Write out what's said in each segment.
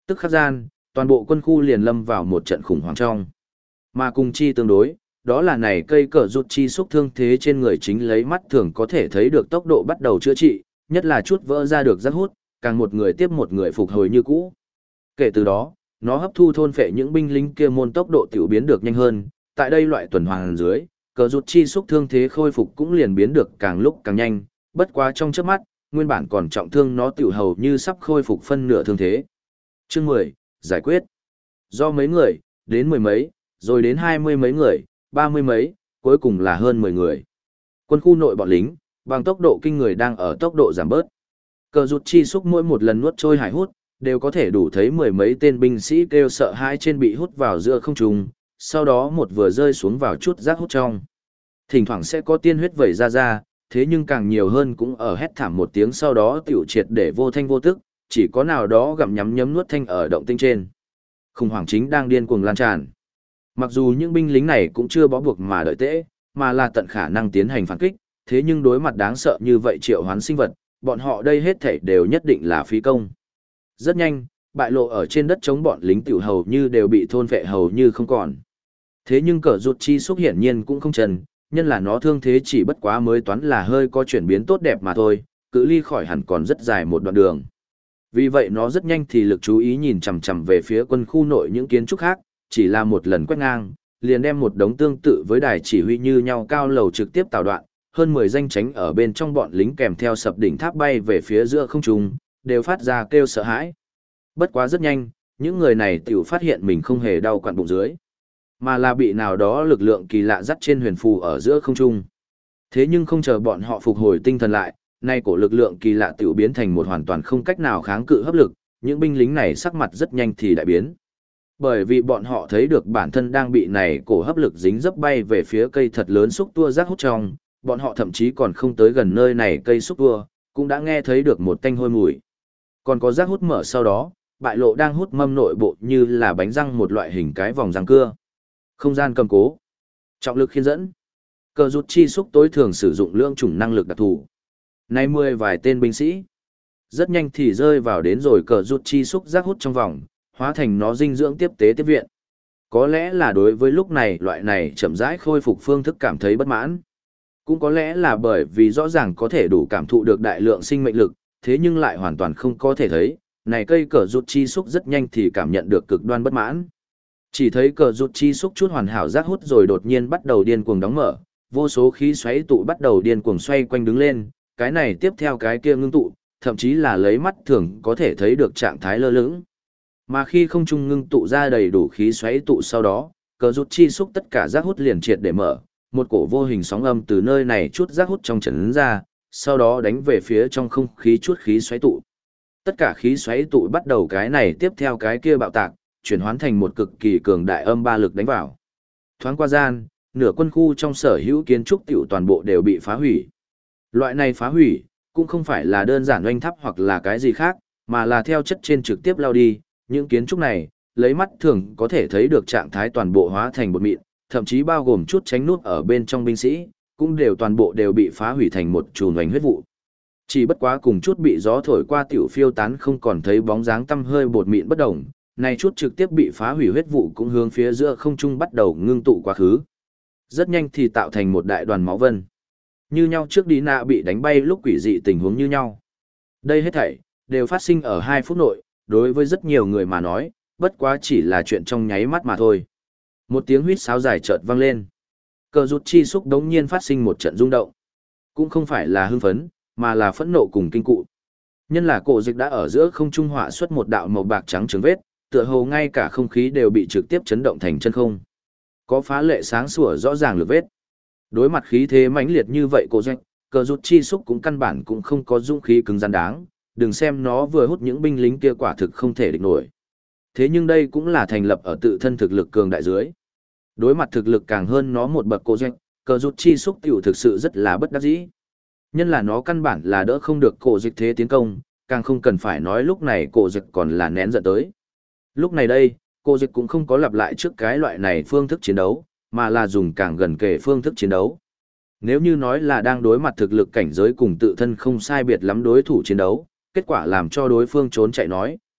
Tức khắc gian, toàn bộ quân khu liền lâm vào một trận khủng hoảng trong. Mà cùng chi tương đối, đó là này cây cờ rụt chi xúc thương thế trên người chính lấy mắt thường có thể thấy được tốc độ bắt đầu chữa trị, nhất là chút vỡ ra được rác hút, càng một người tiếp một người phục hồi như cũ. Kể từ đó, nó hấp thu thôn phệ những binh lính kia môn tốc độ tiểu biến được nhanh hơn, tại đây loại tuần hoàn dưới, cờ rụt chi xúc thương thế khôi phục cũng liền biến được càng lúc càng nhanh, bất quá trong chớp mắt, nguyên bản còn trọng thương nó tiểu hầu như sắp khôi phục phân nửa thương thế. Chương 10, giải quyết. Do mấy người, đến mười mấy, rồi đến 20 mấy người, 30 mấy, cuối cùng là hơn 10 người. Quân khu nội bọn lính, bằng tốc độ kinh người đang ở tốc độ giảm bớt. Cờ rụt chi xúc mỗi một lần nuốt trôi hải hút, đều có thể đủ thấy mười mấy tên binh sĩ kêu sợ hãi trên bị hút vào giữa không trung, sau đó một vừa rơi xuống vào chút rác hút trong. Thỉnh thoảng sẽ có tiên huyết vẩy ra, thế nhưng càng nhiều hơn cũng ở hét thảm một tiếng sau đó tiểu triệt để vô thanh vô tức, chỉ có nào đó gặm nhấm nhấm nuốt thanh ở động tinh trên. Khủng hoảng chính đang điên cuồng lan tràn. Mặc dù những binh lính này cũng chưa bó buộc mà đợi tễ, mà là tận khả năng tiến hành phản kích, thế nhưng đối mặt đáng sợ như vậy triệu hoán sinh vật, bọn họ đây hết thảy đều nhất định là phí công. Rất nhanh, bại lộ ở trên đất chống bọn lính tiểu hầu như đều bị thôn vệ hầu như không còn. Thế nhưng cờ rụt chi xúc hiển nhiên cũng không trần, nhân là nó thương thế chỉ bất quá mới toán là hơi có chuyển biến tốt đẹp mà thôi, cự ly khỏi hẳn còn rất dài một đoạn đường. Vì vậy nó rất nhanh thì lực chú ý nhìn chằm chằm về phía quân khu nội những kiến trúc khác, chỉ là một lần quét ngang, liền đem một đống tương tự với đài chỉ huy như nhau cao lầu trực tiếp tạo đoạn, hơn 10 danh tránh ở bên trong bọn lính kèm theo sập đỉnh tháp bay về phía giữa không trung, đều phát ra kêu sợ hãi. Bất quá rất nhanh, những người này tiểu phát hiện mình không hề đau quặn bụng dưới, mà là bị nào đó lực lượng kỳ lạ dắt trên huyền phù ở giữa không trung. Thế nhưng không chờ bọn họ phục hồi tinh thần lại, nay cổ lực lượng kỳ lạ tiểu biến thành một hoàn toàn không cách nào kháng cự hấp lực, những binh lính này sắc mặt rất nhanh thì đại biến. Bởi vì bọn họ thấy được bản thân đang bị này cổ hấp lực dính dấp bay về phía cây thật lớn xúc tua rác hút trong, bọn họ thậm chí còn không tới gần nơi này cây xúc tua, cũng đã nghe thấy được một tanh hôi mùi. Còn có rác hút mở sau đó, bại lộ đang hút mâm nội bộ như là bánh răng một loại hình cái vòng răng cưa. Không gian cầm cố, trọng lực khiên dẫn, cờ rụt chi xúc tối thường sử dụng lượng chủng năng lực đặc thù. Nay 10 vài tên binh sĩ, rất nhanh thì rơi vào đến rồi cờ rụt chi xúc rác hút trong vòng, hóa thành nó dinh dưỡng tiếp tế tiếp viện. Có lẽ là đối với lúc này loại này chậm rãi khôi phục phương thức cảm thấy bất mãn. Cũng có lẽ là bởi vì rõ ràng có thể đủ cảm thụ được đại lượng sinh mệnh lực, thế nhưng lại hoàn toàn không có thể thấy, này cây cờ rụt chi xúc rất nhanh thì cảm nhận được cực đoan bất mãn. Chỉ thấy cờ rụt chi xúc chút hoàn hảo rác hút rồi đột nhiên bắt đầu điên cuồng đóng mở, vô số khí xoáy tụ bắt đầu điên cuồng xoay quanh đứng lên, cái này tiếp theo cái kia ngưng tụ, thậm chí là lấy mắt thường có thể thấy được trạng thái lơ lửng. Mà khi không trung ngưng tụ ra đầy đủ khí xoáy tụ sau đó, cờ rụt chi xúc tất cả rác hút liền triệt để mở, một cổ vô hình sóng âm từ nơi này chút rác hút trong trấn ra, sau đó đánh về phía trong không khí chút khí xoáy tụ. Tất cả khí xoáy tụ bắt đầu cái này tiếp theo cái kia bạo tạc, chuyển hóa thành một cực kỳ cường đại âm ba lực đánh vào. Thoáng qua gian, nửa quân khu trong sở hữu kiến trúc tiểu toàn bộ đều bị phá hủy. Loại này phá hủy, cũng không phải là đơn giản oanh tháp hoặc là cái gì khác, mà là theo chất trên trực tiếp lao đi, những kiến trúc này, lấy mắt thường có thể thấy được trạng thái toàn bộ hóa thành bột mịn, thậm chí bao gồm chút tránh nút ở bên trong binh sĩ, cũng đều toàn bộ đều bị phá hủy thành một chùm oanh huyết vụ. Chỉ bất quá cùng chút bị gió thổi qua tiểu phiêu tán không còn thấy bóng dáng tăm hơi bột mịn bất động, này chút trực tiếp bị phá hủy huyết vụ cũng hướng phía giữa không trung bắt đầu ngưng tụ quá khứ. Rất nhanh thì tạo thành một đại đoàn máu vân. Như nhau trước đi nạ bị đánh bay lúc quỷ dị tình huống như nhau. Đây hết thảy đều phát sinh ở 2 phút nội, đối với rất nhiều người mà nói, bất quá chỉ là chuyện trong nháy mắt mà thôi. Một tiếng huýt sáo dài chợt vang lên. Cờ rụt chi xúc đống nhiên phát sinh một trận rung động. Cũng không phải là hưng phấn, mà là phẫn nộ cùng kinh cụ. Nhân là cổ dịch đã ở giữa không trung họa xuất một đạo màu bạc trắng trường vết, tựa hồ ngay cả không khí đều bị trực tiếp chấn động thành chân không. Có phá lệ sáng sủa rõ ràng lực vết. Đối mặt khí thế mãnh liệt như vậy cổ dịch, cờ rụt chi xúc cũng căn bản cũng không có dũng khí cứng rắn đáng, đừng xem nó vừa hút những binh lính kia quả thực không thể địch nổi. Thế nhưng đây cũng là thành lập ở tự thân thực lực cường đại dưới. Đối mặt thực lực càng hơn nó một bậc cổ dịch, cờ rụt chi xúc tiểu thực sự rất là bất đắc dĩ. Nhân là nó căn bản là đỡ không được cổ dịch thế tiến công, càng không cần phải nói lúc này cổ dịch còn là nén giận tới. Lúc này đây, cổ dịch cũng không có lặp lại trước cái loại này phương thức chiến đấu, mà là dùng càng gần kề phương thức chiến đấu. Nếu như nói là đang đối mặt thực lực cảnh giới cùng tự thân không sai biệt lắm đối thủ chiến đấu, kết quả làm cho đối phương trốn chạy nói,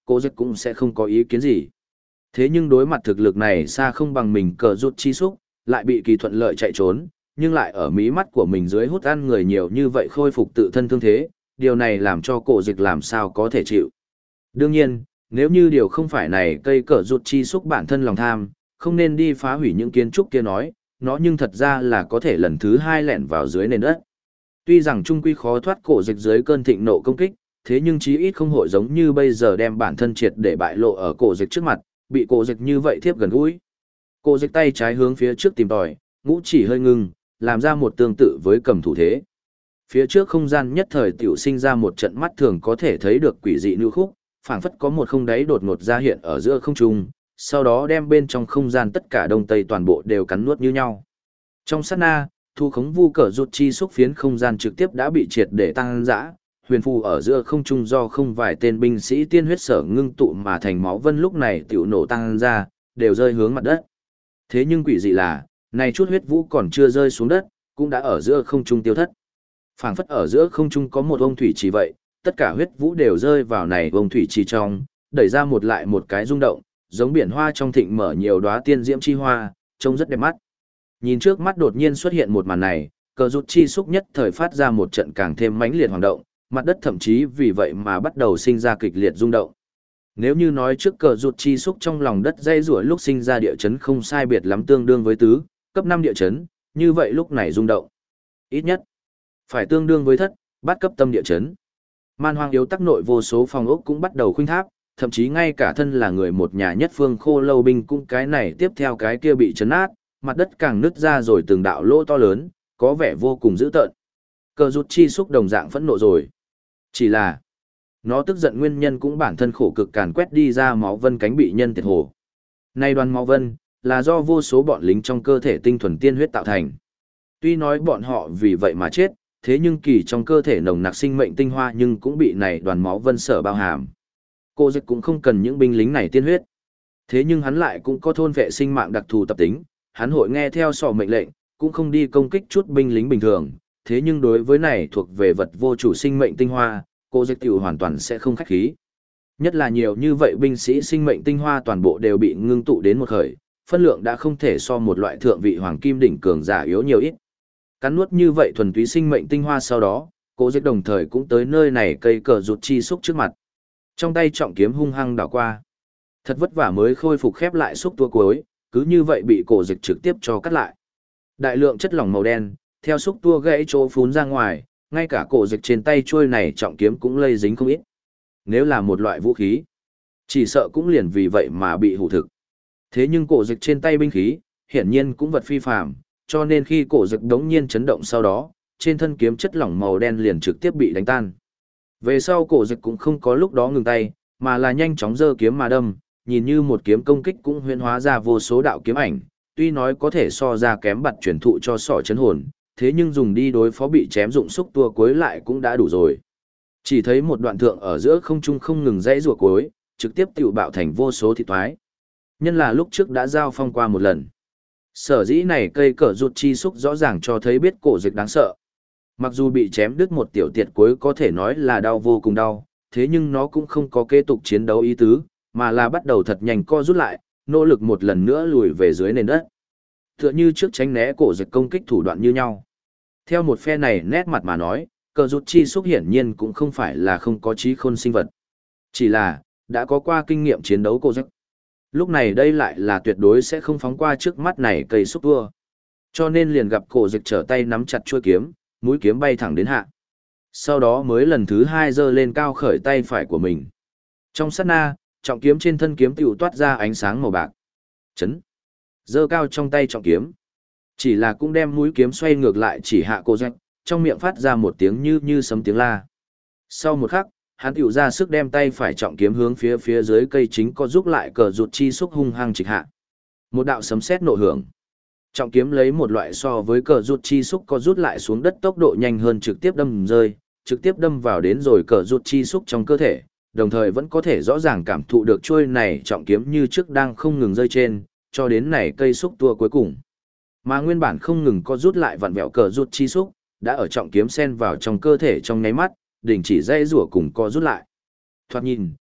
Cổ dịch cũng sẽ không có ý kiến gì. Thế nhưng đối mặt thực lực này xa không bằng mình cờ rút chi xúc, lại bị kỳ thuận lợi chạy trốn, nhưng lại ở mí mắt của mình dưới hút ăn người nhiều như vậy khôi phục tự thân thương thế, điều này làm cho cổ dịch làm sao có thể chịu. Đương nhiên, nếu như điều không phải này cây cờ rút chi xúc bản thân lòng tham, không nên đi phá hủy những kiến trúc kia nói, nó nhưng thật ra là có thể lần thứ hai lẻn vào dưới nền đất. Tuy rằng trung quy khó thoát cổ dịch dưới cơn thịnh nộ công kích, thế nhưng chí ít không hội giống như bây giờ đem bản thân triệt để bại lộ ở cổ dịch trước mặt, bị cổ dịch như vậy thiếp gần gũi. Cổ dịch tay trái hướng phía trước tìm tòi, ngũ chỉ hơi ngưng, làm ra một tương tự với cầm thủ thế. Phía trước không gian nhất thời tiểu sinh ra một trận mắt thường có thể thấy được quỷ dị lưu khúc, phảng phất có một không đáy đột ngột ra hiện ở giữa không trung, sau đó đem bên trong không gian tất cả đông tây toàn bộ đều cắn nuốt như nhau. Trong sát na, thu khống vu cờ rút chi xúc phiến không gian trực tiếp đã bị triệt để tăng dã, huyền phù ở giữa không trung do không vài tên binh sĩ tiên huyết sở ngưng tụ mà thành máu vân lúc này tiểu nổ tăng ra, đều rơi hướng mặt đất. Thế nhưng quỷ dị là, này chút huyết vũ còn chưa rơi xuống đất, cũng đã ở giữa không trung tiêu thất. Phảng phất ở giữa không trung có một ông thủy trì vậy, tất cả huyết vũ đều rơi vào này ông thủy trì trong, đẩy ra một lại một cái rung động, giống biển hoa trong thịnh mở nhiều đóa tiên diễm chi hoa, trông rất đẹp mắt. Nhìn trước mắt đột nhiên xuất hiện một màn này, cờ rút chi xúc nhất thời phát ra một trận càng thêm mãnh liệt hoạt động, mặt đất thậm chí vì vậy mà bắt đầu sinh ra kịch liệt rung động. Nếu như nói trước cờ rút chi xúc trong lòng đất dây rủa lúc sinh ra địa chấn không sai biệt lắm tương đương với tứ, cấp 5 địa chấn, như vậy lúc này rung động. Ít nhất, phải tương đương với thất, bát cấp tâm địa chấn. Man hoang yếu tắc nội vô số phòng ốc cũng bắt đầu khuynh tháp, thậm chí ngay cả thân là người một nhà nhất phương khô lâu binh cũng cái này tiếp theo cái kia bị chấn nát, mặt đất càng nứt ra rồi từng đạo lỗ to lớn, có vẻ vô cùng dữ tợn. Cờ rút chi xúc đồng dạng phẫn nộ rồi. Chỉ là, nó tức giận nguyên nhân cũng bản thân khổ cực càn quét đi ra máu vân cánh bị nhân tiệt hồ. Nay đoàn máu vân, là do vô số bọn lính trong cơ thể tinh thuần tiên huyết tạo thành. Tuy nói bọn họ vì vậy mà chết, thế nhưng kỳ trong cơ thể nồng nặc sinh mệnh tinh hoa nhưng cũng bị này đoàn máu vân sở bao hàm. Cô dịch cũng không cần những binh lính này tiên huyết. Thế nhưng hắn lại cũng có thôn vệ sinh mạng đặc thù tập tính, hắn hội nghe theo sỏ mệnh lệnh, cũng không đi công kích chút binh lính bình thường. Thế nhưng đối với này thuộc về vật vô chủ sinh mệnh tinh hoa, cô dịch tiểu hoàn toàn sẽ không khách khí. Nhất là nhiều như vậy binh sĩ sinh mệnh tinh hoa toàn bộ đều bị ngưng tụ đến một khởi, phân lượng đã không thể so một loại thượng vị hoàng kim đỉnh cường giả yếu nhiều ít. Cắn nuốt như vậy thuần túy sinh mệnh tinh hoa sau đó, cô dịch đồng thời cũng tới nơi này cây cờ rút chi xúc trước mặt. Trong tay trọng kiếm hung hăng đảo qua. Thật vất vả mới khôi phục khép lại xúc tua cuối, cứ như vậy bị cổ dịch trực tiếp cho cắt lại. Đại lượng chất lỏng màu đen, theo xúc tua gãy chỗ phún ra ngoài, ngay cả cổ dịch trên tay trôi này trọng kiếm cũng lây dính không ít. Nếu là một loại vũ khí, chỉ sợ cũng liền vì vậy mà bị hủ thực. Thế nhưng cổ dịch trên tay binh khí, hiển nhiên cũng vật phi phàm, cho nên khi cổ dịch đống nhiên chấn động sau đó, trên thân kiếm chất lỏng màu đen liền trực tiếp bị đánh tan. Về sau cổ dịch cũng không có lúc đó ngừng tay, mà là nhanh chóng giơ kiếm mà đâm, nhìn như một kiếm công kích cũng huyễn hóa ra vô số đạo kiếm ảnh, tuy nói có thể so ra kém bật truyền thụ cho sỏ chấn hồn, thế nhưng dùng đi đối phó bị chém dụng xúc tua cuối lại cũng đã đủ rồi. Chỉ thấy một đoạn thượng ở giữa không trung không ngừng dãy rùa cuối, trực tiếp tiểu bạo thành vô số thịt toái. Nhân là lúc trước đã giao phong qua một lần. Sở dĩ này cây cờ rút chi xúc rõ ràng cho thấy biết cổ dịch đáng sợ. Mặc dù bị chém đứt một tiểu tiệt cuối có thể nói là đau vô cùng đau, thế nhưng nó cũng không có kế tục chiến đấu ý tứ, mà là bắt đầu thật nhanh co rút lại, nỗ lực một lần nữa lùi về dưới nền đất. Tựa như trước tránh né cổ dịch công kích thủ đoạn như nhau. Theo một phe này nét mặt mà nói, cờ rút chi xúc hiển nhiên cũng không phải là không có trí khôn sinh vật. Chỉ là, đã có qua kinh nghiệm chiến đấu cổ dịch. Lúc này đây lại là tuyệt đối sẽ không phóng qua trước mắt này cây xúc tua. Cho nên liền gặp cổ dịch trở tay nắm chặt chuôi kiếm, mũi kiếm bay thẳng đến hạ. Sau đó mới lần thứ hai giơ lên cao khởi tay phải của mình. Trong sát na, trọng kiếm trên thân kiếm tiểu toát ra ánh sáng màu bạc. Chấn. Giơ cao trong tay trọng kiếm. Chỉ là cũng đem mũi kiếm xoay ngược lại chỉ hạ cổ dịch, trong miệng phát ra một tiếng như sấm tiếng la. Sau một khắc, hắn tiểu ra sức đem tay phải trọng kiếm hướng phía dưới cây chính có giúp lại cờ rụt chi xúc hung hăng trịch hạ. Một đạo sấm sét nổ hưởng. Trọng kiếm lấy một loại so với cờ rụt chi xúc có rút lại xuống đất tốc độ nhanh hơn trực tiếp đâm rơi, trực tiếp đâm vào đến rồi cờ rụt chi xúc trong cơ thể, đồng thời vẫn có thể rõ ràng cảm thụ được trôi này trọng kiếm như trước đang không ngừng rơi trên, cho đến này cây xúc tua cuối cùng. Mà nguyên bản không ngừng có rút lại vặn vẹo cờ rụt chi xúc, đã ở trọng kiếm xen vào trong cơ thể trong nháy mắt, đình chỉ dây rủa cùng co rút lại. Thoạt nhìn,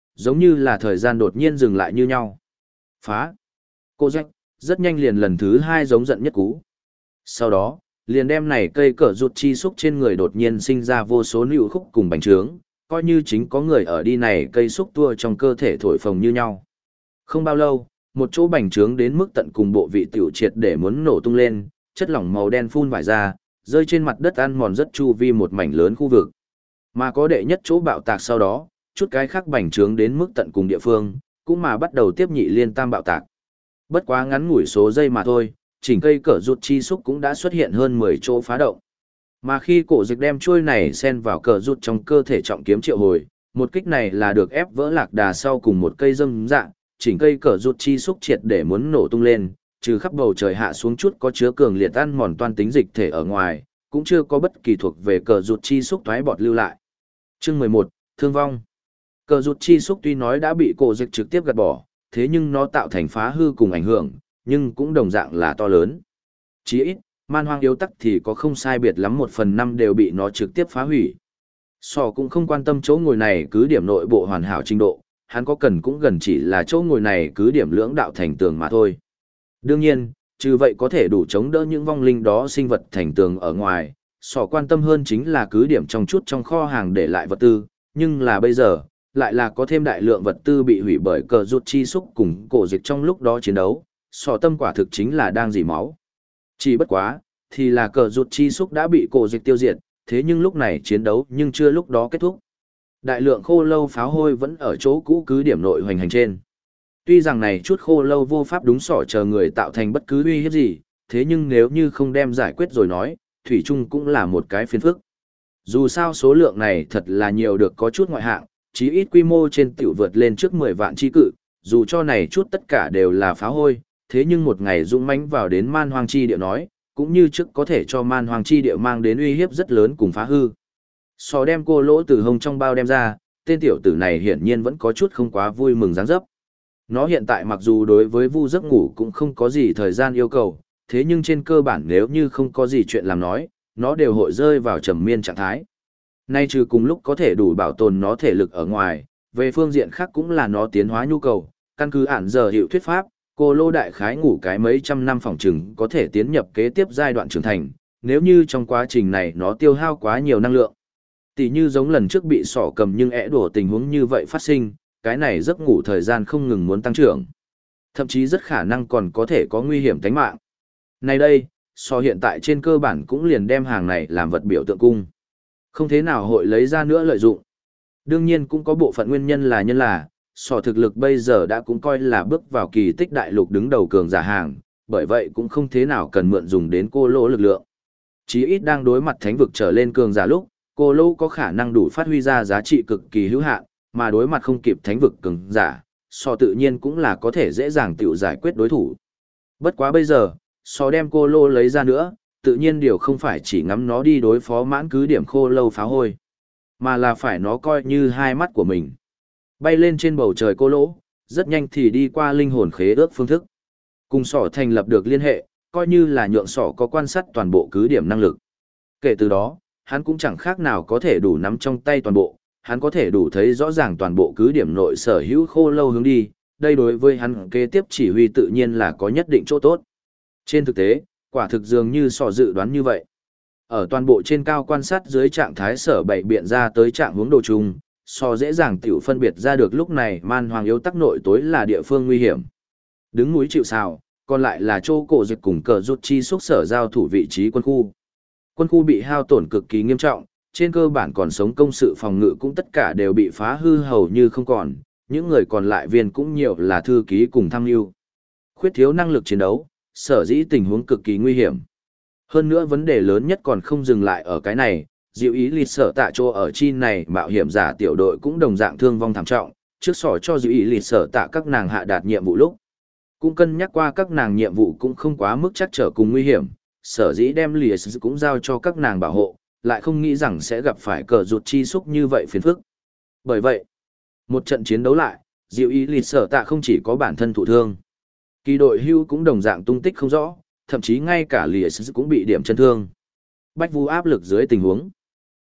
giống như là thời gian đột nhiên dừng lại như nhau. Phá! Cô rách, rất nhanh liền lần thứ 2 giống giận nhất cú. Sau đó, liền đem này cây cờ rụt chi xúc trên người đột nhiên sinh ra vô số nữu khúc cùng bành trướng, coi như chính có người ở đi này cây xúc tua trong cơ thể thổi phồng như nhau. Không bao lâu, một chỗ bành trướng đến mức tận cùng bộ vị tiểu triệt để muốn nổ tung lên, chất lỏng màu đen phun vải ra, rơi trên mặt đất ăn mòn rất chu vi một mảnh lớn khu vực. Mà có đệ nhất chỗ bạo tạc sau đó, chút cái khác bành trướng đến mức tận cùng địa phương, cũng mà bắt đầu tiếp nhị liên tam bạo tạc. Bất quá ngắn ngủi số giây mà thôi, chỉnh cây cỡ rụt chi xúc cũng đã xuất hiện hơn 10 chỗ phá động. Mà khi cổ dịch đem chuôi này xen vào cỡ rụt trong cơ thể trọng kiếm triệu hồi, một kích này là được ép vỡ lạc đà sau cùng một cây dâm dạng, chỉnh cây cỡ rụt chi xúc triệt để muốn nổ tung lên, trừ khắp bầu trời hạ xuống chút có chứa cường liệt ăn mòn toan tính dịch thể ở ngoài, cũng chưa có bất kỳ thuộc về cỡ rụt chi xúc thoái bọt lưu lại. Chương 11, thương vong. Cỡ rụt chi xúc tuy nói đã bị cổ dịch trực tiếp gạt bỏ, thế nhưng nó tạo thành phá hư cùng ảnh hưởng, nhưng cũng đồng dạng là to lớn. Chỉ ít, man hoang yếu tắc thì có không sai biệt lắm 1/5 đều bị nó trực tiếp phá hủy. Sò cũng không quan tâm chỗ ngồi này cứ điểm nội bộ hoàn hảo trình độ, hắn có cần cũng gần chỉ là chỗ ngồi này cứ điểm lưỡng đạo thành tường mà thôi. Đương nhiên, trừ vậy có thể đủ chống đỡ những vong linh đó sinh vật thành tường ở ngoài, sò quan tâm hơn chính là cứ điểm trong chút trong kho hàng để lại vật tư, nhưng là bây giờ, lại là có thêm đại lượng vật tư bị hủy bởi cờ rụt chi xúc cùng cổ dịch trong lúc đó chiến đấu, sò tâm quả thực chính là đang dỉ máu. Chỉ bất quá, thì là cờ rụt chi xúc đã bị cổ dịch tiêu diệt, thế nhưng lúc này chiến đấu nhưng chưa lúc đó kết thúc. Đại lượng khô lâu pháo hôi vẫn ở chỗ cũ cứ điểm nội hoành hành trên. Tuy rằng này chút khô lâu vô pháp đúng sỏ chờ người tạo thành bất cứ uy hiếp gì, thế nhưng nếu như không đem giải quyết rồi nói, thủy chung cũng là một cái phiền phức. Dù sao số lượng này thật là nhiều được có chút ngoại hạng, chí ít quy mô trên tiểu vượt lên trước 10 vạn chi cự, dù cho này chút tất cả đều là pháo hôi, thế nhưng một ngày dũng mãnh vào đến man hoang chi địa nói, cũng như trước có thể cho man hoang chi địa mang đến uy hiếp rất lớn cùng phá hư. Sò đem cô lỗ từ hông trong bao đem ra, tên tiểu tử này hiển nhiên vẫn có chút không quá vui mừng dáng dấp. Nó hiện tại mặc dù đối với vu giấc ngủ cũng không có gì thời gian yêu cầu, thế nhưng trên cơ bản nếu như không có gì chuyện làm nói, nó đều hội rơi vào trầm miên trạng thái. Nay trừ cùng lúc có thể đủ bảo tồn nó thể lực ở ngoài, về phương diện khác cũng là nó tiến hóa nhu cầu, căn cứ ản giờ hiệu thuyết pháp, cô lô đại khái ngủ cái mấy trăm năm phòng trừng có thể tiến nhập kế tiếp giai đoạn trưởng thành, nếu như trong quá trình này nó tiêu hao quá nhiều năng lượng. Tỷ như giống lần trước bị sỏ cầm nhưng đổ tình huống như vậy phát sinh, cái này giấc ngủ thời gian không ngừng muốn tăng trưởng. Thậm chí rất khả năng còn có thể có nguy hiểm tính mạng. Này đây, sỏ hiện tại trên cơ bản cũng liền đem hàng này làm vật biểu tượng cung. Không thế nào hội lấy ra nữa lợi dụng. Đương nhiên cũng có bộ phận nguyên nhân là sỏ thực lực bây giờ đã cũng coi là bước vào kỳ tích đại lục đứng đầu cường giả hàng, bởi vậy cũng không thế nào cần mượn dùng đến cô lỗ lực lượng. Chí ít đang đối mặt thánh vực trở lên cường giả lúc, cô lỗ có khả năng đủ phát huy ra giá trị cực kỳ hữu hạn, mà đối mặt không kịp thánh vực cường giả, sỏ tự nhiên cũng là có thể dễ dàng tiểu giải quyết đối thủ. Bất quá bây giờ, sỏ đem cô lỗ lấy ra nữa, tự nhiên điều không phải chỉ ngắm nó đi đối phó mãn cứ điểm khô lâu phá hôi, mà là phải nó coi như hai mắt của mình. Bay lên trên bầu trời cô lỗ, rất nhanh thì đi qua linh hồn khế ước phương thức. Cùng sỏ thành lập được liên hệ, coi như là nhượng sỏ có quan sát toàn bộ cứ điểm năng lực. Kể từ đó, hắn cũng chẳng khác nào có thể đủ nắm trong tay toàn bộ, hắn có thể đủ thấy rõ ràng toàn bộ cứ điểm nội sở hữu khô lâu hướng đi, đây đối với hắn kế tiếp chỉ huy tự nhiên là có nhất định chỗ tốt. Trên thực tế, quả thực dường như sỏ dự đoán như vậy. Ở toàn bộ trên cao quan sát dưới trạng thái sở bảy biện ra tới trạng hướng đồ chung, so dễ dàng tiểu phân biệt ra được lúc này man hoàng yếu tắc nội tối là địa phương nguy hiểm. Đứng núi chịu sào, còn lại là chỗ cổ dịch cùng cờ rút chi xúc sở giao thủ vị trí quân khu. Quân khu bị hao tổn cực kỳ nghiêm trọng, trên cơ bản còn sống công sự phòng ngự cũng tất cả đều bị phá hư hầu như không còn, những người còn lại viên cũng nhiều là thư ký cùng tham mưu. Khuyết thiếu năng lực chiến đấu, sở dĩ tình huống cực kỳ nguy hiểm. Hơn nữa vấn đề lớn nhất còn không dừng lại ở cái này, diệu ý lịt sở tạ chỗ ở chi này mạo hiểm giả tiểu đội cũng đồng dạng thương vong thảm trọng, trước sỏ cho diệu ý lịt sở tạ các nàng hạ đạt nhiệm vụ lúc. Cũng cân nhắc qua các nàng nhiệm vụ cũng không quá mức chắc trở cùng nguy hiểm, sở dĩ đem lìa cũng giao cho các nàng bảo hộ, lại không nghĩ rằng sẽ gặp phải cờ rụt chi xúc như vậy phiền phức. Bởi vậy, một trận chiến đấu lại, diệu ý lịt sở tạ không chỉ có bản thân thụ thương. Kỳ đội hưu cũng đồng dạng tung tích không rõ, thậm chí ngay cả lìa cũng bị điểm chân thương. Bách Vu áp lực dưới tình huống.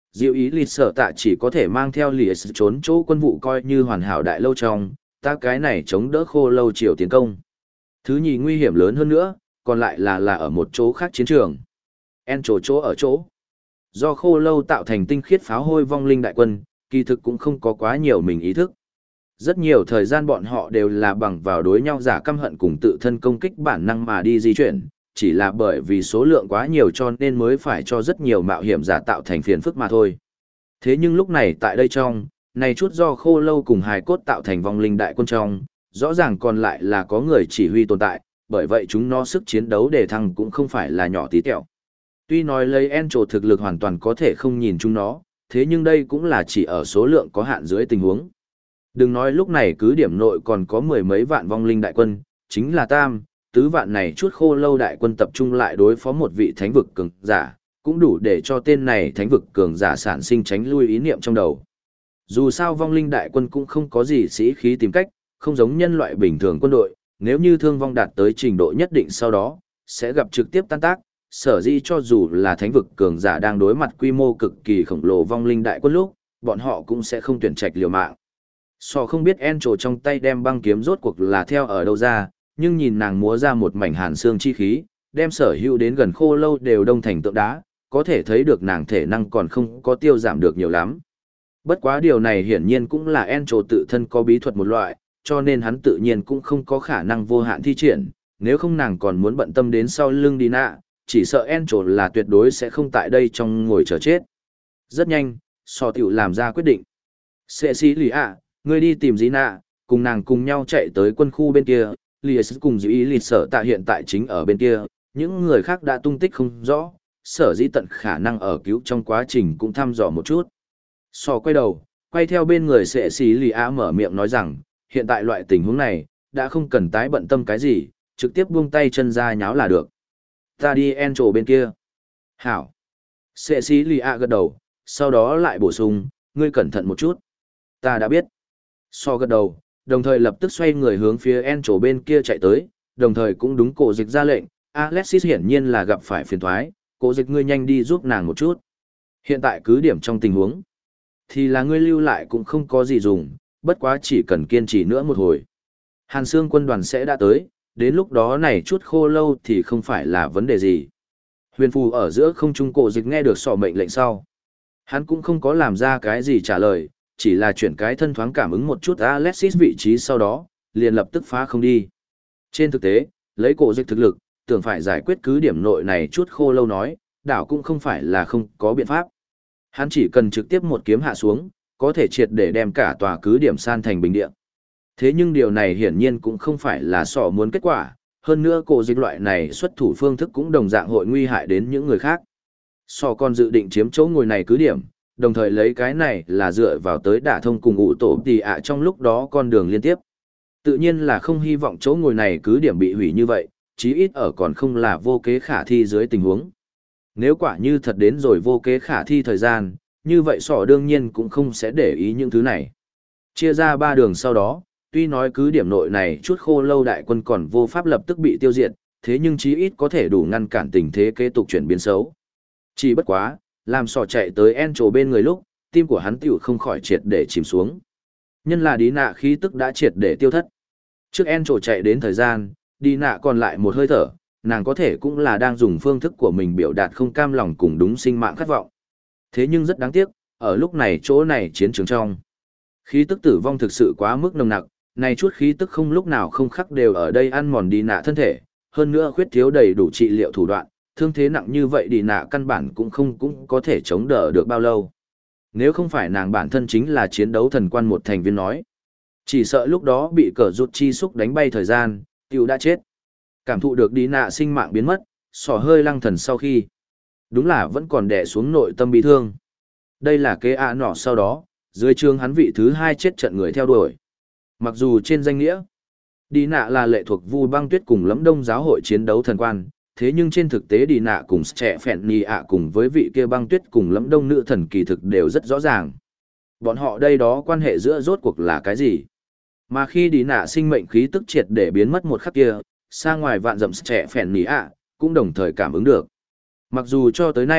Diệu ý lịt sở tạ chỉ có thể mang theo lìa trốn chỗ quân vụ coi như hoàn hảo đại lâu trong, ta cái này chống đỡ khô lâu triều tiến công. Thứ nhì nguy hiểm lớn hơn nữa, còn lại là ở một chỗ khác chiến trường. En chỗ ở chỗ. Do khô lâu tạo thành tinh khiết pháo hôi vong linh đại quân, kỳ thực cũng không có quá nhiều mình ý thức. Rất nhiều thời gian bọn họ đều là bằng vào đối nhau giả căm hận cùng tự thân công kích bản năng mà đi di chuyển, chỉ là bởi vì số lượng quá nhiều cho nên mới phải cho rất nhiều mạo hiểm giả tạo thành phiền phức mà thôi. Thế nhưng lúc này tại đây trong, này chút do khô lâu cùng hài cốt tạo thành vong linh đại quân trong, rõ ràng còn lại là có người chỉ huy tồn tại, bởi vậy chúng nó sức chiến đấu để thăng cũng không phải là nhỏ tí tẹo. Tuy nói lấy Encho thực lực hoàn toàn có thể không nhìn chúng nó, thế nhưng đây cũng là chỉ ở số lượng có hạn dưới tình huống. Đừng nói lúc này cứ điểm nội còn có mười mấy vạn vong linh đại quân, chính là tứ vạn này chút khô lâu đại quân tập trung lại đối phó một vị thánh vực cường giả, cũng đủ để cho tên này thánh vực cường giả sản sinh tránh lui ý niệm trong đầu. Dù sao vong linh đại quân cũng không có gì sĩ khí tìm cách, không giống nhân loại bình thường quân đội, nếu như thương vong đạt tới trình độ nhất định sau đó, sẽ gặp trực tiếp tan tác, sở dĩ cho dù là thánh vực cường giả đang đối mặt quy mô cực kỳ khổng lồ vong linh đại quân lúc, bọn họ cũng sẽ không tuyển trạch liều mạng. Không biết Encho trong tay đem băng kiếm rốt cuộc là theo ở đâu ra, nhưng nhìn nàng múa ra một mảnh hàn xương chi khí, đem sở hữu đến gần khô lâu đều đông thành tượng đá, có thể thấy được nàng thể năng còn không có tiêu giảm được nhiều lắm. Bất quá điều này hiển nhiên cũng là Encho tự thân có bí thuật một loại, cho nên hắn tự nhiên cũng không có khả năng vô hạn thi triển, nếu không nàng còn muốn bận tâm đến sau lưng đi nạ, chỉ sợ Encho là tuyệt đối sẽ không tại đây trong ngồi chờ chết. Rất nhanh, tiểu làm ra quyết định. Sệ sĩ lì ạ, ngươi đi tìm Dĩ nạ, cùng nàng cùng nhau chạy tới quân khu bên kia, lìa cùng dĩ ý lịt sở tạ hiện tại chính ở bên kia, những người khác đã tung tích không rõ, sở dĩ tận khả năng ở cứu trong quá trình cũng thăm dò một chút. Quay đầu, quay theo bên người sệ sĩ lì ạ mở miệng nói rằng, hiện tại loại tình huống này, đã không cần tái bận tâm cái gì, trực tiếp buông tay chân ra nháo là được. Ta đi Encho bên kia. Hảo. Sệ sĩ lì ạ gật đầu, sau đó lại bổ sung, ngươi cẩn thận một chút. Ta đã biết. Gật đầu, đồng thời lập tức xoay người hướng phía Encho bên kia chạy tới, đồng thời cũng đúng cổ dịch ra lệnh, Alexis hiển nhiên là gặp phải phiền thoái, cổ dịch ngươi nhanh đi giúp nàng một chút. Hiện tại cứ điểm trong tình huống, thì là ngươi lưu lại cũng không có gì dùng, bất quá chỉ cần kiên trì nữa một hồi. Hàn Sương quân đoàn sẽ đã tới, đến lúc đó này chút khô lâu thì không phải là vấn đề gì. Huyền phù ở giữa không trung cổ dịch nghe được mệnh lệnh sau. Hắn cũng không có làm ra cái gì trả lời, chỉ là chuyển cái thân thoáng cảm ứng một chút Alexis vị trí sau đó, liền lập tức phá không đi. Trên thực tế, lấy cổ dịch thực lực, tưởng phải giải quyết cứ điểm nội này chút khô lâu nói, đảo cũng không phải là không có biện pháp. Hắn chỉ cần trực tiếp một kiếm hạ xuống, có thể triệt để đem cả tòa cứ điểm san thành bình địa. Thế nhưng điều này hiển nhiên cũng không phải là muốn kết quả, hơn nữa cổ dịch loại này xuất thủ phương thức cũng đồng dạng hội nguy hại đến những người khác. Còn dự định chiếm chỗ ngồi này cứ điểm, đồng thời lấy cái này là dựa vào tới đả thông cùng ủ tổ tì ạ trong lúc đó con đường liên tiếp. Tự nhiên là không hy vọng chỗ ngồi này cứ điểm bị hủy như vậy, chí ít ở còn không là vô kế khả thi dưới tình huống. Nếu quả như thật đến rồi vô kế khả thi thời gian, như vậy đương nhiên cũng không sẽ để ý những thứ này. Chia ra 3 đường sau đó, tuy nói cứ điểm nội này chút khô lâu đại quân còn vô pháp lập tức bị tiêu diệt, thế nhưng chí ít có thể đủ ngăn cản tình thế kế tục chuyển biến xấu. Chỉ bất quá, làm chạy tới Encho bên người lúc, tim của hắn tiểu không khỏi triệt để chìm xuống. Nhân là đi nạ khí tức đã triệt để tiêu thất. Trước Encho chạy đến thời gian, đi nạ còn lại một hơi thở, nàng có thể cũng là đang dùng phương thức của mình biểu đạt không cam lòng cùng đúng sinh mạng khát vọng. Thế nhưng rất đáng tiếc, ở lúc này chỗ này chiến trường trong. Khí tức tử vong thực sự quá mức nồng nặc, này chút khí tức không lúc nào không khắc đều ở đây ăn mòn đi nạ thân thể, hơn nữa khuyết thiếu đầy đủ trị liệu thủ đoạn, thương thế nặng như vậy đi nạ căn bản cũng có thể chống đỡ được bao lâu. Nếu không phải nàng bản thân chính là chiến đấu thần quan một thành viên nói. Chỉ sợ lúc đó bị cờ rụt chi xúc đánh bay thời gian, tiểu đã chết. Cảm thụ được đi nạ sinh mạng biến mất, hơi lăng thần sau khi. Đúng là vẫn còn đè xuống nội tâm bị thương. Đây là kế nọ sau đó, dưới trường hắn vị thứ 2 chết trận người theo đuổi. Mặc dù trên danh nghĩa, đi nạ là lệ thuộc Vu Băng Tuyết cùng Lẫm Đông giáo hội chiến đấu thần quan, thế nhưng trên thực tế đi nạ cùng trẻ phèn nì ạ cùng với vị kia Băng Tuyết cùng Lẫm Đông nữ thần kỳ thực đều rất rõ ràng. Bọn họ đây đó quan hệ giữa rốt cuộc là cái gì? Mà khi đi nạ sinh mệnh khí tức triệt để biến mất một khắc kia, xa ngoài vạn dặm trẻ phèn nì ạ, cũng đồng thời cảm ứng được. Mặc dù cho tới nay,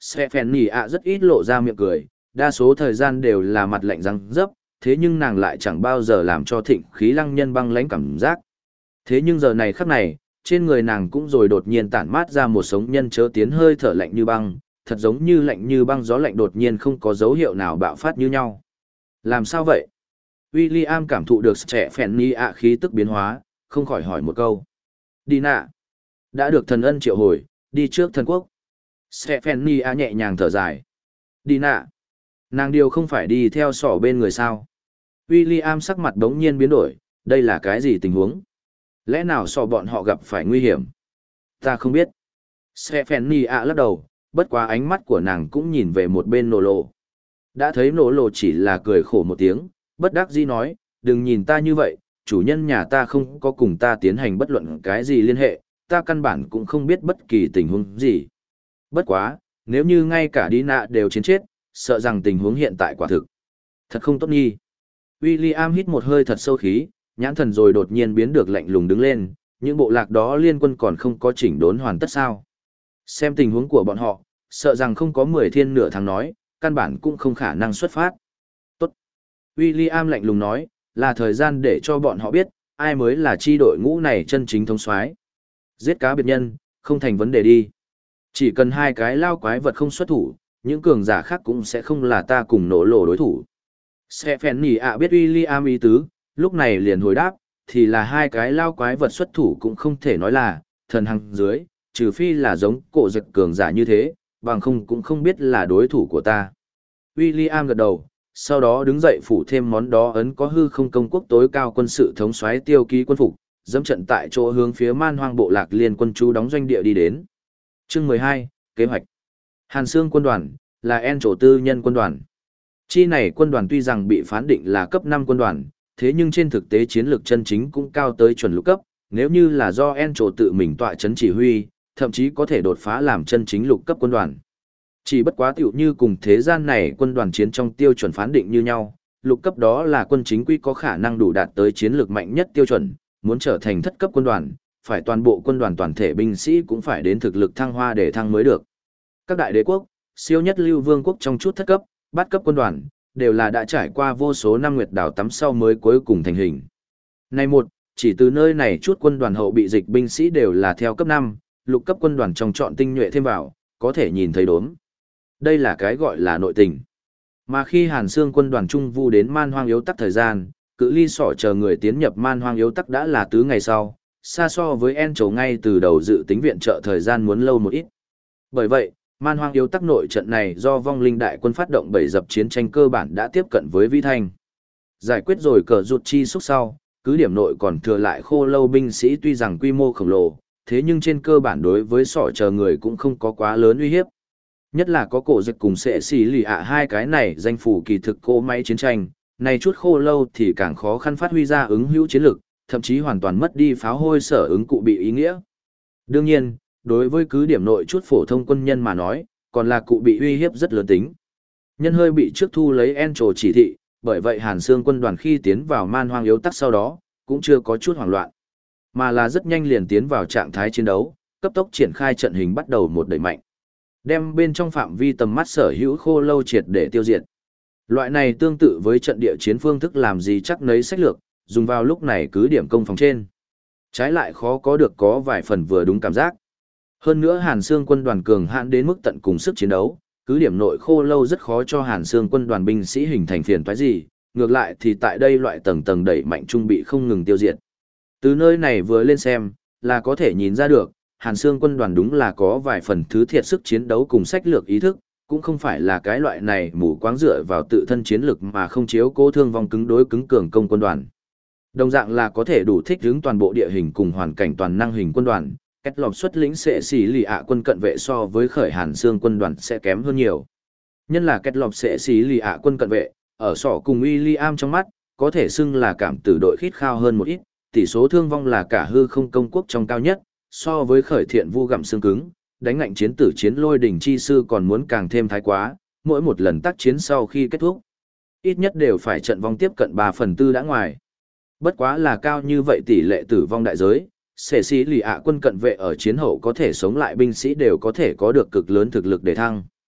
Stephanie ạ rất ít lộ ra miệng cười, đa số thời gian đều là mặt lạnh răng dấp, thế nhưng nàng lại chẳng bao giờ làm cho thịnh khí lăng nhân băng lãnh cảm giác. Thế nhưng giờ này khắc này, trên người nàng cũng rồi đột nhiên tản mát ra một sống nhân chớ tiến hơi thở lạnh như băng, thật giống như lạnh như băng gió lạnh đột nhiên không có dấu hiệu nào bạo phát như nhau. Làm sao vậy? William cảm thụ được trẻ phèn ni ạ khí tức biến hóa, không khỏi hỏi một câu. Đi nạ. Đã được thần ân triệu hồi, đi trước thần quốc. Stephanie A nhẹ nhàng thở dài. Đi nạ. Nàng điều không phải đi theo sỏ bên người sao. William sắc mặt đống nhiên biến đổi, đây là cái gì tình huống? Lẽ nào sỏ bọn họ gặp phải nguy hiểm? Ta không biết. Stephanie A lắc đầu, bất quá ánh mắt của nàng cũng nhìn về một bên nổ lộ. Đã thấy nổ lộ chỉ là cười khổ một tiếng, bất đắc dĩ nói, đừng nhìn ta như vậy, chủ nhân nhà ta không có cùng ta tiến hành bất luận cái gì liên hệ, ta căn bản cũng không biết bất kỳ tình huống gì. Bất quá, nếu như ngay cả đi nạ đều chiến chết, sợ rằng tình huống hiện tại quả thực. Thật không tốt nghi. William hít một hơi thật sâu khí, nhãn thần rồi đột nhiên biến được lạnh lùng đứng lên, những bộ lạc đó liên quân còn không có chỉnh đốn hoàn tất sao. Xem tình huống của bọn họ, sợ rằng không có 10 thiên nửa tháng nói, căn bản cũng không khả năng xuất phát. Tốt. William lạnh lùng nói, là thời gian để cho bọn họ biết, ai mới là chi đội ngũ này chân chính thống soái. Giết cá biệt nhân, không thành vấn đề đi. Chỉ cần hai cái lao quái vật không xuất thủ, những cường giả khác cũng sẽ không là ta cùng nổ lộ đối thủ. Stephanie ạ biết William ý tứ, lúc này liền hồi đáp, thì là hai cái lao quái vật xuất thủ cũng không thể nói là, thần hằng dưới, trừ phi là giống cổ dực cường giả như thế, bằng không cũng không biết là đối thủ của ta. William gật đầu, sau đó đứng dậy phủ thêm món đó ấn có hư không công quốc tối cao quân sự thống soái tiêu ký quân phục, dẫm trận tại chỗ hướng phía man hoang bộ lạc liên quân chú đóng doanh địa đi đến. Chương 12, kế hoạch. Hàn Xương quân đoàn, là En trổ tư nhân quân đoàn. Chi này quân đoàn tuy rằng bị phán định là cấp 5 quân đoàn, thế nhưng trên thực tế chiến lược chân chính cũng cao tới chuẩn lục cấp, nếu như là do En trổ tự mình tọa chấn chỉ huy, thậm chí có thể đột phá làm chân chính lục cấp quân đoàn. Chỉ bất quá tiểu như cùng thế gian này quân đoàn chiến trong tiêu chuẩn phán định như nhau, lục cấp đó là quân chính quy có khả năng đủ đạt tới chiến lược mạnh nhất tiêu chuẩn, muốn trở thành thất cấp quân đoàn, phải toàn bộ quân đoàn toàn thể binh sĩ cũng phải đến thực lực thăng hoa để thăng mới được. Các đại đế quốc, siêu nhất lưu vương quốc trong chút thất cấp, bát cấp quân đoàn, đều là đã trải qua vô số năm nguyệt đào tắm sau mới cuối cùng thành hình. Này một, chỉ từ nơi này chút quân đoàn hậu bị dịch binh sĩ đều là theo cấp 5, lục cấp quân đoàn trong chọn tinh nhuệ thêm vào, có thể nhìn thấy đốm. Đây là cái gọi là nội tình. Mà khi Hàn Xương quân đoàn trung vu đến man hoang yếu tắc thời gian, cự ly sỏ chờ người tiến nhập man hoang yếu tắc đã là tứ ngày sau, xa so với En trổ ngay từ đầu dự tính viện trợ thời gian muốn lâu một ít. Bởi vậy, man hoang yếu tắc nội trận này do vong linh đại quân phát động bảy dập chiến tranh cơ bản đã tiếp cận với Vĩ Thanh. Giải quyết rồi cờ rụt chi xúc sau, cứ điểm nội còn thừa lại khô lâu binh sĩ tuy rằng quy mô khổng lồ, thế nhưng trên cơ bản đối với sỏ chờ người cũng không có quá lớn uy hiếp. Nhất là có cổ dịch cùng sệ xì lì ạ hai cái này danh phủ kỳ thực cỗ máy chiến tranh, này chút khô lâu thì càng khó khăn phát huy ra ứng hữu chiến lực, thậm chí hoàn toàn mất đi pháo hôi sở ứng cụ bị ý nghĩa. Đương nhiên, đối với cứ điểm nội chút phổ thông quân nhân mà nói, còn là cụ bị uy hiếp rất lớn tính. Nhân hơi bị trước thu lấy En trổ chỉ thị, bởi vậy Hàn Xương quân đoàn khi tiến vào man hoang yếu tắc sau đó, cũng chưa có chút hoảng loạn, mà là rất nhanh liền tiến vào trạng thái chiến đấu, cấp tốc triển khai trận hình bắt đầu một đẩy mạnh. Đem bên trong phạm vi tầm mắt sở hữu khô lâu triệt để tiêu diệt. Loại này tương tự với trận địa chiến phương thức làm gì chắc nấy sách lược, dùng vào lúc này cứ điểm công phòng trên. Trái lại khó có được có vài phần vừa đúng cảm giác. Hơn nữa Hàn Xương quân đoàn cường hãn đến mức tận cùng sức chiến đấu, cứ điểm nội khô lâu rất khó cho Hàn Xương quân đoàn binh sĩ hình thành phiền toái gì, ngược lại thì tại đây loại tầng tầng đẩy mạnh trung bị không ngừng tiêu diệt. Từ nơi này vừa lên xem, là có thể nhìn ra được, Hàn Xương quân đoàn đúng là có vài phần thứ thiệt sức chiến đấu cùng sách lược ý thức, cũng không phải là cái loại này mù quáng dựa vào tự thân chiến lực mà không chiếu cố thương vong cứng đối cứng cường công quân đoàn. Đồng dạng là có thể đủ thích ứng toàn bộ địa hình cùng hoàn cảnh toàn năng hình quân đoàn, kết lọc xuất lĩnh sẽ xỉ lì ạ quân cận vệ so với khởi Hàn Xương quân đoàn sẽ kém hơn nhiều. Nhân là kết lọc sẽ xỉ lì ạ quân cận vệ, ở sỏ cùng William trong mắt, có thể xưng là cảm tử đội khít khao hơn một ít, tỷ số thương vong là cả hư không công quốc trong cao nhất, so với khởi thiện vu gặm xương cứng, đánh ngạnh chiến tử chiến lôi đỉnh chi sư còn muốn càng thêm thái quá, mỗi một lần tác chiến sau khi kết thúc, ít nhất đều phải trận vong tiếp cận 3/4 đã ngoài. Bất quá là cao như vậy tỷ lệ tử vong đại giới, sẽ sĩ lì ạ quân cận vệ ở chiến hậu có thể sống lại binh sĩ đều có thể có được cực lớn thực lực để thăng.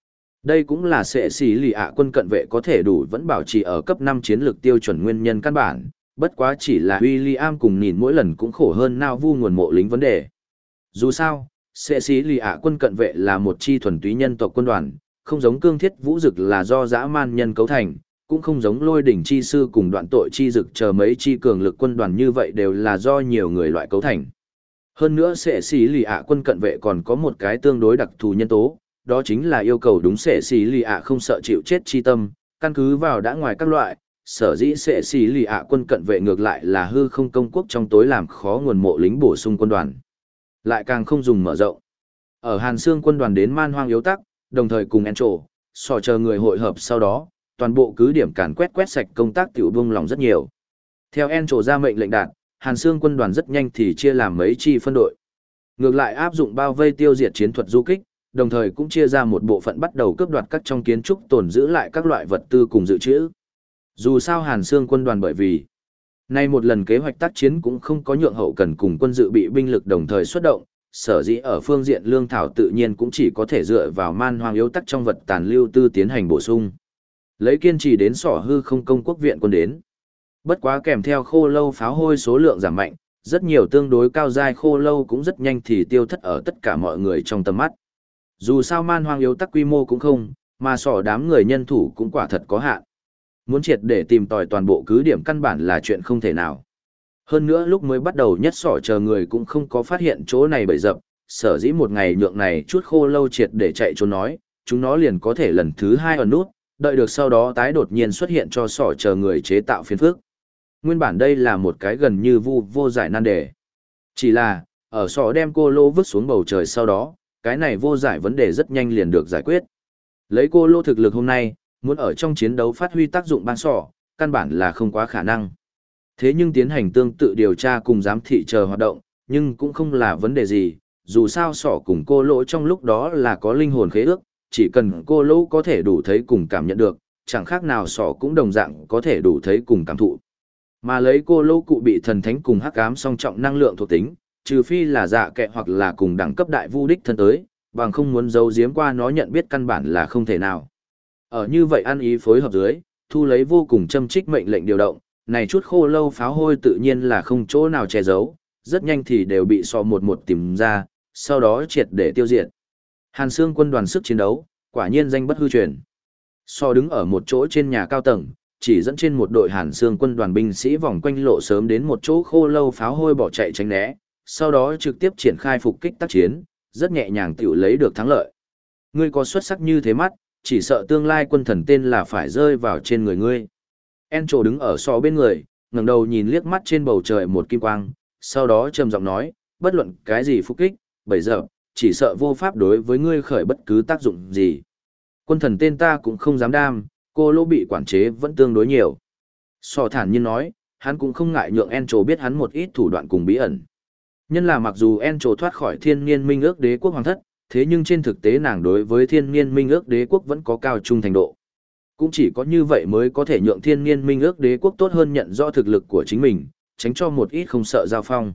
Đây cũng là sẽ xỉ lì ạ quân cận vệ có thể đủ vẫn bảo trì ở cấp 5 chiến lược tiêu chuẩn nguyên nhân căn bản, bất quá chỉ là William cùng nhìn mỗi lần cũng khổ hơn nao vu nguồn mộ lính vấn đề. Dù sao, sẽ xỉ lì ạ quân cận vệ là một chi thuần túy nhân tộc quân đoàn, không giống cương thiết vũ dực là do dã man nhân cấu thành, cũng không giống lôi đỉnh chi sư cùng đoạn tội chi dực chờ mấy chi cường lực quân đoàn như vậy đều là do nhiều người loại cấu thành. Hơn nữa sẽ xỉ lì ạ quân cận vệ còn có một cái tương đối đặc thù nhân tố, đó chính là yêu cầu đúng sẽ xỉ lì ạ không sợ chịu chết chi tâm, căn cứ vào đã ngoài các loại, sở dĩ sẽ xỉ lì ạ quân cận vệ ngược lại là hư không công quốc trong tối làm khó nguồn mộ lính bổ sung quân đoàn. Lại càng không dùng mở rộng. Ở Hàn Xương quân đoàn đến man hoang yếu tắc, đồng thời cùng Encho, sò chờ người hội hợp sau đó, toàn bộ cứ điểm càn quét sạch công tác tiểu buông lòng rất nhiều. Theo Encho ra mệnh lệnh đạt, Hàn Xương quân đoàn rất nhanh thì chia làm mấy chi phân đội. Ngược lại áp dụng bao vây tiêu diệt chiến thuật du kích, đồng thời cũng chia ra một bộ phận bắt đầu cướp đoạt các trong kiến trúc tồn giữ lại các loại vật tư cùng dự trữ. Dù sao Hàn Xương quân đoàn bởi vì nay một lần kế hoạch tác chiến cũng không có nhượng hậu cần cùng quân dự bị binh lực đồng thời xuất động, sở dĩ ở phương diện lương thảo tự nhiên cũng chỉ có thể dựa vào man hoang yếu tắc trong vật tàn lưu tư tiến hành bổ sung. Lấy kiên trì đến sỏ hư không công quốc viện quân đến. Bất quá kèm theo khô lâu pháo hôi số lượng giảm mạnh, rất nhiều tương đối cao giai khô lâu cũng rất nhanh thì tiêu thất ở tất cả mọi người trong tầm mắt. Dù sao man hoang yếu tắc quy mô cũng không, mà sỏ đám người nhân thủ cũng quả thật có hạn. Muốn triệt để tìm tòi toàn bộ cứ điểm căn bản là chuyện không thể nào. Hơn nữa lúc mới bắt đầu nhất sỏ chờ người cũng không có phát hiện chỗ này bậy dập, sở dĩ một ngày nhượng này chút khô lâu triệt để chạy trốn nói, chúng nó liền có thể lần thứ hai ẩn nút, đợi được sau đó tái đột nhiên xuất hiện cho sỏ chờ người chế tạo phiền phức. Nguyên bản đây là một cái gần như vô giải nan đề. Chỉ là, ở sỏ đem cô lô vứt xuống bầu trời sau đó, cái này vô giải vấn đề rất nhanh liền được giải quyết. Lấy cô lô thực lực hôm nay, muốn ở trong chiến đấu phát huy tác dụng ban sỏ, căn bản là không quá khả năng. Thế nhưng tiến hành tương tự điều tra cùng giám thị chờ hoạt động, nhưng cũng không là vấn đề gì, dù sao sỏ cùng cô lỗ trong lúc đó là có linh hồn khế ước, chỉ cần cô lỗ có thể đủ thấy cùng cảm nhận được, chẳng khác nào sỏ cũng đồng dạng có thể đủ thấy cùng cảm thụ. Mà lấy cô lỗ cụ bị thần thánh cùng hắc ám song trọng năng lượng thuộc tính, trừ phi là dạ kệ hoặc là cùng đẳng cấp đại vu đích thân tới, bằng không muốn giấu giếm qua nó nhận biết căn bản là không thể nào. Ở như vậy ăn ý phối hợp dưới, thu lấy vô cùng châm trích mệnh lệnh điều động, này chút khô lâu pháo hôi tự nhiên là không chỗ nào che giấu, rất nhanh thì đều bị sò một tìm ra, sau đó triệt để tiêu diệt. Hàn Xương quân đoàn sức chiến đấu, quả nhiên danh bất hư truyền. Sò đứng ở một chỗ trên nhà cao tầng, chỉ dẫn trên một đội Hàn Xương quân đoàn binh sĩ vòng quanh lộ sớm đến một chỗ khô lâu pháo hôi bỏ chạy tránh né, sau đó trực tiếp triển khai phục kích tác chiến, rất nhẹ nhàng tiểu lấy được thắng lợi. Ngươi có xuất sắc như thế mắt, chỉ sợ tương lai quân thần tên là phải rơi vào trên người ngươi. Encho đứng ở sò bên người, ngẩng đầu nhìn liếc mắt trên bầu trời một kim quang, sau đó trầm giọng nói, bất luận cái gì phục kích, bây giờ, chỉ sợ vô pháp đối với ngươi khởi bất cứ tác dụng gì. Quân thần tên ta cũng không dám đam, cô lô bị quản chế vẫn tương đối nhiều. Sò thản nhiên nói, hắn cũng không ngại nhượng Encho biết hắn một ít thủ đoạn cùng bí ẩn. Nhân là mặc dù Encho thoát khỏi thiên niên minh ước đế quốc hoàng thất, thế nhưng trên thực tế nàng đối với thiên niên minh ước đế quốc vẫn có cao trung thành độ. Cũng chỉ có như vậy mới có thể nhượng thiên niên minh ước đế quốc tốt hơn nhận rõ thực lực của chính mình, tránh cho một ít không sợ giao phong.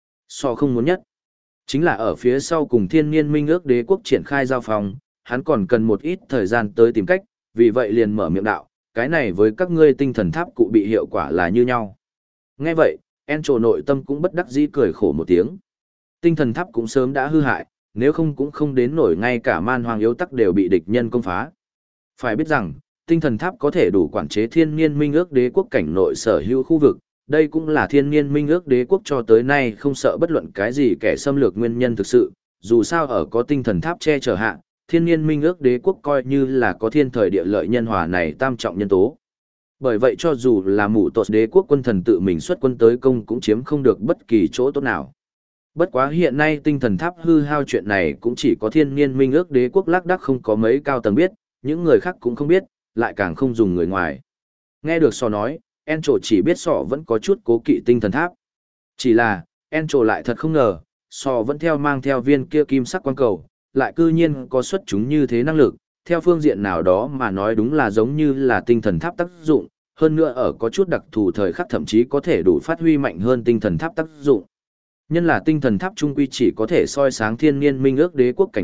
So không muốn nhất, chính là ở phía sau cùng thiên niên minh ước đế quốc triển khai giao phong, hắn còn cần một ít thời gian tới tìm cách, vì vậy liền mở miệng đạo, cái này với các ngươi tinh thần tháp cụ bị hiệu quả là như nhau. Nghe vậy, Encho nội tâm cũng bất đắc dĩ cười khổ một tiếng. Tinh thần tháp cũng sớm đã hư hại, nếu không cũng không đến nổi ngay cả man hoang yếu tắc đều bị địch nhân công phá. Phải biết rằng, tinh thần tháp có thể đủ quản chế thiên niên minh ước đế quốc cảnh nội sở hữu khu vực, đây cũng là thiên niên minh ước đế quốc cho tới nay không sợ bất luận cái gì kẻ xâm lược nguyên nhân thực sự, dù sao ở có tinh thần tháp che chở hạ, thiên niên minh ước đế quốc coi như là có thiên thời địa lợi nhân hòa này tam trọng nhân tố. Bởi vậy cho dù là mụ tột đế quốc quân thần tự mình xuất quân tới công cũng chiếm không được bất kỳ chỗ tốt nào. Bất quá hiện nay tinh thần tháp hư hao chuyện này cũng chỉ có thiên niên minh ước đế quốc lác đác không có mấy cao tầng biết, những người khác cũng không biết, lại càng không dùng người ngoài. Nghe được sò nói, Encho chỉ biết sò vẫn có chút cố kỵ tinh thần tháp. Chỉ là, Encho lại thật không ngờ, sò vẫn mang theo viên kia kim sắc quang cầu, lại cư nhiên có xuất chúng như thế năng lực, theo phương diện nào đó mà nói đúng là giống như là tinh thần tháp tác dụng, hơn nữa ở có chút đặc thù thời khắc thậm chí có thể đủ phát huy mạnh hơn tinh thần tháp tác dụng. Nhân là tinh thần tháp trung quy chỉ có thể soi sáng thiên niên minh ước đế quốc cảnh nội,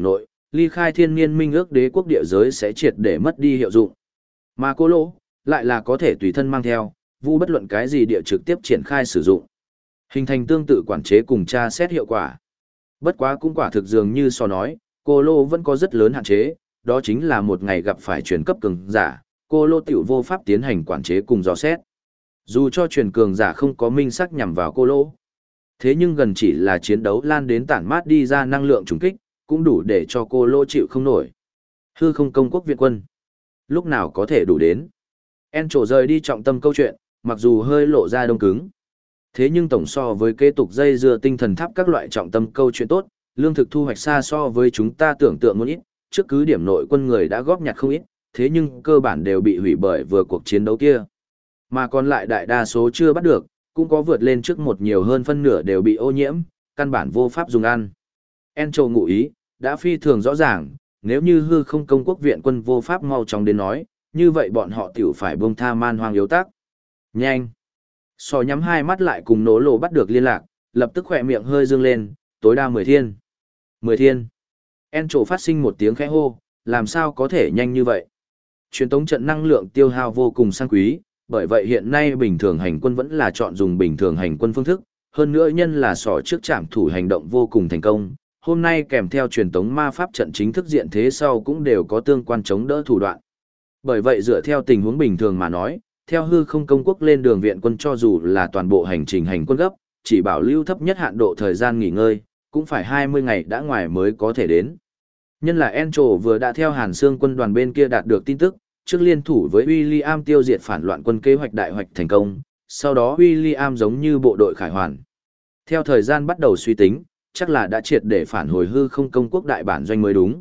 ly khai thiên niên minh ước đế quốc địa giới sẽ triệt để mất đi hiệu dụng. Mà cô lỗ, lại là có thể tùy thân mang theo, vu bất luận cái gì địa trực tiếp triển khai sử dụng. Hình thành tương tự quản chế cùng tra xét hiệu quả. Bất quá cũng quả thực dường như so nói, cô lô vẫn có rất lớn hạn chế, đó chính là một ngày gặp phải truyền cấp cường giả, cô lô tiểu vô pháp tiến hành quản chế cùng dò xét. Dù cho truyền cường giả không có minh sắc nhằm vào cô lô, thế nhưng gần chỉ là chiến đấu lan đến tản mát đi ra năng lượng trùng kích, cũng đủ để cho cô lô chịu không nổi. Hư không công quốc viện quân, lúc nào có thể đủ đến. En trổ rời đi trọng tâm câu chuyện, mặc dù hơi lộ ra đông cứng. Thế nhưng tổng so với kế tục dây dưa tinh thần tháp các loại trọng tâm câu chuyện tốt, lương thực thu hoạch xa so với chúng ta tưởng tượng một ít, trước cứ điểm nội quân người đã góp nhặt không ít, thế nhưng cơ bản đều bị hủy bởi vừa cuộc chiến đấu kia. Mà còn lại đại đa số chưa bắt được, cũng có vượt lên trước một nhiều hơn phân nửa đều bị ô nhiễm, căn bản vô pháp dùng ăn. En Châu ngụ ý, đã phi thường rõ ràng, nếu như hư không công quốc viện quân vô pháp mau chóng đến nói, như vậy bọn họ tiểu phải buông tha man hoang yếu tác. Nhanh! Sò nhắm hai mắt lại cùng nổ lộ bắt được liên lạc, lập tức khỏe miệng hơi dương lên, tối đa 10 thiên. 10 thiên. En Châu phát sinh một tiếng khẽ hô, làm sao có thể nhanh như vậy? Truyền tống trận năng lượng tiêu hao vô cùng sang quý, bởi vậy hiện nay bình thường hành quân vẫn là chọn dùng bình thường hành quân phương thức, hơn nữa nhân là sò trước trạm thủ hành động vô cùng thành công, hôm nay kèm theo truyền tống ma pháp trận chính thức diện thế sau cũng đều có tương quan chống đỡ thủ đoạn. Bởi vậy dựa theo tình huống bình thường mà nói, theo hư không công quốc lên đường viện quân cho dù là toàn bộ hành trình hành quân gấp, chỉ bảo lưu thấp nhất hạn độ thời gian nghỉ ngơi, cũng phải 20 ngày đã ngoài mới có thể đến. Nhân là Encho vừa đã theo Hàn Xương quân đoàn bên kia đạt được tin tức, trước liên thủ với William tiêu diệt phản loạn quân kế hoạch đại hoạch thành công, sau đó William giống như bộ đội khải hoàn. Theo thời gian bắt đầu suy tính, chắc là đã triệt để phản hồi hư không công quốc đại bản doanh mới đúng.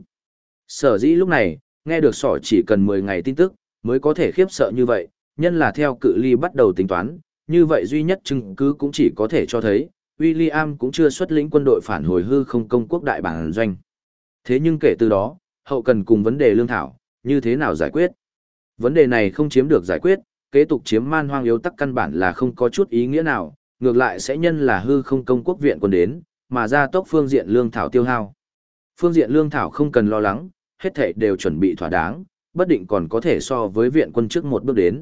Sở dĩ lúc này, nghe được sỏ chỉ cần 10 ngày tin tức, mới có thể khiếp sợ như vậy, nhân là theo cự ly bắt đầu tính toán, như vậy duy nhất chứng cứ cũng chỉ có thể cho thấy, William cũng chưa xuất lĩnh quân đội phản hồi hư không công quốc đại bản doanh. Thế nhưng kể từ đó, hậu cần cùng vấn đề lương thảo, như thế nào giải quyết? Vấn đề này không chiếm được giải quyết, kế tục chiếm man hoang yếu tắc căn bản là không có chút ý nghĩa nào, ngược lại sẽ nhân là hư không công quốc viện quân đến, mà ra tốc phương diện lương thảo tiêu hao. Phương diện lương thảo không cần lo lắng, hết thảy đều chuẩn bị thỏa đáng, bất định còn có thể so với viện quân trước một bước đến.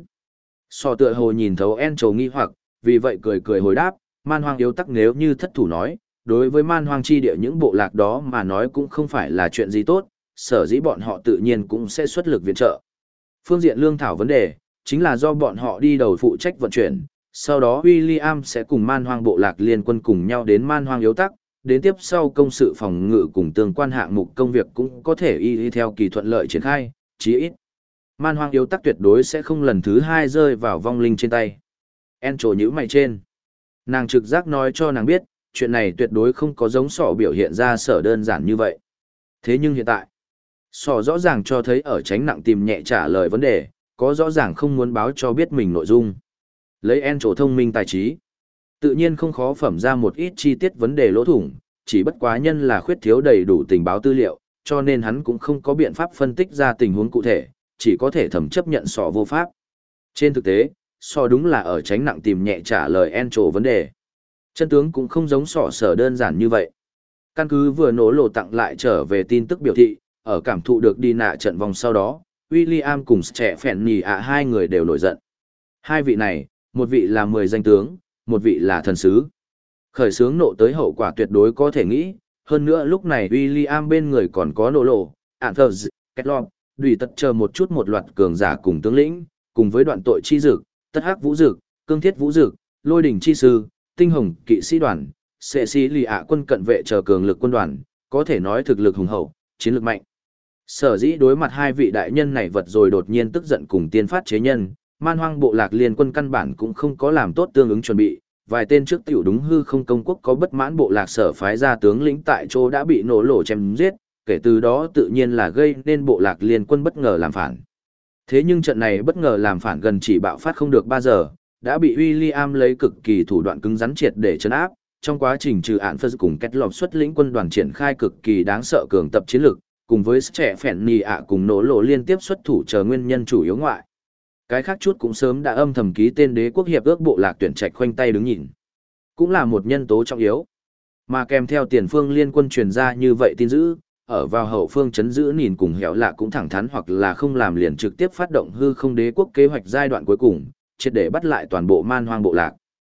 So tựa hồ nhìn thấu En Trầu nghi hoặc, vì vậy cười cười hồi đáp, man hoang yếu tắc nếu như thất thủ nói, đối với man hoang chi địa những bộ lạc đó mà nói cũng không phải là chuyện gì tốt, sở dĩ bọn họ tự nhiên cũng sẽ xuất lực viện trợ. Phương diện lương thảo vấn đề, chính là do bọn họ đi đầu phụ trách vận chuyển, sau đó William sẽ cùng man hoang bộ lạc liên quân cùng nhau đến man hoang yếu tắc, đến tiếp sau công sự phòng ngự cùng tương quan hạng mục công việc cũng có thể y theo kỳ thuận lợi triển khai, chí ít. Man hoang yếu tắc tuyệt đối sẽ không lần thứ hai rơi vào vong linh trên tay. En trổ nhữ mày trên. Nàng trực giác nói cho nàng biết, chuyện này tuyệt đối không có giống sỏ biểu hiện ra sở đơn giản như vậy. Thế nhưng hiện tại, sỏ rõ ràng cho thấy ở tránh nặng tìm nhẹ trả lời vấn đề, có rõ ràng không muốn báo cho biết mình nội dung. Lấy En trổ thông minh tài trí, tự nhiên không khó phẩm ra một ít chi tiết vấn đề lỗ thủng, chỉ bất quá nhân là khuyết thiếu đầy đủ tình báo tư liệu, cho nên hắn cũng không có biện pháp phân tích ra tình huống cụ thể, chỉ có thể thầm chấp nhận sỏ vô pháp. Trên thực tế, sỏ đúng là ở tránh nặng tìm nhẹ trả lời En trổ vấn đề. Chân tướng cũng không giống sỏ sở đơn giản như vậy. Căn cứ vừa nổ lộ tặng lại trở về tin tức biểu thị, ở cảm thụ được đi nạ trận vòng sau đó, William cùng trẻ phèn nhì ạ hai người đều nổi giận. Hai vị này, một vị là 10 danh tướng, một vị là thần sứ. Khởi sướng nộ tới hậu quả tuyệt đối có thể nghĩ, hơn nữa lúc này William bên người còn có nổ lộ, Anthers, Ketlop, đùi tật chờ một chút một loạt cường giả cùng tướng lĩnh, cùng với đoạn tội chi dực, tất hắc vũ dực, cương thiết vũ dực, lôi đỉnh chi sư, tinh hồng kỵ sĩ đoàn, sệ sĩ lì ạ quân cận vệ chờ cường lực quân đoàn, có thể nói thực lực hùng hậu, chiến lược mạnh. Sở dĩ đối mặt hai vị đại nhân này vật rồi đột nhiên tức giận cùng tiên phát chế nhân, man hoang bộ lạc liên quân căn bản cũng không có làm tốt tương ứng chuẩn bị, vài tên trước tiểu đúng hư không công quốc có bất mãn bộ lạc sở phái ra tướng lĩnh tại chỗ đã bị nổ lổ chém giết, kể từ đó tự nhiên là gây nên bộ lạc liên quân bất ngờ làm phản. Thế nhưng trận này bất ngờ làm phản gần chỉ bạo phát không được 3 giờ, đã bị William lấy cực kỳ thủ đoạn cứng rắn triệt để trấn áp, trong quá trình trừ án phật cùng kết lọc xuất lĩnh quân đoàn triển khai cực kỳ đáng sợ cường tập chiến lược, cùng với trẻ phèn nì ạ cùng nổ lộ liên tiếp xuất thủ chờ nguyên nhân chủ yếu ngoại. Cái khác chút cũng sớm đã âm thầm ký tên đế quốc hiệp ước bộ lạc tuyển trạch khoanh tay đứng nhìn. Cũng là một nhân tố trọng yếu. Mà kèm theo tiền phương liên quân truyền ra như vậy tin dữ, ở vào hậu phương chấn giữ nhìn cùng hẻo lạ cũng thẳng thắn hoặc là không làm liền trực tiếp phát động hư không đế quốc kế hoạch giai đoạn cuối cùng, triệt để bắt lại toàn bộ man hoang bộ lạc.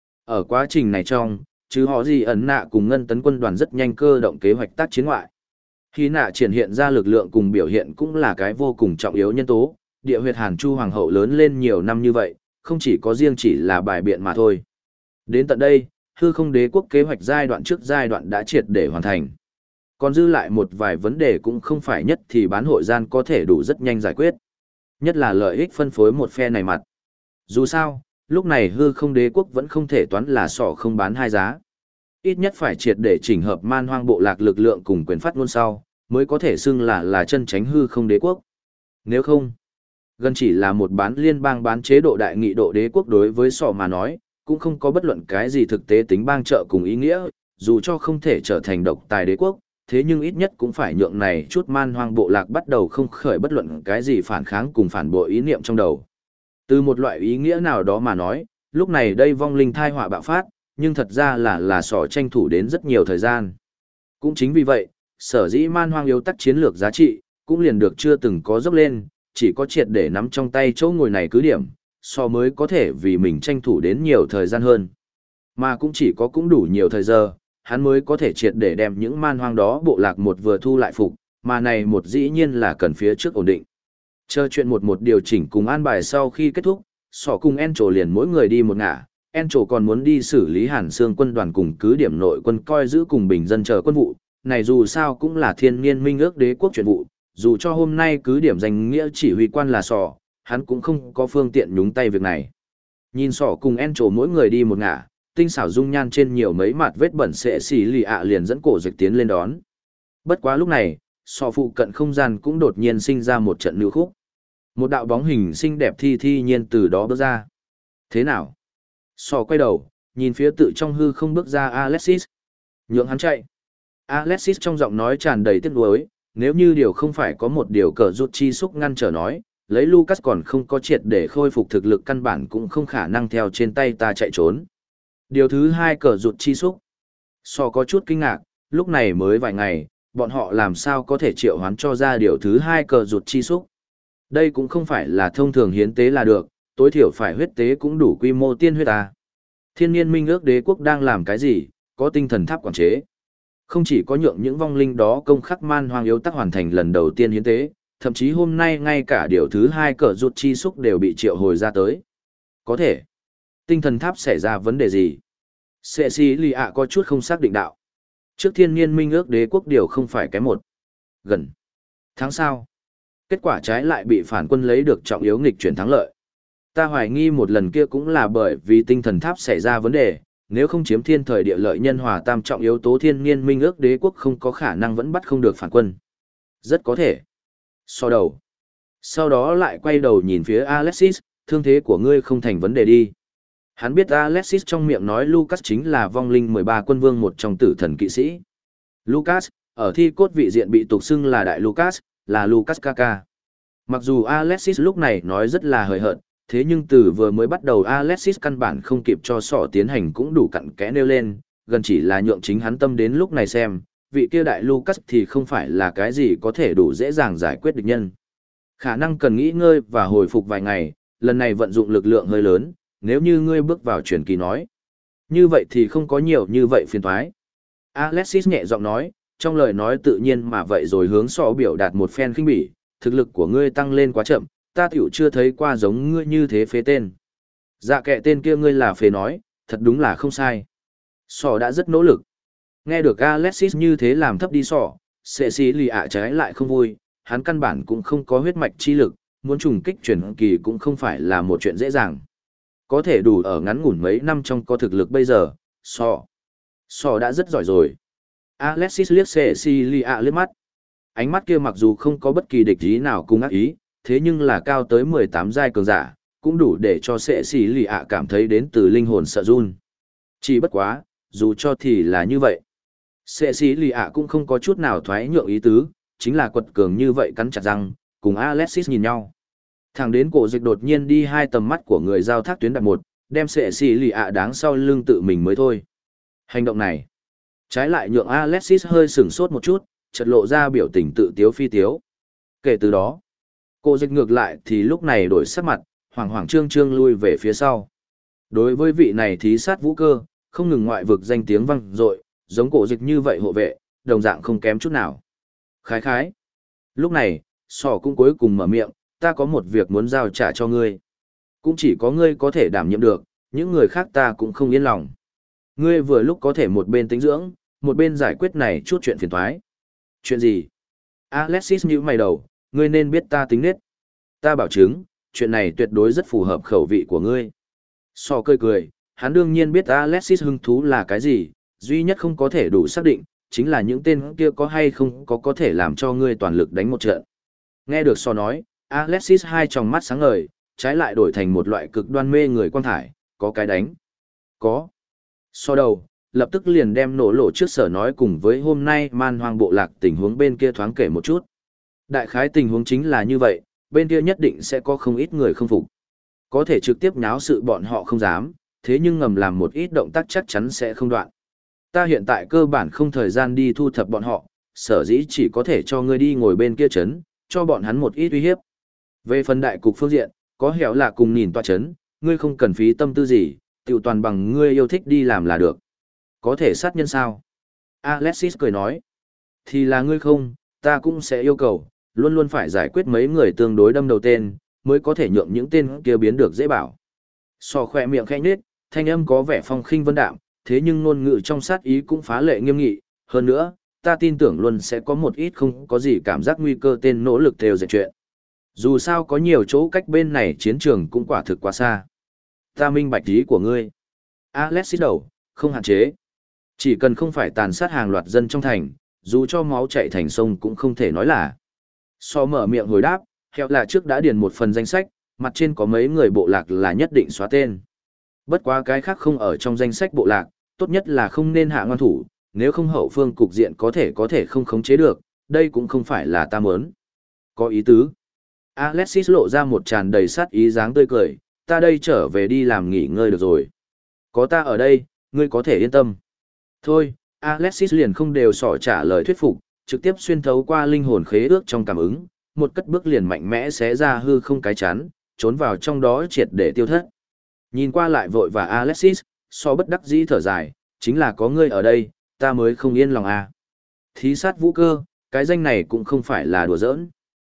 Ở quá trình này trong, chứ họ gì ẩn nạ cùng ngân tấn quân đoàn rất nhanh cơ động kế hoạch tác chiến ngoại. Khi nạ triển hiện ra lực lượng cùng biểu hiện cũng là cái vô cùng trọng yếu nhân tố, địa huyệt Hàn Chu hoàng hậu lớn lên nhiều năm như vậy, không chỉ có riêng chỉ là bài biện mà thôi. Đến tận đây, hư không đế quốc kế hoạch giai đoạn trước giai đoạn đã triệt để hoàn thành. Còn dư lại một vài vấn đề cũng không phải nhất thì bán hội gian có thể đủ rất nhanh giải quyết. Nhất là lợi ích phân phối một phe này mặt. Dù sao, lúc này hư không đế quốc vẫn không thể toán là sỏ không bán hai giá. Ít nhất phải triệt để chỉnh hợp man hoang bộ lạc lực lượng cùng quyền phát ngôn sau, mới có thể xưng là chân tránh hư không đế quốc. Nếu không, gần chỉ là một bán liên bang bán chế độ đại nghị độ đế quốc đối với sỏ mà nói, cũng không có bất luận cái gì thực tế tính bang trợ cùng ý nghĩa, dù cho không thể trở thành độc tài đế quốc, thế nhưng ít nhất cũng phải nhượng này chút man hoang bộ lạc bắt đầu không khởi bất luận cái gì phản kháng cùng phản bội ý niệm trong đầu. Từ một loại ý nghĩa nào đó mà nói, lúc này đây vong linh thai họa bạo phát, nhưng thật ra là sỏ tranh thủ đến rất nhiều thời gian. Cũng chính vì vậy, sở dĩ man hoang yếu tắc chiến lược giá trị, cũng liền được chưa từng có dốc lên, chỉ có triệt để nắm trong tay chỗ ngồi này cứ điểm, so mới có thể vì mình tranh thủ đến nhiều thời gian hơn. Mà cũng chỉ có cũng đủ nhiều thời giờ, hắn mới có thể triệt để đem những man hoang đó bộ lạc một vừa thu lại phục, mà này một dĩ nhiên là cần phía trước ổn định. Chờ chuyện một điều chỉnh cùng an bài sau khi kết thúc, sỏ cùng Encho liền mỗi người đi một ngả, Encho còn muốn đi xử lý Hàn Xương quân đoàn cùng cứ điểm nội quân coi giữ cùng bình dân chờ quân vụ, này dù sao cũng là thiên niên minh ước đế quốc chuyện vụ, dù cho hôm nay cứ điểm danh nghĩa chỉ huy quan là sỏ, hắn cũng không có phương tiện nhúng tay việc này. Nhìn sỏ cùng Encho mỗi người đi một ngả, tinh xảo dung nhan trên nhiều mấy mặt vết bẩn sẽ xì lì ạ liền dẫn cổ dịch tiến lên đón. Bất quá lúc này, sỏ phụ cận không gian cũng đột nhiên sinh ra một trận nữ khúc. Một đạo bóng hình xinh đẹp thi nhiên từ đó bước ra. Thế nào? Sỏ quay đầu, nhìn phía tự trong hư không bước ra Alexis. Nhượng hắn chạy. Alexis trong giọng nói tràn đầy tiếc nuối, nếu như điều không phải có một điều cờ rút chi xúc ngăn trở nói, lấy Lucas còn không có triệt để khôi phục thực lực căn bản cũng không khả năng theo trên tay ta chạy trốn. Điều thứ hai cờ rụt chi xúc. Sỏ có chút kinh ngạc, lúc này mới vài ngày, bọn họ làm sao có thể triệu hoán cho ra điều thứ hai cờ rụt chi xúc. Đây cũng không phải là thông thường hiến tế là được, tối thiểu phải huyết tế cũng đủ quy mô tiên huyết ta. Thiên nhiên minh ước đế quốc đang làm cái gì, có tinh thần tháp quản chế. Không chỉ có nhượng những vong linh đó công khắc man hoang yếu tắc hoàn thành lần đầu tiên hiến tế, thậm chí hôm nay ngay cả điều thứ hai cờ rụt chi xúc đều bị triệu hồi ra tới. Có thể. Tinh thần tháp xảy ra vấn đề gì? Sệ xì lì ạ có chút không xác định đạo. Trước thiên nhiên minh ước đế quốc điều không phải cái một. Gần. Tháng sau. Kết quả trái lại bị phản quân lấy được trọng yếu nghịch chuyển thắng lợi. Ta hoài nghi một lần kia cũng là bởi vì tinh thần tháp xảy ra vấn đề, nếu không chiếm thiên thời địa lợi nhân hòa tam trọng yếu tố thiên nhiên minh ước đế quốc không có khả năng vẫn bắt không được phản quân. Rất có thể. So đầu. Sau đó lại quay đầu nhìn phía Alexis, thương thế của ngươi không thành vấn đề đi. Hắn biết Alexis trong miệng nói Lucas chính là vong linh 13 quân vương một trong tử thần kỵ sĩ. Lucas, ở thi cốt vị diện bị tục xưng là Đại Lucas, là Lucas Kaka. Mặc dù Alexis lúc này nói rất là hời hợt, thế nhưng từ vừa mới bắt đầu Alexis căn bản không kịp cho sỏ tiến hành cũng đủ cặn kẽ nêu lên, gần chỉ là nhượng chính hắn tâm đến lúc này xem, vị kia Đại Lucas thì không phải là cái gì có thể đủ dễ dàng giải quyết địch nhân. Khả năng cần nghỉ ngơi và hồi phục vài ngày, lần này vận dụng lực lượng hơi lớn, nếu như ngươi bước vào truyền kỳ nói. Như vậy thì không có nhiều như vậy phiền toái. Alexis nhẹ giọng nói, trong lời nói tự nhiên mà vậy rồi hướng sọ biểu đạt một phen khinh bỉ, thực lực của ngươi tăng lên quá chậm, ta tiểu chưa thấy qua giống ngươi như thế phế tên. Dạ kệ tên kia ngươi là phế nói, thật đúng là không sai. Sọ đã rất nỗ lực. Nghe được Alexis như thế làm thấp đi sọ, sẽ xí lì ạ trái lại không vui, hắn căn bản cũng không có huyết mạch chi lực, muốn trùng kích truyền kỳ cũng không phải là một chuyện dễ dàng. Có thể đủ ở ngắn ngủn mấy năm trong có thực lực bây giờ, sọ đã rất giỏi rồi. Alexis liếc Cecilia liếc mắt. Ánh mắt kia mặc dù không có bất kỳ địch ý nào cùng ác ý, thế nhưng là cao tới 18 giai cường giả, cũng đủ để cho Cecilia cảm thấy đến từ linh hồn sợ run. Chỉ bất quá, dù cho thì là như vậy. Cecilia cũng không có chút nào thoái nhượng ý tứ, chính là quật cường như vậy cắn chặt răng, cùng Alexis nhìn nhau. Thẳng đến cổ dịch đột nhiên đi hai tầm mắt của người giao thác tuyến đặt một, đem Cecilia đáng sau lưng tự mình mới thôi. Hành động này, trái lại nhượng Alexis hơi sửng sốt một chút, chợt lộ ra biểu tình tự tiếu phi tiếu. Kể từ đó, cô dịch ngược lại thì lúc này đổi sắc mặt, hoảng hoảng trương trương lui về phía sau. Đối với vị này thí sát vũ cơ, không ngừng ngoại vực danh tiếng vang dội, giống cổ dịch như vậy hộ vệ, đồng dạng không kém chút nào. Khái khái. Lúc này, sỏ cũng cuối cùng mở miệng, ta có một việc muốn giao trả cho ngươi. Cũng chỉ có ngươi có thể đảm nhiệm được, những người khác ta cũng không yên lòng. Ngươi vừa lúc có thể một bên tĩnh dưỡng, một bên giải quyết này chút chuyện phiền toái. Chuyện gì? Alexis nhíu mày đầu, ngươi nên biết ta tính nết. Ta bảo chứng, chuyện này tuyệt đối rất phù hợp khẩu vị của ngươi. Sò cười cười, hắn đương nhiên biết Alexis hứng thú là cái gì, duy nhất không có thể đủ xác định, chính là những tên kia có hay không có thể làm cho ngươi toàn lực đánh một trận. Nghe được Sò nói, Alexis hai tròng mắt sáng ngời, trái lại đổi thành một loại cực đoan mê người quang thải, có cái đánh. Có. Sò đầu, lập tức liền đem nổ lộ trước sở nói cùng với hôm nay man hoang bộ lạc tình huống bên kia thoáng kể một chút. Đại khái tình huống chính là như vậy, bên kia nhất định sẽ có không ít người không phục. Có thể trực tiếp nháo sự bọn họ không dám, thế nhưng ngầm làm một ít động tác chắc chắn sẽ không đoạn. Ta hiện tại cơ bản không thời gian đi thu thập bọn họ, sở dĩ chỉ có thể cho ngươi đi ngồi bên kia chấn, cho bọn hắn một ít uy hiếp. Về phần đại cục phương diện, có hẻo là cùng nhìn tòa chấn, ngươi không cần phí tâm tư gì, tiểu toàn bằng ngươi yêu thích đi làm là được. Có thể sát nhân sao? Alexis cười nói. Thì là ngươi không, ta cũng sẽ yêu cầu, luôn luôn phải giải quyết mấy người tương đối đâm đầu tên, mới có thể nhượng những tên kia biến được dễ bảo. Sò khỏe miệng khẽ nhếch, thanh âm có vẻ phong khinh vân đạm, thế nhưng ngôn ngữ trong sát ý cũng phá lệ nghiêm nghị. Hơn nữa, ta tin tưởng luôn sẽ có một ít không có gì cảm giác nguy cơ tên nỗ lực theo dệt chuyện. Dù sao có nhiều chỗ cách bên này chiến trường cũng quả thực quá xa. Ta minh bạch ý của ngươi. Alexis đầu, không hạn chế. Chỉ cần không phải tàn sát hàng loạt dân trong thành, dù cho máu chảy thành sông cũng không thể nói là. So mở miệng hồi đáp, heo là trước đã điền một phần danh sách, mặt trên có mấy người bộ lạc là nhất định xóa tên. Bất quá cái khác không ở trong danh sách bộ lạc, tốt nhất là không nên hạ ngoan thủ, nếu không hậu phương cục diện có thể không khống chế được, đây cũng không phải là ta muốn. Có ý tứ. Alexis lộ ra một tràn đầy sát ý dáng tươi cười, ta đây trở về đi làm nghỉ ngơi được rồi. Có ta ở đây, ngươi có thể yên tâm. Thôi, Alexis liền không đều sỏ trả lời thuyết phục, trực tiếp xuyên thấu qua linh hồn khế ước trong cảm ứng, một cất bước liền mạnh mẽ xé ra hư không cái chắn, trốn vào trong đó triệt để tiêu thất. Nhìn qua lại vội và Alexis, so bất đắc dĩ thở dài, chính là có ngươi ở đây, ta mới không yên lòng à. Thí sát vũ cơ, cái danh này cũng không phải là đùa giỡn.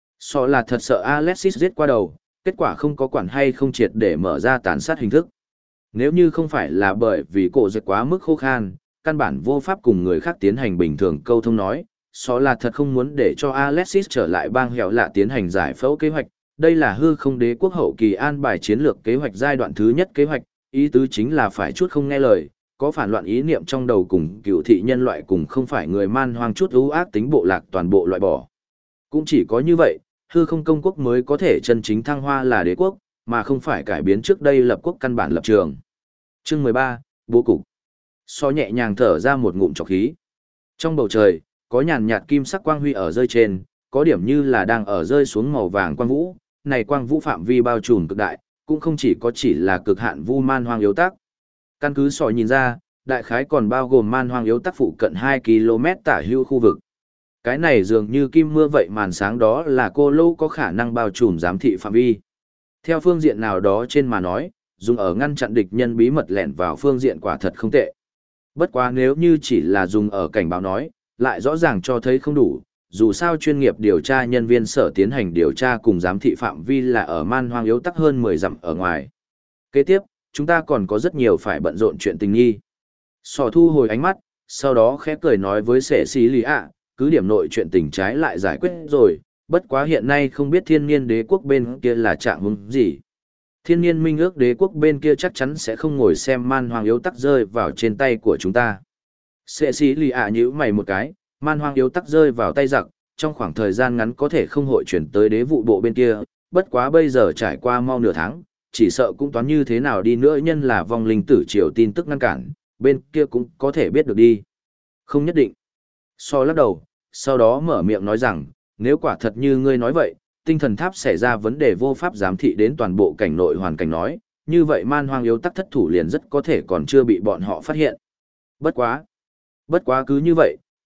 So là thật sợ Alexis giết qua đầu, kết quả không có quản hay không triệt để mở ra tàn sát hình thức. Nếu như không phải là bởi vì cổ dịch quá mức khô khan, căn bản vô pháp cùng người khác tiến hành bình thường câu thông nói, so là thật không muốn để cho Alexis trở lại bang hẻo lạ tiến hành giải phẫu kế hoạch. Đây là hư không đế quốc hậu kỳ an bài chiến lược kế hoạch giai đoạn thứ nhất kế hoạch, ý tứ chính là phải chút không nghe lời, có phản loạn ý niệm trong đầu cùng cựu thị nhân loại cùng không phải người man hoang chút ưu ác tính bộ lạc toàn bộ loại bỏ. Cũng chỉ có như vậy, hư không công quốc mới có thể chân chính thăng hoa là đế quốc, mà không phải cải biến trước đây lập quốc căn bản lập trường. Chương 13, Bố cục. So nhẹ nhàng thở ra một ngụm trọc khí. Trong bầu trời, có nhàn nhạt kim sắc quang huy ở rơi trên, có điểm như là đang ở rơi xuống màu vàng quang vũ, này quang vũ phạm vi bao trùm cực đại, cũng không chỉ là cực hạn vu man hoang yếu tắc. Căn cứ sỏi nhìn ra, đại khái còn bao gồm man hoang yếu tắc phụ cận 2 km tả hữu khu vực. Cái này dường như kim mưa vậy màn sáng đó là cô lâu có khả năng bao trùm giám thị phạm vi. Theo phương diện nào đó trên mà nói, dùng ở ngăn chặn địch nhân bí mật lẻn vào phương diện quả thật không tệ. Bất quá nếu như chỉ là dùng ở cảnh báo nói, lại rõ ràng cho thấy không đủ, dù sao chuyên nghiệp điều tra nhân viên sở tiến hành điều tra cùng giám thị phạm vi là ở man hoang yếu tắc hơn 10 dặm ở ngoài. Kế tiếp, chúng ta còn có rất nhiều phải bận rộn chuyện tình nghi. Sò thu hồi ánh mắt, sau đó khẽ cười nói với sẻ xí lì ạ, cứ điểm nội chuyện tình trái lại giải quyết rồi, bất quá hiện nay không biết thiên niên đế quốc bên kia là trạng huống gì. Thiên niên minh ước đế quốc bên kia chắc chắn sẽ không ngồi xem man hoang yếu tắc rơi vào trên tay của chúng ta. Sẻ xí lì ạ nhíu mày một cái, man hoang yếu tắc rơi vào tay giặc, trong khoảng thời gian ngắn có thể không hội chuyển tới đế vụ bộ bên kia, bất quá bây giờ trải qua mau nửa tháng, chỉ sợ cũng toán như thế nào đi nữa nhân là vong linh tử triều tin tức ngăn cản, bên kia cũng có thể biết được đi. Không nhất định. So lắc đầu, sau đó mở miệng nói rằng, nếu quả thật như ngươi nói vậy, tinh thần tháp xảy ra vấn đề vô pháp giám thị đến toàn bộ cảnh nội hoàn cảnh nói, như vậy man hoang yếu tắc thất thủ liền rất có thể còn chưa bị bọn họ phát hiện. Bất quá cứ như vậy,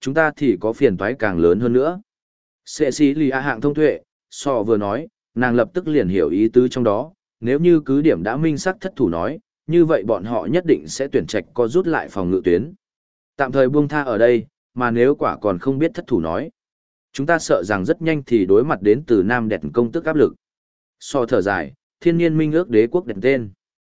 chúng ta thì có phiền toái càng lớn hơn nữa. Cecilia hạng thông tuệ, so vừa nói, nàng lập tức liền hiểu ý tứ trong đó, nếu như cứ điểm đã minh xác thất thủ nói, như vậy bọn họ nhất định sẽ tuyển trạch có rút lại phòng ngự tuyến. Tạm thời buông tha ở đây, mà nếu quả còn không biết thất thủ nói, chúng ta sợ rằng rất nhanh thì đối mặt đến từ Nam Đẹp công tức áp lực. So thở dài, thiên niên minh ước đế quốc đẹp tên.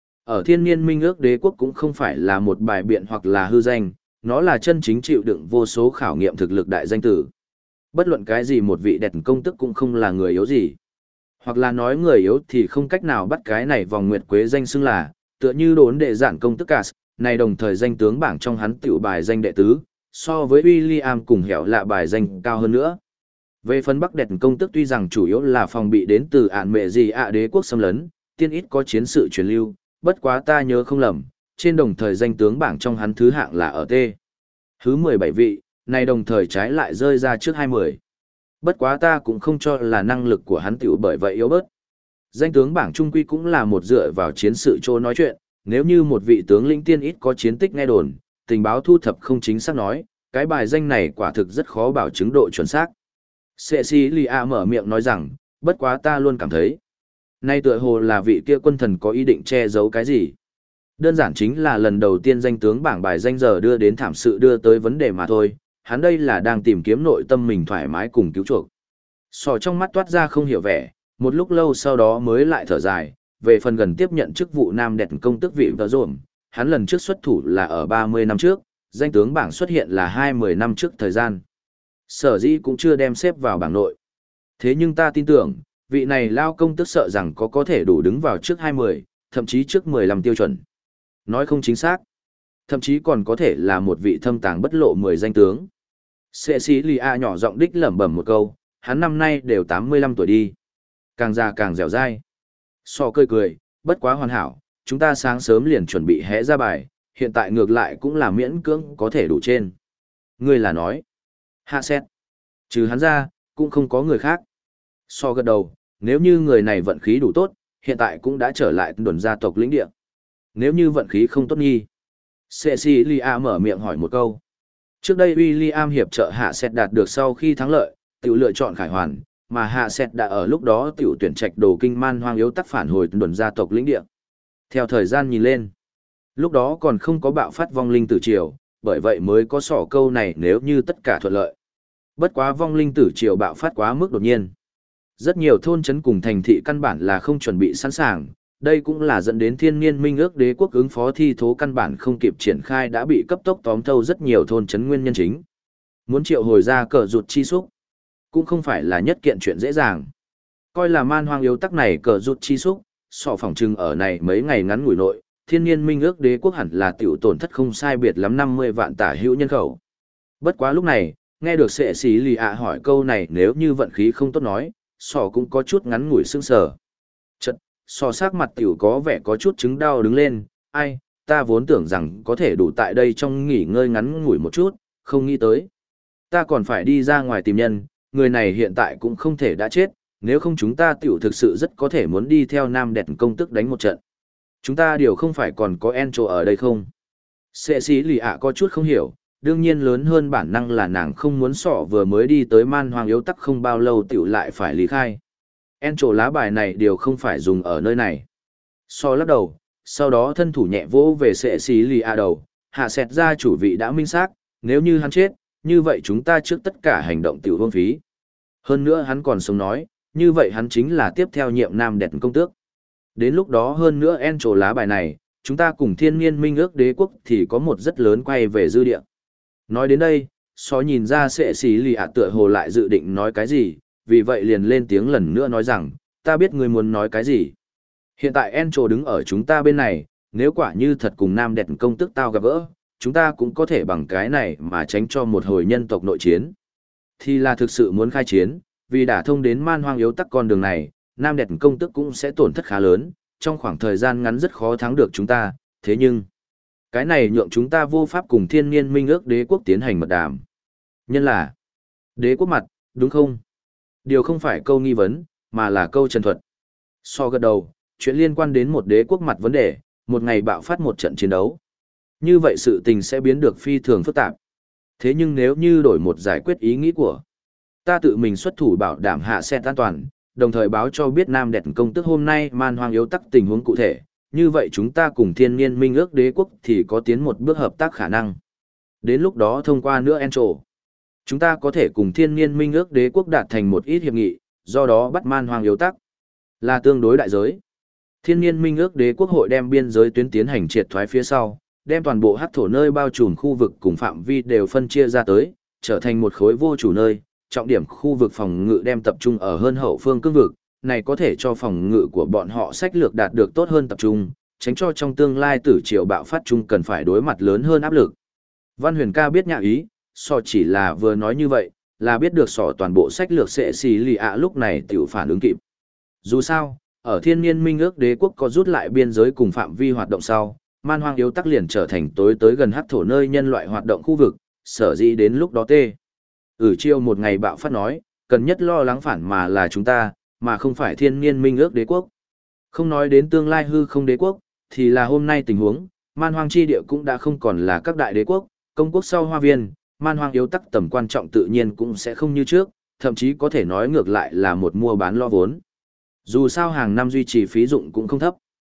Ở thiên niên minh ước đế quốc cũng không phải là một bài biện hoặc là hư danh, nó là chân chính chịu đựng vô số khảo nghiệm thực lực đại danh tử. Bất luận cái gì một vị đẹp công tức cũng không là người yếu gì. Hoặc là nói người yếu thì không cách nào bắt cái này vòng nguyệt quế danh xưng là, tựa như đốn đệ giản công tức Cass, này đồng thời danh tướng bảng trong hắn tiểu bài danh đệ tứ, so với William cùng hẻo lạ bài danh cao hơn nữa. Về phần Bắc Đẹp công tức tuy rằng chủ yếu là phòng bị đến từ ản mẹ gì ạ đế quốc xâm lấn, tiên ít có chiến sự truyền lưu, bất quá ta nhớ không lầm, trên đồng thời danh tướng bảng trong hắn thứ hạng là ở T. Thứ 17 vị, này đồng thời trái lại rơi ra trước 20. Bất quá ta cũng không cho là năng lực của hắn tiểu bởi vậy yếu bớt. Danh tướng bảng trung quy cũng là một dựa vào chiến sự trô nói chuyện, nếu như một vị tướng lĩnh tiên ít có chiến tích nghe đồn, tình báo thu thập không chính xác nói, cái bài danh này quả thực rất khó bảo chứng độ chuẩn xác. Cecilia mở miệng nói rằng, bất quá ta luôn cảm thấy, nay tựa hồ là vị kia quân thần có ý định che giấu cái gì. Đơn giản chính là lần đầu tiên danh tướng bảng bài danh giờ đưa đến thảm sự đưa tới vấn đề mà thôi, hắn đây là đang tìm kiếm nội tâm mình thoải mái cùng cứu chuộc. Sò trong mắt toát ra không hiểu vẻ, một lúc lâu sau đó mới lại thở dài, về phần gần tiếp nhận chức vụ Nam Đẹp công tước vị vợ rộn, hắn lần trước xuất thủ là ở 30 năm trước, danh tướng bảng xuất hiện là 20 năm trước thời gian. Sở dĩ cũng chưa đem xếp vào bảng nội. Thế nhưng ta tin tưởng, vị này lao công tức sợ rằng có thể đủ đứng vào trước 20, thậm chí trước 15 tiêu chuẩn. Nói không chính xác. Thậm chí còn có thể là một vị thâm tàng bất lộ 10 danh tướng. Cecilia nhỏ giọng đích lẩm bẩm một câu, hắn năm nay đều 85 tuổi đi. Càng già càng dẻo dai. So cười cười, bất quá hoàn hảo, chúng ta sáng sớm liền chuẩn bị hẽ ra bài, hiện tại ngược lại cũng là miễn cưỡng có thể đủ trên. Ngươi là nói. Hạ xét. Trừ hắn ra, cũng không có người khác. So gật đầu, nếu như người này vận khí đủ tốt, hiện tại cũng đã trở lại đồn gia tộc lĩnh địa. Nếu như vận khí không tốt nghi. Cecilia mở miệng hỏi một câu. Trước đây William hiệp trợ Hạ Xét đạt được sau khi thắng lợi, tiểu lựa chọn khải hoàn, mà Hạ Xét đã ở lúc đó tiểu tuyển trạch đồ kinh man hoang yếu tắc phản hồi đồn gia tộc lĩnh địa. Theo thời gian nhìn lên, lúc đó còn không có bạo phát vong linh tử triều, bởi vậy mới có sỏ câu này nếu như tất cả thuận lợi. Bất quá vong linh tử triều bạo phát quá mức đột nhiên. Rất nhiều thôn trấn cùng thành thị căn bản là không chuẩn bị sẵn sàng, đây cũng là dẫn đến thiên niên minh ước đế quốc ứng phó thi thố căn bản không kịp triển khai đã bị cấp tốc tóm thâu rất nhiều thôn trấn nguyên nhân chính. Muốn triệu hồi ra cờ rụt chi xúc, cũng không phải là nhất kiện chuyện dễ dàng. Coi là man hoang yếu tắc này cờ rụt chi xúc, sọ phỏng trừng ở này mấy ngày ngắn ngủi nội, thiên niên minh ước đế quốc hẳn là tiểu tổn thất không sai biệt lắm 50 vạn tả hữu nhân khẩu. Bất quá lúc này, nghe được sệ xí lì ạ hỏi câu này nếu như vận khí không tốt nói, sọ cũng có chút ngắn ngủi sương sờ. Chật, sọ sắc mặt tiểu có vẻ có chút chứng đau đứng lên, ai, ta vốn tưởng rằng có thể đủ tại đây trong nghỉ ngơi ngắn ngủi một chút, không nghĩ tới. Ta còn phải đi ra ngoài tìm nhân, người này hiện tại cũng không thể đã chết, nếu không chúng ta tiểu thực sự rất có thể muốn đi theo Nam Đẹp công tức đánh một trận. Chúng ta điều không phải còn có Encho ở đây không? Sệ xí lì ạ có chút không hiểu, đương nhiên lớn hơn bản năng là nàng không muốn sọ vừa mới đi tới man hoang yếu tắc không bao lâu tiểu lại phải lý khai. Encho lá bài này điều không phải dùng ở nơi này. So lắc đầu, sau đó thân thủ nhẹ vỗ về sệ xí lì ạ đầu, hạ xẹt ra chủ vị đã minh xác, nếu như hắn chết, như vậy chúng ta trước tất cả hành động tiểu hôn phí. Hơn nữa hắn còn sống nói, như vậy hắn chính là tiếp theo nhiệm Nam Đẹp công tước. Đến lúc đó hơn nữa Encho lá bài này, chúng ta cùng thiên niên minh ước đế quốc thì có một rất lớn quay về dư địa. Nói đến đây, so nhìn ra sệ xí lì ạ tựa hồ lại dự định nói cái gì, vì vậy liền lên tiếng lần nữa nói rằng, ta biết ngươi muốn nói cái gì. Hiện tại Encho đứng ở chúng ta bên này, nếu quả như thật cùng Nam Đẹp công tước tao gặp gỡ, chúng ta cũng có thể bằng cái này mà tránh cho một hồi nhân tộc nội chiến. Thì là thực sự muốn khai chiến, vì đã thông đến man hoang yếu tắc con đường này, Nam Đẹp công tước cũng sẽ tổn thất khá lớn, trong khoảng thời gian ngắn rất khó thắng được chúng ta, thế nhưng, cái này nhượng chúng ta vô pháp cùng thiên niên minh ước đế quốc tiến hành mật đàm. Nhân là, đế quốc mặt, đúng không? Điều không phải câu nghi vấn, mà là câu trần thuật. So gật đầu, chuyện liên quan đến một đế quốc mặt vấn đề, một ngày bạo phát một trận chiến đấu. Như vậy sự tình sẽ biến được phi thường phức tạp. Thế nhưng nếu như đổi một giải quyết ý nghĩ của ta tự mình xuất thủ bảo đảm hạ set an toàn, đồng thời báo cho biết Nam Đẹp công tức hôm nay man hoang yếu tắc tình huống cụ thể, như vậy chúng ta cùng thiên niên minh ước đế quốc thì có tiến một bước hợp tác khả năng. Đến lúc đó thông qua nữa Encho, chúng ta có thể cùng thiên niên minh ước đế quốc đạt thành một ít hiệp nghị, do đó bắt man hoang yếu tắc là tương đối đại giới. Thiên niên minh ước đế quốc hội đem biên giới tuyến tiến hành triệt thoái phía sau, đem toàn bộ hắc thổ nơi bao trùm khu vực cùng phạm vi đều phân chia ra tới, trở thành một khối vô chủ nơi, trọng điểm khu vực phòng ngự đem tập trung ở hơn hậu phương cương vực, này có thể cho phòng ngự của bọn họ sách lược đạt được tốt hơn tập trung, tránh cho trong tương lai tử triều bạo phát chung cần phải đối mặt lớn hơn áp lực. Văn Huyền ca biết nhạ ý, so chỉ là vừa nói như vậy, là biết được sỏ toàn bộ sách lược sẽ xì lì ạ lúc này tiểu phản ứng kịp. Dù sao, ở thiên niên minh ước đế quốc có rút lại biên giới cùng phạm vi hoạt động sau, man hoang yếu tắc liền trở thành tối tới gần hắc thổ nơi nhân loại hoạt động khu vực, sở dĩ đến lúc đó chiêu một ngày bạo phát nói, cần nhất lo lắng phản mà là chúng ta, mà không phải thiên niên minh ước đế quốc. Không nói đến tương lai hư không đế quốc, thì là hôm nay tình huống, man hoang chi địa cũng đã không còn là các đại đế quốc, công quốc sau hoa viên, man hoang yếu tắc tầm quan trọng tự nhiên cũng sẽ không như trước, thậm chí có thể nói ngược lại là một mua bán lo vốn. Dù sao hàng năm duy trì phí dụng cũng không thấp.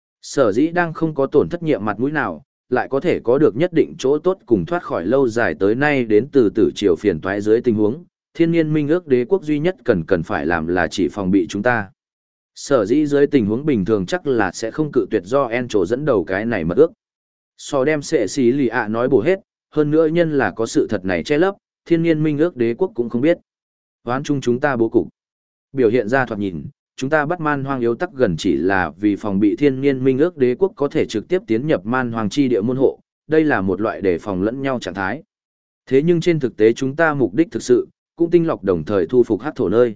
Sở dĩ đang không có tổn thất nhiệm mặt mũi nào, lại có thể có được nhất định chỗ tốt cùng thoát khỏi lâu dài tới nay đến từ tử triều phiền toái dưới tình huống, thiên nhiên minh ước đế quốc duy nhất cần phải làm là chỉ phòng bị chúng ta. Sở dĩ dưới tình huống bình thường chắc là sẽ không cự tuyệt do Encho dẫn đầu cái này mật ước. So đem sệ xí lì ạ nói bổ hết, hơn nữa nhân là có sự thật này che lấp, thiên nhiên minh ước đế quốc cũng không biết. Hoán chung chúng ta bố cục. Biểu hiện ra thoạt nhìn, chúng ta bắt man hoang yếu tắc gần chỉ là vì phòng bị thiên nhiên minh ước đế quốc có thể trực tiếp tiến nhập man hoang chi địa môn hộ, đây là một loại đề phòng lẫn nhau trạng thái. Thế nhưng trên thực tế chúng ta mục đích thực sự, cũng tinh lọc đồng thời thu phục hắc thổ nơi.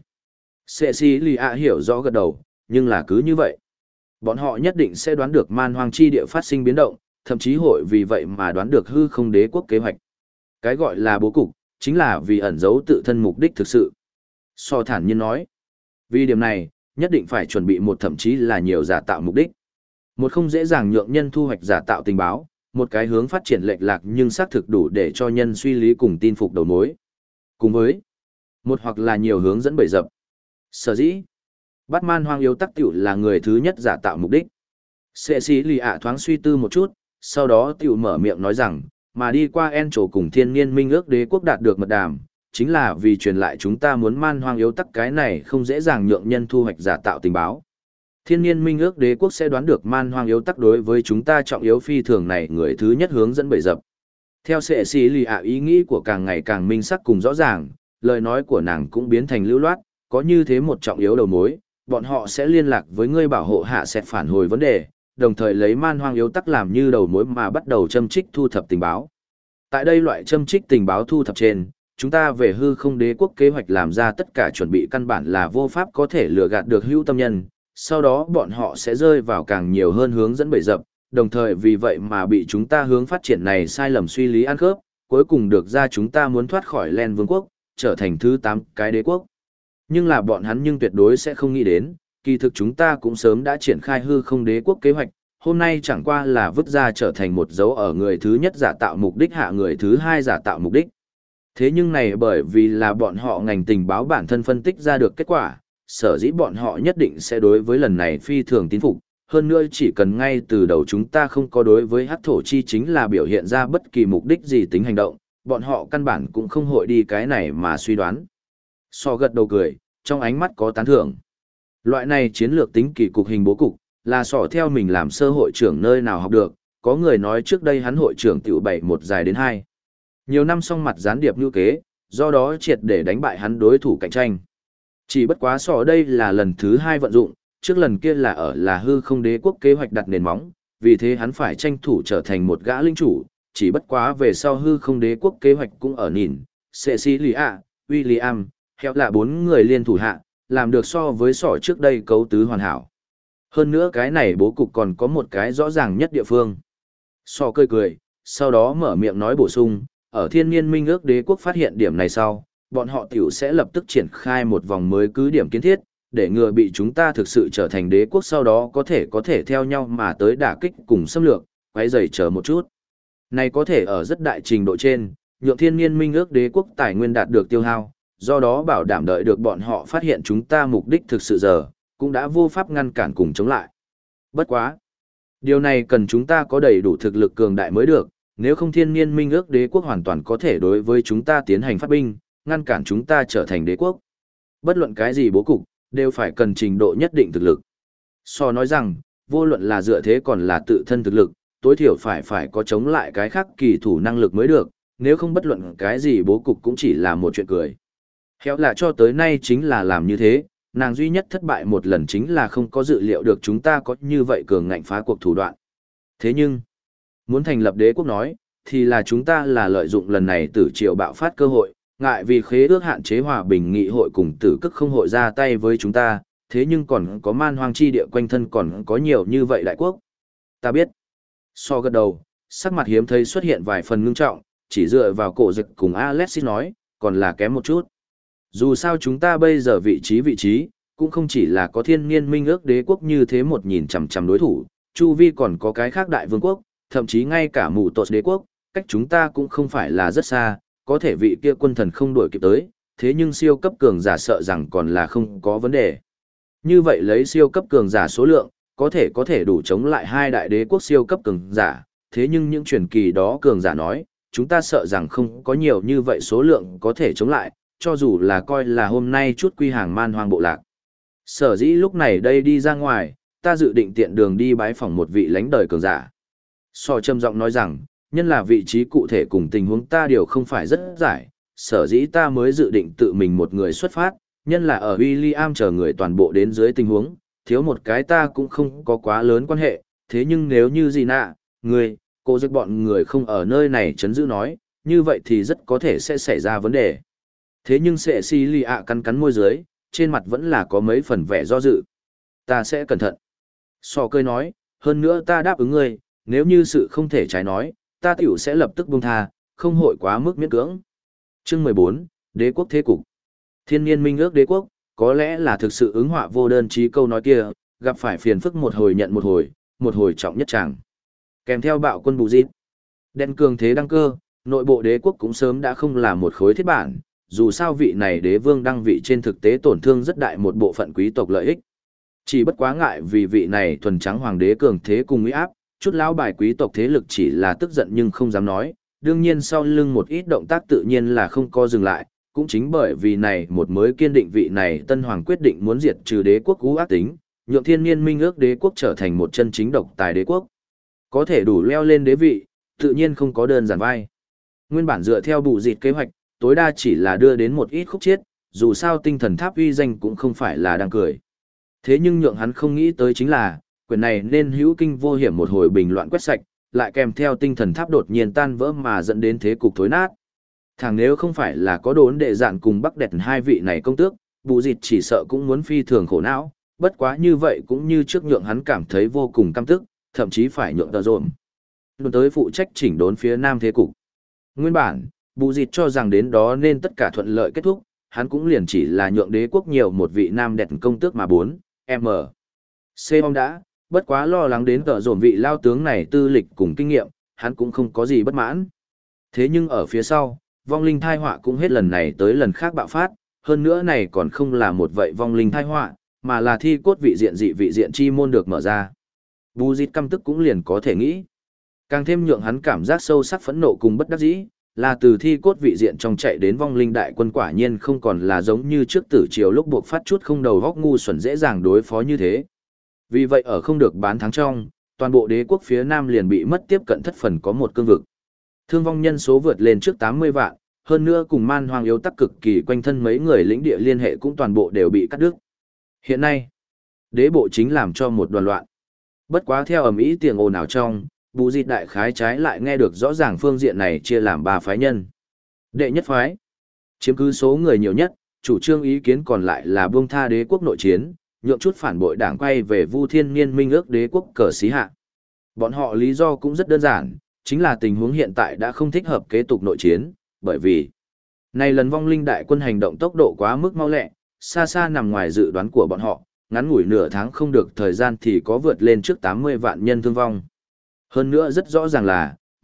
Cecilia hiểu rõ gật đầu, nhưng là cứ như vậy. Bọn họ nhất định sẽ đoán được man hoang chi địa phát sinh biến động, thậm chí hội vì vậy mà đoán được hư không đế quốc kế hoạch. Cái gọi là bố cục, chính là vì ẩn giấu tự thân mục đích thực sự. So thản nhiên nói, vì điểm này, nhất định phải chuẩn bị một thậm chí là nhiều giả tạo mục đích. Một không dễ dàng nhượng nhân thu hoạch giả tạo tình báo, một cái hướng phát triển lệch lạc nhưng xác thực đủ để cho nhân suy lý cùng tin phục đầu mối. Cùng với một hoặc là nhiều hướng dẫn bầy dập. Sở dĩ, Batman hoang yếu tắc tiểu là người thứ nhất giả tạo mục đích. Cecilia thoáng suy tư một chút, sau đó tiểu mở miệng nói rằng, mà đi qua Encho cùng thiên niên minh ước đế quốc đạt được mật đàm, chính là vì truyền lại chúng ta muốn man hoang yếu tắc cái này không dễ dàng nhượng nhân thu hoạch giả tạo tình báo. Thiên niên minh ước đế quốc sẽ đoán được man hoang yếu tắc đối với chúng ta trọng yếu phi thường này người thứ nhất hướng dẫn bầy dập. Theo Cecilia ý nghĩ của càng ngày càng minh sắc cùng rõ ràng, lời nói của nàng cũng biến thành lưu loát, có như thế một trọng yếu đầu mối, bọn họ sẽ liên lạc với ngươi bảo hộ hạ sẽ phản hồi vấn đề, đồng thời lấy man hoang yếu tắc làm như đầu mối mà bắt đầu châm trích thu thập tình báo. Tại đây loại châm trích tình báo thu thập trên, chúng ta về hư không đế quốc kế hoạch làm ra tất cả chuẩn bị căn bản là vô pháp có thể lừa gạt được hữu tâm nhân, sau đó bọn họ sẽ rơi vào càng nhiều hơn hướng dẫn bẫy dập, đồng thời vì vậy mà bị chúng ta hướng phát triển này sai lầm suy lý ăn khớp, cuối cùng được ra chúng ta muốn thoát khỏi Len Vương quốc, trở thành thứ 8 cái đế quốc. Nhưng là bọn hắn nhưng tuyệt đối sẽ không nghĩ đến, kỳ thực chúng ta cũng sớm đã triển khai hư không đế quốc kế hoạch, hôm nay chẳng qua là vứt ra trở thành một dấu ở người thứ nhất giả tạo mục đích hạ người thứ hai giả tạo mục đích. Thế nhưng này bởi vì là bọn họ ngành tình báo bản thân phân tích ra được kết quả, sở dĩ bọn họ nhất định sẽ đối với lần này phi thường tín phục, hơn nữa chỉ cần ngay từ đầu chúng ta không có đối với hắc thổ chi chính là biểu hiện ra bất kỳ mục đích gì tính hành động, bọn họ căn bản cũng không hội đi cái này mà suy đoán. So gật đầu cười, trong ánh mắt có tán thưởng. Loại này chiến lược tính kỳ cục hình bố cục, là sỏ theo mình làm sơ hội trưởng nơi nào học được, có người nói trước đây hắn hội trưởng tiểu 7-1 dài đến 2. Nhiều năm song mặt gián điệp như kế, do đó triệt để đánh bại hắn đối thủ cạnh tranh. Chỉ bất quá sỏ đây là lần thứ 2 vận dụng, trước lần kia là ở là hư không đế quốc kế hoạch đặt nền móng, vì thế hắn phải tranh thủ trở thành một gã linh chủ, chỉ bất quá về sau hư không đế quốc kế hoạch cũng ở nhìn, Cecilia, William, Heo là 4 người liên thủ hạ, làm được so với sỏ trước đây cấu tứ hoàn hảo. Hơn nữa cái này bố cục còn có một cái rõ ràng nhất địa phương. So cười cười, sau đó mở miệng nói bổ sung, ở thiên niên minh ước đế quốc phát hiện điểm này sau, bọn họ tiểu sẽ lập tức triển khai một vòng mới cứ điểm kiến thiết, để ngừa bị chúng ta thực sự trở thành đế quốc sau đó có thể theo nhau mà tới đả kích cùng xâm lược, quấy rầy chờ một chút. Này có thể ở rất đại trình độ trên, nhượng thiên niên minh ước đế quốc tài nguyên đạt được tiêu hao, do đó bảo đảm đợi được bọn họ phát hiện chúng ta mục đích thực sự giờ, cũng đã vô pháp ngăn cản cùng chống lại. Bất quá. Điều này cần chúng ta có đầy đủ thực lực cường đại mới được, nếu không thiên niên minh ước đế quốc hoàn toàn có thể đối với chúng ta tiến hành phát binh, ngăn cản chúng ta trở thành đế quốc. Bất luận cái gì bố cục, đều phải cần trình độ nhất định thực lực. So nói rằng, vô luận là dựa thế còn là tự thân thực lực, tối thiểu phải có chống lại cái khác kỳ thủ năng lực mới được, nếu không bất luận cái gì bố cục cũng chỉ là một chuyện cười. Khéo là cho tới nay chính là làm như thế, nàng duy nhất thất bại một lần chính là không có dự liệu được chúng ta có như vậy cường ngạnh phá cuộc thủ đoạn. Thế nhưng, muốn thành lập đế quốc nói, thì là chúng ta là lợi dụng lần này tử triều bạo phát cơ hội, ngại vì khế ước hạn chế hòa bình nghị hội cùng tử cức không hội ra tay với chúng ta, thế nhưng còn có man hoang chi địa quanh thân còn có nhiều như vậy đại quốc. Ta biết. So gật đầu, sắc mặt hiếm thấy xuất hiện vài phần ngưng trọng, chỉ dựa vào cổ dịch cùng Alexis nói, còn là kém một chút. Dù sao chúng ta bây giờ vị trí, cũng không chỉ là có thiên niên minh ước đế quốc như thế một nhìn chằm chằm đối thủ, chu vi còn có cái khác đại vương quốc, thậm chí ngay cả mù tột đế quốc, cách chúng ta cũng không phải là rất xa, có thể vị kia quân thần không đuổi kịp tới, thế nhưng siêu cấp cường giả sợ rằng còn là không có vấn đề. Như vậy lấy siêu cấp cường giả số lượng, có thể đủ chống lại hai đại đế quốc siêu cấp cường giả, thế nhưng những truyền kỳ đó cường giả nói, chúng ta sợ rằng không có nhiều như vậy số lượng có thể chống lại, cho dù là coi là hôm nay chút quy hàng man hoang bộ lạc. Sở dĩ lúc này đây đi ra ngoài, ta dự định tiện đường đi bái phỏng một vị lãnh đời cường giả. So trầm giọng nói rằng, nhân là vị trí cụ thể cùng tình huống ta đều không phải rất giải, sở dĩ ta mới dự định tự mình một người xuất phát, nhân là ở William chờ người toàn bộ đến dưới tình huống, thiếu một cái ta cũng không có quá lớn quan hệ, thế nhưng nếu như gì nạ, người, cô giết bọn người không ở nơi này chấn giữ nói, như vậy thì rất có thể sẽ xảy ra vấn đề. Thế nhưng Cecilia cắn cắn môi dưới, trên mặt vẫn là có mấy phần vẻ do dự. Ta sẽ cẩn thận. So cười nói, hơn nữa ta đáp ứng ngươi, nếu như sự không thể trái nói, ta tiểu sẽ lập tức buông tha, không hội quá mức miễn cưỡng. Chương 14, Đế quốc thế cục. Thiên niên minh ước đế quốc, có lẽ là thực sự ứng họa vô đơn chí câu nói kia, gặp phải phiền phức một hồi nhận một hồi trọng nhất chẳng. Kèm theo bạo quân bù dít. Đen cường thế đăng cơ, nội bộ đế quốc cũng sớm đã không là một khối thiết bản, dù sao vị này đế vương đăng vị trên thực tế tổn thương rất đại một bộ phận quý tộc lợi ích. Chỉ bất quá ngại vì vị này thuần trắng hoàng đế cường thế cùng uy áp, chút lão bài quý tộc thế lực chỉ là tức giận nhưng không dám nói, đương nhiên sau lưng một ít động tác tự nhiên là không có dừng lại, cũng chính bởi vì này một mới kiên định vị này tân hoàng quyết định muốn diệt trừ đế quốc cũ ác tính, nhượng thiên niên minh ước đế quốc trở thành một chân chính độc tài đế quốc. Có thể đủ leo lên đế vị, tự nhiên không có đơn giản vai. Nguyên bản dựa theo bù dịt kế hoạch, tối đa chỉ là đưa đến một ít khúc chiết, dù sao tinh thần tháp uy danh cũng không phải là đang cười. Thế nhưng nhượng hắn không nghĩ tới chính là, quyền này nên hữu kinh vô hiểm một hồi bình loạn quét sạch, lại kèm theo tinh thần tháp đột nhiên tan vỡ mà dẫn đến thế cục thối nát. Thằng nếu không phải là có đốn đệ dạn cùng bắc đẹp hai vị này công tước, bù dịt chỉ sợ cũng muốn phi thường khổ não, bất quá như vậy cũng như trước nhượng hắn cảm thấy vô cùng căm tức, thậm chí phải nhượng tờ rộn. Luôn tới phụ trách chỉnh đốn phía nam thế cục. Nguyên bản, bù dịt cho rằng đến đó nên tất cả thuận lợi kết thúc, hắn cũng liền chỉ là nhượng đế quốc nhiều một vị nam đẹp công tước mà 4M. C ông đã, bất quá lo lắng đến tờ rộn vị lao tướng này tư lịch cùng kinh nghiệm, hắn cũng không có gì bất mãn. Thế nhưng ở phía sau, vong linh thai họa cũng hết lần này tới lần khác bạo phát, hơn nữa này còn không là một vậy vong linh thai họa, mà là thi cốt vị diện dị vị diện chi môn được mở ra. Bù dịt căm tức cũng liền có thể nghĩ. Càng thêm nhượng hắn cảm giác sâu sắc phẫn nộ cùng bất đắc dĩ, là từ thi cốt vị diện trong chạy đến vong linh đại quân quả nhiên không còn là giống như trước tử triều lúc buộc phát chút không đầu góc ngu xuẩn dễ dàng đối phó như thế. Vì vậy ở không được bán thắng trong, toàn bộ đế quốc phía nam liền bị mất tiếp cận thất phần có một cương vực. Thương vong nhân số vượt lên trước 80 vạn, hơn nữa cùng man hoang yếu tắc cực kỳ quanh thân mấy người lĩnh địa liên hệ cũng toàn bộ đều bị cắt đứt. Hiện nay, đế bộ chính làm cho một đoàn loạn. Bất quá theo ầm ĩ tiếng ồn ào trong, bù dịt đại khái trái lại nghe được rõ ràng phương diện này chia làm 3 phái nhân. Đệ nhất phái, chiếm cứ số người nhiều nhất, chủ trương ý kiến còn lại là buông tha đế quốc nội chiến, nhượng chút phản bội đảng quay về Vu Thiên Niên minh ước đế quốc cờ xí hạ. Bọn họ lý do cũng rất đơn giản, chính là tình huống hiện tại đã không thích hợp kế tục nội chiến, bởi vì này lần vong linh đại quân hành động tốc độ quá mức mau lẹ, xa xa nằm ngoài dự đoán của bọn họ, ngắn ngủi nửa tháng không được thời gian thì có vượt lên trước 80 vạn nhân thương vong. Hơn nữa rất rõ ràng là,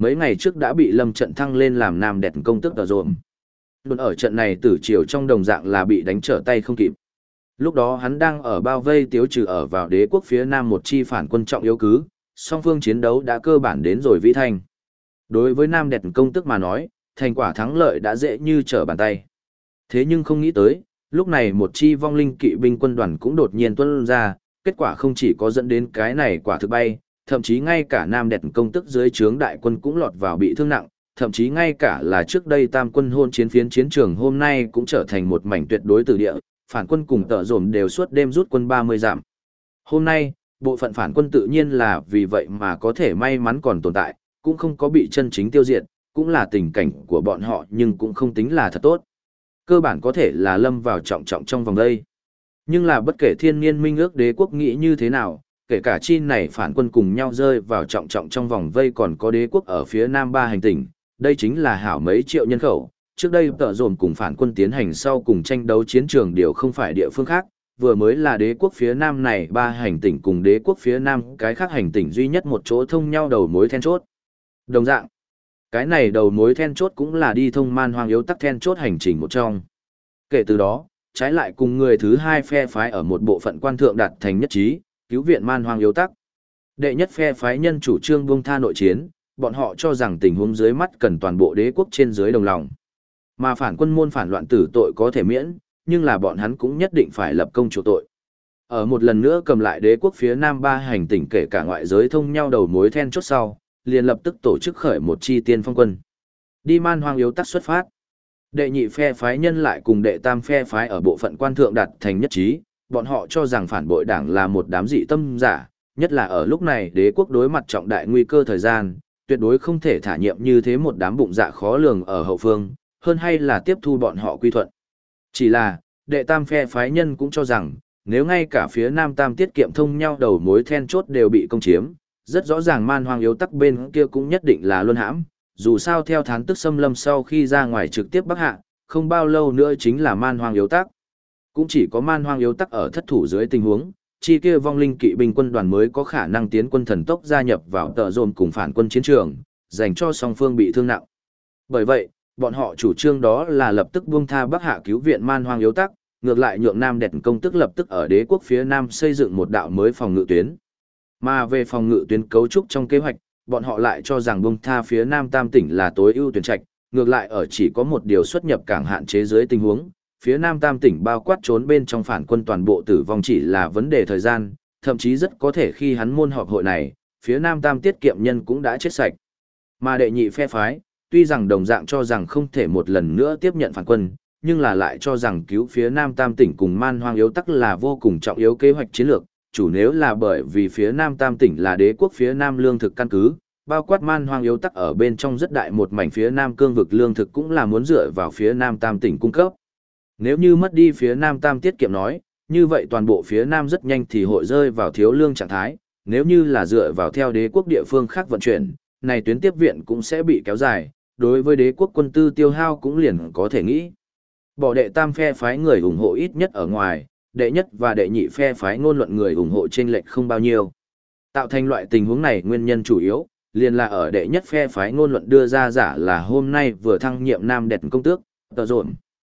mấy ngày trước đã bị lâm trận thăng lên làm nam đẹp công tước tờ rộm. Luôn ở trận này tử triều trong đồng dạng là bị đánh trở tay không kịp. Lúc đó hắn đang ở bao vây tiếu trừ ở vào đế quốc phía nam một chi phản quân trọng yếu cứ, song phương chiến đấu đã cơ bản đến rồi vĩ thanh. Đối với nam đẹp công tước mà nói, thành quả thắng lợi đã dễ như trở bàn tay. Thế nhưng không nghĩ tới, lúc này một chi vong linh kỵ binh quân đoàn cũng đột nhiên tuôn ra, kết quả không chỉ có dẫn đến cái này quả thực bay, thậm chí ngay cả nam đẹp công tức dưới trướng đại quân cũng lọt vào bị thương nặng, thậm chí ngay cả là trước đây tam quân hôn chiến phiến chiến trường hôm nay cũng trở thành một mảnh tuyệt đối tử địa, phản quân cùng tợ dồn đều suốt đêm rút quân 30 dặm. Hôm nay, bộ phận phản quân tự nhiên là vì vậy mà có thể may mắn còn tồn tại, cũng không có bị chân chính tiêu diệt, cũng là tình cảnh của bọn họ nhưng cũng không tính là thật tốt. Cơ bản có thể là lâm vào trọng trọng trong vòng đây. Nhưng là bất kể thiên niên minh ước đế quốc nghĩ như thế nào, kể cả chi này phản quân cùng nhau rơi vào trọng trọng trong vòng vây còn có đế quốc ở phía nam ba hành tinh, đây chính là hảo mấy triệu nhân khẩu. Trước đây tợ dồn cùng phản quân tiến hành sau cùng tranh đấu chiến trường đều không phải địa phương khác, vừa mới là đế quốc phía nam này ba hành tinh cùng đế quốc phía nam cái khác hành tinh duy nhất một chỗ thông nhau đầu mối then chốt. Đồng dạng, cái này đầu mối then chốt cũng là đi thông man hoang yếu tắc then chốt hành trình một trong. Kể từ đó, trái lại cùng người thứ hai phe phái ở một bộ phận quan thượng đạt thành nhất trí, cứu viện man hoang yếu tắc. Đệ nhất phe phái nhân chủ trương buông tha nội chiến, bọn họ cho rằng tình huống dưới mắt cần toàn bộ đế quốc trên dưới đồng lòng. Mà phản quân môn phản loạn tử tội có thể miễn, nhưng là bọn hắn cũng nhất định phải lập công chuộc tội. Ở một lần nữa cầm lại đế quốc phía nam ba hành tinh kể cả ngoại giới thông nhau đầu mối then chốt sau, liền lập tức tổ chức khởi một chi tiên phong quân. Đi man hoang yếu tắc xuất phát. Đệ nhị phe phái nhân lại cùng đệ tam phe phái ở bộ phận quan thượng đạt thành nhất trí, bọn họ cho rằng phản bội đảng là một đám dị tâm giả, nhất là ở lúc này đế quốc đối mặt trọng đại nguy cơ thời gian, tuyệt đối không thể thả nhiệm như thế một đám bụng dạ khó lường ở hậu phương, hơn hay là tiếp thu bọn họ quy thuận. Chỉ là, đệ tam phe phái nhân cũng cho rằng, nếu ngay cả phía nam tam tiết kiệm thông nhau đầu mối then chốt đều bị công chiếm, rất rõ ràng man hoang yếu tắc bên kia cũng nhất định là luân hãm, dù sao theo thán tức xâm lâm sau khi ra ngoài trực tiếp bắc hạ, không bao lâu nữa chính là man hoang yếu tắc. Cũng chỉ có man hoang yếu tắc ở thất thủ dưới tình huống, chi kia vong linh kỵ binh quân đoàn mới có khả năng tiến quân thần tốc gia nhập vào tợ dồn cùng phản quân chiến trường, dành cho song phương bị thương nặng. Bởi vậy, bọn họ chủ trương đó là lập tức buông tha bắc hạ cứu viện man hoang yếu tắc, ngược lại nhượng nam đẹp công tức lập tức ở đế quốc phía nam xây dựng một đạo mới phòng ngự tuyến. Mà về phòng ngự tuyến cấu trúc trong kế hoạch, bọn họ lại cho rằng buông tha phía nam tam tỉnh là tối ưu tuyển trạch, ngược lại ở chỉ có một điều xuất nhập cảng hạn chế dưới tình huống, phía nam tam tỉnh bao quát trốn bên trong phản quân toàn bộ tử vong chỉ là vấn đề thời gian, thậm chí rất có thể khi hắn môn họp hội này, phía nam tam tiết kiệm nhân cũng đã chết sạch. Mà đệ nhị phe phái, tuy rằng đồng dạng cho rằng không thể một lần nữa tiếp nhận phản quân, nhưng là lại cho rằng cứu phía nam tam tỉnh cùng man hoang yếu tắc là vô cùng trọng yếu kế hoạch chiến lược, chủ nếu là bởi vì phía nam tam tỉnh là đế quốc phía nam lương thực căn cứ, bao quát man hoang yếu tắc ở bên trong rất đại một mảnh phía nam cương vực lương thực cũng là muốn dựa vào phía nam tam tỉnh cung cấp. Nếu như mất đi phía nam tam tiết kiệm nói, như vậy toàn bộ phía nam rất nhanh thì hội rơi vào thiếu lương trạng thái, nếu như là dựa vào theo đế quốc địa phương khác vận chuyển, này tuyến tiếp viện cũng sẽ bị kéo dài, đối với đế quốc quân tư tiêu hao cũng liền có thể nghĩ. Bỏ đệ tam phe phái người ủng hộ ít nhất ở ngoài, đệ nhất và đệ nhị phe phái ngôn luận người ủng hộ chênh lệch không bao nhiêu. Tạo thành loại tình huống này nguyên nhân chủ yếu, liền là ở đệ nhất phe phái ngôn luận đưa ra giả là hôm nay vừa thăng nhiệm nam đẹp công tước, tờ rộn.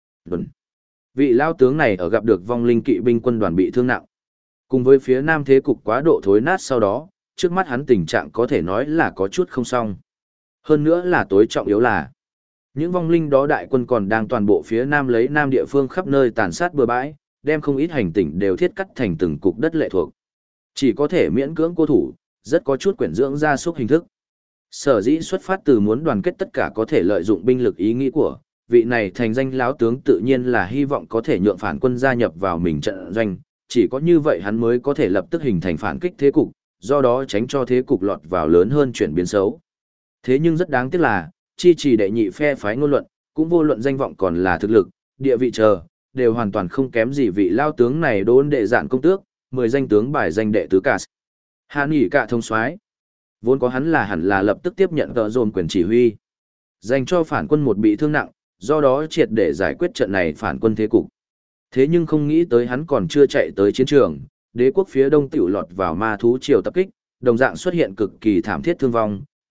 Vị lao tướng này ở gặp được vong linh kỵ binh quân đoàn bị thương nặng. Cùng với phía nam thế cục quá độ thối nát sau đó, trước mắt hắn tình trạng có thể nói là có chút không xong. Hơn nữa là tối trọng yếu là, những vong linh đó đại quân còn đang toàn bộ phía nam lấy nam địa phương khắp nơi tàn sát bừa bãi, đem không ít hành tinh đều thiết cắt thành từng cục đất lệ thuộc. Chỉ có thể miễn cưỡng cố thủ, rất có chút quyển dưỡng gia súc hình thức. Sở dĩ xuất phát từ muốn đoàn kết tất cả có thể lợi dụng binh lực ý nghĩ của, vị này thành danh lão tướng tự nhiên là hy vọng có thể nhượng phản quân gia nhập vào mình trận doanh, chỉ có như vậy hắn mới có thể lập tức hình thành phản kích thế cục, do đó tránh cho thế cục lọt vào lớn hơn chuyển biến xấu. Thế nhưng rất đáng tiếc là, chi trì đệ nhị phe phái ngôn luận, cũng vô luận danh vọng còn là thực lực, địa vị chờ, đều hoàn toàn không kém gì vị lao tướng này đốn đệ dạn công tước, 10 danh tướng bài danh đệ tứ cả. Hạ nghỉ cả thông soái vốn có hắn là hẳn là lập tức tiếp nhận tờ dồn quyền chỉ huy, dành cho phản quân một bị thương nặng, do đó triệt để giải quyết trận này phản quân thế cục. Thế nhưng không nghĩ tới hắn còn chưa chạy tới chiến trường, đế quốc phía đông tiểu lọt vào ma thú triều tập kích, đồng dạng xuất hiện cực kỳ thảm thiết thương vong,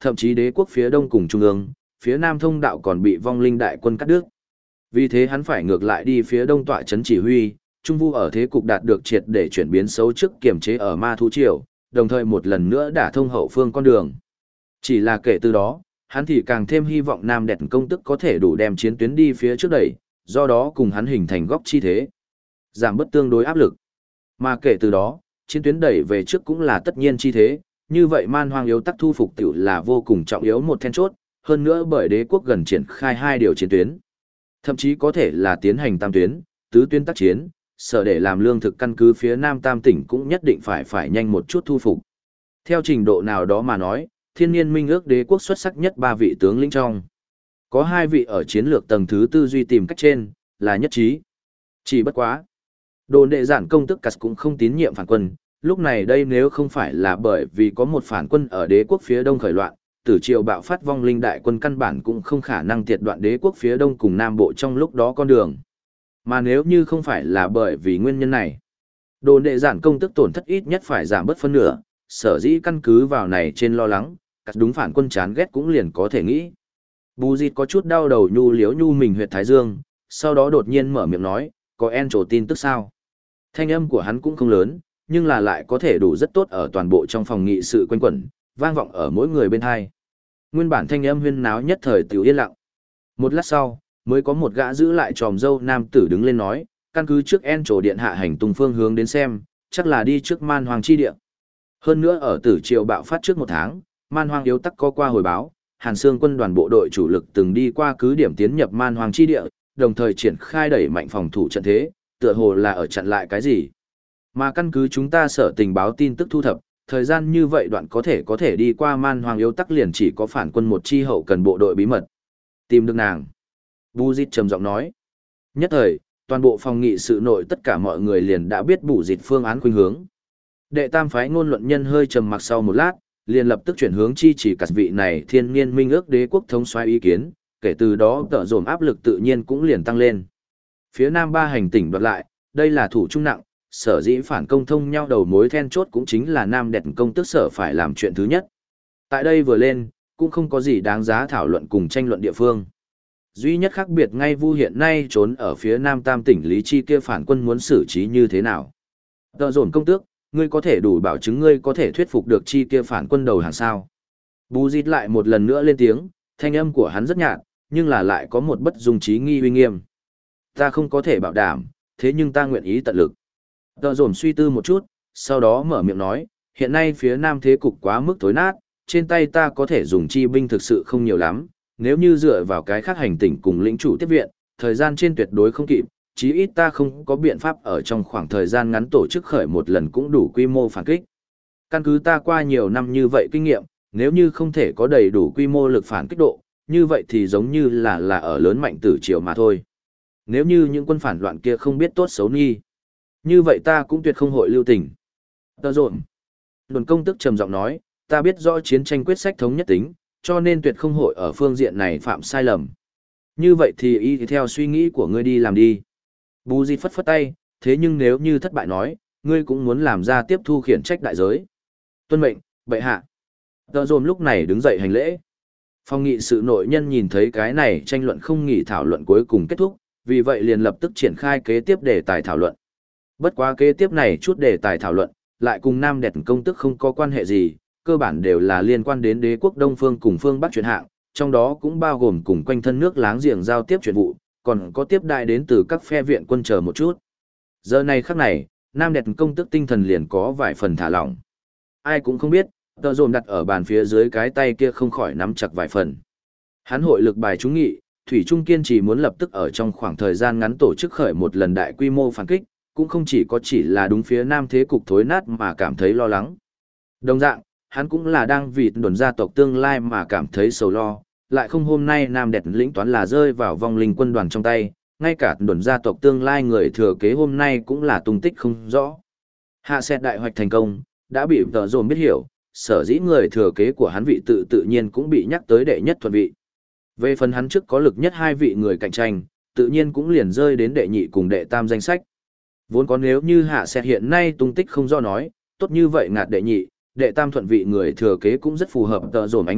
thậm chí đế quốc phía đông cùng trung ương, phía nam thông đạo còn bị vong linh đại quân cắt đứt. Vì thế hắn phải ngược lại đi phía đông tọa trấn chỉ huy, Trung Vu ở thế cục đạt được triệt để chuyển biến xấu trước kiềm chế ở ma thú triều, đồng thời một lần nữa đả thông hậu phương con đường. Chỉ là kể từ đó, hắn thì càng thêm hy vọng Nam Đẹp công tức có thể đủ đem chiến tuyến đi phía trước đẩy, do đó cùng hắn hình thành góc chi thế, giảm bớt tương đối áp lực. Mà kể từ đó, chiến tuyến đẩy về trước cũng là tất nhiên chi thế, như vậy man hoang yếu tắc thu phục tiểu là vô cùng trọng yếu một then chốt, hơn nữa bởi đế quốc gần triển khai 2 điều chiến tuyến. Thậm chí có thể là tiến hành tam tuyến, tứ tuyến tác chiến, sở để làm lương thực căn cứ phía Nam Tam tỉnh cũng nhất định phải nhanh một chút thu phục. Theo trình độ nào đó mà nói, thiên niên minh ước đế quốc xuất sắc nhất 3 vị tướng lĩnh trong. Có 2 vị ở chiến lược tầng thứ tư duy tìm cách trên, là nhất trí. Chỉ bất quá. Đồ đệ giản công tức Cắt cũng không tín nhiệm phản quân, lúc này đây nếu không phải là bởi vì có một phản quân ở đế quốc phía đông khởi loạn, tử triều bạo phát vong linh đại quân căn bản cũng không khả năng tiệt đoạn đế quốc phía đông cùng nam bộ trong lúc đó con đường. Mà nếu như không phải là bởi vì nguyên nhân này, đồ đệ giản công tức tổn thất ít nhất phải giảm bớt phân nửa, sở dĩ căn cứ vào này trên lo lắng, Cắt đúng phản quân chán ghét cũng liền có thể nghĩ. Bù Dịt có chút đau đầu nhu liếu nhu mình huyệt thái dương, sau đó đột nhiên mở miệng nói, có en trổ tin tức sao? Thanh âm của hắn cũng không lớn, nhưng là lại có thể đủ rất tốt ở toàn bộ trong phòng nghị sự quanh quẩn, vang vọng ở mỗi người bên hai. Nguyên bản thanh âm huyên náo nhất thời tiểu yên lặng. Một lát sau, mới có một gã giữ lại tròm dâu nam tử đứng lên nói, căn cứ trước en trổ điện hạ hành tung phương hướng đến xem, chắc là đi trước man hoàng chi địa. Hơn nữa ở tử triều bạo phát trước 1 tháng, man hoàng yếu tắc có qua hồi báo, Hàn Sương quân đoàn bộ đội chủ lực từng đi qua cứ điểm tiến nhập man hoàng chi địa, đồng thời triển khai đẩy mạnh phòng thủ trận thế, tựa hồ là ở chặn lại cái gì. Mà căn cứ chúng ta sở tình báo tin tức thu thập, thời gian như vậy đoạn có thể đi qua man hoàng yếu tắc liền chỉ có phản quân một chi hậu cần bộ đội bí mật. Tìm được nàng. Bù Dịt trầm giọng nói. Nhất thời, toàn bộ phòng nghị sự nội tất cả mọi người liền đã biết Bù Dịt phương án khuynh hướng. Đệ tam phái ngôn luận nhân hơi trầm mặc sau một lát, liền lập tức chuyển hướng chi chỉ cắt vị này thiên niên minh ước đế quốc thống soái ý kiến, kể từ đó tợ dồn áp lực tự nhiên cũng liền tăng lên. Phía Nam 3 hành tỉnh đoạt lại, đây là thủ trung nặng, sở dĩ phản công thông nhau đầu mối then chốt cũng chính là Nam Đẹp công tức sở phải làm chuyện thứ nhất. Tại đây vừa lên, cũng không có gì đáng giá thảo luận cùng tranh luận địa phương. Duy nhất khác biệt ngay Vu hiện nay trốn ở phía Nam Tam tỉnh Lý Chi kia phản quân muốn xử trí như thế nào. Tợ dồn công tước, ngươi có thể đủ bảo chứng ngươi có thể thuyết phục được Chi kia phản quân đầu hàng sao. Bù Dịt lại một lần nữa lên tiếng, thanh âm của hắn rất nhạt, nhưng là lại có một bất dung trí nghi uy nghiêm. Ta không có thể bảo đảm, thế nhưng ta nguyện ý tận lực. Tợ dồn suy tư một chút, sau đó mở miệng nói, hiện nay phía Nam thế cục quá mức thối nát, trên tay ta có thể dùng chi binh thực sự không nhiều lắm, nếu như dựa vào cái khác hành tỉnh cùng lĩnh chủ tiếp viện, thời gian trên tuyệt đối không kịp, chí ít ta không có biện pháp ở trong khoảng thời gian ngắn tổ chức khởi một lần cũng đủ quy mô phản kích. Căn cứ ta qua nhiều năm như vậy kinh nghiệm, nếu như không thể có đầy đủ quy mô lực phản kích độ, như vậy thì giống như là ở lớn mạnh tử triều mà thôi. Nếu như những quân phản loạn kia không biết tốt xấu nghi, như vậy ta cũng tuyệt không hội lưu tình. Tợ dồn. Đồn công tức trầm giọng nói, ta biết rõ chiến tranh quyết sách thống nhất tính, cho nên tuyệt không hội ở phương diện này phạm sai lầm. Như vậy thì y theo suy nghĩ của ngươi đi làm đi. Bù Dịt phất phất tay, thế nhưng nếu như thất bại nói, ngươi cũng muốn làm ra tiếp thu khiển trách đại giới. Tuân mệnh, bệ hạ. Tợ dồn lúc này đứng dậy hành lễ. Phòng nghị sự nội nhân nhìn thấy cái này tranh luận không nghỉ thảo luận cuối cùng kết thúc, vì vậy liền lập tức triển khai kế tiếp đề tài thảo luận. Bất quá kế tiếp này chút đề tài thảo luận, lại cùng Nam Đẹp công tức không có quan hệ gì, cơ bản đều là liên quan đến đế quốc Đông Phương cùng phương Bắc chuyện hạng, trong đó cũng bao gồm cùng quanh thân nước láng giềng giao tiếp chuyện vụ, còn có tiếp đại đến từ các phe viện quân chờ một chút. Giờ này khắc này, Nam Đẹp công tức tinh thần liền có vài phần thả lỏng. Ai cũng không biết, tợ dồn đặt ở bàn phía dưới cái tay kia không khỏi nắm chặt vài phần. Hắn hội lực bài trúng nghị, Thủy Trung kiên trì muốn lập tức ở trong khoảng thời gian ngắn tổ chức khởi một lần đại quy mô phản kích, cũng không chỉ là đúng phía Nam thế cục thối nát mà cảm thấy lo lắng. Đồng dạng, hắn cũng là đang vì đồn gia tộc tương lai mà cảm thấy sầu lo, lại không hôm nay Nam Đẹp lĩnh toán là rơi vào vong linh quân đoàn trong tay, ngay cả đồn gia tộc tương lai người thừa kế hôm nay cũng là tung tích không rõ. Hạ xét đại hoạch thành công, đã bị tợ dồn biết hiểu, sở dĩ người thừa kế của hắn vị tự nhiên cũng bị nhắc tới đệ nhất thuận vị. Về phần hắn trước có lực nhất 2 vị người cạnh tranh, tự nhiên cũng liền rơi đến đệ nhị cùng đệ tam danh sách. Vốn có nếu như hạ xét hiện nay tung tích không do nói, tốt như vậy ngạt đệ nhị, đệ tam thuận vị người thừa kế cũng rất phù hợp tợ dồn ánh mắt,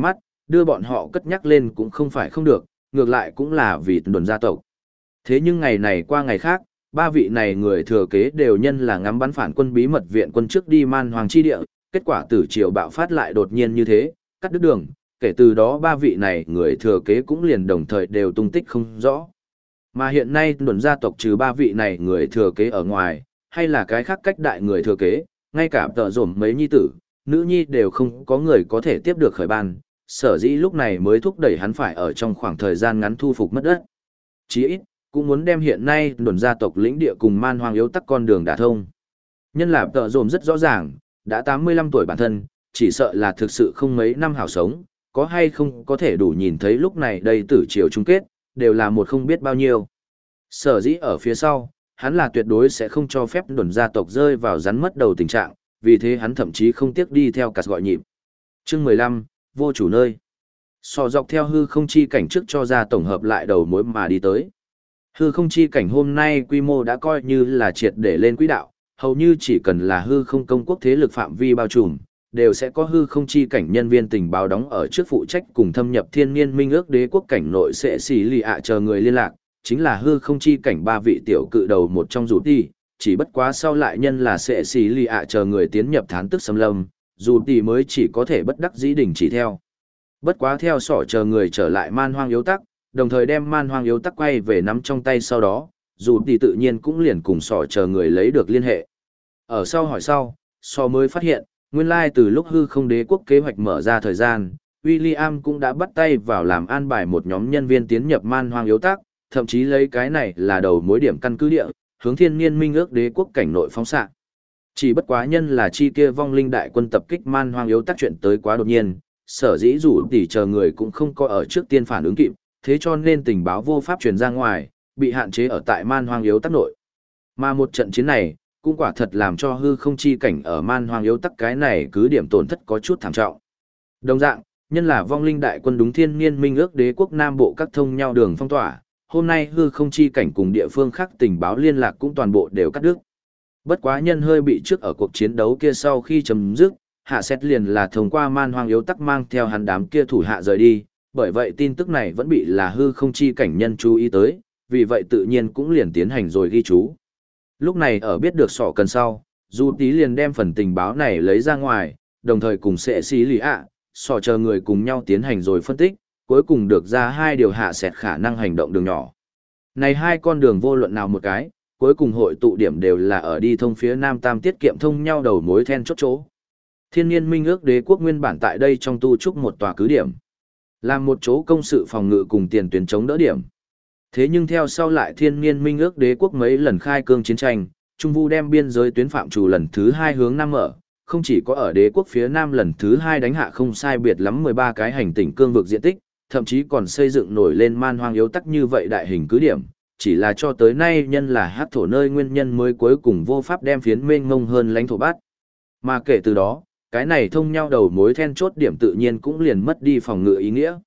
đưa bọn họ cất nhắc lên cũng không phải không được, ngược lại cũng là vì đồn gia tộc. Thế nhưng ngày này qua ngày khác, ba vị này người thừa kế đều nhân là ngắm bắn phản quân bí mật viện quân trước đi man hoàng chi địa, kết quả tử triều bạo phát lại đột nhiên như thế, cắt đứt đường, kể từ đó ba vị này người thừa kế cũng liền đồng thời đều tung tích không rõ. Mà hiện nay đồn gia tộc trừ ba vị này người thừa kế ở ngoài, hay là cái khác cách đại người thừa kế, ngay cả tợ dổm mấy nhi tử, nữ nhi đều không có người có thể tiếp được khởi ban, sở dĩ lúc này mới thúc đẩy hắn phải ở trong khoảng thời gian ngắn thu phục mất đất. Chí ít, cũng muốn đem hiện nay đồn gia tộc lĩnh địa cùng man hoang yếu tắc con đường đả thông. Nhân là tợ dổm rất rõ ràng, đã 85 tuổi bản thân, chỉ sợ là thực sự không mấy năm hảo sống, có hay không có thể đủ nhìn thấy lúc này đây tử triều chung kết, đều là một không biết bao nhiêu. Sở dĩ ở phía sau, hắn là tuyệt đối sẽ không cho phép đồn gia tộc rơi vào rắn mất đầu tình trạng, vì thế hắn thậm chí không tiếc đi theo cắt gọi nhịp. Chương 15, vô chủ nơi. Sò dọc theo hư không chi cảnh trước cho ra tổng hợp lại đầu mối mà đi tới. Hư không chi cảnh hôm nay quy mô đã coi như là triệt để lên quỹ đạo, hầu như chỉ cần là hư không công quốc thế lực phạm vi bao trùm, đều sẽ có hư không chi cảnh nhân viên tình báo đóng ở trước phụ trách cùng thâm nhập thiên niên minh ước đế quốc cảnh nội sẽ xì lì ạ chờ người liên lạc, chính là hư không chi cảnh ba vị tiểu cự đầu một trong dù đi, chỉ bất quá sau lại nhân là sẽ xì lì ạ chờ người tiến nhập thán tức xâm lâm, dù đi mới chỉ có thể bất đắc dĩ đình chỉ theo. Bất quá theo sỏ chờ người trở lại man hoang yếu tắc, đồng thời đem man hoang yếu tắc quay về nắm trong tay sau đó, dù đi tự nhiên cũng liền cùng sỏ chờ người lấy được liên hệ. Ở sau hỏi sau, sỏ mới phát hiện, nguyên lai từ lúc hư không đế quốc kế hoạch mở ra thời gian, William cũng đã bắt tay vào làm an bài một nhóm nhân viên tiến nhập man hoang yếu tắc, thậm chí lấy cái này là đầu mối điểm căn cứ địa, hướng thiên niên minh ước đế quốc cảnh nội phóng xạ. Chỉ bất quá nhân là chi kia vong linh đại quân tập kích man hoang yếu tắc chuyện tới quá đột nhiên, sở dĩ rủ tỉ chờ người cũng không có ở trước tiên phản ứng kịp, thế cho nên tình báo vô pháp truyền ra ngoài, bị hạn chế ở tại man hoang yếu tắc nội. Mà một trận chiến này, cũng quả thật làm cho hư không chi cảnh ở man hoang yếu tắc cái này cứ điểm tổn thất có chút thảm trọng. Đồng dạng, nhân là vong linh đại quân đúng thiên niên minh ước đế quốc Nam Bộ các thông nhau đường phong tỏa, hôm nay hư không chi cảnh cùng địa phương khác tình báo liên lạc cũng toàn bộ đều cắt đứt. Bất quá nhân hơi bị trước ở cuộc chiến đấu kia sau khi chấm dứt, hạ xét liền là thông qua man hoang yếu tắc mang theo hắn đám kia thủ hạ rời đi, bởi vậy tin tức này vẫn bị là hư không chi cảnh nhân chú ý tới, vì vậy tự nhiên cũng liền tiến hành rồi ghi chú. Lúc này ở biết được sọ cần sau, dù tí liền đem phần tình báo này lấy ra ngoài, đồng thời cùng sẽ xí lì ạ, sọ chờ người cùng nhau tiến hành rồi phân tích, cuối cùng được ra hai điều hạ xét khả năng hành động đường nhỏ. Này hai con đường vô luận nào một cái, cuối cùng hội tụ điểm đều là ở đi thông phía Nam Tam tiết kiệm thông nhau đầu mối then chốt chỗ. Thiên niên minh ước đế quốc nguyên bản tại đây trong tu trúc một tòa cứ điểm, làm một chỗ công sự phòng ngự cùng tiền tuyến chống đỡ điểm. Thế nhưng theo sau lại thiên niên minh ước đế quốc mấy lần khai cương chiến tranh, Trung Vu đem biên giới tuyến phạm trù lần thứ hai hướng Nam mở, không chỉ có ở đế quốc phía Nam lần thứ hai đánh hạ không sai biệt lắm 13 cái hành tinh cương vực diện tích, thậm chí còn xây dựng nổi lên man hoang yếu tắc như vậy đại hình cứ điểm, chỉ là cho tới nay nhân là hát thổ nơi nguyên nhân mới cuối cùng vô pháp đem phiến mênh mông hơn lãnh thổ bát. Mà kể từ đó, cái này thông nhau đầu mối then chốt điểm tự nhiên cũng liền mất đi phòng ngự ý nghĩa.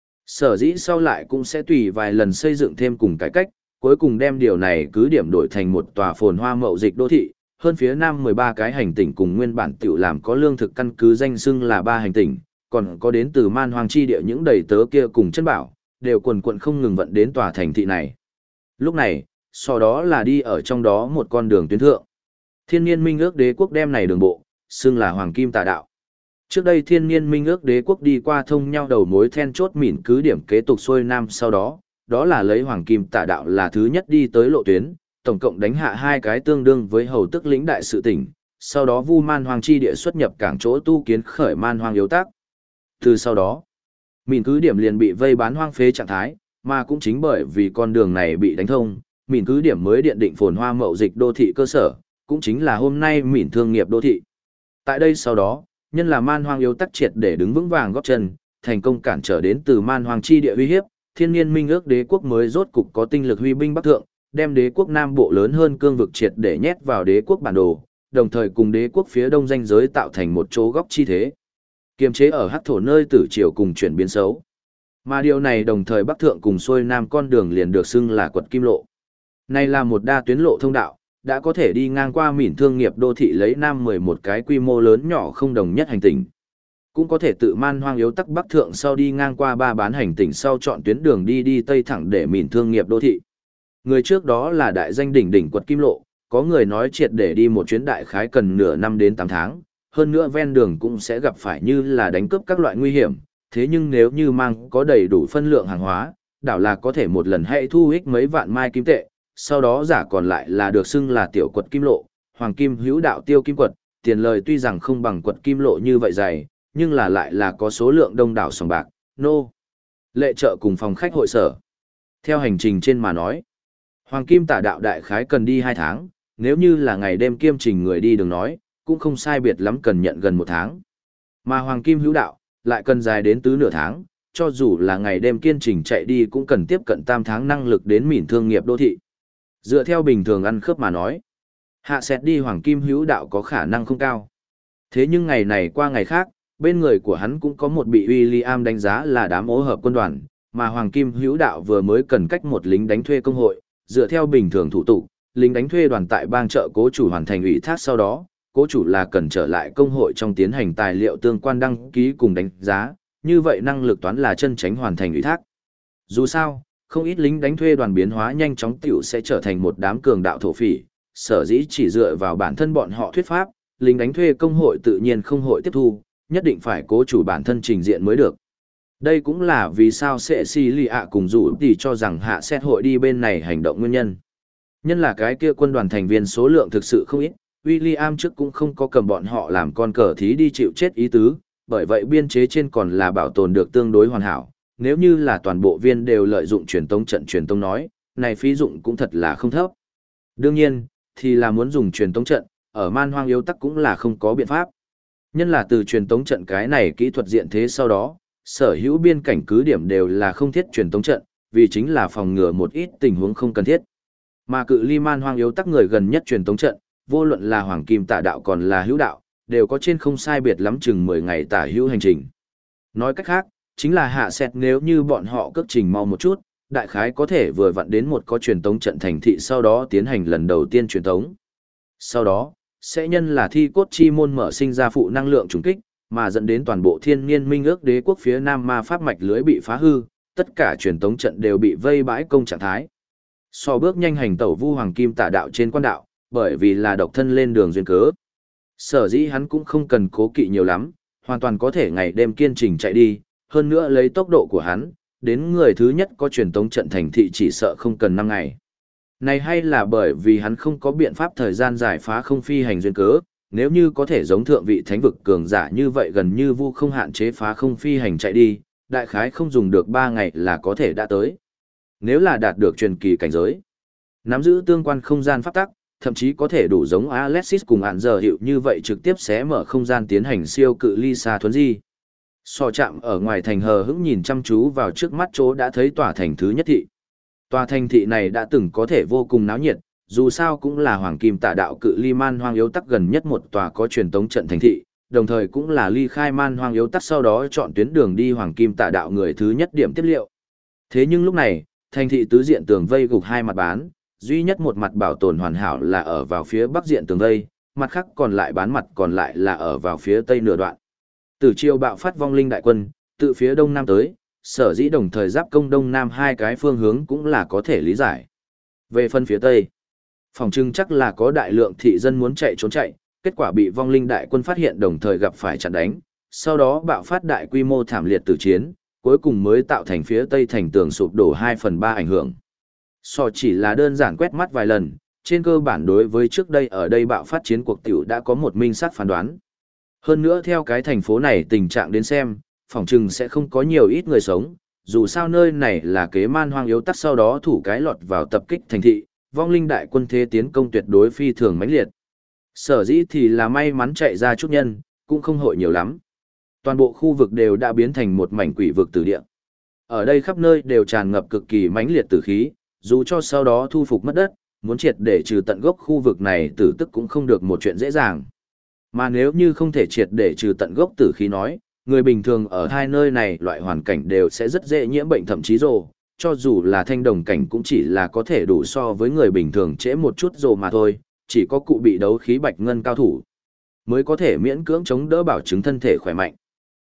Sở dĩ sau lại cũng sẽ tùy vài lần xây dựng thêm cùng cải cách, cuối cùng đem điều này cứ điểm đổi thành một tòa phồn hoa mậu dịch đô thị, hơn phía Nam 13 cái hành tinh cùng nguyên bản tiểu làm có lương thực căn cứ danh xưng là 3 hành tinh, còn có đến từ man hoang chi địa những đầy tớ kia cùng chân bảo, đều quần quận không ngừng vận đến tòa thành thị này. Lúc này, sau đó là đi ở trong đó một con đường tuyến thượng. Thiên niên minh ước đế quốc đem này đường bộ, xưng là Hoàng Kim Tà Đạo. Trước đây thiên niên minh ước đế quốc đi qua thông nhau đầu mối then chốt mỉn cứ điểm kế tục xuôi Nam sau đó, đó là lấy Hoàng Kim Tà Đạo là thứ nhất đi tới lộ tuyến, tổng cộng đánh hạ hai cái tương đương với hầu tức lĩnh đại sự tỉnh, sau đó vu man hoang chi địa xuất nhập cảng chỗ tu kiến khởi man hoang yếu tác. Từ sau đó, mỉn cứ điểm liền bị vây bán hoang phế trạng thái, mà cũng chính bởi vì con đường này bị đánh thông, mỉn cứ điểm mới điện định phồn hoa mậu dịch đô thị cơ sở, cũng chính là hôm nay mỉn thương nghiệp đô thị. Tại đây sau đó, nhân là man hoang yếu tắc triệt để đứng vững vàng góp chân, thành công cản trở đến từ man hoang chi địa uy hiếp, thiên niên minh ước đế quốc mới rốt cục có tinh lực huy binh bắc thượng, đem đế quốc Nam Bộ lớn hơn cương vực triệt để nhét vào đế quốc bản đồ, đồng thời cùng đế quốc phía đông ranh giới tạo thành một chỗ góc chi thế. Kiềm chế ở hắc thổ nơi tử triều cùng chuyển biến xấu. Mà điều này đồng thời bắc thượng cùng xuôi nam con đường liền được xưng là quật kim lộ. Này là một đa tuyến lộ thông đạo, đã có thể đi ngang qua mỉn thương nghiệp đô thị lấy Nam 11 cái quy mô lớn nhỏ không đồng nhất hành tinh. Cũng có thể tự man hoang yếu tắc bắc thượng sau đi ngang qua ba bán hành tỉnh sau chọn tuyến đường đi tây thẳng để mìn thương nghiệp đô thị. Người trước đó là đại danh đỉnh đỉnh quật kim lộ, có người nói triệt để đi một chuyến đại khái cần nửa năm đến 8 tháng, hơn nữa ven đường cũng sẽ gặp phải như là đánh cướp các loại nguy hiểm, thế nhưng nếu như mang có đầy đủ phân lượng hàng hóa, đảo là có thể một lần hay thu ích mấy vạn mai kim tệ, sau đó giả còn lại là được xưng là tiểu quật kim lộ, hoàng kim hữu đạo tiêu kim quật, tiền lời tuy rằng không bằng quật kim lộ như vậy dày, nhưng là lại là có số lượng đông đảo sòng bạc, lệ chợ cùng phòng khách hội sở. Theo hành trình trên mà nói, hoàng kim tả đạo đại khái cần đi 2 tháng, nếu như là ngày đêm kiêm trình người đi đường nói, cũng không sai biệt lắm cần nhận gần 1 tháng. Mà hoàng kim hữu đạo, lại cần dài đến tứ nửa tháng, cho dù là ngày đêm kiên trình chạy đi cũng cần tiếp cận 8 tháng năng lực đến mỉn thương nghiệp đô thị. Dựa theo bình thường ăn khớp mà nói, hạ xét đi hoàng kim hữu đạo có khả năng không cao. Thế nhưng ngày này qua ngày khác, bên người của hắn cũng có một bị William đánh giá là đám ố hợp quân đoàn, mà hoàng kim hữu đạo vừa mới cần cách một lính đánh thuê công hội, dựa theo bình thường thủ tục, lính đánh thuê đoàn tại bang chợ cố chủ hoàn thành ủy thác sau đó, cố chủ là cần trở lại công hội trong tiến hành tài liệu tương quan đăng ký cùng đánh giá, như vậy năng lực toán là chân tránh hoàn thành ủy thác. Dù sao, không ít lính đánh thuê đoàn biến hóa nhanh chóng tiểu sẽ trở thành một đám cường đạo thổ phỉ, sở dĩ chỉ dựa vào bản thân bọn họ thuyết pháp, lính đánh thuê công hội tự nhiên không hội tiếp thu, nhất định phải cố chủ bản thân trình diện mới được. Đây cũng là vì sao Cecilia cùng rủ tỷ cho rằng hạ xét hội đi bên này hành động nguyên nhân. Nhân là cái kia quân đoàn thành viên số lượng thực sự không ít, William trước cũng không có cầm bọn họ làm con cờ thí đi chịu chết ý tứ, bởi vậy biên chế trên còn là bảo tồn được tương đối hoàn hảo. Nếu như là toàn bộ viên đều lợi dụng truyền tống trận truyền tống nói, này phí dụng cũng thật là không thấp. Đương nhiên, thì là muốn dùng truyền tống trận, ở man hoang yếu tắc cũng là không có biện pháp. Nhân là từ truyền tống trận cái này kỹ thuật diện thế sau đó, sở hữu biên cảnh cứ điểm đều là không thiết truyền tống trận, vì chính là phòng ngừa một ít tình huống không cần thiết. Mà cự ly man hoang yếu tắc người gần nhất truyền tống trận, vô luận là hoàng kim tả đạo còn là hữu đạo, đều có trên không sai biệt lắm chừng 10 ngày tả hữu hành trình. Nói cách khác, chính là hạ xét nếu như bọn họ cước trình mau một chút, đại khái có thể vừa vặn đến một có truyền tống trận thành thị sau đó tiến hành lần đầu tiên truyền tống. Sau đó, sẽ nhân là thi cốt chi môn mở sinh ra phụ năng lượng trùng kích, mà dẫn đến toàn bộ thiên niên minh ước đế quốc phía nam ma pháp mạch lưới bị phá hư, tất cả truyền tống trận đều bị vây bãi công trạng thái. So bước nhanh hành tẩu vu hoàng kim tả đạo trên quan đạo, bởi vì là độc thân lên đường duyên cớ. Sở dĩ hắn cũng không cần cố kỵ nhiều lắm, hoàn toàn có thể ngày đêm kiên trình chạy đi, hơn nữa lấy tốc độ của hắn, đến người thứ nhất có truyền tống trận thành thị chỉ sợ không cần 5 ngày. Này hay là bởi vì hắn không có biện pháp thời gian giải phá không phi hành duyên cớ, nếu như có thể giống thượng vị thánh vực cường giả như vậy gần như vu không hạn chế phá không phi hành chạy đi, đại khái không dùng được 3 ngày là có thể đã tới. Nếu là đạt được truyền kỳ cảnh giới, nắm giữ tương quan không gian pháp tắc, thậm chí có thể đủ giống Alexis cùng hạn giờ hiệu như vậy trực tiếp xé mở không gian tiến hành siêu cự ly xa thuấn di. So chạm ở ngoài thành hờ hững nhìn chăm chú vào trước mắt chỗ đã thấy tòa thành thứ nhất thị. Tòa thành thị này đã từng có thể vô cùng náo nhiệt, dù sao cũng là hoàng kim tả đạo cự ly man hoang yếu tắc gần nhất một tòa có truyền tống trận thành thị, đồng thời cũng là ly khai man hoang yếu tắc sau đó chọn tuyến đường đi hoàng kim tả đạo người thứ nhất điểm tiếp liệu. Thế nhưng lúc này, thành thị tứ diện tường vây gục hai mặt bán, duy nhất một mặt bảo tồn hoàn hảo là ở vào phía bắc diện tường vây, mặt khác còn lại bán mặt còn lại là ở vào phía tây nửa đoạn. Từ chiều bạo phát vong linh đại quân, từ phía đông nam tới, sở dĩ đồng thời giáp công đông nam hai cái phương hướng cũng là có thể lý giải. Về phần phía tây, phòng trưng chắc là có đại lượng thị dân muốn chạy trốn chạy, kết quả bị vong linh đại quân phát hiện đồng thời gặp phải chặn đánh, sau đó bạo phát đại quy mô thảm liệt tử chiến, cuối cùng mới tạo thành phía tây thành tường sụp đổ 2/3 ảnh hưởng. So chỉ là đơn giản quét mắt vài lần, trên cơ bản đối với trước đây ở đây bạo phát chiến cuộc tiểu đã có một minh xác phán đoán. Hơn nữa theo cái thành phố này tình trạng đến xem, phỏng chừng sẽ không có nhiều ít người sống, dù sao nơi này là kế man hoang yếu tắc sau đó thủ cái lọt vào tập kích thành thị, vong linh đại quân thế tiến công tuyệt đối phi thường mãnh liệt. Sở dĩ thì là may mắn chạy ra chút nhân, cũng không hội nhiều lắm. Toàn bộ khu vực đều đã biến thành một mảnh quỷ vực tử địa. Ở đây khắp nơi đều tràn ngập cực kỳ mãnh liệt tử khí, dù cho sau đó thu phục mất đất, muốn triệt để trừ tận gốc khu vực này tử tức cũng không được một chuyện dễ dàng. Mà nếu như không thể triệt để trừ tận gốc tử khí nói, người bình thường ở hai nơi này loại hoàn cảnh đều sẽ rất dễ nhiễm bệnh thậm chí rồ, cho dù là thanh đồng cảnh cũng chỉ là có thể đủ so với người bình thường trễ một chút rồ mà thôi, chỉ có cụ bị đấu khí bạch ngân cao thủ mới có thể miễn cưỡng chống đỡ bảo chứng thân thể khỏe mạnh.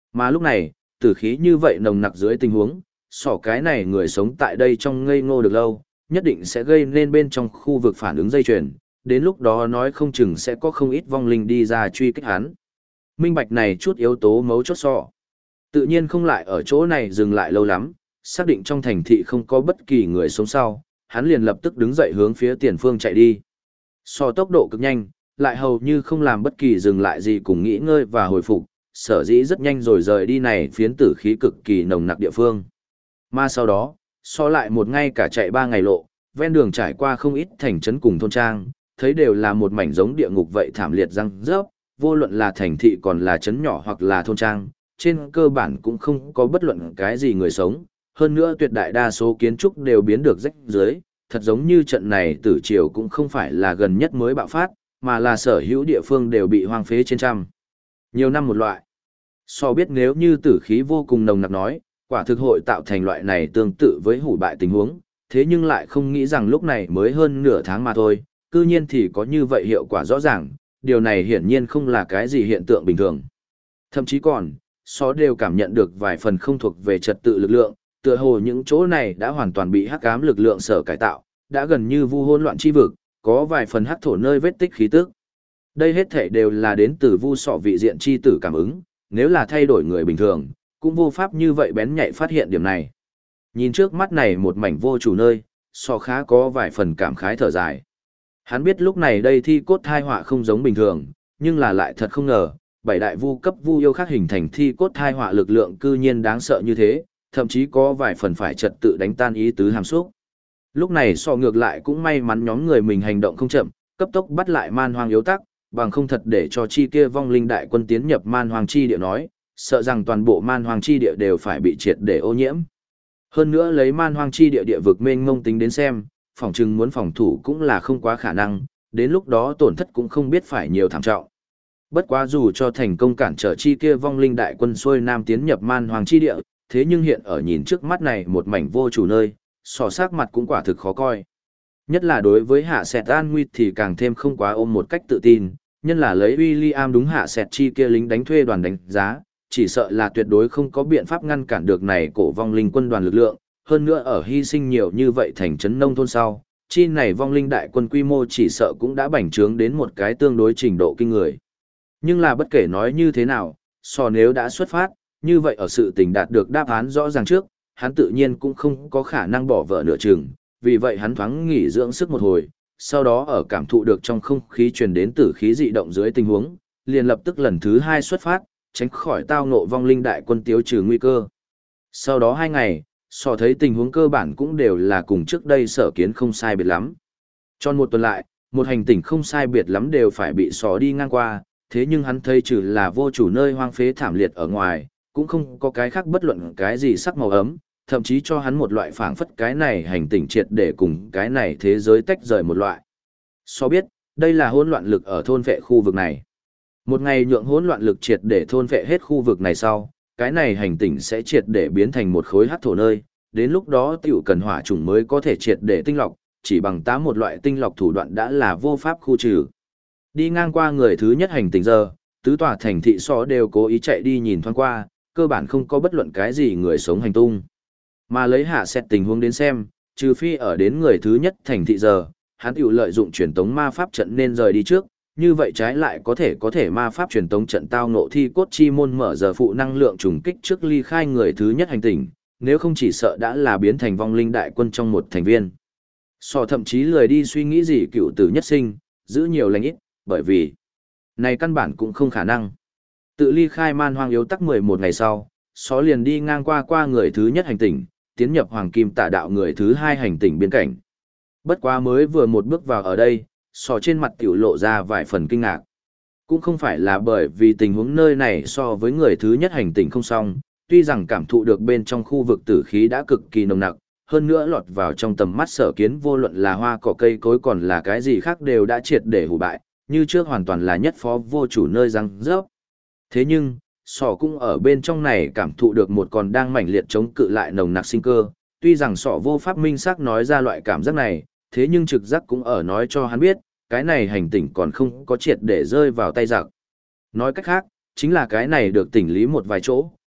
Mà lúc này, tử khí như vậy nồng nặc dưới tình huống, sỏ cái này người sống tại đây trong ngây ngô được lâu, nhất định sẽ gây nên bên trong khu vực phản ứng dây chuyền, đến lúc đó nói không chừng sẽ có không ít vong linh đi ra truy kích hắn. Minh bạch này chút yếu tố mấu chốt sọ. Tự nhiên không lại ở chỗ này dừng lại lâu lắm, xác định trong thành thị không có bất kỳ người sống sau, hắn liền lập tức đứng dậy hướng phía tiền phương chạy đi. So tốc độ cực nhanh, lại hầu như không làm bất kỳ dừng lại gì cùng nghỉ ngơi và hồi phục, sở dĩ rất nhanh rồi rời đi này phiến tử khí cực kỳ nồng nặc địa phương. Mà sau đó, so lại một ngày cả chạy 3 ngày lộ, ven đường trải qua không ít thành trấn cùng thôn trang, thấy đều là một mảnh giống địa ngục vậy thảm liệt răng rớp, vô luận là thành thị còn là trấn nhỏ hoặc là thôn trang, trên cơ bản cũng không có bất luận cái gì người sống, hơn nữa tuyệt đại đa số kiến trúc đều biến được rách dưới, thật giống như trận này tử triều cũng không phải là gần nhất mới bạo phát, mà là sở hữu địa phương đều bị hoang phế trên trăm. Nhiều năm một loại. So biết nếu như tử khí vô cùng nồng nặc nói, quả thực hội tạo thành loại này tương tự với hủ bại tình huống, thế nhưng lại không nghĩ rằng lúc này mới hơn nửa tháng mà thôi, cư nhiên thì có như vậy hiệu quả rõ ràng, điều này hiển nhiên không là cái gì hiện tượng bình thường. Thậm chí còn, so đều cảm nhận được vài phần không thuộc về trật tự lực lượng, tựa hồ những chỗ này đã hoàn toàn bị hắc ám lực lượng sở cải tạo, đã gần như vu hỗn loạn chi vực, có vài phần hắc thổ nơi vết tích khí tức. Đây hết thể đều là đến từ vu sọ vị diện chi tử cảm ứng, nếu là thay đổi người bình thường, cũng vô pháp như vậy bén nhạy phát hiện điểm này. Nhìn trước mắt này một mảnh vô chủ nơi, so khá có vài phần cảm khái thở dài. Hắn biết lúc này đây thi cốt thai họa không giống bình thường, nhưng là lại thật không ngờ, bảy đại vu cấp vu yêu khác hình thành thi cốt thai họa lực lượng cư nhiên đáng sợ như thế, thậm chí có vài phần phải trật tự đánh tan ý tứ hàm xúc. Lúc này so ngược lại cũng may mắn nhóm người mình hành động không chậm, cấp tốc bắt lại man hoang yếu tắc, bằng không thật để cho chi kia vong linh đại quân tiến nhập man hoang chi địa nói, sợ rằng toàn bộ man hoang chi địa đều phải bị triệt để ô nhiễm. Hơn nữa lấy man hoang chi địa địa vực mênh mông tính đến xem, phòng trừng muốn phòng thủ cũng là không quá khả năng, đến lúc đó tổn thất cũng không biết phải nhiều thảm trọng. Bất quá dù cho thành công cản trở chi kia vong linh đại quân xuôi nam tiến nhập man hoang chi địa, thế nhưng hiện ở nhìn trước mắt này một mảnh vô chủ nơi, sò sắc mặt cũng quả thực khó coi. Nhất là đối với hạ sẹt an nguy thì càng thêm không quá ôm một cách tự tin, nhân là lấy William đúng hạ sẹt chi kia lính đánh thuê đoàn đánh giá, chỉ sợ là tuyệt đối không có biện pháp ngăn cản được này cổ vong linh quân đoàn lực lượng, hơn nữa ở hy sinh nhiều như vậy thành trấn nông thôn sau, chi này vong linh đại quân quy mô chỉ sợ cũng đã bành trướng đến một cái tương đối trình độ kinh người. Nhưng là bất kể nói như thế nào, so nếu đã xuất phát, như vậy ở sự tình đạt được đáp án rõ ràng trước, hắn tự nhiên cũng không có khả năng bỏ vợ nửa chừng, vì vậy hắn thoáng nghỉ dưỡng sức một hồi, sau đó ở cảm thụ được trong không khí truyền đến tử khí dị động dưới tình huống, liền lập tức lần thứ 2 xuất phát, tránh khỏi tao ngộ vong linh đại quân tiêu trừ nguy cơ. Sau đó 2 ngày, so thấy tình huống cơ bản cũng đều là cùng trước đây sở kiến không sai biệt lắm. Tròn một tuần lại, một hành tinh không sai biệt lắm đều phải bị sò đi ngang qua, thế nhưng hắn thấy trừ là vô chủ nơi hoang phế thảm liệt ở ngoài, cũng không có cái khác bất luận cái gì sắc màu ấm, thậm chí cho hắn một loại phảng phất cái này hành tinh triệt để cùng cái này thế giới tách rời một loại. So biết, đây là hỗn loạn lực ở thôn vệ khu vực này. Một ngày nhượng hỗn loạn lực triệt để thôn vệ hết khu vực này sau, cái này hành tinh sẽ triệt để biến thành một khối hắc thổ nơi, đến lúc đó tiểu cần hỏa trùng mới có thể triệt để tinh lọc, chỉ bằng tá một loại tinh lọc thủ đoạn đã là vô pháp khu trừ. Đi ngang qua người thứ nhất hành tinh giờ, tứ tòa thành thị so đều cố ý chạy đi nhìn thoáng qua, cơ bản không có bất luận cái gì người sống hành tung. Mà lấy hạ xét tình huống đến xem, trừ phi ở đến người thứ nhất thành thị giờ, hắn tiểu lợi dụng truyền tống ma pháp trận nên rời đi trước, như vậy trái lại có thể ma pháp truyền tống trận tao ngộ thi cốt chi môn mở giờ phụ năng lượng trùng kích trước ly khai người thứ nhất hành tinh, nếu không chỉ sợ đã là biến thành vong linh đại quân trong một thành viên. So thậm chí lười đi suy nghĩ gì cựu tử nhất sinh, giữ nhiều lành ít, bởi vì này căn bản cũng không khả năng. Tự ly khai man hoang yếu tắc 11 ngày sau, so liền đi ngang qua người thứ nhất hành tinh, tiến nhập hoàng kim tả đạo người thứ hai hành tinh biên cảnh. Bất quá mới vừa một bước vào ở đây, so trên mặt tiểu lộ ra vài phần kinh ngạc. Cũng không phải là bởi vì tình huống nơi này so với người thứ nhất hành tinh không xong, tuy rằng cảm thụ được bên trong khu vực tử khí đã cực kỳ nồng nặc, hơn nữa lọt vào trong tầm mắt sở kiến vô luận là hoa cỏ cây cối còn là cái gì khác đều đã triệt để hủ bại, như trước hoàn toàn là nhất phó vô chủ nơi răng rớp. Thế nhưng, sọ cũng ở bên trong này cảm thụ được một còn đang mãnh liệt chống cự lại nồng nặc sinh cơ, tuy rằng sọ vô pháp minh xác nói ra loại cảm giác này, thế nhưng trực giác cũng ở nói cho hắn biết, cái này hành tinh còn không có triệt để rơi vào tay giặc. Nói cách khác, chính là cái này được tỉnh lý một vài chỗ,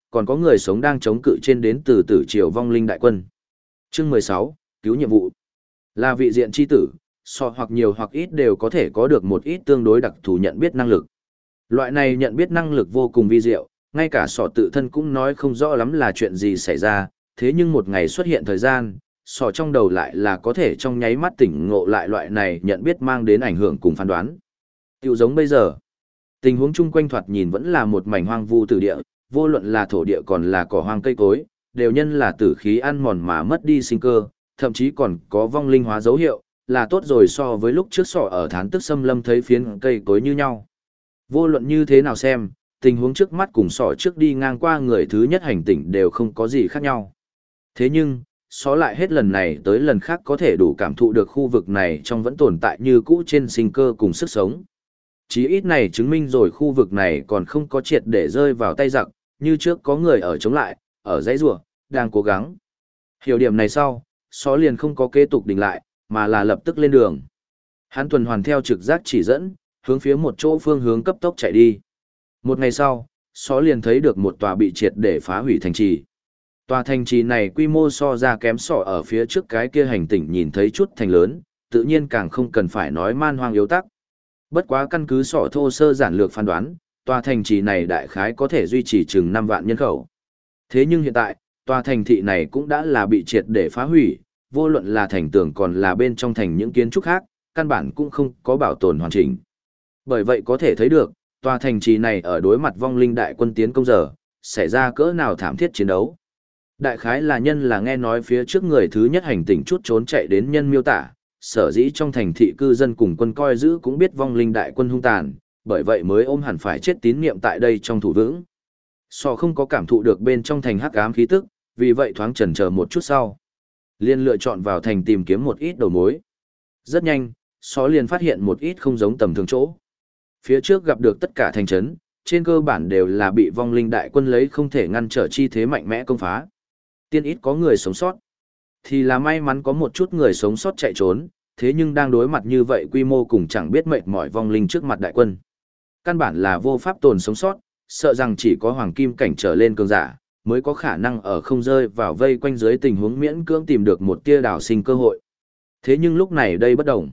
còn có người sống đang chống cự trên đến từ tử triều vong linh đại quân. Chương 16, cứu nhiệm vụ. Là vị diện chi tử, hoặc nhiều hoặc ít đều có thể có được một ít tương đối đặc thù nhận biết năng lực. Loại này nhận biết năng lực vô cùng vi diệu, ngay cả tự thân cũng nói không rõ lắm là chuyện gì xảy ra, thế nhưng một ngày xuất hiện thời gian, trong đầu lại là có thể trong nháy mắt tỉnh ngộ lại loại này nhận biết mang đến ảnh hưởng cùng phán đoán. Tiểu giống bây giờ, tình huống chung quanh thoạt nhìn vẫn là một mảnh hoang vu tử địa, vô luận là thổ địa còn là cỏ hoang cây cối, đều nhân là tử khí ăn mòn mà mất đi sinh cơ, thậm chí còn có vong linh hóa dấu hiệu, là tốt rồi so với lúc trước ở thán tức xâm lâm thấy phiến cây cối như nhau. Vô luận như thế nào xem, tình huống trước mắt cùng trước đi ngang qua người thứ nhất hành tinh đều không có gì khác nhau. Thế nhưng, lại hết lần này tới lần khác có thể đủ cảm thụ được khu vực này trong vẫn tồn tại như cũ trên sinh cơ cùng sức sống. Chí ít này chứng minh rồi khu vực này còn không có triệt để rơi vào tay giặc, như trước có người ở chống lại, ở dãy rủa, đang cố gắng. Hiểu điểm này sau, liền không có kế tục đình lại, mà là lập tức lên đường. Hắn tuần hoàn theo trực giác chỉ dẫn, hướng phía một chỗ phương hướng cấp tốc chạy đi. Một ngày sau, liền thấy được một tòa bị triệt để phá hủy thành trì. Tòa thành trì này quy mô so ra kém ở phía trước cái kia hành tinh nhìn thấy chút thành lớn, tự nhiên càng không cần phải nói man hoang yếu tắc. Bất quá căn cứ thô sơ giản lược phán đoán, tòa thành trì này đại khái có thể duy trì chừng 5 vạn nhân khẩu. Thế nhưng hiện tại, tòa thành thị này cũng đã là bị triệt để phá hủy, vô luận là thành tường còn là bên trong thành những kiến trúc khác, căn bản cũng không có bảo tồn hoàn chỉnh. Bởi vậy có thể thấy được, tòa thành trì này ở đối mặt vong linh đại quân tiến công giờ, xảy ra cỡ nào thảm thiết chiến đấu. Đại khái là nhân là nghe nói phía trước người thứ nhất hành tinh chút trốn chạy đến nhân miêu tả, sở dĩ trong thành thị cư dân cùng quân coi giữ cũng biết vong linh đại quân hung tàn, bởi vậy mới ôm hẳn phải chết tín niệm tại đây trong thủ vững. Không có cảm thụ được bên trong thành hắc ám khí tức, vì vậy thoáng chần chờ một chút sau. Liên lựa chọn vào thành tìm kiếm một ít đầu mối. Rất nhanh, liền phát hiện một ít không giống tầm thường chỗ. Phía trước gặp được tất cả thành trấn, trên cơ bản đều là bị vong linh đại quân lấy không thể ngăn trở chi thế mạnh mẽ công phá. Tiên ít có người sống sót. Thì là may mắn có một chút người sống sót chạy trốn, thế nhưng đang đối mặt như vậy quy mô cùng chẳng biết mệt mỏi vong linh trước mặt đại quân. Căn bản là vô pháp tồn sống sót, sợ rằng chỉ có hoàng kim cảnh trở lên cường giả, mới có khả năng ở không rơi vào vây quanh dưới tình huống miễn cưỡng tìm được một tia đảo sinh cơ hội. Thế nhưng lúc này đây bất đồng.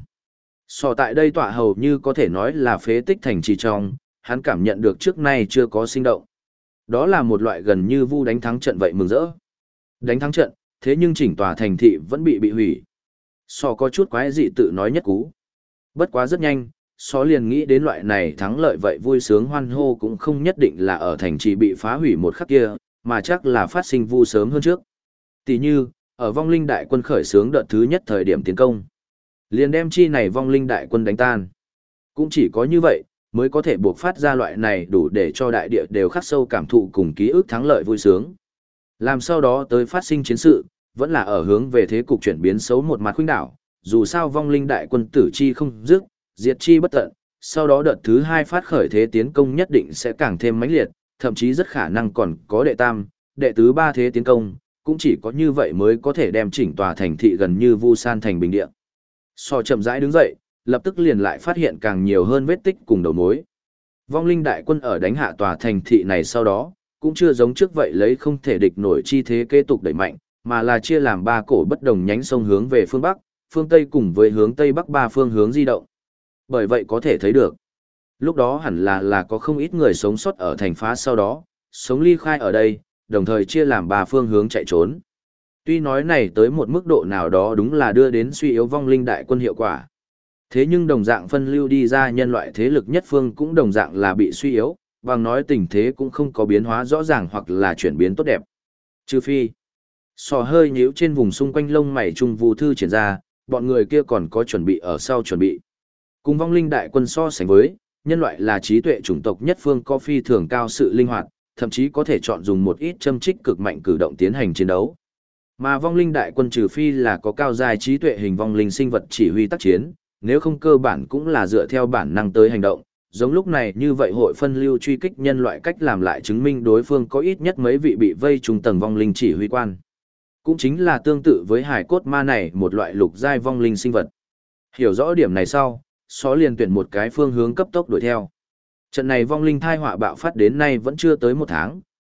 Tại đây tọa hầu như có thể nói là phế tích thành trì trong, hắn cảm nhận được trước nay chưa có sinh động. Đó là một loại gần như vu đánh thắng trận vậy mừng rỡ. Đánh thắng trận, thế nhưng chỉnh tòa thành thị vẫn bị hủy. Có chút quái dị tự nói nhất cú. Bất quá rất nhanh, liền nghĩ đến loại này thắng lợi vậy vui sướng hoan hô cũng không nhất định là ở thành trì bị phá hủy một khắc kia, mà chắc là phát sinh vu sớm hơn trước. Tỷ như, ở vong linh đại quân khởi xướng đợt thứ nhất thời điểm tiến công. Liền đem chi này vong linh đại quân đánh tan. Cũng chỉ có như vậy, mới có thể buộc phát ra loại này đủ để cho đại địa đều khắc sâu cảm thụ cùng ký ức thắng lợi vui sướng. Làm sau đó tới phát sinh chiến sự, vẫn là ở hướng về thế cục chuyển biến xấu một mặt khuynh đảo, dù sao vong linh đại quân tử chi không dứt, diệt chi bất tận, sau đó đợt thứ hai phát khởi thế tiến công nhất định sẽ càng thêm mãnh liệt, thậm chí rất khả năng còn có đệ tam, đệ tứ ba thế tiến công, cũng chỉ có như vậy mới có thể đem chỉnh tòa thành thị gần như vu san thành bình địa. Chậm rãi đứng dậy, lập tức liền lại phát hiện càng nhiều hơn vết tích cùng đầu mối. Vong linh đại quân ở đánh hạ tòa thành thị này sau đó, cũng chưa giống trước vậy lấy không thể địch nổi chi thế kế tục đẩy mạnh, mà là chia làm ba cổ bất đồng nhánh sông hướng về phương Bắc, phương Tây cùng với hướng Tây Bắc ba phương hướng di động. Bởi vậy có thể thấy được, lúc đó hẳn là có không ít người sống sót ở thành phá sau đó, sống ly khai ở đây, đồng thời chia làm ba phương hướng chạy trốn. Tuy nói này tới một mức độ nào đó đúng là đưa đến suy yếu vong linh đại quân hiệu quả. Thế nhưng đồng dạng phân lưu đi ra nhân loại thế lực nhất phương cũng đồng dạng là bị suy yếu, bằng nói tình thế cũng không có biến hóa rõ ràng hoặc là chuyển biến tốt đẹp. Trừ phi, hơi nhíu trên vùng xung quanh lông mày trung vu thư triển ra, bọn người kia còn có chuẩn bị ở sau chuẩn bị. Cùng vong linh đại quân so sánh với, nhân loại là trí tuệ chủng tộc nhất phương có phi thường cao sự linh hoạt, thậm chí có thể chọn dùng một ít châm trích cực mạnh cử động tiến hành chiến đấu. Mà vong linh đại quân trừ phi là có cao giai trí tuệ hình vong linh sinh vật chỉ huy tác chiến, nếu không cơ bản cũng là dựa theo bản năng tới hành động. Giống lúc này như vậy hội phân lưu truy kích nhân loại cách làm lại chứng minh đối phương có ít nhất mấy vị bị vây trùng tầng vong linh chỉ huy quan. Cũng chính là tương tự với hải cốt ma này một loại lục giai vong linh sinh vật. Hiểu rõ điểm này sau, liền tuyển một cái phương hướng cấp tốc đuổi theo. Trận này vong linh thai họa bạo phát đến nay vẫn chưa tới một tháng,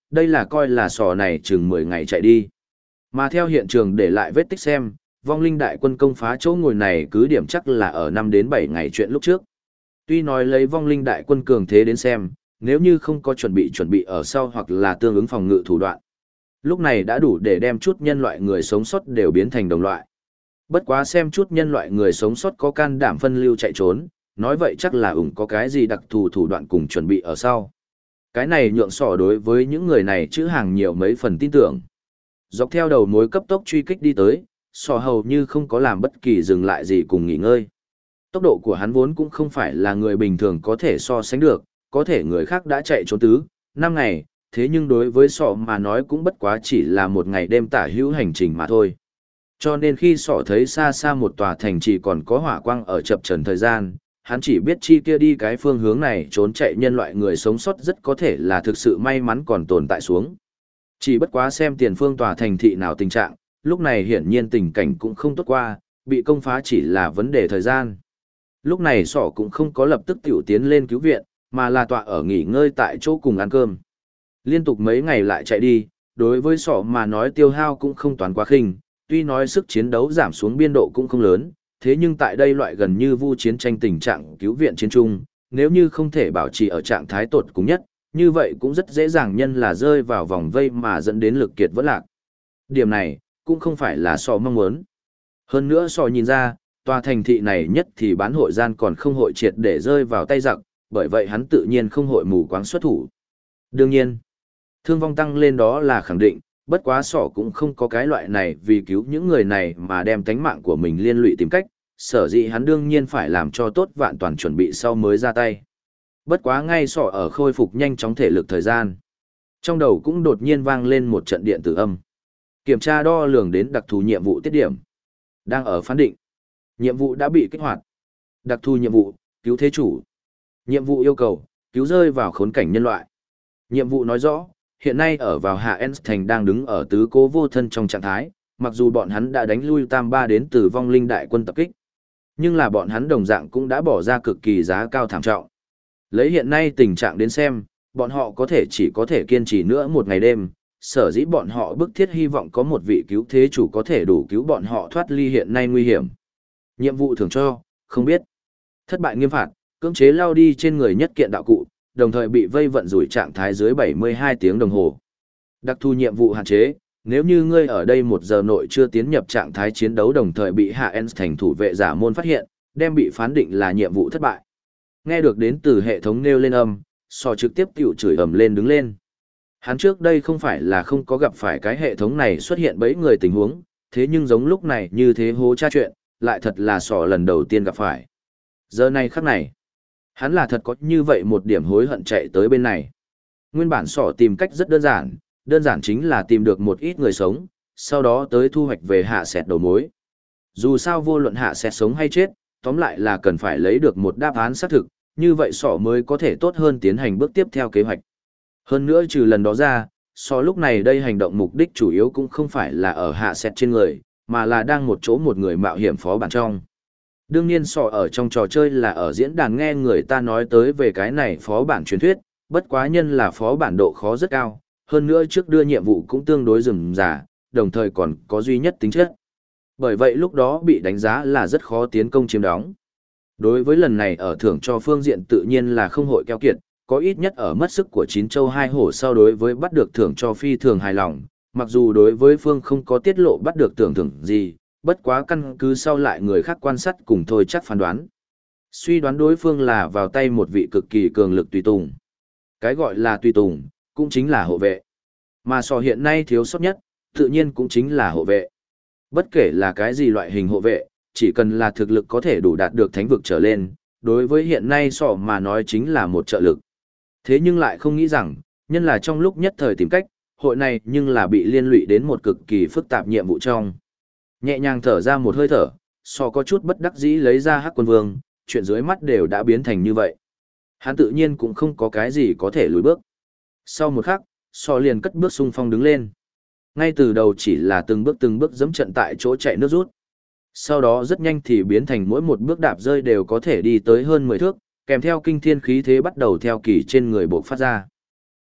đây là coi là sò này chừng 10 ngày chạy đi. Mà theo hiện trường để lại vết tích xem, vong linh đại quân công phá chỗ ngồi này cứ điểm chắc là ở 5 đến 7 ngày chuyện lúc trước. Tuy nói lấy vong linh đại quân cường thế đến xem, nếu như không có chuẩn bị ở sau hoặc là tương ứng phòng ngự thủ đoạn, lúc này đã đủ để đem chút nhân loại người sống sót đều biến thành đồng loại. Bất quá xem chút nhân loại người sống sót có can đảm phân lưu chạy trốn, nói vậy chắc là có cái gì đặc thù thủ đoạn cùng chuẩn bị ở sau. Cái này nhượng sỏ đối với những người này chữ hàng nhiều mấy phần tin tưởng. Dọc theo đầu mối cấp tốc truy kích đi tới, sỏ hầu như không có làm bất kỳ dừng lại gì cùng nghỉ ngơi. Tốc độ của hắn vốn cũng không phải là người bình thường có thể so sánh được, có thể người khác đã chạy trốn 5 ngày, thế nhưng đối với sọ mà nói cũng bất quá chỉ là một ngày đêm tả hữu hành trình mà thôi. Cho nên khi sọ thấy xa xa một tòa thành chỉ còn có hỏa quang ở chập chờn thời gian, hắn chỉ biết chi kia đi cái phương hướng này trốn chạy nhân loại người sống sót rất có thể là thực sự may mắn còn tồn tại xuống. Chỉ bất quá xem tiền phương tòa thành thị nào tình trạng, lúc này hiển nhiên tình cảnh cũng không tốt qua, bị công phá chỉ là vấn đề thời gian. Lúc này sỏ cũng không có lập tức tiểu tiến lên cứu viện, mà là tọa ở nghỉ ngơi tại chỗ cùng ăn cơm. Liên tục mấy ngày lại chạy đi, đối với sỏ mà nói tiêu hao cũng không toán quá khinh, tuy nói sức chiến đấu giảm xuống biên độ cũng không lớn, thế nhưng tại đây loại gần như vu chiến tranh tình trạng cứu viện chiến trung, nếu như không thể bảo trì ở trạng thái tột cùng nhất, như vậy cũng rất dễ dàng nhân là rơi vào vòng vây mà dẫn đến lực kiệt vỡ lạc. Điểm này, cũng không phải là sỏ mong muốn. Hơn nữa sỏ nhìn ra, tòa thành thị này nhất thì bán hội gian còn không hội triệt để rơi vào tay giặc, bởi vậy hắn tự nhiên không hội mù quáng xuất thủ. Đương nhiên, thương vong tăng lên đó là khẳng định, bất quá sỏ cũng không có cái loại này vì cứu những người này mà đem tánh mạng của mình liên lụy tìm cách, sở dĩ hắn đương nhiên phải làm cho tốt vạn toàn chuẩn bị sau mới ra tay. Bất quá ngay sỏ ở khôi phục nhanh chóng thể lực thời gian. Trong đầu cũng đột nhiên vang lên một trận điện tử âm. Kiểm tra đo lường đến đặc thù nhiệm vụ tiết điểm. Đang ở phán định. Nhiệm vụ đã bị kích hoạt. Đặc thù nhiệm vụ, cứu thế chủ. Nhiệm vụ yêu cầu, cứu rơi vào khốn cảnh nhân loại. Nhiệm vụ nói rõ, hiện nay ở vào Hạ Ens Thành đang đứng ở tứ cố vô thân trong trạng thái, mặc dù bọn hắn đã đánh lui Tam Ba đến từ vong linh đại quân tập kích. Nhưng là bọn hắn đồng dạng cũng đã bỏ ra cực kỳ giá cao thảm trọng. Lấy hiện nay tình trạng đến xem, bọn họ chỉ có thể kiên trì nữa một ngày đêm, sở dĩ bọn họ bức thiết hy vọng có một vị cứu thế chủ có thể đủ cứu bọn họ thoát ly hiện nay nguy hiểm. Nhiệm vụ thưởng cho, không biết. Thất bại nghiêm phạt, cưỡng chế lao đi trên người nhất kiện đạo cụ, đồng thời bị vây vận rủi trạng thái dưới 72 tiếng đồng hồ. Đặc thù nhiệm vụ hạn chế, nếu như ngươi ở đây 1 giờ nội chưa tiến nhập trạng thái chiến đấu đồng thời bị Hạ Ens thành thủ vệ giả môn phát hiện, đem bị phán định là nhiệm vụ thất bại. Nghe được đến từ hệ thống nêu lên âm, sò trực tiếp tiểu chửi ầm lên đứng lên. Hắn trước đây không phải là không có gặp phải cái hệ thống này xuất hiện bấy người tình huống, thế nhưng giống lúc này như thế hố tra chuyện, lại thật là sò lần đầu tiên gặp phải. Giờ này khắc này, hắn là thật có như vậy một điểm hối hận chạy tới bên này. Nguyên bản sỏ tìm cách rất đơn giản chính là tìm được một ít người sống, sau đó tới thu hoạch về hạ sẹt đầu mối. Dù sao vô luận hạ sẹt sống hay chết, tóm lại là cần phải lấy được một đáp án xác thực, như vậy sỏ mới có thể tốt hơn tiến hành bước tiếp theo kế hoạch. Hơn nữa trừ lần đó ra, sỏ lúc này đây hành động mục đích chủ yếu cũng không phải là ở hạ sẹt trên người, mà là đang một chỗ một người mạo hiểm phó bản trong. Đương nhiên sọ ở trong trò chơi là ở diễn đàn nghe người ta nói tới về cái này phó bản truyền thuyết, bất quá nhân là phó bản độ khó rất cao, hơn nữa trước đưa nhiệm vụ cũng tương đối rườm rà, đồng thời còn có duy nhất tính chất. Bởi vậy lúc đó bị đánh giá là rất khó tiến công chiếm đóng. Đối với lần này ở thưởng cho phương diện tự nhiên là không hội keo kiệt, có ít nhất ở mất sức của 9 châu 2 hổ sau đối với bắt được thưởng cho phi thường hài lòng, mặc dù đối với phương không có tiết lộ bắt được thưởng gì, bất quá căn cứ sau lại người khác quan sát cùng thôi chắc phán đoán. Suy đoán đối phương là vào tay một vị cực kỳ cường lực tùy tùng. Cái gọi là tùy tùng, cũng chính là hộ vệ. Mà sò hiện nay thiếu sót nhất, tự nhiên cũng chính là hộ vệ. Bất kể là cái gì loại hình hộ vệ, chỉ cần là thực lực có thể đủ đạt được thánh vực trở lên, đối với hiện nay sò mà nói chính là một trợ lực. Thế nhưng lại không nghĩ rằng, nhân là trong lúc nhất thời tìm cách, hội này nhưng là bị liên lụy đến một cực kỳ phức tạp nhiệm vụ trong. Nhẹ nhàng thở ra một hơi thở, sò có chút bất đắc dĩ lấy ra Hắc Quân Vương, chuyện dưới mắt đều đã biến thành như vậy. Hắn tự nhiên cũng không có cái gì có thể lùi bước. Sau một khắc, sò liền cất bước xung phong đứng lên. Ngay từ đầu chỉ là từng bước giẫm trận tại chỗ chạy nước rút. Sau đó rất nhanh thì biến thành mỗi một bước đạp rơi đều có thể đi tới hơn 10 thước, kèm theo kinh thiên khí thế bắt đầu theo kỳ trên người bộc phát ra.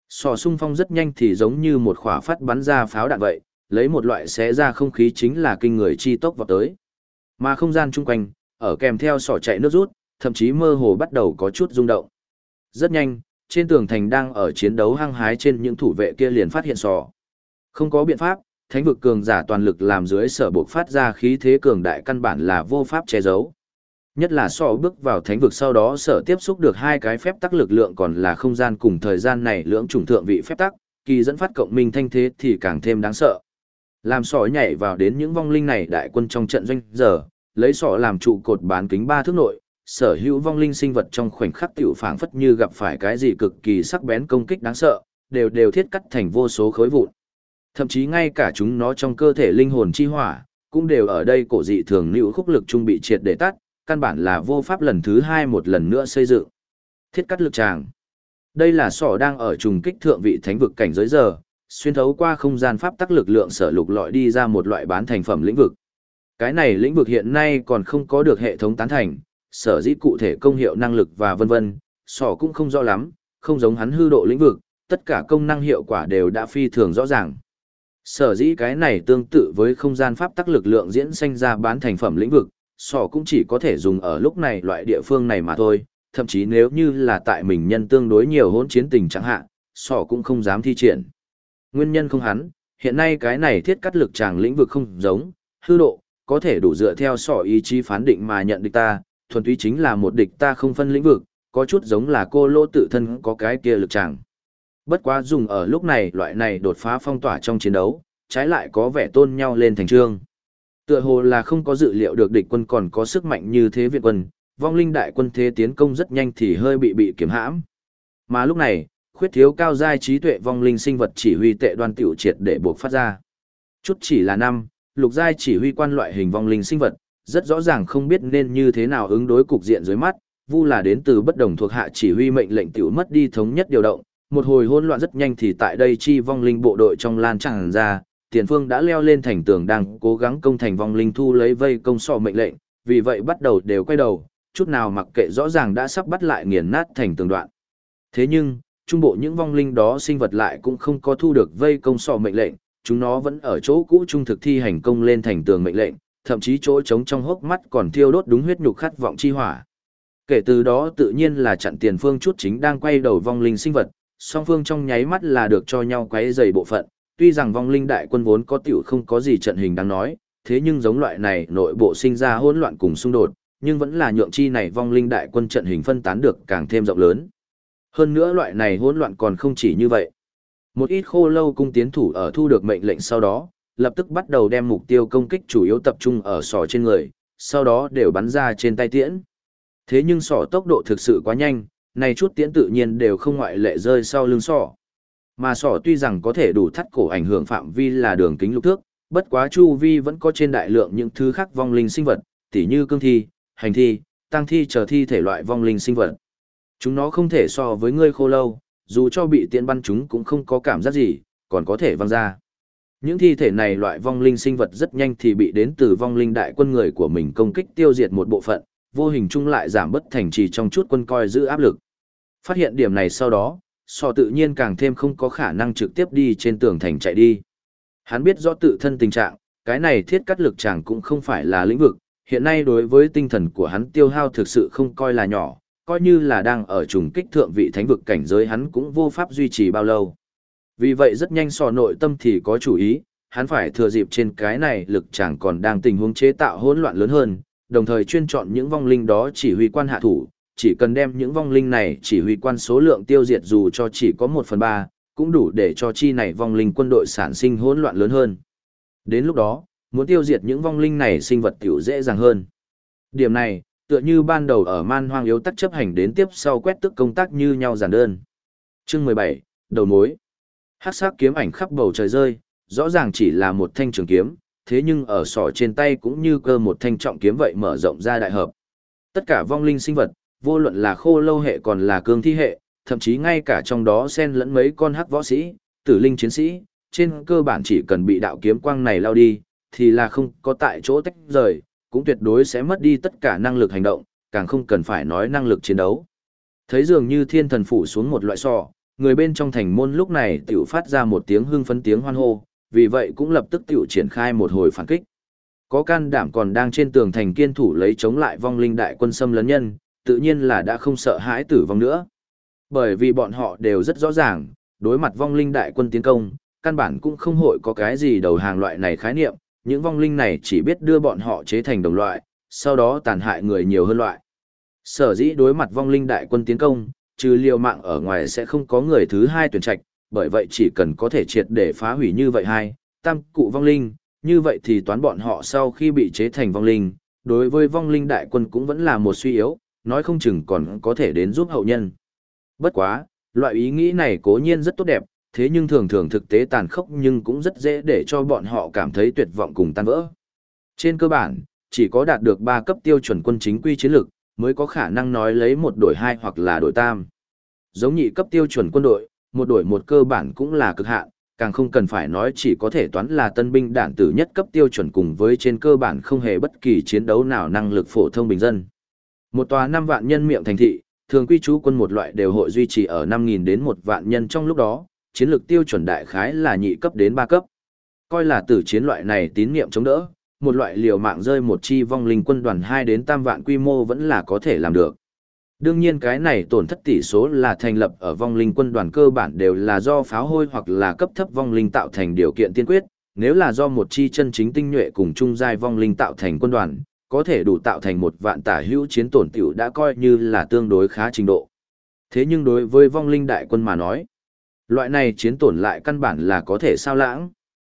Sò xung phong rất nhanh thì giống như một quả phát bắn ra pháo đạn vậy, lấy một loại xé ra không khí chính là kinh người chi tốc vào tới. Mà không gian chung quanh, ở kèm theo sỏ chạy nước rút, thậm chí mơ hồ bắt đầu có chút rung động. Rất nhanh, trên tường thành đang ở chiến đấu hăng hái trên những thủ vệ kia liền phát hiện sỏ. Không có biện pháp, thánh vực cường giả toàn lực làm dưới sở buộc phát ra khí thế cường đại căn bản là vô pháp che giấu. Nhất là sỏ bước vào thánh vực sau đó sở tiếp xúc được hai cái phép tắc lực lượng còn là không gian cùng thời gian này lưỡng chủng thượng vị phép tắc, kỳ dẫn phát cộng minh thanh thế thì càng thêm đáng sợ. Làm sỏ nhảy vào đến những vong linh này đại quân trong trận doanh giờ, lấy sỏ làm trụ cột bán kính 3 thước nội, sở hữu vong linh sinh vật trong khoảnh khắc tiểu phảng phất như gặp phải cái gì cực kỳ sắc bén công kích đáng sợ, đều thiết cắt thành vô số khối vụn. Thậm chí ngay cả chúng nó trong cơ thể linh hồn chi hỏa, cũng đều ở đây cổ dị thường lưu khúc lực trung bị triệt để tắt, căn bản là vô pháp lần thứ hai một lần nữa xây dựng. Thiết cắt lực tràng. Đây là sỏ đang ở trùng kích thượng vị thánh vực cảnh giới giờ, xuyên thấu qua không gian pháp tắc lực lượng sở lục lọi đi ra một loại bán thành phẩm lĩnh vực. Cái này lĩnh vực hiện nay còn không có được hệ thống tán thành, sở dĩ cụ thể công hiệu năng lực và vân vân, sỏ cũng không rõ lắm, không giống hắn hư độ lĩnh vực, tất cả công năng hiệu quả đều đã phi thường rõ ràng. Sở dĩ cái này tương tự với không gian pháp tắc lực lượng diễn sinh ra bán thành phẩm lĩnh vực, sỏ cũng chỉ có thể dùng ở lúc này loại địa phương này mà thôi, thậm chí nếu như là tại mình nhân tương đối nhiều hỗn chiến tình chẳng hạn, sỏ cũng không dám thi triển. Nguyên nhân không hắn, hiện nay cái này thiết cắt lực tràng lĩnh vực không giống, hư độ, có thể đủ dựa theo sỏ ý chí phán định mà nhận địch ta, thuần túy chính là một địch ta không phân lĩnh vực, có chút giống là cô lô tự thân có cái kia lực tràng. Bất quá dùng ở lúc này loại này đột phá phong tỏa trong chiến đấu, trái lại có vẻ tôn nhau lên thành trương. Tựa hồ là không có dự liệu được địch quân còn có sức mạnh như thế viện quân, vong linh đại quân thế tiến công rất nhanh thì hơi bị kiểm hãm. Mà lúc này, khuyết thiếu cao giai trí tuệ vong linh sinh vật chỉ huy tệ đoan tiểu triệt để buộc phát ra. Chút chỉ là năm, lục giai chỉ huy quan loại hình vong linh sinh vật, rất rõ ràng không biết nên như thế nào ứng đối cục diện dưới mắt, vu là đến từ bất đồng thuộc hạ chỉ huy mệnh lệnh tiểu mất đi thống nhất điều động, một hồi hỗn loạn rất nhanh thì tại đây chi vong linh bộ đội trong lan tràn ra, tiền phương đã leo lên thành tường đang cố gắng công thành vong linh thu lấy vây công sọ mệnh lệnh, vì vậy bắt đầu đều quay đầu, chút nào mặc kệ rõ ràng đã sắp bắt lại nghiền nát thành tường đoạn. Thế nhưng, trung bộ những vong linh đó sinh vật lại cũng không có thu được vây công sọ mệnh lệnh, chúng nó vẫn ở chỗ cũ trung thực thi hành công lên thành tường mệnh lệnh, thậm chí chỗ trống trong hốc mắt còn thiêu đốt đúng huyết nhục khát vọng chi hỏa. Kể từ đó tự nhiên là chặn tiền phương chút chính đang quay đầu vong linh sinh vật, song phương trong nháy mắt là được cho nhau quấy dày bộ phận, tuy rằng vong linh đại quân vốn có tiểu không có gì trận hình đáng nói, thế nhưng giống loại này nội bộ sinh ra hỗn loạn cùng xung đột, nhưng vẫn là nhượng chi này vong linh đại quân trận hình phân tán được càng thêm rộng lớn. Hơn nữa loại này hỗn loạn còn không chỉ như vậy. Một ít khô lâu cung tiến thủ ở thu được mệnh lệnh sau đó, lập tức bắt đầu đem mục tiêu công kích chủ yếu tập trung ở sỏ trên người, sau đó đều bắn ra trên tay tiễn. Thế nhưng sỏ tốc độ thực sự quá nhanh, này chút tiễn tự nhiên đều không ngoại lệ rơi sau lưng sỏ. Mà sỏ tuy rằng có thể đủ thắt cổ ảnh hưởng phạm vi là đường kính lục thước, bất quá chu vi vẫn có trên đại lượng những thứ khác vong linh sinh vật, tỉ như cương thi, hành thi, tăng thi chờ thi thể loại vong linh sinh vật. Chúng nó không thể so với ngươi khô lâu, dù cho bị tiễn bắn chúng cũng không có cảm giác gì, còn có thể văng ra. Những thi thể này loại vong linh sinh vật rất nhanh thì bị đến từ vong linh đại quân người của mình công kích tiêu diệt một bộ phận, vô hình chung lại giảm bất thành trì trong chút quân coi giữ áp lực. Phát hiện điểm này sau đó, sò tự nhiên càng thêm không có khả năng trực tiếp đi trên tường thành chạy đi. Hắn biết rõ tự thân tình trạng, cái này thiết cắt lực chàng cũng không phải là lĩnh vực, hiện nay đối với tinh thần của hắn tiêu hao thực sự không coi là nhỏ, coi như là đang ở trùng kích thượng vị thánh vực cảnh giới hắn cũng vô pháp duy trì bao lâu. Vì vậy rất nhanh sò nội tâm thì có chủ ý, hắn phải thừa dịp trên cái này lực chàng còn đang tình huống chế tạo hỗn loạn lớn hơn, đồng thời chuyên chọn những vong linh đó chỉ huy quan hạ thủ, chỉ cần đem những vong linh này chỉ huy quan số lượng tiêu diệt dù cho chỉ có 1/3, cũng đủ để cho chi này vong linh quân đội sản sinh hỗn loạn lớn hơn. Đến lúc đó, muốn tiêu diệt những vong linh này sinh vật tiểu dễ dàng hơn. Điểm này, tựa như ban đầu ở man hoang yếu tắc chấp hành đến tiếp sau quét tức công tác như nhau giản đơn. Chương 17, đầu mối. Hắc sắc kiếm ảnh khắp bầu trời rơi, rõ ràng chỉ là một thanh trường kiếm, thế nhưng ở sọ trên tay cũng như cơ một thanh trọng kiếm vậy mở rộng ra đại hợp. Tất cả vong linh sinh vật, vô luận là khô lâu hệ còn là cương thi hệ, thậm chí ngay cả trong đó xen lẫn mấy con hắc võ sĩ, tử linh chiến sĩ, trên cơ bản chỉ cần bị đạo kiếm quang này lao đi, thì là không có tại chỗ tách rời, cũng tuyệt đối sẽ mất đi tất cả năng lực hành động, càng không cần phải nói năng lực chiến đấu. Thấy dường như thiên thần phủ xuống một loại sọ, Người bên trong thành môn lúc này tiểu phát ra một tiếng hưng phấn tiếng hoan hô, vì vậy cũng lập tức tiểu triển khai một hồi phản kích. Có can đảm còn đang trên tường thành kiên thủ lấy chống lại vong linh đại quân xâm lấn nhân, tự nhiên là đã không sợ hãi tử vong nữa. Bởi vì bọn họ đều rất rõ ràng, đối mặt vong linh đại quân tiến công, căn bản cũng không hội có cái gì đầu hàng loại này khái niệm, những vong linh này chỉ biết đưa bọn họ chế thành đồng loại, sau đó tàn hại người nhiều hơn loại. Sở dĩ đối mặt vong linh đại quân tiến công, trừ liều mạng ở ngoài sẽ không có người thứ hai tuyển trạch, bởi vậy chỉ cần có thể triệt để phá hủy như vậy hai, tam cụ vong linh, như vậy thì toán bọn họ sau khi bị chế thành vong linh, đối với vong linh đại quân cũng vẫn là một suy yếu, nói không chừng còn có thể đến giúp hậu nhân. Bất quá, loại ý nghĩ này cố nhiên rất tốt đẹp, thế nhưng thường thường thực tế tàn khốc nhưng cũng rất dễ để cho bọn họ cảm thấy tuyệt vọng cùng tan vỡ. Trên cơ bản, chỉ có đạt được 3 cấp tiêu chuẩn quân chính quy chiến lược, mới có khả năng nói lấy một đổi hai hoặc là đổi tam. Giống nhị cấp tiêu chuẩn quân đội, một đổi một cơ bản cũng là cực hạn, càng không cần phải nói chỉ có thể toán là tân binh đạn tử nhất cấp tiêu chuẩn cùng với trên cơ bản không hề bất kỳ chiến đấu nào năng lực phổ thông bình dân. Một tòa 5 vạn nhân miệng thành thị, thường quy trú quân một loại đều hội duy trì ở 5.000 đến 1 vạn nhân trong lúc đó, chiến lược tiêu chuẩn đại khái là nhị cấp đến 3 cấp. Coi là tử chiến loại này tín niệm chống đỡ, một loại liều mạng rơi một chi vong linh quân đoàn 2 đến tam vạn quy mô vẫn là có thể làm được. Đương nhiên cái này tổn thất tỷ số là thành lập ở vong linh quân đoàn cơ bản đều là do pháo hôi hoặc là cấp thấp vong linh tạo thành điều kiện tiên quyết, nếu là do một chi chân chính tinh nhuệ cùng trung giai vong linh tạo thành quân đoàn, có thể đủ tạo thành 1 vạn tả hữu chiến tổn tiểu đã coi như là tương đối khá trình độ. Thế nhưng đối với vong linh đại quân mà nói, loại này chiến tổn lại căn bản là có thể sao lãng.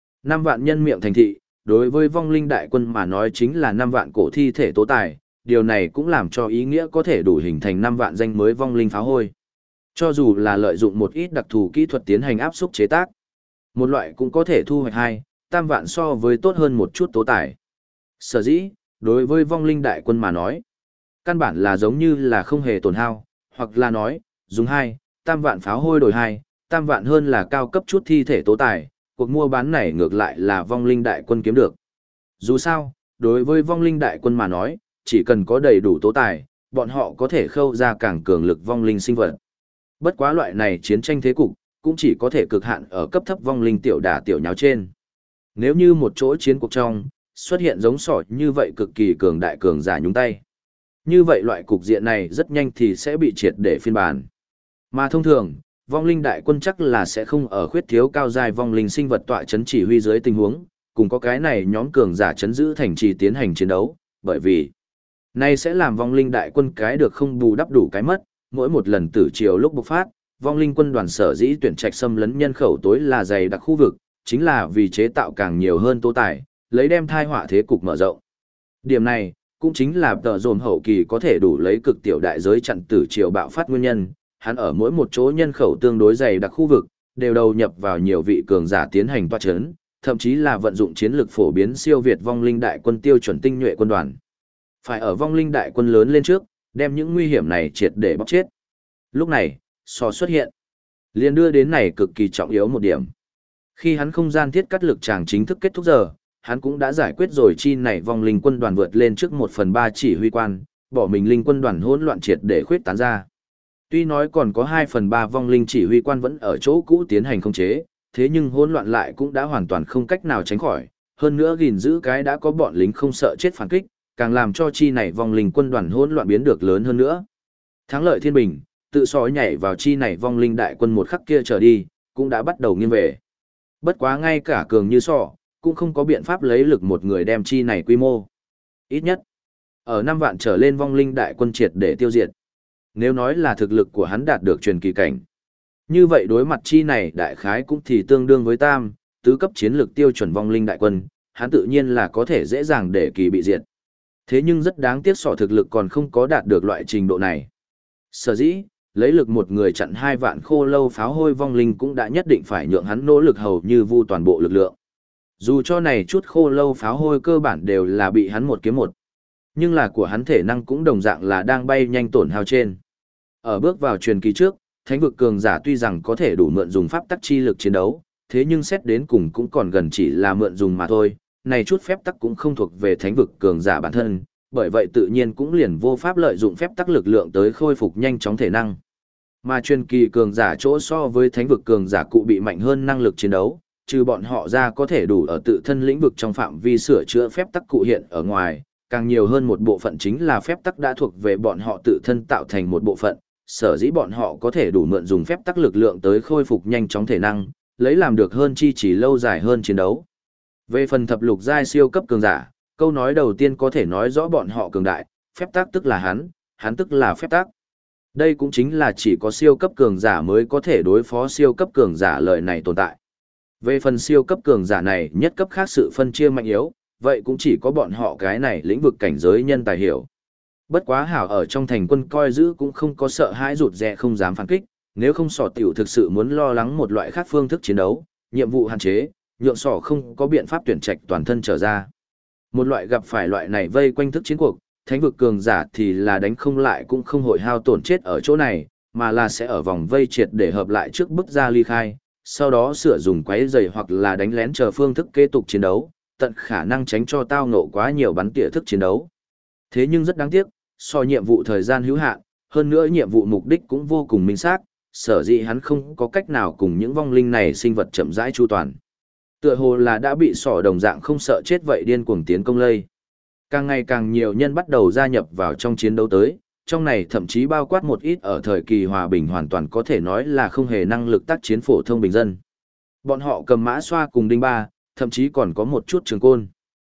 5 vạn nhân miệng thành thị, đối với vong linh đại quân mà nói chính là 5 vạn cổ thi thể tố tài, điều này cũng làm cho ý nghĩa có thể đủ hình thành 5 vạn danh mới vong linh pháo hôi. Cho dù là lợi dụng một ít đặc thù kỹ thuật tiến hành áp xúc chế tác, một loại cũng có thể thu hoạch 2, tam vạn so với tốt hơn một chút tố tài. Sở dĩ, đối với vong linh đại quân mà nói, căn bản là giống như là không hề tổn hao, hoặc là nói, dùng 2, tam vạn pháo hôi đổi 2, tam vạn hơn là cao cấp chút thi thể tố tài, cuộc mua bán này ngược lại là vong linh đại quân kiếm được. Dù sao, đối với vong linh đại quân mà nói, chỉ cần có đầy đủ tố tài, bọn họ có thể khâu ra càng cường lực vong linh sinh vật. Bất quá loại này chiến tranh thế cục, cũng chỉ có thể cực hạn ở cấp thấp vong linh tiểu đả tiểu nháo trên. Nếu như một chỗ chiến cuộc trong, xuất hiện giống sỏi như vậy cực kỳ cường đại cường giả nhúng tay. Như vậy loại cục diện này rất nhanh thì sẽ bị triệt để phiên bản. Mà thông thường, vong linh đại quân chắc là sẽ không ở khuyết thiếu cao giai vong linh sinh vật tọa chấn chỉ huy dưới tình huống, cùng có cái này nhóm cường giả chấn giữ thành trì tiến hành chiến đấu, bởi vì này sẽ làm vong linh đại quân cái được không bù đắp đủ cái mất, mỗi một lần tử triều lúc bộc phát, vong linh quân đoàn sở dĩ tuyển trạch xâm lấn nhân khẩu tối là dày đặc khu vực, chính là vì chế tạo càng nhiều hơn tố tài, lấy đem thai họa thế cục mở rộng. Điểm này, cũng chính là tờ dồn hậu kỳ có thể đủ lấy cực tiểu đại giới chặn tử triều bạo phát nguyên nhân, hắn ở mỗi một chỗ nhân khẩu tương đối dày đặc khu vực, đều đầu nhập vào nhiều vị cường giả tiến hành toa chấn, thậm chí là vận dụng chiến lược phổ biến siêu việt vong linh đại quân tiêu chuẩn tinh nhuệ quân đoàn. Phải ở vong linh đại quân lớn lên trước, đem những nguy hiểm này triệt để bóc chết. Lúc này, so xuất hiện, liền đưa đến này cực kỳ trọng yếu một điểm. Khi hắn không gian thiết cắt lực chàng chính thức kết thúc giờ, hắn cũng đã giải quyết rồi chi này vong linh quân đoàn vượt lên trước 1/3 chỉ huy quan, bỏ mình linh quân đoàn hỗn loạn triệt để khuyết tán ra. Tuy nói còn có 2/3 vong linh chỉ huy quan vẫn ở chỗ cũ tiến hành khống chế, thế nhưng hỗn loạn lại cũng đã hoàn toàn không cách nào tránh khỏi, hơn nữa gìn giữ cái đã có bọn lính không sợ chết phản kích, càng làm cho chi này vong linh quân đoàn hỗn loạn biến được lớn hơn nữa. Thắng lợi thiên bình, tự sói nhảy vào chi này vong linh đại quân một khắc kia trở đi, cũng đã bắt đầu nghiêng về. Bất quá ngay cả cường như sọ, cũng không có biện pháp lấy lực một người đem chi này quy mô. Ít nhất, ở 5 vạn trở lên vong linh đại quân triệt để tiêu diệt. Nếu nói là thực lực của hắn đạt được truyền kỳ cảnh. Như vậy đối mặt chi này đại khái cũng thì tương đương với tam, tứ cấp chiến lược tiêu chuẩn vong linh đại quân, hắn tự nhiên là có thể dễ dàng để kỳ bị diệt. Thế nhưng rất đáng tiếc sọ thực lực còn không có đạt được loại trình độ này. Sở dĩ, lấy lực một người chặn 2 vạn khô lâu pháo hôi vong linh cũng đã nhất định phải nhượng hắn nỗ lực hầu như vu toàn bộ lực lượng. Dù cho này chút khô lâu pháo hôi cơ bản đều là bị hắn một kiếm một. Nhưng là của hắn thể năng cũng đồng dạng là đang bay nhanh tổn hao trên. Ở bước vào truyền kỳ trước, thánh vực cường giả tuy rằng có thể đủ mượn dùng pháp tắc chi lực chiến đấu, thế nhưng xét đến cùng cũng còn gần chỉ là mượn dùng mà thôi. Này chút phép tắc cũng không thuộc về thánh vực cường giả bản thân, bởi vậy tự nhiên cũng liền vô pháp lợi dụng phép tắc lực lượng tới khôi phục nhanh chóng thể năng. Mà truyền kỳ cường giả chỗ so với thánh vực cường giả cụ bị mạnh hơn năng lực chiến đấu, trừ bọn họ ra có thể đủ ở tự thân lĩnh vực trong phạm vi sửa chữa phép tắc cụ hiện ở ngoài, càng nhiều hơn một bộ phận chính là phép tắc đã thuộc về bọn họ tự thân tạo thành một bộ phận, sở dĩ bọn họ có thể đủ mượn dùng phép tắc lực lượng tới khôi phục nhanh chóng thể năng, lấy làm được hơn chi chỉ lâu dài hơn chiến đấu. Về phần thập lục giai siêu cấp cường giả, câu nói đầu tiên có thể nói rõ bọn họ cường đại, phép tắc tức là hắn tức là phép tắc. Đây cũng chính là chỉ có siêu cấp cường giả mới có thể đối phó siêu cấp cường giả lợi này tồn tại. Về phần siêu cấp cường giả này nhất cấp khác sự phân chia mạnh yếu, vậy cũng chỉ có bọn họ cái này lĩnh vực cảnh giới nhân tài hiểu. Bất quá hảo ở trong thành quân coi giữ cũng không có sợ hãi rụt rè không dám phản kích, nếu không sỏ tiểu thực sự muốn lo lắng một loại khác phương thức chiến đấu, nhiệm vụ hạn chế, nhượng sỏ không có biện pháp tuyển trạch toàn thân trở ra. Một loại gặp phải loại này vây quanh thức chiến cuộc, thánh vực cường giả thì là đánh không lại cũng không hội hao tổn chết ở chỗ này, mà là sẽ ở vòng vây triệt để hợp lại trước bức ra ly khai, sau đó sửa dùng quấy giày hoặc là đánh lén chờ phương thức kế tục chiến đấu, tận khả năng tránh cho tao ngộ quá nhiều bắn tỉa thức chiến đấu. Thế nhưng rất đáng tiếc, so nhiệm vụ thời gian hữu hạn, hơn nữa nhiệm vụ mục đích cũng vô cùng minh xác, sở dĩ hắn không có cách nào cùng những vong linh này sinh vật chậm rãi chu toàn. Tựa hồ là đã bị sỏ đồng dạng không sợ chết vậy điên cuồng tiến công lây. Càng ngày càng nhiều nhân bắt đầu gia nhập vào trong chiến đấu tới, trong này thậm chí bao quát một ít ở thời kỳ hòa bình hoàn toàn có thể nói là không hề năng lực tác chiến phổ thông bình dân. Bọn họ cầm mã xoa cùng đinh ba, thậm chí còn có một chút trường côn.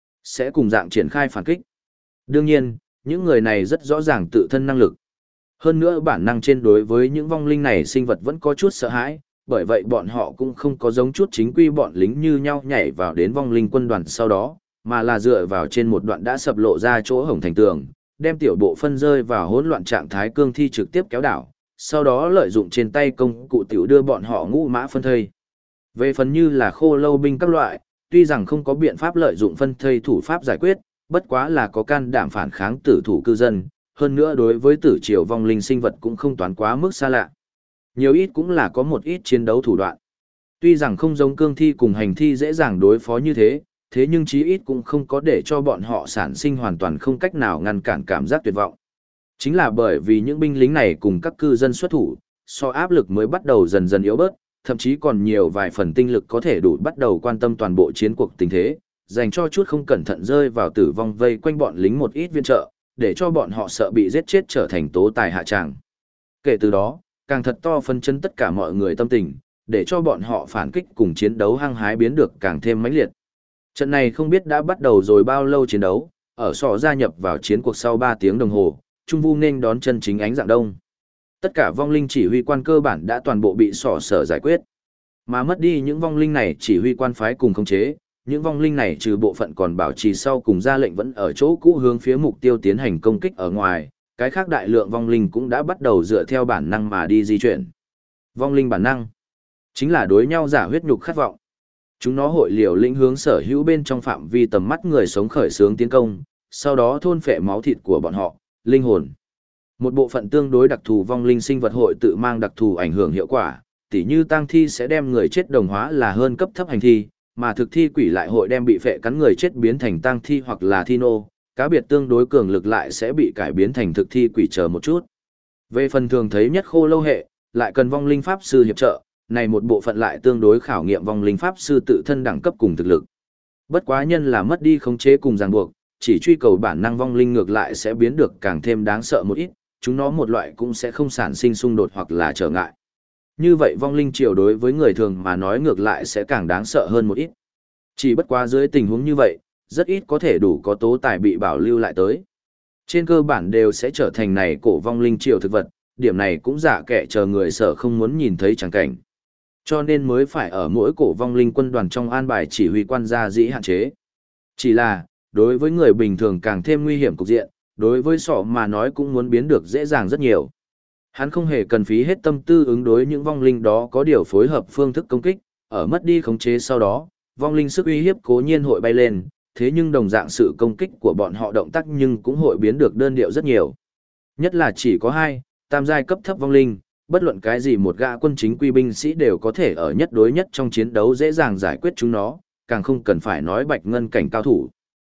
Sẽ cùng dạng triển khai phản kích. Đương nhiên, những người này rất rõ ràng tự thân năng lực. Hơn nữa bản năng trên đối với những vong linh này sinh vật vẫn có chút sợ hãi, bởi vậy bọn họ cũng không có giống chút chính quy bọn lính như nhau nhảy vào đến vong linh quân đoàn sau đó, mà là dựa vào trên một đoạn đã sập lộ ra chỗ hổng thành tường, đem tiểu bộ phân rơi vào hỗn loạn trạng thái cương thi trực tiếp kéo đảo, sau đó lợi dụng trên tay công cụ tiểu đưa bọn họ ngũ mã phân thây. Về phần như là khô lâu binh các loại, tuy rằng không có biện pháp lợi dụng phân thây thủ pháp giải quyết, bất quá là có can đảm phản kháng tử thủ cư dân, hơn nữa đối với tử triều vong linh sinh vật cũng không toán quá mức xa lạ. Nhiều ít cũng là có một ít chiến đấu thủ đoạn. Tuy rằng không giống cương thi cùng hành thi dễ dàng đối phó như thế, thế nhưng chí ít cũng không có để cho bọn họ sản sinh hoàn toàn không cách nào ngăn cản cảm giác tuyệt vọng. Chính là bởi vì những binh lính này cùng các cư dân xuất thủ, so áp lực mới bắt đầu dần dần yếu bớt, thậm chí còn nhiều vài phần tinh lực có thể đủ bắt đầu quan tâm toàn bộ chiến cuộc tình thế, dành cho chút không cẩn thận rơi vào tử vong vây quanh bọn lính một ít viện trợ, để cho bọn họ sợ bị giết chết trở thành tố tài hạ tràng. Kể từ đó, càng thật to phân chân tất cả mọi người tâm tình, để cho bọn họ phản kích cùng chiến đấu hăng hái biến được càng thêm mãnh liệt. Trận này không biết đã bắt đầu rồi bao lâu chiến đấu, ở sọ gia nhập vào chiến cuộc sau 3 tiếng đồng hồ, Trung Vu nên đón chân chính ánh dạng đông. Tất cả vong linh chỉ huy quan cơ bản đã toàn bộ bị sọ sở giải quyết. Mà mất đi những vong linh này chỉ huy quan phái cùng khống chế, những vong linh này trừ bộ phận còn bảo trì sau cùng ra lệnh vẫn ở chỗ cũ hướng phía mục tiêu tiến hành công kích ở ngoài, cái khác đại lượng vong linh cũng đã bắt đầu dựa theo bản năng mà đi di chuyển. Vong linh bản năng chính là đối nhau giả huyết nhục khát vọng. Chúng nó hội liều lĩnh hướng sở hữu bên trong phạm vi tầm mắt người sống khởi xướng tiến công, sau đó thôn phệ máu thịt của bọn họ, linh hồn. Một bộ phận tương đối đặc thù vong linh sinh vật hội tự mang đặc thù ảnh hưởng hiệu quả, tỉ như tang thi sẽ đem người chết đồng hóa là hơn cấp thấp hành thi, mà thực thi quỷ lại hội đem bị phệ cắn người chết biến thành tang thi hoặc là thi nô, cá biệt tương đối cường lực lại sẽ bị cải biến thành thực thi quỷ chờ một chút. Về phần thường thấy nhất khô lâu hệ, lại cần vong linh pháp sư hiệp trợ, này một bộ phận lại tương đối khảo nghiệm vong linh pháp sư tự thân đẳng cấp cùng thực lực. Bất quá nhân là mất đi khống chế cùng ràng buộc, chỉ truy cầu bản năng vong linh ngược lại sẽ biến được càng thêm đáng sợ một ít, chúng nó một loại cũng sẽ không sản sinh xung đột hoặc là trở ngại. Như vậy vong linh triều đối với người thường mà nói ngược lại sẽ càng đáng sợ hơn một ít. Chỉ bất quá dưới tình huống như vậy, rất ít có thể đủ có tố tài bị bảo lưu lại tới. Trên cơ bản đều sẽ trở thành này cổ vong linh triều thực vật, điểm này cũng giả kẻ chờ người sợ không muốn nhìn thấy chẳng cảnh. Cho nên mới phải ở mỗi cổ vong linh quân đoàn trong an bài chỉ huy quan gia dĩ hạn chế. Chỉ là, đối với người bình thường càng thêm nguy hiểm cục diện, đối với sọ mà nói cũng muốn biến được dễ dàng rất nhiều. Hắn không hề cần phí hết tâm tư ứng đối những vong linh đó có điều phối hợp phương thức công kích, ở mất đi khống chế sau đó, vong linh sức uy hiếp cố nhiên hội bay lên, thế nhưng đồng dạng sự công kích của bọn họ động tác nhưng cũng hội biến được đơn điệu rất nhiều. Nhất là chỉ có 2, tam giai cấp thấp vong linh, bất luận cái gì một gã quân chính quy binh sĩ đều có thể ở nhất đối nhất trong chiến đấu dễ dàng giải quyết chúng nó, càng không cần phải nói bạch ngân cảnh cao thủ.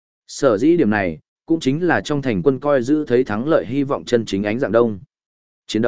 Sở dĩ điểm này, cũng chính là trong thành quân coi giữ thấy thắng lợi hy vọng chân chính ánh dạng đông. Chiến đấu,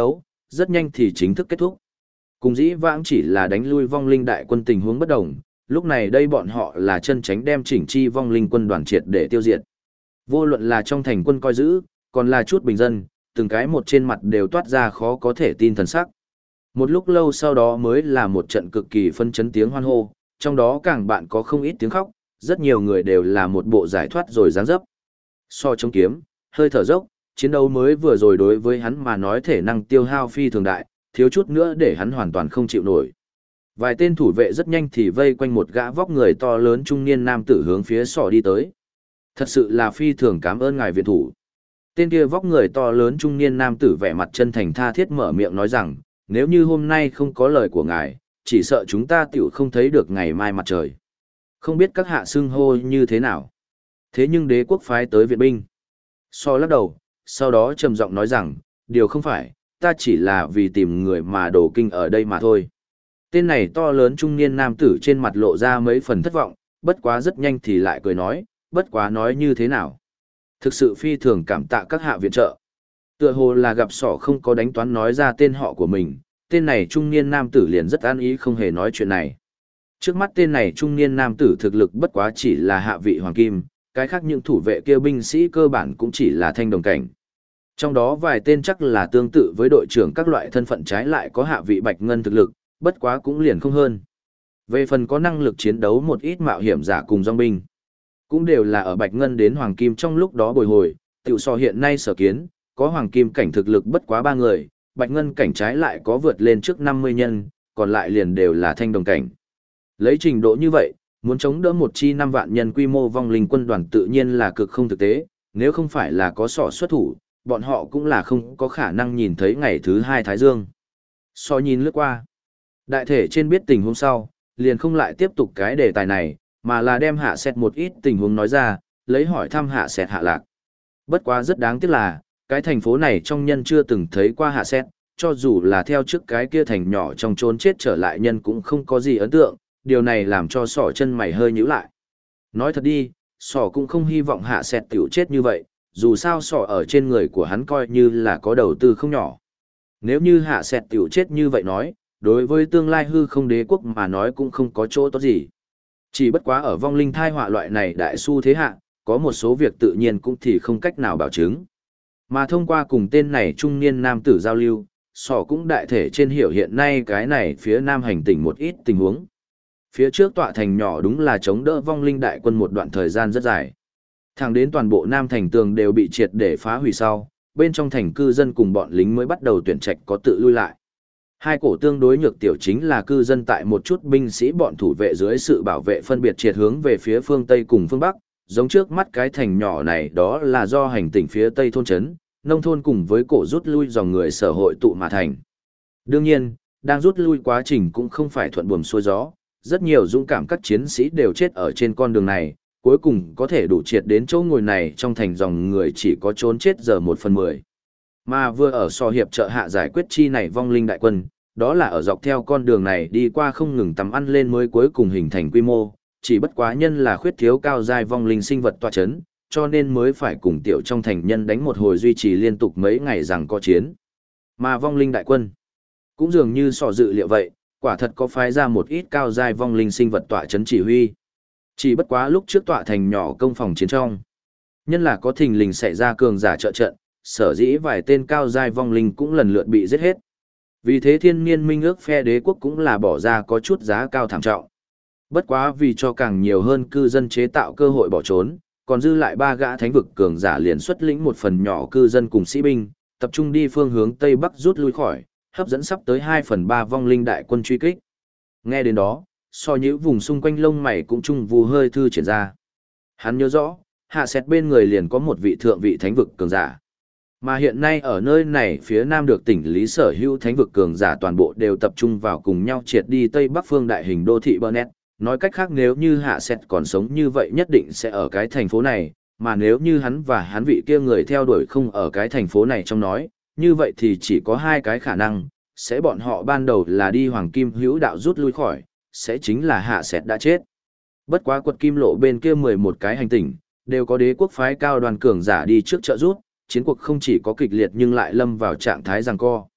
rất nhanh thì chính thức kết thúc. Cùng dĩ vãng chỉ là đánh lui vong linh đại quân tình huống bất đồng, lúc này đây bọn họ là chân tránh đem chỉnh chi vong linh quân đoàn triệt để tiêu diệt. Vô luận là trong thành quân coi giữ, còn là chút bình dân, từng cái một trên mặt đều toát ra khó có thể tin thần sắc. Một lúc lâu sau đó mới là một trận cực kỳ phân chấn tiếng hoan hô, trong đó càng bạn có không ít tiếng khóc, rất nhiều người đều là một bộ giải thoát rồi dáng dấp. So chống kiếm, hơi thở dốc, chiến đấu mới vừa rồi đối với hắn mà nói thể năng tiêu hao phi thường đại, thiếu chút nữa để hắn hoàn toàn không chịu nổi. Vài tên thủ vệ rất nhanh thì vây quanh một gã vóc người to lớn trung niên nam tử hướng phía sọ đi tới. Thật sự là phi thường cảm ơn ngài viện thủ. Tên kia vóc người to lớn trung niên nam tử vẻ mặt chân thành tha thiết mở miệng nói rằng, nếu như hôm nay không có lời của ngài, chỉ sợ chúng ta tiểu không thấy được ngày mai mặt trời. Không biết các hạ xưng hô như thế nào. Thế nhưng đế quốc phái tới viện binh. So lắc đầu, sau đó trầm giọng nói rằng, điều không phải, ta chỉ là vì tìm người mà đổ kinh ở đây mà thôi. Tên này to lớn trung niên nam tử trên mặt lộ ra mấy phần thất vọng, bất quá rất nhanh thì lại cười nói, bất quá nói như thế nào. Thực sự phi thường cảm tạ các hạ viện trợ. Tựa hồ là gặp sỏ không có đánh toán nói ra tên họ của mình, tên này trung niên nam tử liền rất an ý không hề nói chuyện này. Trước mắt tên này trung niên nam tử thực lực bất quá chỉ là hạ vị hoàng kim, cái khác những thủ vệ kia binh sĩ cơ bản cũng chỉ là thanh đồng cảnh. Trong đó vài tên chắc là tương tự với đội trưởng các loại thân phận trái lại có hạ vị bạch ngân thực lực, bất quá cũng liền không hơn. Về phần có năng lực chiến đấu một ít mạo hiểm giả cùng dòng binh, cũng đều là ở bạch ngân đến hoàng kim trong lúc đó bồi hồi, tiểu so hiện nay sở kiến, có hoàng kim cảnh thực lực bất quá 3 người, bạch ngân cảnh trái lại có vượt lên trước 50 nhân, còn lại liền đều là thanh đồng cảnh. Lấy trình độ như vậy, muốn chống đỡ một chi 5 vạn nhân quy mô vong linh quân đoàn tự nhiên là cực không thực tế, nếu không phải là có sọ xuất thủ, bọn họ cũng là không có khả năng nhìn thấy ngày thứ 2 Thái Dương. So nhìn lướt qua, đại thể trên biết tình huống sau, liền không lại tiếp tục cái đề tài này, mà là đem hạ xét một ít tình huống nói ra, lấy hỏi thăm hạ xét hạ lạc. Bất quá rất đáng tiếc là, cái thành phố này trong nhân chưa từng thấy qua hạ xét, cho dù là theo trước cái kia thành nhỏ trong trốn chết trở lại nhân cũng không có gì ấn tượng, điều này làm cho sỏ chân mày hơi nhíu lại. Nói thật đi, sỏ cũng không hy vọng hạ xét tiểu chết như vậy, dù sao sỏ ở trên người của hắn coi như là có đầu tư không nhỏ. Nếu như hạ xét tiểu chết như vậy nói, đối với tương lai hư không đế quốc mà nói cũng không có chỗ tốt gì. Chỉ bất quá ở vong linh thai họa loại này đại su thế hạ, có một số việc tự nhiên cũng thì không cách nào bảo chứng. Mà thông qua cùng tên này trung niên nam tử giao lưu, sỏ cũng đại thể trên hiểu hiện nay cái này phía nam hành tỉnh một ít tình huống. Phía trước tọa thành nhỏ đúng là chống đỡ vong linh đại quân một đoạn thời gian rất dài. Thẳng đến toàn bộ nam thành tường đều bị triệt để phá hủy sau, bên trong thành cư dân cùng bọn lính mới bắt đầu tuyển trạch có tự lui lại. Hai cổ tương đối nhược tiểu chính là cư dân tại một chút binh sĩ bọn thủ vệ dưới sự bảo vệ phân biệt triệt hướng về phía phương Tây cùng phương Bắc, giống trước mắt cái thành nhỏ này đó là do hành tỉnh phía Tây thôn trấn, nông thôn cùng với cổ rút lui dòng người sở hội tụ mà thành. Đương nhiên, đang rút lui quá trình cũng không phải thuận buồm xuôi gió, rất nhiều dũng cảm các chiến sĩ đều chết ở trên con đường này, cuối cùng có thể đủ triệt đến chỗ ngồi này trong thành dòng người chỉ có trốn chết giờ 1/10. Mà vừa ở so hiệp trợ hạ giải quyết chi này vong linh đại quân, đó là ở dọc theo con đường này đi qua không ngừng tắm ăn lên mới cuối cùng hình thành quy mô, chỉ bất quá nhân là khuyết thiếu cao giai vong linh sinh vật tọa chấn, cho nên mới phải cùng tiểu trong thành nhân đánh một hồi duy trì liên tục mấy ngày rằng có chiến. Mà vong linh đại quân, cũng dường như sọ dự liệu vậy, quả thật có phái ra một ít cao giai vong linh sinh vật tọa chấn chỉ huy. Chỉ bất quá lúc trước tọa thành nhỏ công phòng chiến trong, nhân là có thình lình xảy ra cường giả trợ trận, sở dĩ vài tên cao giai vong linh cũng lần lượt bị giết hết. Vì thế thiên niên minh ước phe đế quốc cũng là bỏ ra có chút giá cao thảm trọng. Bất quá vì cho càng nhiều hơn cư dân chế tạo cơ hội bỏ trốn, còn dư lại 3 gã thánh vực cường giả liền xuất lĩnh một phần nhỏ cư dân cùng sĩ binh, tập trung đi phương hướng Tây Bắc rút lui khỏi, hấp dẫn sắp tới 2/3 vong linh đại quân truy kích. Nghe đến đó, so những vùng xung quanh lông mày cũng chung vù hơi thư triển ra. Hắn nhớ rõ, hạ xét bên người liền có một vị thượng vị thánh vực cường giả. Mà hiện nay ở nơi này phía nam được tỉnh lý sở hữu thánh vực cường giả toàn bộ đều tập trung vào cùng nhau triệt đi Tây Bắc phương đại hình đô thị Burnett. Nói cách khác nếu như hạ xét còn sống như vậy nhất định sẽ ở cái thành phố này, mà nếu như hắn và hắn vị kia người theo đuổi không ở cái thành phố này trong nói, như vậy thì chỉ có 2 cái khả năng, sẽ bọn họ ban đầu là đi hoàng kim hữu đạo rút lui khỏi, sẽ chính là hạ xét đã chết. Bất quá quật kim lộ bên kia 11 cái hành tinh, đều có đế quốc phái cao đoàn cường giả đi trước trợ rút, chiến cuộc không chỉ có kịch liệt nhưng lại lâm vào trạng thái giằng co.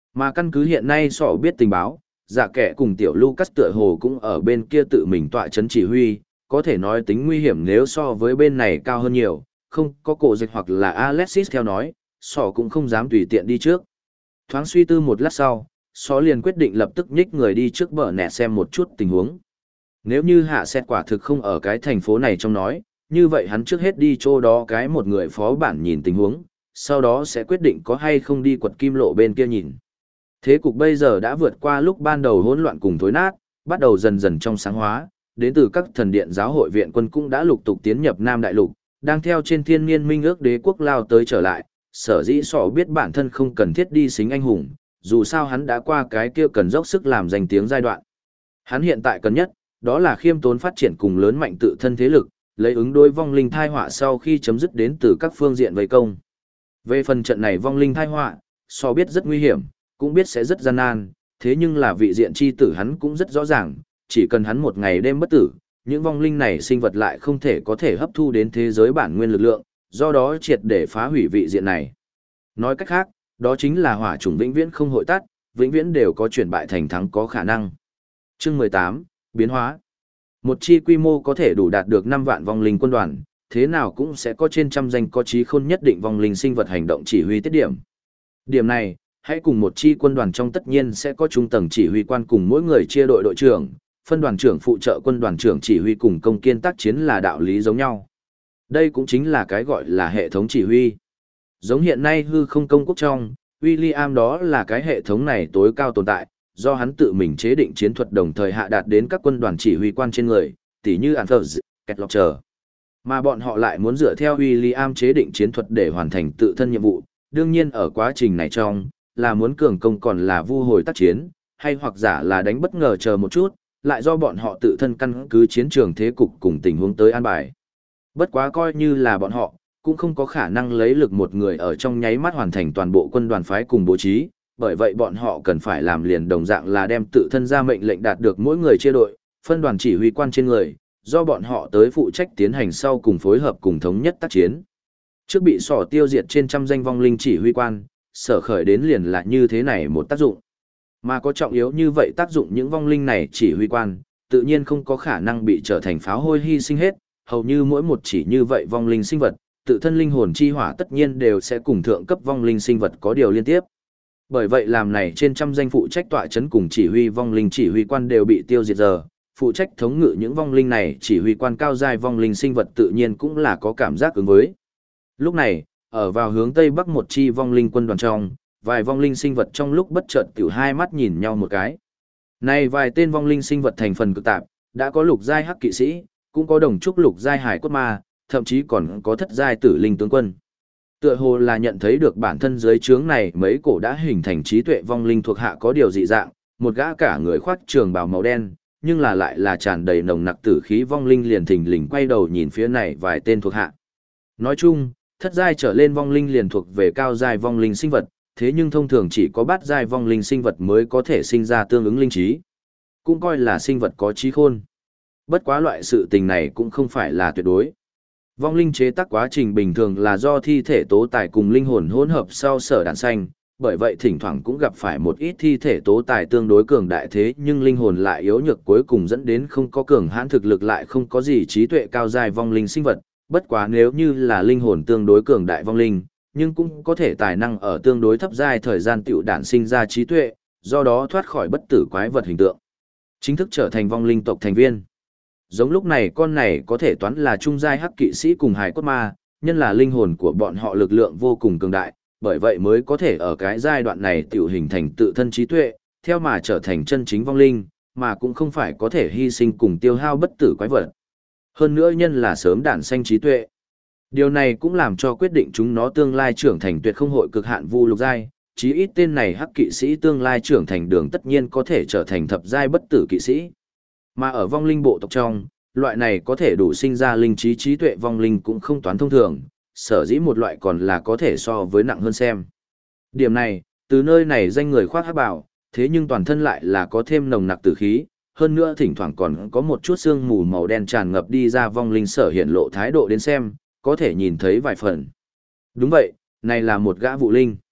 Mà căn cứ hiện nay sọ biết tình báo, dạ kẻ cùng tiểu Lucas tựa hồ cũng ở bên kia tự mình tọa chấn chỉ huy, có thể nói tính nguy hiểm nếu so với bên này cao hơn nhiều, không có cổ dịch hoặc là Alexis theo nói, sọ cũng không dám tùy tiện đi trước. Thoáng suy tư một lát sau, sọ liền quyết định lập tức nhích người đi trước bờ nẹ xem một chút tình huống. Nếu như hạ xét quả thực không ở cái thành phố này trong nói, như vậy hắn trước hết đi chỗ đó cái một người phó bản nhìn tình huống, sau đó sẽ quyết định có hay không đi quật kim lộ bên kia nhìn. Thế cục bây giờ đã vượt qua lúc ban đầu hỗn loạn cùng thối nát, bắt đầu dần dần trong sáng hóa, đến từ các thần điện giáo hội viện quân cũng đã lục tục tiến nhập Nam Đại Lục, đang theo trên thiên niên minh ước đế quốc lao tới trở lại, sở dĩ sọ biết bản thân không cần thiết đi xính anh hùng, dù sao hắn đã qua cái kia cần dốc sức làm danh tiếng giai đoạn. Hắn hiện tại cần nhất, đó là khiêm tốn phát triển cùng lớn mạnh tự thân thế lực, lấy ứng đối vong linh thai họa sau khi chấm dứt đến từ các phương diện vây công. Về phần trận này vong linh thai họa, so biết rất nguy hiểm, cũng biết sẽ rất gian nan, thế nhưng là vị diện chi tử hắn cũng rất rõ ràng, chỉ cần hắn một ngày đêm bất tử, những vong linh này sinh vật lại không thể có thể hấp thu đến thế giới bản nguyên lực lượng, do đó triệt để phá hủy vị diện này. Nói cách khác, đó chính là hỏa chủng vĩnh viễn không hội tắt, vĩnh viễn đều có chuyển bại thành thắng có khả năng. Chương 18, biến hóa. Một chi quy mô có thể đủ đạt được 5 vạn vong linh quân đoàn, thế nào cũng sẽ có trên trăm danh có trí khôn nhất định vong linh sinh vật hành động chỉ huy tiết điểm. Điểm này, hãy cùng một chi quân đoàn trong tất nhiên sẽ có trung tầng chỉ huy quan cùng mỗi người chia đội đội trưởng, phân đoàn trưởng phụ trợ quân đoàn trưởng chỉ huy cùng công kiên tác chiến là đạo lý giống nhau. Đây cũng chính là cái gọi là hệ thống chỉ huy. Giống hiện nay hư không công quốc trong, William đó là cái hệ thống này tối cao tồn tại, do hắn tự mình chế định chiến thuật đồng thời hạ đạt đến các quân đoàn chỉ huy quan trên người, tỉ như Anthers, Ketlock chờ. Mà bọn họ lại muốn dựa theo William chế định chiến thuật để hoàn thành tự thân nhiệm vụ, đương nhiên ở quá trình này trong, là muốn cường công còn là vu hồi tác chiến, hay hoặc giả là đánh bất ngờ chờ một chút, lại do bọn họ tự thân căn cứ chiến trường thế cục cùng tình huống tới an bài. Bất quá coi như là bọn họ, cũng không có khả năng lấy lực một người ở trong nháy mắt hoàn thành toàn bộ quân đoàn phái cùng bố trí, bởi vậy bọn họ cần phải làm liền đồng dạng là đem tự thân ra mệnh lệnh đạt được mỗi người chia đội, phân đoàn chỉ huy quan trên người, do bọn họ tới phụ trách tiến hành sau cùng phối hợp cùng thống nhất tác chiến. Trước bị sỏ tiêu diệt trên trăm danh vong linh chỉ huy quan, sở khởi đến liền là như thế này một tác dụng. Mà có trọng yếu như vậy tác dụng những vong linh này chỉ huy quan, tự nhiên không có khả năng bị trở thành pháo hôi hy sinh hết, hầu như mỗi một chỉ như vậy vong linh sinh vật, tự thân linh hồn chi hỏa tất nhiên đều sẽ cùng thượng cấp vong linh sinh vật có điều liên tiếp. Bởi vậy làm này trên trăm danh phụ trách tọa chấn cùng chỉ huy vong linh chỉ huy quan đều bị tiêu diệt giờ, phụ trách thống ngự những vong linh này chỉ huy quan cao giai vong linh sinh vật tự nhiên cũng là có cảm giác ứng với. Lúc này, ở vào hướng tây bắc một chi vong linh quân đoàn trong, vài vong linh sinh vật trong lúc bất chợt tiểu hai mắt nhìn nhau một cái. Này vài tên vong linh sinh vật thành phần cực tạp, đã có lục giai hắc kỵ sĩ, cũng có đồng trúc lục giai hải cốt ma, thậm chí còn có thất giai tử linh tướng quân. Tựa hồ là nhận thấy được bản thân dưới trướng này mấy cổ đã hình thành trí tuệ vong linh thuộc hạ có điều dị dạng, một gã cả người khoác trường bào màu đen, nhưng là lại là tràn đầy nồng nặc tử khí vong linh liền thình lình quay đầu nhìn phía này vài tên thuộc hạ. Nói chung, thất giai trở lên vong linh liền thuộc về cao giai vong linh sinh vật, thế nhưng thông thường chỉ có bát giai vong linh sinh vật mới có thể sinh ra tương ứng linh trí. Cũng coi là sinh vật có trí khôn. Bất quá loại sự tình này cũng không phải là tuyệt đối. Vong linh chế tác quá trình bình thường là do thi thể tố tài cùng linh hồn hỗn hợp sau sở đạn xanh, bởi vậy thỉnh thoảng cũng gặp phải một ít thi thể tố tài tương đối cường đại thế nhưng linh hồn lại yếu nhược cuối cùng dẫn đến không có cường hãn thực lực lại không có gì trí tuệ cao dài vong linh sinh vật, bất quá nếu như là linh hồn tương đối cường đại vong linh, nhưng cũng có thể tài năng ở tương đối thấp giai thời gian tiểu đản sinh ra trí tuệ, do đó thoát khỏi bất tử quái vật hình tượng. Chính thức trở thành vong linh tộc thành viên. Giống lúc này con này có thể toán là trung giai hắc kỵ sĩ cùng hải cốt ma, nhân là linh hồn của bọn họ lực lượng vô cùng cường đại, bởi vậy mới có thể ở cái giai đoạn này tiểu hình thành tự thân trí tuệ, theo mà trở thành chân chính vong linh, mà cũng không phải có thể hy sinh cùng tiêu hao bất tử quái vật. Hơn nữa nhân là sớm đản sanh trí tuệ. Điều này cũng làm cho quyết định chúng nó tương lai trưởng thành tuyệt không hội cực hạn vu lục giai, chí ít tên này hắc kỵ sĩ tương lai trưởng thành đường tất nhiên có thể trở thành thập giai bất tử kỵ sĩ. Mà ở vong linh bộ tộc trong, loại này có thể đủ sinh ra linh trí trí tuệ vong linh cũng không toán thông thường, sở dĩ một loại còn là có thể so với nặng hơn xem. Điểm này, từ nơi này danh người khoác hắc bào, thế nhưng toàn thân lại là có thêm nồng nặc tử khí, hơn nữa thỉnh thoảng còn có một chút sương mù màu đen tràn ngập đi ra vong linh sở hiện lộ thái độ đến xem, có thể nhìn thấy vài phần. Đúng vậy, này là một gã vụ linh.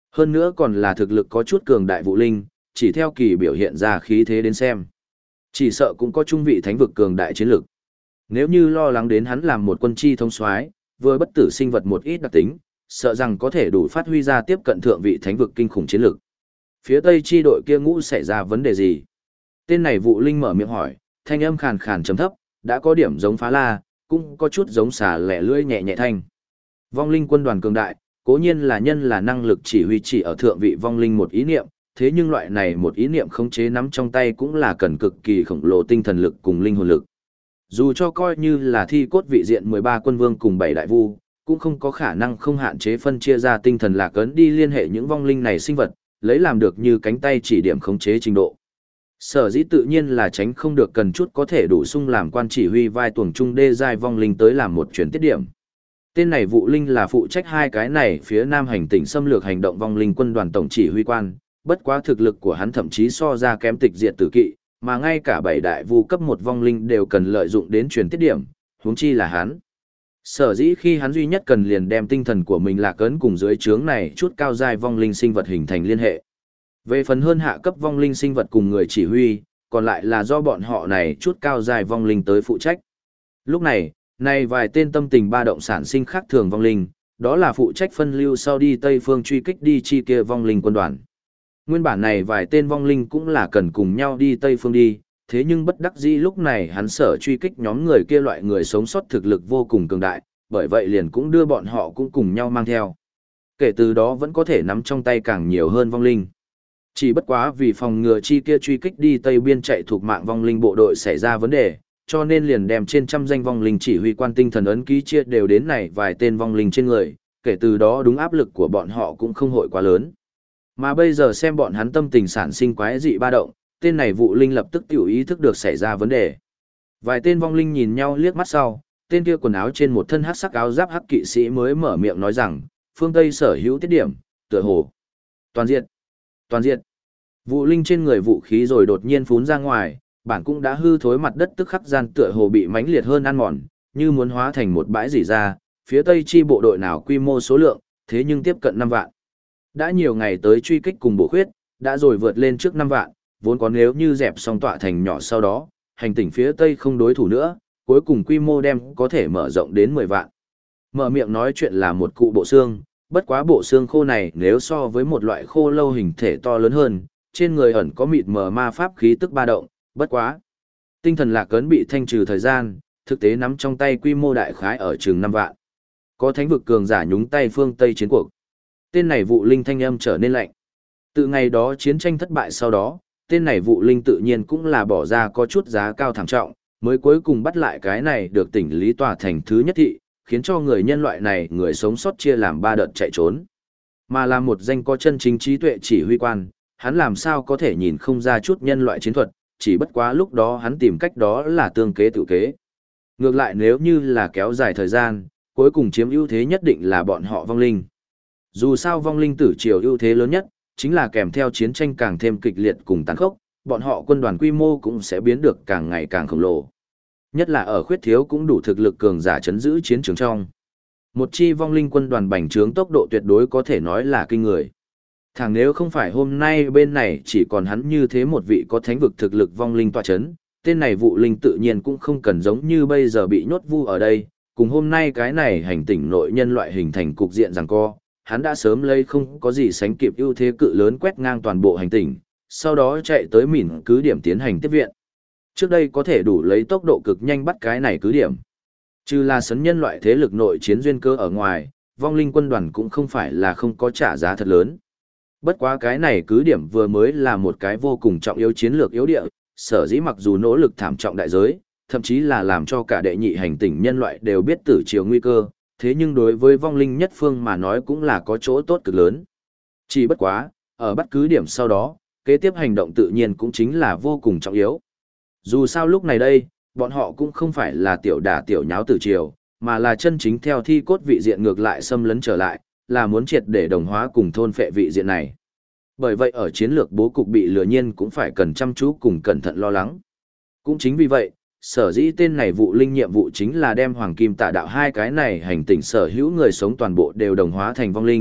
Hơn nữa còn là thực lực có chút cường đại vụ linh, chỉ theo kỳ biểu hiện ra khí thế đến xem. Chỉ sợ cũng có trung vị thánh vực cường đại chiến lực. Nếu như lo lắng đến hắn làm một quân chi thống soái, vừa bất tử sinh vật một ít đặc tính, sợ rằng có thể đủ phát huy ra tiếp cận thượng vị thánh vực kinh khủng chiến lực. Phía Tây chi đội kia ngũ xảy ra vấn đề gì? Tên này vụ linh mở miệng hỏi, thanh âm khàn khàn trầm thấp, đã có điểm giống phá la, cũng có chút giống xà lẻ lưỡi nhẹ nhẹ thanh. Vong linh quân đoàn cường đại, cố nhiên là nhân là năng lực chỉ huy chỉ ở thượng vị vong linh một ý niệm, thế nhưng loại này một ý niệm khống chế nắm trong tay cũng là cần cực kỳ khổng lồ tinh thần lực cùng linh hồn lực. Dù cho coi như là thi cốt vị diện 13 quân vương cùng 7 đại vu, cũng không có khả năng không hạn chế phân chia ra tinh thần lạc ấn đi liên hệ những vong linh này sinh vật, lấy làm được như cánh tay chỉ điểm khống chế trình độ. Sở dĩ tự nhiên là tránh không được cần chút có thể đủ sung làm quan chỉ huy vai tuồng trung đê giai vong linh tới làm một chuyển tiết điểm. Tên này vụ linh là phụ trách hai cái này phía nam hành tỉnh xâm lược hành động vong linh quân đoàn tổng chỉ huy quan, bất quá thực lực của hắn thậm chí so ra kém tịch diệt tử kỵ, mà ngay cả 7 đại vu cấp một vong linh đều cần lợi dụng đến truyền tiết điểm, huống chi là hắn. Sở dĩ khi hắn duy nhất cần liền đem tinh thần của mình lạc ấn cùng dưới trướng này chút cao giai vong linh sinh vật hình thành liên hệ. Về phần hơn hạ cấp vong linh sinh vật cùng người chỉ huy, còn lại là do bọn họ này chút cao giai vong linh tới phụ trách. Lúc này, vài tên tâm tình ba động sản sinh khác thường vong linh, đó là phụ trách phân lưu sau đi Tây phương truy kích đi chi kia vong linh quân đoàn. Nguyên bản này vài tên vong linh cũng là cần cùng nhau đi Tây phương đi, thế nhưng bất đắc dĩ lúc này hắn sở truy kích nhóm người kia loại người sống sót thực lực vô cùng cường đại, bởi vậy liền cũng đưa bọn họ cũng cùng nhau mang theo. Kể từ đó vẫn có thể nắm trong tay càng nhiều hơn vong linh. Chỉ bất quá vì phòng ngừa chi kia truy kích đi Tây biên chạy thuộc mạng vong linh bộ đội xảy ra vấn đề, cho nên liền đem trên trăm danh vong linh chỉ huy quan tinh thần ấn ký chia đều đến này vài tên vong linh trên người, kể từ đó đúng áp lực của bọn họ cũng không hội quá lớn. Mà bây giờ xem bọn hắn tâm tình sản sinh quái dị ba động, tên này vụ linh lập tức tiểu ý thức được xảy ra vấn đề. Vài tên vong linh nhìn nhau liếc mắt sau, tên kia quần áo trên một thân hắc sắc áo giáp hắc kỵ sĩ mới mở miệng nói rằng, phương Tây sở hữu tiết điểm, tựa hồ. Toàn diện. Toàn diện. Vụ linh trên người vũ khí rồi đột nhiên phún ra ngoài, bản cũng đã hư thối mặt đất tức khắc gian tựa hồ bị mãnh liệt hơn ăn mòn, như muốn hóa thành một bãi rỉ ra, phía Tây chi bộ đội nào quy mô số lượng, thế nhưng tiếp cận 5 vạn. Đã nhiều ngày tới truy kích cùng bổ khuyết, đã rồi vượt lên trước 5 vạn, vốn có nếu như dẹp xong tọa thành nhỏ sau đó, hành tỉnh phía Tây không đối thủ nữa, cuối cùng quy mô đem có thể mở rộng đến 10 vạn. Mở miệng nói chuyện là một cụ bộ xương, bất quá bộ xương khô này nếu so với một loại khô lâu hình thể to lớn hơn, trên người ẩn có mịt mờ ma pháp khí tức ba động, bất quá. Tinh thần lạc ấn bị thanh trừ thời gian, thực tế nắm trong tay quy mô đại khái ở chừng 5 vạn. Có thánh vực cường giả nhúng tay phương Tây chiến cuộc. Tên này vụ linh thanh âm trở nên lạnh. Từ ngày đó chiến tranh thất bại sau đó, tên này vụ linh tự nhiên cũng là bỏ ra có chút giá cao thảm trọng, mới cuối cùng bắt lại cái này được tỉnh lý tòa thành thứ nhất thị, khiến cho người nhân loại này người sống sót chia làm 3 đợt chạy trốn. Mà là một danh có chân chính trí tuệ chỉ huy quan, hắn làm sao có thể nhìn không ra chút nhân loại chiến thuật, chỉ bất quá lúc đó hắn tìm cách đó là tương kế tự kế. Ngược lại nếu như là kéo dài thời gian, cuối cùng chiếm ưu thế nhất định là bọn họ vong linh. Dù sao vong linh tử triều ưu thế lớn nhất, chính là kèm theo chiến tranh càng thêm kịch liệt cùng tàn khốc, bọn họ quân đoàn quy mô cũng sẽ biến được càng ngày càng khổng lồ. Nhất là ở khuyết thiếu cũng đủ thực lực cường giả chấn giữ chiến trường trong. Một chi vong linh quân đoàn bành trướng tốc độ tuyệt đối có thể nói là kinh người. Thẳng nếu không phải hôm nay bên này chỉ còn hắn như thế một vị có thánh vực thực lực vong linh tọa chấn, tên này vụ linh tự nhiên cũng không cần giống như bây giờ bị nhốt vu ở đây, cùng hôm nay cái này hành tỉnh nội nhân loại hình thành cục diện giằng co, hắn đã sớm lấy không có gì sánh kịp ưu thế cự lớn quét ngang toàn bộ hành tỉnh, sau đó chạy tới mỉn cứ điểm tiến hành tiếp viện. Trước đây có thể đủ lấy tốc độ cực nhanh bắt cái này cứ điểm. Trừ là sấn nhân loại thế lực nội chiến duyên cơ ở ngoài, vong linh quân đoàn cũng không phải là không có trả giá thật lớn. Bất quá cái này cứ điểm vừa mới là một cái vô cùng trọng yếu chiến lược yếu địa, sở dĩ mặc dù nỗ lực thảm trọng đại giới, thậm chí là làm cho cả đệ nhị hành tinh nhân loại đều biết tử chiều nguy cơ, thế nhưng đối với vong linh nhất phương mà nói cũng là có chỗ tốt cực lớn. Chỉ bất quá, ở bắt cứ điểm sau đó, kế tiếp hành động tự nhiên cũng chính là vô cùng trọng yếu. Dù sao lúc này đây, bọn họ cũng không phải là tiểu đả tiểu nháo tử triều, mà là chân chính theo thi cốt vị diện ngược lại xâm lấn trở lại, là muốn triệt để đồng hóa cùng thôn phệ vị diện này. Bởi vậy ở chiến lược bố cục bị lừa nhiên cũng phải cần chăm chú cùng cẩn thận lo lắng. Cũng chính vì vậy, sở dĩ tên này vụ linh nhiệm vụ chính là đem hoàng kim tà đạo hai cái này hành tinh sở hữu người sống toàn bộ đều đồng hóa thành vong linh,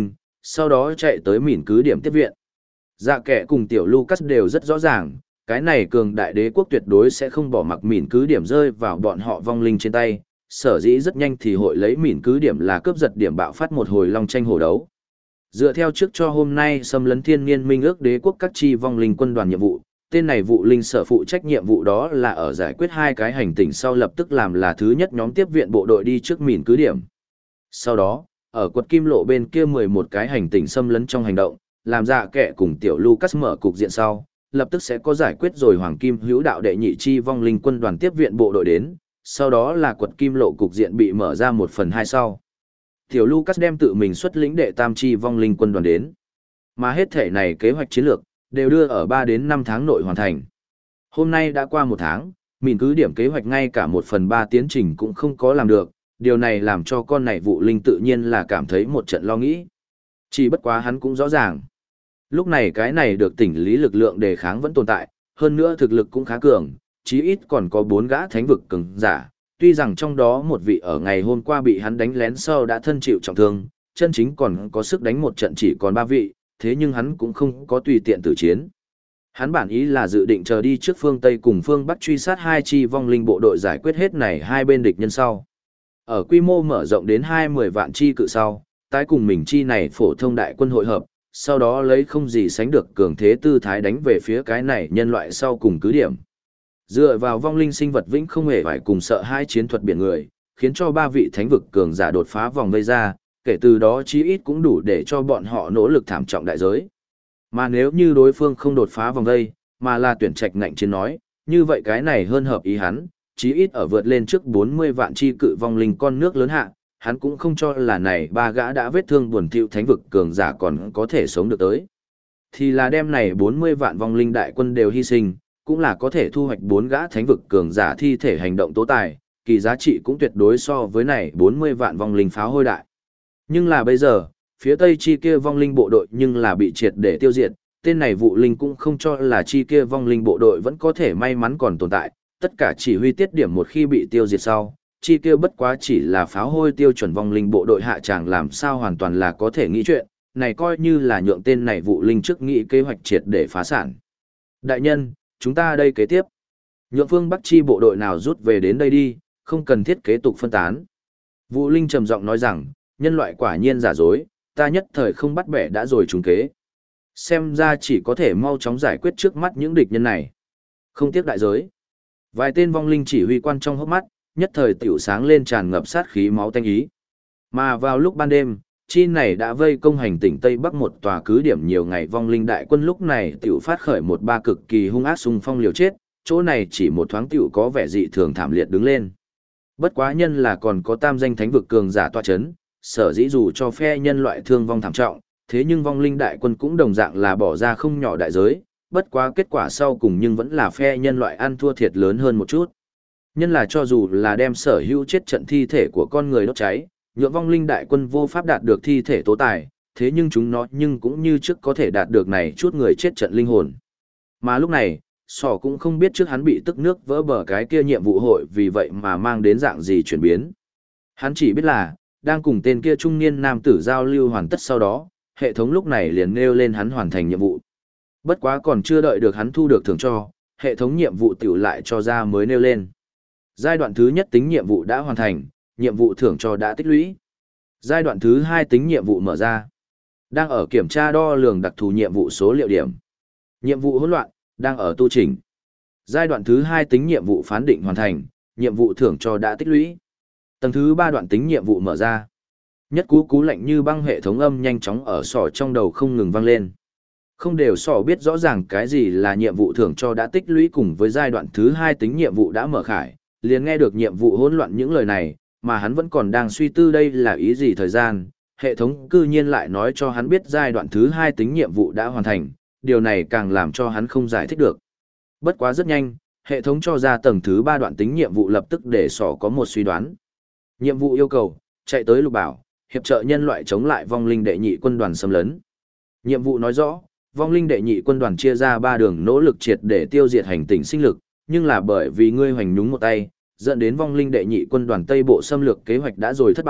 sau đó chạy tới mìn cứ điểm tiếp viện. Dạ kẻ cùng tiểu Lucas đều rất rõ ràng, cái này cường đại đế quốc tuyệt đối sẽ không bỏ mặc mìn cứ điểm rơi vào bọn họ vong linh trên tay, sở dĩ rất nhanh thì hội lấy mìn cứ điểm là cướp giật điểm bạo phát một hồi long tranh hổ đấu. Dựa theo trước cho hôm nay xâm lấn thiên niên minh ước đế quốc các chi vong linh quân đoàn nhiệm vụ, tên này vụ linh sở phụ trách nhiệm vụ đó là ở giải quyết 2 cái hành tinh sau lập tức làm là thứ nhất nhóm tiếp viện bộ đội đi trước mìn cứ điểm. Sau đó, ở quật kim lộ bên kia 11 cái hành tinh xâm lấn trong hành động, làm Dạ kẻ cùng tiểu Lucas mở cục diện sau, lập tức sẽ có giải quyết rồi hoàng kim hữu đạo đệ nhị chi vong linh quân đoàn tiếp viện bộ đội đến, sau đó là quật kim lộ cục diện bị mở ra 1/2 sau. Tiểu Lucas đem tự mình xuất lĩnh đệ tam chi vong linh quân đoàn đến. Mà hết thể này kế hoạch chiến lược, đều đưa ở 3 đến 5 tháng nội hoàn thành. Hôm nay đã qua 1 tháng, mìn cứ điểm kế hoạch ngay cả 1/3 tiến trình cũng không có làm được, điều này làm cho con này vụ linh tự nhiên là cảm thấy một trận lo nghĩ. Chỉ bất quá hắn cũng rõ ràng. Lúc này cái này được tỉnh lý lực lượng đề kháng vẫn tồn tại, hơn nữa thực lực cũng khá cường, chí ít còn có 4 gã thánh vực cường giả. Tuy rằng trong đó một vị ở ngày hôm qua bị hắn đánh lén sau đã thân chịu trọng thương, chân chính còn có sức đánh một trận chỉ còn 3 vị, thế nhưng hắn cũng không có tùy tiện tử chiến. Hắn bản ý là dự định chờ đi trước phương Tây cùng phương Bắc truy sát 2 chi vong linh bộ đội giải quyết hết này 2 bên địch nhân sau. Ở quy mô mở rộng đến 20 vạn chi cự sau, tái cùng mình chi này phổ thông đại quân hội hợp, sau đó lấy không gì sánh được cường thế tư thái đánh về phía cái này nhân loại sau cùng cứ điểm. Dựa vào vong linh sinh vật vĩnh không hề phải cùng sợ hai chiến thuật biển người, khiến cho 3 vị thánh vực cường giả đột phá vòng vây ra, kể từ đó chí ít cũng đủ để cho bọn họ nỗ lực thảm trọng đại giới. Mà nếu như đối phương không đột phá vòng vây, mà là tuyển trạch ngạnh chiến nói, như vậy cái này hơn hợp ý hắn, chí ít ở vượt lên trước 40 vạn chi cự vong linh con nước lớn hạ, hắn cũng không cho là này 3 gã đã vết thương buồn thiu thánh vực cường giả còn có thể sống được tới. Thì là đem này 40 vạn vong linh đại quân đều hy sinh, cũng là có thể thu hoạch 4 gã thánh vực cường giả thi thể hành động tố tài, kỳ giá trị cũng tuyệt đối so với này 40 vạn vong linh pháo hôi đại. Nhưng là bây giờ, phía tây chi kia vong linh bộ đội nhưng là bị triệt để tiêu diệt, tên này vụ linh cũng không cho là chi kia vong linh bộ đội vẫn có thể may mắn còn tồn tại, tất cả chỉ huy tiết điểm một khi bị tiêu diệt sau, chi kia bất quá chỉ là pháo hôi tiêu chuẩn vong linh bộ đội hạ tràng làm sao hoàn toàn là có thể nghĩ chuyện, này coi như là nhượng tên này vụ linh trước nghĩ kế hoạch triệt để phá sản. Đại nhân, chúng ta đây kế tiếp. Nhượng phương Bắc chi bộ đội nào rút về đến đây đi, không cần thiết kế tục phân tán. Vụ linh trầm giọng nói rằng, nhân loại quả nhiên giả dối, ta nhất thời không bắt bẻ đã rồi trùng kế. Xem ra chỉ có thể mau chóng giải quyết trước mắt những địch nhân này. Không tiếc đại giới. Vài tên vong linh chỉ huy quan trong hốc mắt, nhất thời tiểu sáng lên tràn ngập sát khí máu tanh ý. Mà vào lúc ban đêm, chi này đã vây công hành tỉnh Tây Bắc một tòa cứ điểm nhiều ngày vong linh đại quân lúc này tiểu phát khởi một ba cực kỳ hung ác xung phong liều chết, chỗ này chỉ một thoáng tiểu có vẻ dị thường thảm liệt đứng lên. Bất quá nhân là còn có tam danh thánh vực cường giả tọa chấn, sở dĩ dù cho phe nhân loại thương vong thảm trọng, thế nhưng vong linh đại quân cũng đồng dạng là bỏ ra không nhỏ đại giới, bất quá kết quả sau cùng nhưng vẫn là phe nhân loại ăn thua thiệt lớn hơn một chút. Nhân là cho dù là đem sở hữu chết trận thi thể của con người đốt cháy, nhượng vong linh đại quân vô pháp đạt được thi thể tố tài, thế nhưng chúng nó nhưng cũng như trước có thể đạt được này chút người chết trận linh hồn. Mà lúc này, sỏ cũng không biết trước hắn bị tức nước vỡ bờ cái kia nhiệm vụ hội vì vậy mà mang đến dạng gì chuyển biến. Hắn chỉ biết là, đang cùng tên kia trung niên nam tử giao lưu hoàn tất sau đó, hệ thống lúc này liền nêu lên hắn hoàn thành nhiệm vụ. Bất quá còn chưa đợi được hắn thu được thưởng cho, hệ thống nhiệm vụ tiểu lại cho ra mới nêu lên. Giai đoạn thứ nhất tính nhiệm vụ đã hoàn thành, nhiệm vụ thưởng cho đã tích lũy. Giai đoạn thứ 2 tính nhiệm vụ mở ra. Đang ở kiểm tra đo lường đặc thù nhiệm vụ số liệu điểm. Nhiệm vụ hỗn loạn, đang ở tu chỉnh. Giai đoạn thứ 2 tính nhiệm vụ phán định hoàn thành, nhiệm vụ thưởng cho đã tích lũy. Tầng thứ 3 đoạn tính nhiệm vụ mở ra. Nhất cú lạnh như băng hệ thống âm nhanh chóng ở sỏ trong đầu không ngừng vang lên. Không đều sỏ biết rõ ràng cái gì là nhiệm vụ thưởng cho đã tích lũy cùng với giai đoạn thứ 2 tính nhiệm vụ đã mở khải, liền nghe được nhiệm vụ hỗn loạn những lời này, mà hắn vẫn còn đang suy tư đây là ý gì thời gian, hệ thống cư nhiên lại nói cho hắn biết giai đoạn thứ 2 tính nhiệm vụ đã hoàn thành, điều này càng làm cho hắn không giải thích được. Bất quá rất nhanh, hệ thống cho ra tầng thứ 3 đoạn tính nhiệm vụ lập tức để sỏ có một suy đoán. Nhiệm vụ yêu cầu, chạy tới lục bảo, hiệp trợ nhân loại chống lại vong linh đệ nhị quân đoàn xâm lấn. Nhiệm vụ nói rõ, vong linh đệ nhị quân đoàn chia ra 3 đường nỗ lực triệt để tiêu diệt hành tinh sinh lực, nhưng là bởi vì ngươi hoành nhúng một tay, dẫn đến vong linh đệ nhị quân đoàn Tây Bộ xâm lược kế hoạch đã rồi thất bại,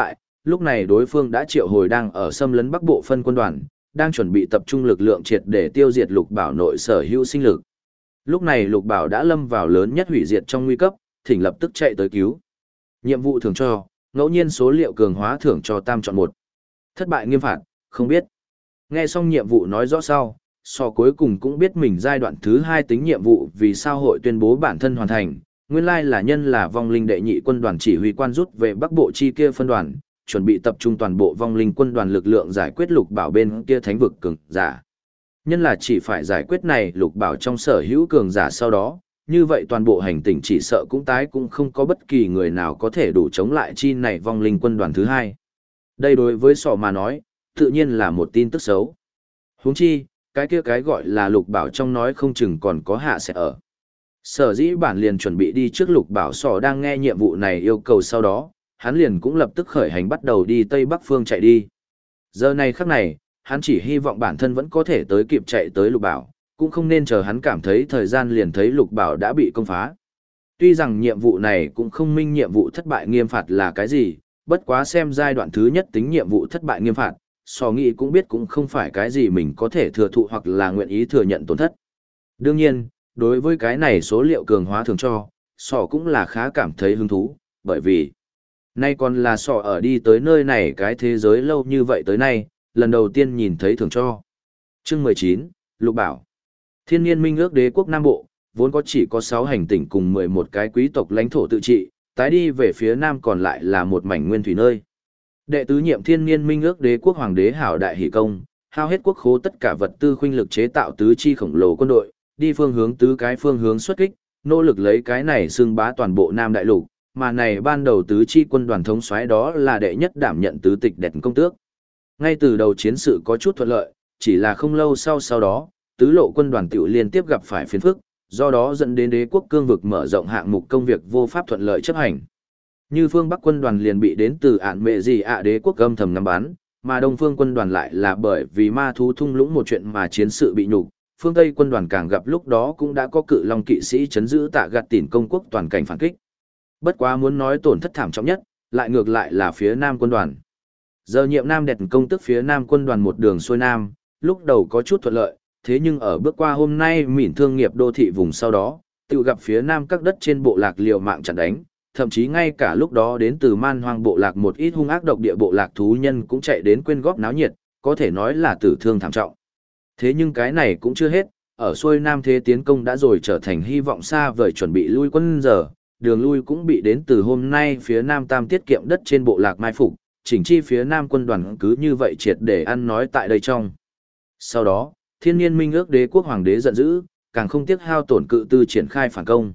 lúc này đối phương đã triệu hồi đang ở xâm lấn Bắc Bộ phân quân đoàn, đang chuẩn bị tập trung lực lượng triệt để tiêu diệt Lục Bảo nội sở hữu sinh lực. Lúc này Lục Bảo đã lâm vào lớn nhất hủy diệt trong nguy cấp, thỉnh lập tức chạy tới cứu. Nhiệm vụ thưởng cho, ngẫu nhiên số liệu cường hóa thưởng cho tam chọn một. Thất bại nghiêm phạt, không biết. Nghe xong nhiệm vụ nói rõ sau, Sò cuối cùng cũng biết mình giai đoạn thứ 2 tính nhiệm vụ vì sao hội tuyên bố bản thân hoàn thành. Nguyên lai là nhân là vong linh đệ nhị quân đoàn chỉ huy quan rút về Bắc Bộ chi kia phân đoàn, chuẩn bị tập trung toàn bộ vong linh quân đoàn lực lượng giải quyết Lục Bảo bên kia thánh vực cường giả. Nhân là chỉ phải giải quyết này Lục Bảo trong sở hữu cường giả sau đó, như vậy toàn bộ hành tinh chỉ sợ cũng tái cũng không có bất kỳ người nào có thể đủ chống lại chi này vong linh quân đoàn thứ 2. Đây đối với Sò mà nói, tự nhiên là một tin tức xấu. Huống chi, cái kia cái gọi là Lục Bảo trong nói không chừng còn có hạ sẽ ở. Sở dĩ bản liền chuẩn bị đi trước Lục Bảo Sò đang nghe nhiệm vụ này yêu cầu sau đó, hắn liền cũng lập tức khởi hành bắt đầu đi Tây Bắc phương chạy đi. Giờ này khắc này, hắn chỉ hy vọng bản thân vẫn có thể tới kịp chạy tới Lục Bảo, cũng không nên chờ hắn cảm thấy thời gian liền thấy Lục Bảo đã bị công phá. Tuy rằng nhiệm vụ này cũng không minh nhiệm vụ thất bại nghiêm phạt là cái gì, bất quá xem giai đoạn thứ nhất tính nhiệm vụ thất bại nghiêm phạt, Sò nghĩ cũng biết cũng không phải cái gì mình có thể thừa thụ hoặc là nguyện ý thừa nhận tổn thất. Đương nhiên, đối với cái này số liệu cường hóa thường cho, Sò cũng là khá cảm thấy hứng thú, bởi vì nay còn là Sò ở đi tới nơi này cái thế giới lâu như vậy tới nay, lần đầu tiên nhìn thấy thường cho. Chương 19, Lục Bảo. Thiên Nhiên Minh ước đế quốc Nam Bộ, vốn có chỉ có 6 hành tinh cùng 11 cái quý tộc lãnh thổ tự trị, tái đi về phía Nam còn lại là một mảnh nguyên thủy nơi. Đệ tứ nhiệm Thiên Nhiên Minh ước đế quốc hoàng đế hảo đại hỷ công, hao hết quốc khố tất cả vật tư khuynh lực chế tạo tứ chi khổng lồ quân đội, đi phương hướng tứ cái phương hướng xuất kích, nỗ lực lấy cái này xưng bá toàn bộ Nam đại lục, mà này ban đầu tứ chi quân đoàn thống soái đó là đệ nhất đảm nhận tứ tịch đẹp công tước. Ngay từ đầu chiến sự có chút thuận lợi, chỉ là không lâu sau đó, tứ lộ quân đoàn tiểu liên tiếp gặp phải phiền phức, do đó dẫn đến đế quốc cương vực mở rộng hạng mục công việc vô pháp thuận lợi chấp hành. Như phương Bắc quân đoàn liền bị đến từ ản mệ gì ạ đế quốc âm thầm ngắm bắn, mà Đông phương quân đoàn lại là bởi vì ma thú thung lũng một chuyện mà chiến sự bị nhục. Phương Tây quân đoàn càng gặp lúc đó cũng đã có cự long kỵ sĩ chấn giữ Tạ Gạt Tỉn công quốc toàn cảnh phản kích. Bất quá muốn nói tổn thất thảm trọng nhất, lại ngược lại là phía Nam quân đoàn. Giờ nhiệm Nam đẹp công tức phía Nam quân đoàn một đường xuôi Nam, lúc đầu có chút thuận lợi, thế nhưng ở bước qua hôm nay mỉn thương nghiệp đô thị vùng sau đó, tự gặp phía Nam các đất trên bộ lạc liều mạng chặn đánh, thậm chí ngay cả lúc đó đến từ man hoang bộ lạc một ít hung ác độc địa bộ lạc thú nhân cũng chạy đến quyên góp náo nhiệt, có thể nói là tử thương thảm trọng. Thế nhưng cái này cũng chưa hết, ở xuôi Nam thế tiến công đã rồi trở thành hy vọng xa vời chuẩn bị lui quân giờ, đường lui cũng bị đến từ hôm nay phía Nam Tam tiết kiệm đất trên bộ lạc mai phục, chỉnh chi phía Nam quân đoàn cứ như vậy triệt để ăn nói tại đây trong. Sau đó, Thiên Nhiên Minh ước đế quốc hoàng đế giận dữ, càng không tiếc hao tổn cự tư triển khai phản công.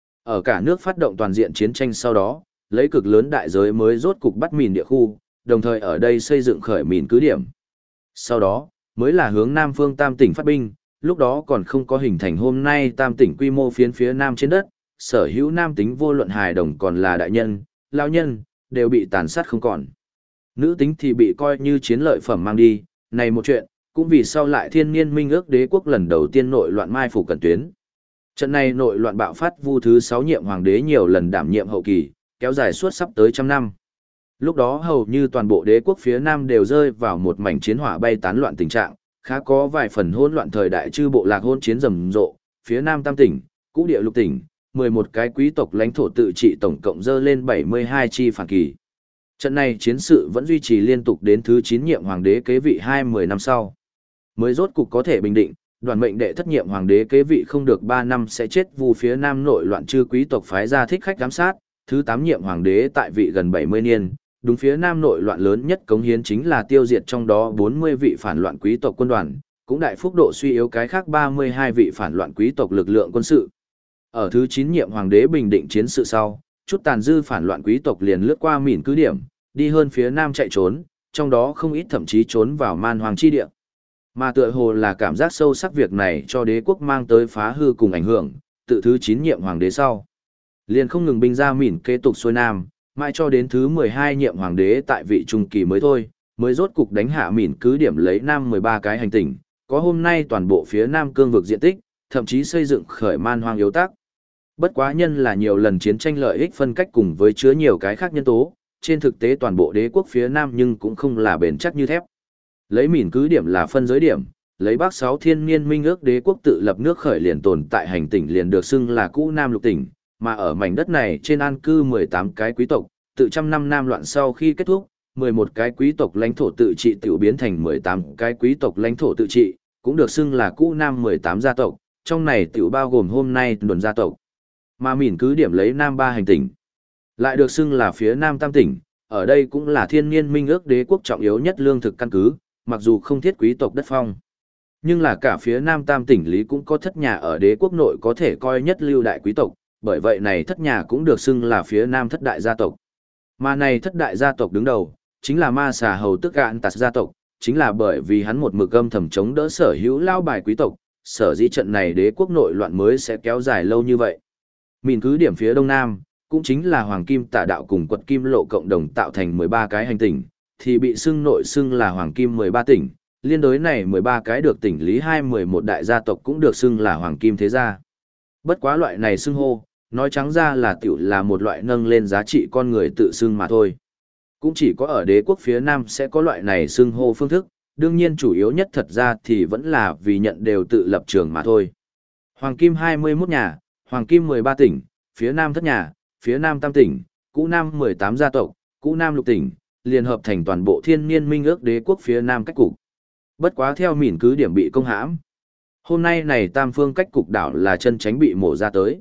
Ở cả nước phát động toàn diện chiến tranh sau đó, lấy cực lớn đại giới mới rốt cục bắt mìn địa khu, đồng thời ở đây xây dựng khởi mìn cứ điểm. Sau đó, mới là hướng Nam phương Tam tỉnh phát binh, lúc đó còn không có hình thành hôm nay Tam tỉnh quy mô phiến phía Nam trên đất, sở hữu nam tính vô luận hài đồng còn là đại nhân, lao nhân, đều bị tàn sát không còn. Nữ tính thì bị coi như chiến lợi phẩm mang đi, này một chuyện, cũng vì sau lại Thiên Nhiên Minh ước đế quốc lần đầu tiên nội loạn mai phục cận tuyến. Trận này nội loạn bạo phát vu thứ 6 nhiệm hoàng đế nhiều lần đảm nhiệm hậu kỳ, kéo dài suốt sắp tới trăm năm. Lúc đó hầu như toàn bộ đế quốc phía Nam đều rơi vào một mảnh chiến hỏa bay tán loạn tình trạng, khá có vài phần hỗn loạn thời đại chư bộ lạc hôn chiến rầm rộ, phía Nam Tam tỉnh, Cũ Địa Lục tỉnh, 11 cái quý tộc lãnh thổ tự trị tổng cộng dơ lên 72 chi phản kỳ. Trận này chiến sự vẫn duy trì liên tục đến thứ 9 nhiệm hoàng đế kế vị 20 năm sau. Mới rốt cục có thể bình định, đoàn mệnh đệ thất nhiệm hoàng đế kế vị không được 3 năm sẽ chết vu phía Nam nội loạn chư quý tộc phái ra thích khách giám sát, thứ 8 nhiệm hoàng đế tại vị gần 70 niên, đúng phía Nam nội loạn lớn nhất cống hiến chính là tiêu diệt trong đó 40 vị phản loạn quý tộc quân đoàn, cũng đại phúc độ suy yếu cái khác 32 vị phản loạn quý tộc lực lượng quân sự. Ở thứ 9 nhiệm hoàng đế bình định chiến sự sau, chút tàn dư phản loạn quý tộc liền lướt qua mìn cứ điểm, đi hơn phía Nam chạy trốn, trong đó không ít thậm chí trốn vào man hoàng chi địa. Mà tựa hồ là cảm giác sâu sắc việc này cho đế quốc mang tới phá hư cùng ảnh hưởng, tự thứ 9 nhiệm hoàng đế sau. Liền không ngừng binh ra mìn kế tục xuôi Nam, mãi cho đến thứ 12 nhiệm hoàng đế tại vị trung kỳ mới thôi, mới rốt cục đánh hạ mìn cứ điểm lấy Nam 13 cái hành tinh, có hôm nay toàn bộ phía Nam cương vực diện tích, thậm chí xây dựng khởi man hoang yếu tác. Bất quá nhân là nhiều lần chiến tranh lợi ích phân cách cùng với chứa nhiều cái khác nhân tố, trên thực tế toàn bộ đế quốc phía Nam nhưng cũng không là bền chắc như thép. Lấy mìn cứ điểm là phân giới điểm, lấy Bắc 6 thiên niên minh ước đế quốc tự lập nước khởi liền tồn tại hành tỉnh liền được xưng là cũ Nam lục tỉnh, mà ở mảnh đất này trên an cư 18 cái quý tộc, tự trăm năm Nam loạn sau khi kết thúc, 11 cái quý tộc lãnh thổ tự trị tiểu biến thành 18 cái quý tộc lãnh thổ tự trị, cũng được xưng là cũ Nam 18 gia tộc, trong này tiểu bao gồm hôm nay đồn gia tộc. Mà mìn cứ điểm lấy Nam 3 hành tỉnh, lại được xưng là phía Nam Tam tỉnh, ở đây cũng là thiên niên minh ước đế quốc trọng yếu nhất lương thực căn cứ, mặc dù không thiết quý tộc đất phong. Nhưng là cả phía Nam Tam tỉnh lý cũng có thất nhà ở đế quốc nội có thể coi nhất lưu đại quý tộc, bởi vậy này thất nhà cũng được xưng là phía Nam thất đại gia tộc. Mà này thất đại gia tộc đứng đầu, chính là ma xà hầu tức Gạn Tạt gia tộc, chính là bởi vì hắn một mực âm thầm chống đỡ sở hữu lao bài quý tộc, sở dĩ trận này đế quốc nội loạn mới sẽ kéo dài lâu như vậy. Mìn cứ điểm phía đông nam, cũng chính là Hoàng Kim Tả Đạo cùng Quật Kim Lộ cộng đồng tạo thành 13 cái hành tỉnh, thì bị nội xưng là Hoàng Kim 13 tỉnh, liên đối này 13 cái được tỉnh lý 11 đại gia tộc cũng được xưng là Hoàng Kim Thế Gia. Bất quá loại này xưng hô, nói trắng ra là tiểu là một loại nâng lên giá trị con người tự xưng mà thôi. Cũng chỉ có ở đế quốc phía Nam sẽ có loại này xưng hô phương thức, đương nhiên chủ yếu nhất thật ra thì vẫn là vì nhận đều tự lập trường mà thôi. Hoàng Kim 21 nhà, Hoàng Kim 13 tỉnh, phía Nam thất nhà, phía Nam Tam tỉnh, cũ Nam 18 gia tộc, cũ Nam lục tỉnh, liên hợp thành toàn bộ thiên niên minh ước đế quốc phía Nam cách cục. Bất quá theo mìn cứ điểm bị công hãm. Hôm nay này tam phương cách cục đảo là chân tránh bị mổ ra tới.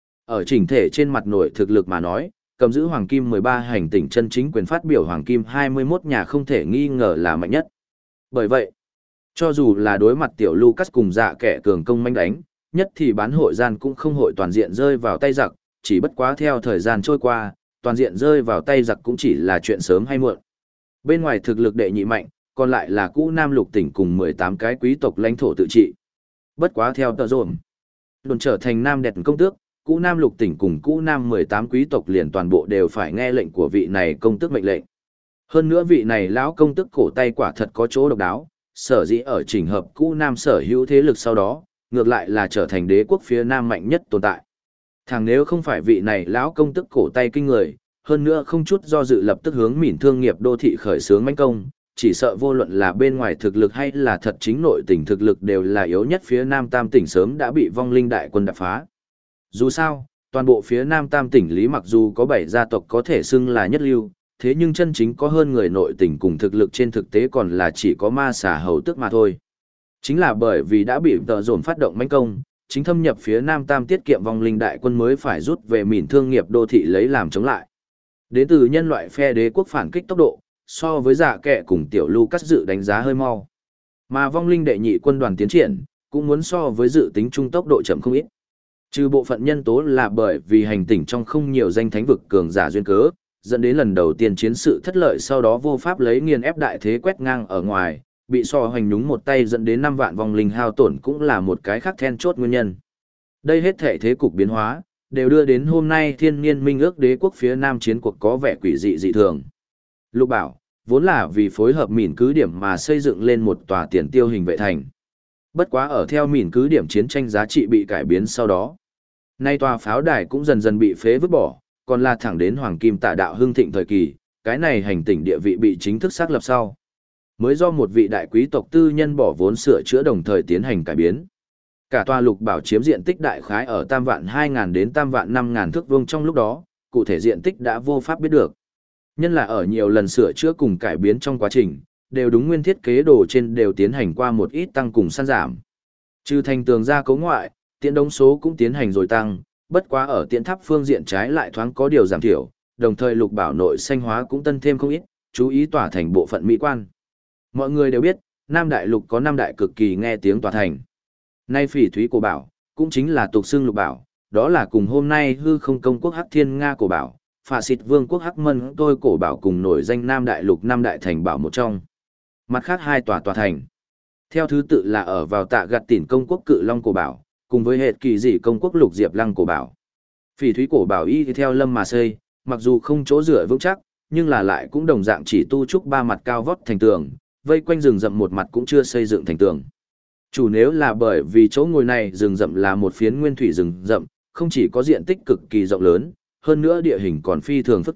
Ở chỉnh thể trên mặt nội thực lực mà nói, cầm giữ Hoàng Kim 13 hành tỉnh chân chính quyền phát biểu Hoàng Kim 21 nhà không thể nghi ngờ là mạnh nhất. Bởi vậy, cho dù là đối mặt tiểu Lucas cùng dạ kẻ cường công manh đánh, nhất thì bán hội gian cũng không hội toàn diện rơi vào tay giặc, chỉ bất quá theo thời gian trôi qua, toàn diện rơi vào tay giặc cũng chỉ là chuyện sớm hay muộn. Bên ngoài thực lực đệ nhị mạnh, còn lại là cũ Nam lục tỉnh cùng 18 cái quý tộc lãnh thổ tự trị. Bất quá theo tờ rộn, đồn trở thành Nam đẹp công tước, cũ Nam lục tỉnh cùng cũ Nam 18 quý tộc liền toàn bộ đều phải nghe lệnh của vị này công tước mệnh lệnh. Hơn nữa vị này lão công tước cổ tay quả thật có chỗ độc đáo, sở dĩ ở chỉnh hợp cũ Nam sở hữu thế lực sau đó, ngược lại là trở thành đế quốc phía Nam mạnh nhất tồn tại. Thằng nếu không phải vị này lão công tước cổ tay kinh người, hơn nữa không chút do dự lập tức hướng mỉn thương nghiệp đô thị khởi xướng mãnh công, chỉ sợ vô luận là bên ngoài thực lực hay là thật chính nội tỉnh thực lực đều là yếu nhất phía Nam Tam tỉnh sớm đã bị vong linh đại quân đập phá. Dù sao, toàn bộ phía Nam Tam tỉnh lý mặc dù có 7 gia tộc có thể xưng là nhất lưu, thế nhưng chân chính có hơn người nội tỉnh cùng thực lực trên thực tế còn là chỉ có ma xà hầu tước mà thôi. Chính là bởi vì đã bị tợ dồn phát động mãnh công, chính thâm nhập phía Nam Tam tiết kiệm vong linh đại quân mới phải rút về mỉn thương nghiệp đô thị lấy làm chống lại. Đến từ nhân loại phe đế quốc phản kích tốc độ, so với dạ kệ cùng tiểu Lucas dự đánh giá hơi mau. Mà vong linh đệ nhị quân đoàn tiến triển, cũng muốn so với dự tính trung tốc độ chậm không ít. Trừ bộ phận nhân tố là bởi vì hành tinh trong không nhiều danh thánh vực cường giả duyên cớ, dẫn đến lần đầu tiên chiến sự thất lợi sau đó vô pháp lấy nghiền ép đại thế quét ngang ở ngoài, bị so hoành nhúng một tay dẫn đến 5 vạn vong linh hao tổn cũng là một cái khác then chốt nguyên nhân. Đây hết thể thế cục biến hóa, đều đưa đến hôm nay thiên niên minh ước đế quốc phía Nam chiến cuộc có vẻ quỷ dị dị thường. Lục bảo, vốn là vì phối hợp mìn cứ điểm mà xây dựng lên một tòa tiền tiêu hình vệ thành. Bất quá ở theo mìn cứ điểm chiến tranh giá trị bị cải biến sau đó. Nay tòa pháo đài cũng dần dần bị phế vứt bỏ, còn là thẳng đến Hoàng Kim Tả Đạo hưng thịnh thời kỳ, cái này hành tinh địa vị bị chính thức xác lập sau. Mới do một vị đại quý tộc tư nhân bỏ vốn sửa chữa đồng thời tiến hành cải biến. Cả tòa lục bảo chiếm diện tích đại khái ở tam vạn 2.000 đến tam vạn 5.000 thước vuông trong lúc đó, cụ thể diện tích đã vô pháp biết được. Nhân là ở nhiều lần sửa chữa cùng cải biến trong quá trình, đều đúng nguyên thiết kế đồ trên đều tiến hành qua một ít tăng cùng săn giảm. Trừ thành tường ra cấu ngoại, tiện đống số cũng tiến hành rồi tăng, bất quá ở tiện tháp phương diện trái lại thoáng có điều giảm thiểu, đồng thời lục bảo nội xanh hóa cũng tân thêm không ít, chú ý tỏa thành bộ phận mỹ quan. Mọi người đều biết, Nam Đại Lục có 5 đại cực kỳ nghe tiếng tỏa thành. Nay phỉ thúy cổ bảo, cũng chính là tục xưng lục bảo, đó là cùng hôm nay hư không công quốc Hắc Thiên Nga cổ bảo, phạ xịt vương quốc Hắc Mân tôi cổ bảo cùng nổi danh Nam Đại Lục 5 đại thành bảo một trong. Mặt khác 2 tòa thành. Theo thứ tự là ở vào tạ gặt tỉn công quốc Cự Long cổ bảo, cùng với hệt kỳ dị công quốc Lục Diệp Lăng cổ bảo. Phỉ thúy cổ bảo y theo lâm mà xây, mặc dù không chỗ dựa vững chắc, nhưng là lại cũng đồng dạng chỉ tu trúc 3 mặt cao vót thành tường, vây quanh rừng rậm một mặt cũng chưa xây dựng thành tường. Chủ nếu là bởi vì chỗ ngồi này rừng rậm là một phiến nguyên thủy rừng rậm, không chỉ có diện tích cực kỳ rộng lớn, hơn nữa địa hình còn phi thường phức tạp,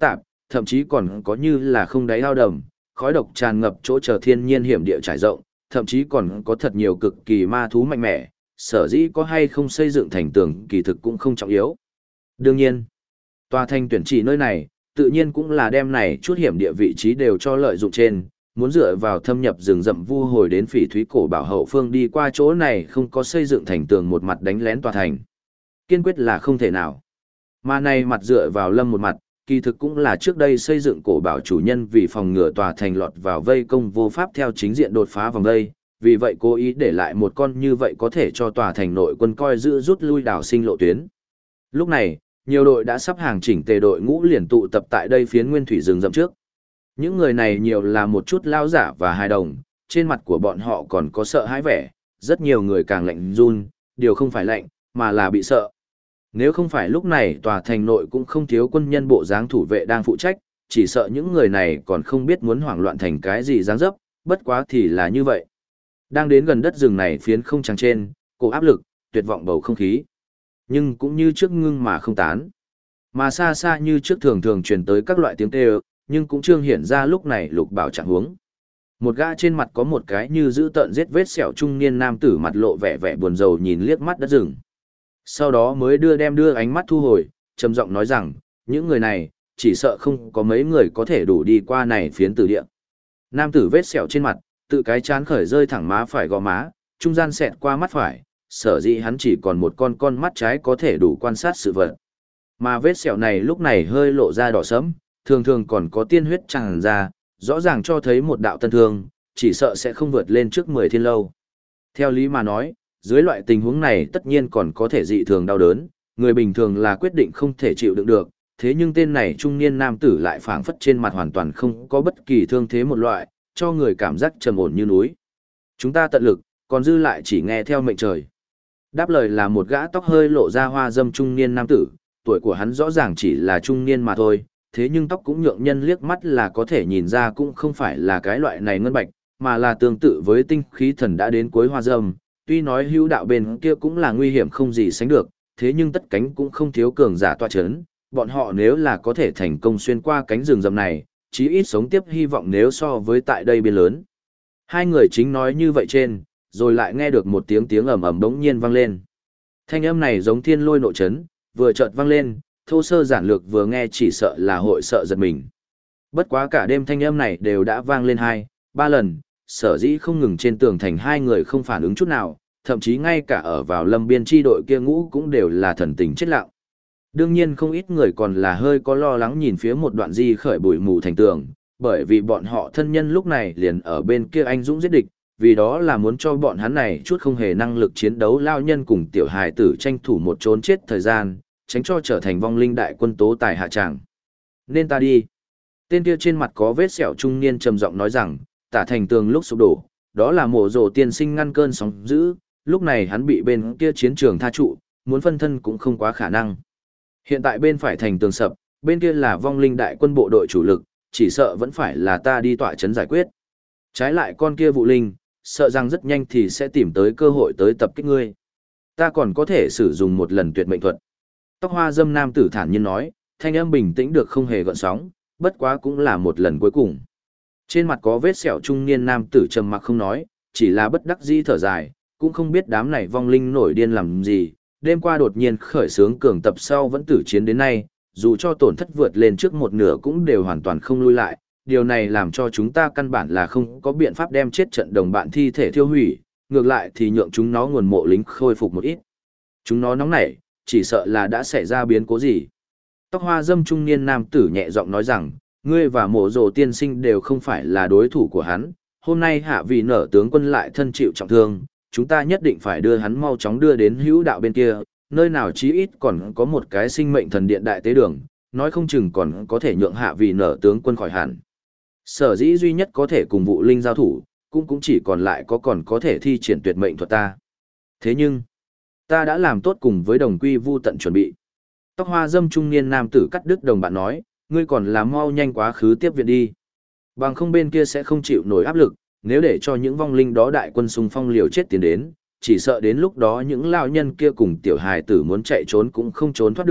thậm chí còn có như là không đáy ao đầm, khói độc tràn ngập chỗ chờ thiên nhiên hiểm địa trải rộng, thậm chí còn có thật nhiều cực kỳ ma thú mạnh mẽ, sở dĩ có hay không xây dựng thành tường kỳ thực cũng không trọng yếu. Đương nhiên, tòa thành tuyển chỉ nơi này, tự nhiên cũng là đem này chút hiểm địa vị trí đều cho lợi dụng trên, muốn dựa vào thâm nhập rừng rậm vu hồi đến Phỉ Thúy cổ bảo hậu phương đi qua chỗ này không có xây dựng thành tường một mặt đánh lén tòa thành. Kiên quyết là không thể nào. Mà này mặt dựa vào Lâm một mặt, kỳ thực cũng là trước đây xây dựng cổ bảo chủ nhân vì phòng ngừa tòa thành lọt vào vây công vô pháp theo chính diện đột phá vòng vây, vì vậy cố ý để lại một con như vậy có thể cho tòa thành nội quân coi giữ rút lui đảo sinh lộ tuyến. Lúc này, nhiều đội đã sắp hàng chỉnh tề đội ngũ liền tụ tập tại đây phiến nguyên thủy rừng rậm trước. Những người này nhiều là một chút lao giả và hài đồng, trên mặt của bọn họ còn có sợ hãi vẻ, rất nhiều người càng lạnh run, điều không phải lạnh, mà là bị sợ. Nếu không phải lúc này tòa thành nội cũng không thiếu quân nhân bộ dáng thủ vệ đang phụ trách, chỉ sợ những người này còn không biết muốn hoảng loạn thành cái gì dáng dấp, bất quá thì là như vậy. Đang đến gần đất rừng này phiến không trắng trên, cổ áp lực, tuyệt vọng bầu không khí. Nhưng cũng như trước ngưng mà không tán. Mà xa xa như trước thường thường truyền tới các loại tiếng kêu, nhưng cũng trương hiện ra lúc này Lục Bảo trạng huống. Một gã trên mặt có một cái như giữ tợn giết vết sẹo trung niên nam tử mặt lộ vẻ vẻ buồn rầu nhìn liếc mắt đất rừng. Sau đó mới đưa ánh mắt thu hồi, trầm giọng nói rằng, những người này, chỉ sợ không có mấy người có thể đủ đi qua này phiến tử địa. Nam tử vết sẹo trên mặt, tự cái chán khởi rơi thẳng má phải gò má, trung gian xẹt qua mắt phải, sở dĩ hắn chỉ còn một con mắt trái có thể đủ quan sát sự vật. Mà vết sẹo này lúc này hơi lộ ra đỏ sẫm, thường thường còn có tiên huyết tràn ra, rõ ràng cho thấy một đạo tân thương, chỉ sợ sẽ không vượt lên trước 10 thiên lâu. Theo lý mà nói, dưới loại tình huống này tất nhiên còn có thể dị thường đau đớn, người bình thường là quyết định không thể chịu đựng được, thế nhưng tên này trung niên nam tử lại phảng phất trên mặt hoàn toàn không có bất kỳ thương thế một loại, cho người cảm giác trầm ổn như núi. Chúng ta tận lực, còn dư lại chỉ nghe theo mệnh trời. Đáp lời là một gã tóc hơi lộ ra hoa dâm trung niên nam tử, tuổi của hắn rõ ràng chỉ là trung niên mà thôi, thế nhưng tóc cũng nhượng nhân liếc mắt là có thể nhìn ra cũng không phải là cái loại này ngân bạch, mà là tương tự với tinh khí thần đã đến cuối hoa dâm. Tuy nói hữu đạo bên kia cũng là nguy hiểm không gì sánh được, thế nhưng tất cánh cũng không thiếu cường giả tọa chấn, bọn họ nếu là có thể thành công xuyên qua cánh rừng rậm này, chí ít sống tiếp hy vọng nếu so với tại đây biên lớn. Hai người chính nói như vậy trên, rồi lại nghe được một tiếng ầm ầm bỗng nhiên vang lên. Thanh âm này giống thiên lôi nộ chấn, vừa chợt vang lên, thô sơ giản lược vừa nghe chỉ sợ là hội sợ giật mình. Bất quá cả đêm thanh âm này đều đã vang lên 2-3 lần, sở dĩ không ngừng trên tường thành hai người không phản ứng chút nào, thậm chí ngay cả ở vào lâm biên chi đội kia ngũ cũng đều là thần tình chết lặng. Đương nhiên không ít người còn là hơi có lo lắng nhìn phía một đoạn di khởi bụi mù thành tường, bởi vì bọn họ thân nhân lúc này liền ở bên kia anh dũng giết địch, vì đó là muốn cho bọn hắn này chút không hề năng lực chiến đấu lao nhân cùng tiểu hài tử tranh thủ một trốn chết thời gian, tránh cho trở thành vong linh đại quân tố tài hạ tràng. Nên ta đi. Tên kia trên mặt có vết sẹo trung niên trầm giọng nói rằng, tả thành tường lúc sụp đổ, đó là mộ rồ tiên sinh ngăn cơn sóng dữ, lúc này hắn bị bên kia chiến trường tha trụ, muốn phân thân cũng không quá khả năng. Hiện tại bên phải thành tường sập, bên kia là vong linh đại quân bộ đội chủ lực, chỉ sợ vẫn phải là ta đi tọa chấn giải quyết. Trái lại con kia vụ linh, sợ rằng rất nhanh thì sẽ tìm tới cơ hội tới tập kích ngươi. Ta còn có thể sử dụng một lần tuyệt mệnh thuật. Tóc hoa dâm nam tử thản nhiên nói, thanh âm bình tĩnh được không hề gợn sóng, bất quá cũng là một lần cuối cùng. Trên mặt có vết sẹo trung niên nam tử trầm mặc không nói, chỉ là bất đắc dĩ thở dài, cũng không biết đám này vong linh nổi điên làm gì, đêm qua đột nhiên khởi xướng cường tập sau vẫn tử chiến đến nay, dù cho tổn thất vượt lên trước một nửa cũng đều hoàn toàn không lui lại, điều này làm cho chúng ta căn bản là không có biện pháp đem chết trận đồng bạn thi thể thiêu hủy, ngược lại thì nhượng chúng nó nguồn mộ lính khôi phục một ít. Chúng nó nóng nảy, chỉ sợ là đã xảy ra biến cố gì. Tóc hoa dâm trung niên nam tử nhẹ giọng nói rằng, ngươi và mộ rồ tiên sinh đều không phải là đối thủ của hắn, hôm nay hạ vì nở tướng quân lại thân chịu trọng thương, chúng ta nhất định phải đưa hắn mau chóng đưa đến hữu đạo bên kia, nơi nào chí ít còn có một cái sinh mệnh thần điện đại tế đường, nói không chừng còn có thể nhượng hạ vì nở tướng quân khỏi hẳn. Sở dĩ duy nhất có thể cùng vụ linh giao thủ, cũng chỉ còn lại còn có thể thi triển tuyệt mệnh thuật ta. Thế nhưng, ta đã làm tốt cùng với đồng quy vu tận chuẩn bị. Tóc hoa dâm trung niên nam tử cắt đứt đồng bạn nói, ngươi còn làm mau nhanh quá khứ tiếp viện đi. Bằng không bên kia sẽ không chịu nổi áp lực, nếu để cho những vong linh đó đại quân xung phong liều chết tiến đến, chỉ sợ đến lúc đó những lao nhân kia cùng tiểu hài tử muốn chạy trốn cũng không trốn thoát được,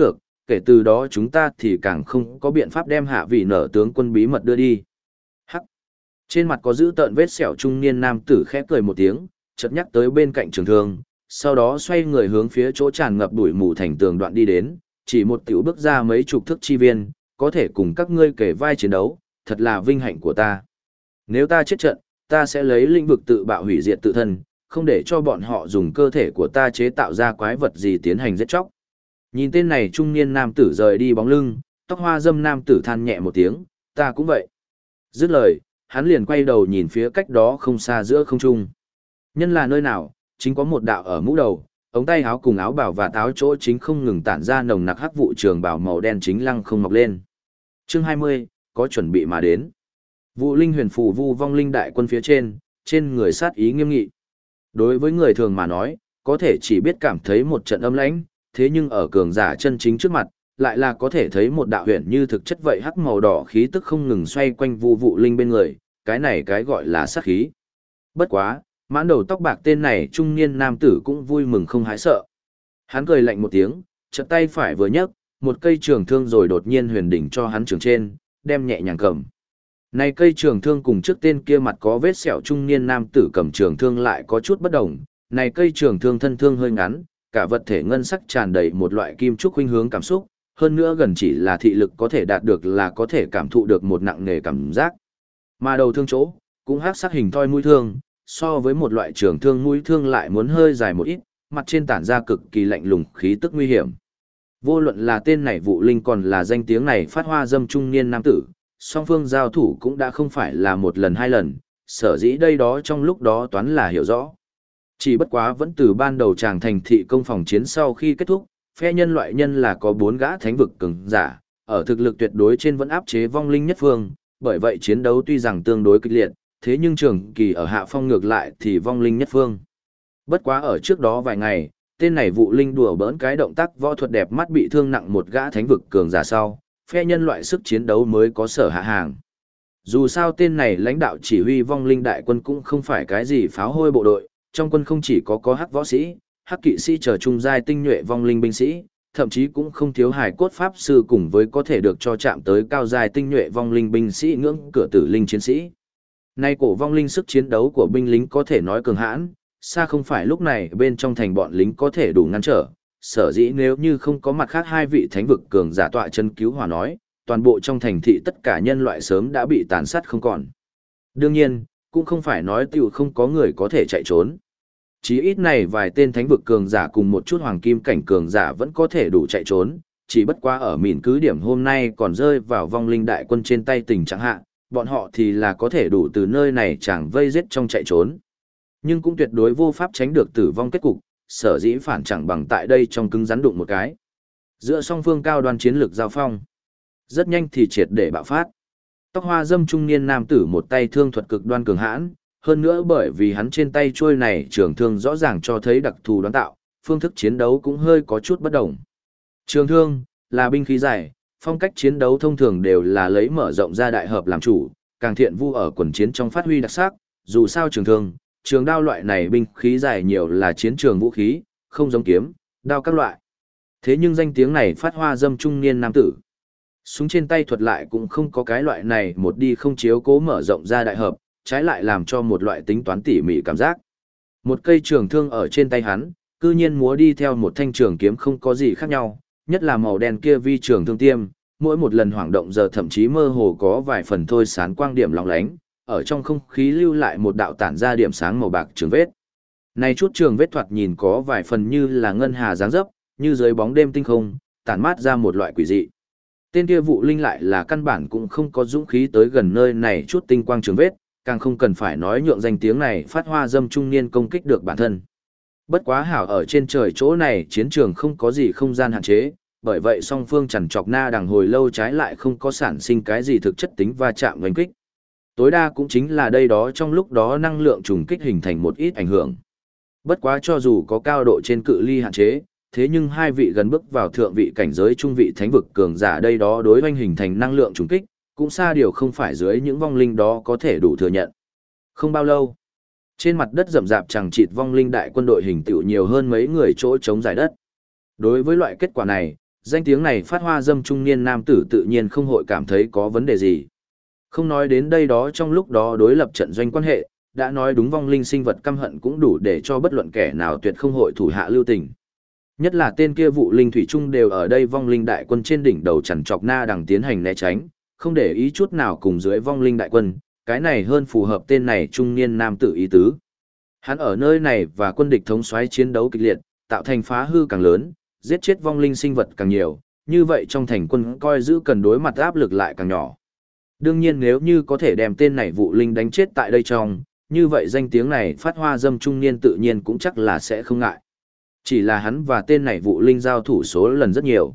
kể từ đó chúng ta thì càng không có biện pháp đem hạ vị nở tướng quân bí mật đưa đi. Hắc. Trên mặt có giữ tợn vết sẹo trung niên nam tử khẽ cười một tiếng, chợt nhắc tới bên cạnh trường thương, sau đó xoay người hướng phía chỗ tràn ngập bụi mù thành tường đoạn đi đến, chỉ một tiểu bước ra mấy chục thước chi viên, có thể cùng các ngươi kể vai chiến đấu, thật là vinh hạnh của ta. Nếu ta chết trận, ta sẽ lấy lĩnh vực tự bạo hủy diệt tự thân, không để cho bọn họ dùng cơ thể của ta chế tạo ra quái vật gì tiến hành giết chóc. Nhìn tên này trung niên nam tử rời đi bóng lưng, tóc hoa dâm nam tử than nhẹ một tiếng, ta cũng vậy. Dứt lời, hắn liền quay đầu nhìn phía cách đó không xa giữa không trung. Nhân là nơi nào, chính có một đạo ở mũ đầu, ống tay áo cùng áo bảo và áo chỗ chính không ngừng tản ra nồng nặc hắc vụ trường bảo màu đen chính lăng không mọc lên. Chương 20, có chuẩn bị mà đến. Vụ linh huyền phù vu vong linh đại quân phía trên người sát ý nghiêm nghị. Đối với người thường mà nói, có thể chỉ biết cảm thấy một trận âm lãnh, thế nhưng ở cường giả chân chính trước mặt, lại là có thể thấy một đạo huyền như thực chất vậy hắc màu đỏ khí tức không ngừng xoay quanh vu vụ linh bên người, cái này cái gọi là sát khí. Bất quá, mãn đầu tóc bạc tên này trung niên nam tử cũng vui mừng không hái sợ. Hắn cười lạnh một tiếng, chợt tay phải vừa nhấc, một cây trường thương rồi đột nhiên huyền đỉnh cho hắn trường trên, đem nhẹ nhàng cầm. Này cây trường thương cùng trước tên kia mặt có vết sẹo trung niên nam tử cầm trường thương lại có chút bất đồng, này cây trường thương thân thương hơi ngắn, cả vật thể ngân sắc tràn đầy một loại kim trúc khuynh hướng cảm xúc, hơn nữa gần chỉ là thị lực có thể đạt được là có thể cảm thụ được một nặng nề cảm giác. Mà đầu thương chỗ, cũng hắc sắc hình thoi mũi thương, so với một loại trường thương mũi thương lại muốn hơi dài một ít, mặt trên tản ra cực kỳ lạnh lùng khí tức nguy hiểm. Vô luận là tên này vụ linh còn là danh tiếng này phát hoa dâm trung niên nam tử, song phương giao thủ cũng đã không phải là một lần hai lần, sở dĩ đây đó trong lúc đó toán là hiểu rõ. Chỉ bất quá vẫn từ ban đầu chàng thành thị công phòng chiến sau khi kết thúc, phe nhân loại nhân là có 4 gã thánh vực cường giả, ở thực lực tuyệt đối trên vẫn áp chế vong linh nhất phương, bởi vậy chiến đấu tuy rằng tương đối kịch liệt, thế nhưng trường kỳ ở hạ phong ngược lại thì vong linh nhất phương. Bất quá ở trước đó vài ngày, tên này vụ linh đùa bỡn cái động tác võ thuật đẹp mắt bị thương nặng một gã thánh vực cường giả sau, phe nhân loại sức chiến đấu mới có sở hạ hàng. Dù sao tên này lãnh đạo chỉ huy vong linh đại quân cũng không phải cái gì pháo hôi bộ đội, trong quân không chỉ có hắc võ sĩ, hắc kỵ sĩ chờ trung giai tinh nhuệ vong linh binh sĩ, thậm chí cũng không thiếu hài cốt pháp sư cùng với có thể được cho chạm tới cao giai tinh nhuệ vong linh binh sĩ ngưỡng cửa tử linh chiến sĩ. Nay cổ vong linh sức chiến đấu của binh lính có thể nói cường hãn, xa không phải lúc này bên trong thành bọn lính có thể đủ ngăn trở, sở dĩ nếu như không có mặt khác hai vị thánh vực cường giả tọa chân cứu hỏa nói, toàn bộ trong thành thị tất cả nhân loại sớm đã bị tàn sát không còn. Đương nhiên, cũng không phải nói tiểu không có người có thể chạy trốn. Chí ít này vài tên thánh vực cường giả cùng một chút hoàng kim cảnh cường giả vẫn có thể đủ chạy trốn, chỉ bất quá ở mìn cứ điểm hôm nay còn rơi vào vong linh đại quân trên tay tình trạng hạ, bọn họ thì là có thể đủ từ nơi này chẳng vây giết trong chạy trốn. Nhưng cũng tuyệt đối vô pháp tránh được tử vong kết cục, sở dĩ phản chẳng bằng tại đây trong cứng rắn đụng một cái. Giữa song phương cao đoan chiến lược giao phong, rất nhanh thì triệt để bạo phát. Tóc hoa dâm trung niên nam tử một tay thương thuật cực đoan cường hãn, hơn nữa bởi vì hắn trên tay trôi này trường thương rõ ràng cho thấy đặc thù đoán tạo, phương thức chiến đấu cũng hơi có chút bất đồng. Trường thương là binh khí dài, phong cách chiến đấu thông thường đều là lấy mở rộng ra đại hợp làm chủ, càng thiện vu ở quần chiến trong phát huy đặc sắc, dù sao trường thương, trường đao loại này binh khí dài nhiều là chiến trường vũ khí, không giống kiếm, đao các loại. Thế nhưng danh tiếng này phát hoa dâm trung niên nam tử. Súng trên tay thuật lại cũng không có cái loại này một đi không chiếu cố mở rộng ra đại hợp, trái lại làm cho một loại tính toán tỉ mỉ cảm giác. Một cây trường thương ở trên tay hắn, cư nhiên múa đi theo một thanh trường kiếm không có gì khác nhau, nhất là màu đen kia vi trường thương tiêm, mỗi một lần hoảng động giờ thậm chí mơ hồ có vài phần thôi sán quang điểm lóng lánh, ở trong không khí lưu lại một đạo tản ra điểm sáng màu bạc trường vết. Này chút trường vết thoạt nhìn có vài phần như là ngân hà dáng dấp, như dưới bóng đêm tinh không, tản mát ra một loại quỷ dị. Tên kia vụ linh lại là căn bản cũng không có dũng khí tới gần nơi này chút tinh quang trường vết, càng không cần phải nói nhượng danh tiếng này phát hoa dâm trung niên công kích được bản thân. Bất quá hảo ở trên trời chỗ này chiến trường không có gì không gian hạn chế, bởi vậy song phương chằn chọc na đằng hồi lâu trái lại không có sản sinh cái gì thực chất tính va chạm oanh kích. Tối đa cũng chính là đây đó trong lúc đó năng lượng trùng kích hình thành một ít ảnh hưởng. Bất quá cho dù có cao độ trên cự ly hạn chế, thế nhưng hai vị gần bước vào thượng vị cảnh giới trung vị thánh vực cường giả đây đó đối oanh hình thành năng lượng trùng kích, cũng xa điều không phải dưới những vong linh đó có thể đủ thừa nhận. Không bao lâu, trên mặt đất rậm rạp chẳng chịt vong linh đại quân đội hình tựu nhiều hơn mấy người chỗ chống giải đất. Đối với loại kết quả này, danh tiếng này phát hoa dâm trung niên nam tử tự nhiên không hội cảm thấy có vấn đề gì. Không nói đến đây đó trong lúc đó đối lập trận doanh quan hệ, đã nói đúng vong linh sinh vật căm hận cũng đủ để cho bất luận kẻ nào tuyệt không hội thủ hạ lưu tình. Nhất là tên kia vụ linh thủy trung đều ở đây vong linh đại quân trên đỉnh đầu chằn trọc na đằng tiến hành né tránh, không để ý chút nào cùng dưới vong linh đại quân, cái này hơn phù hợp tên này trung niên nam tử ý tứ. Hắn ở nơi này và quân địch thống soái chiến đấu kịch liệt, tạo thành phá hư càng lớn, giết chết vong linh sinh vật càng nhiều, như vậy trong thành quân coi giữ cần đối mặt áp lực lại càng nhỏ. Đương nhiên nếu như có thể đem tên này vụ linh đánh chết tại đây trong, như vậy danh tiếng này phát hoa dâm trung niên tự nhiên cũng chắc là sẽ không ngại. Chỉ là hắn và tên này vụ linh giao thủ số lần rất nhiều.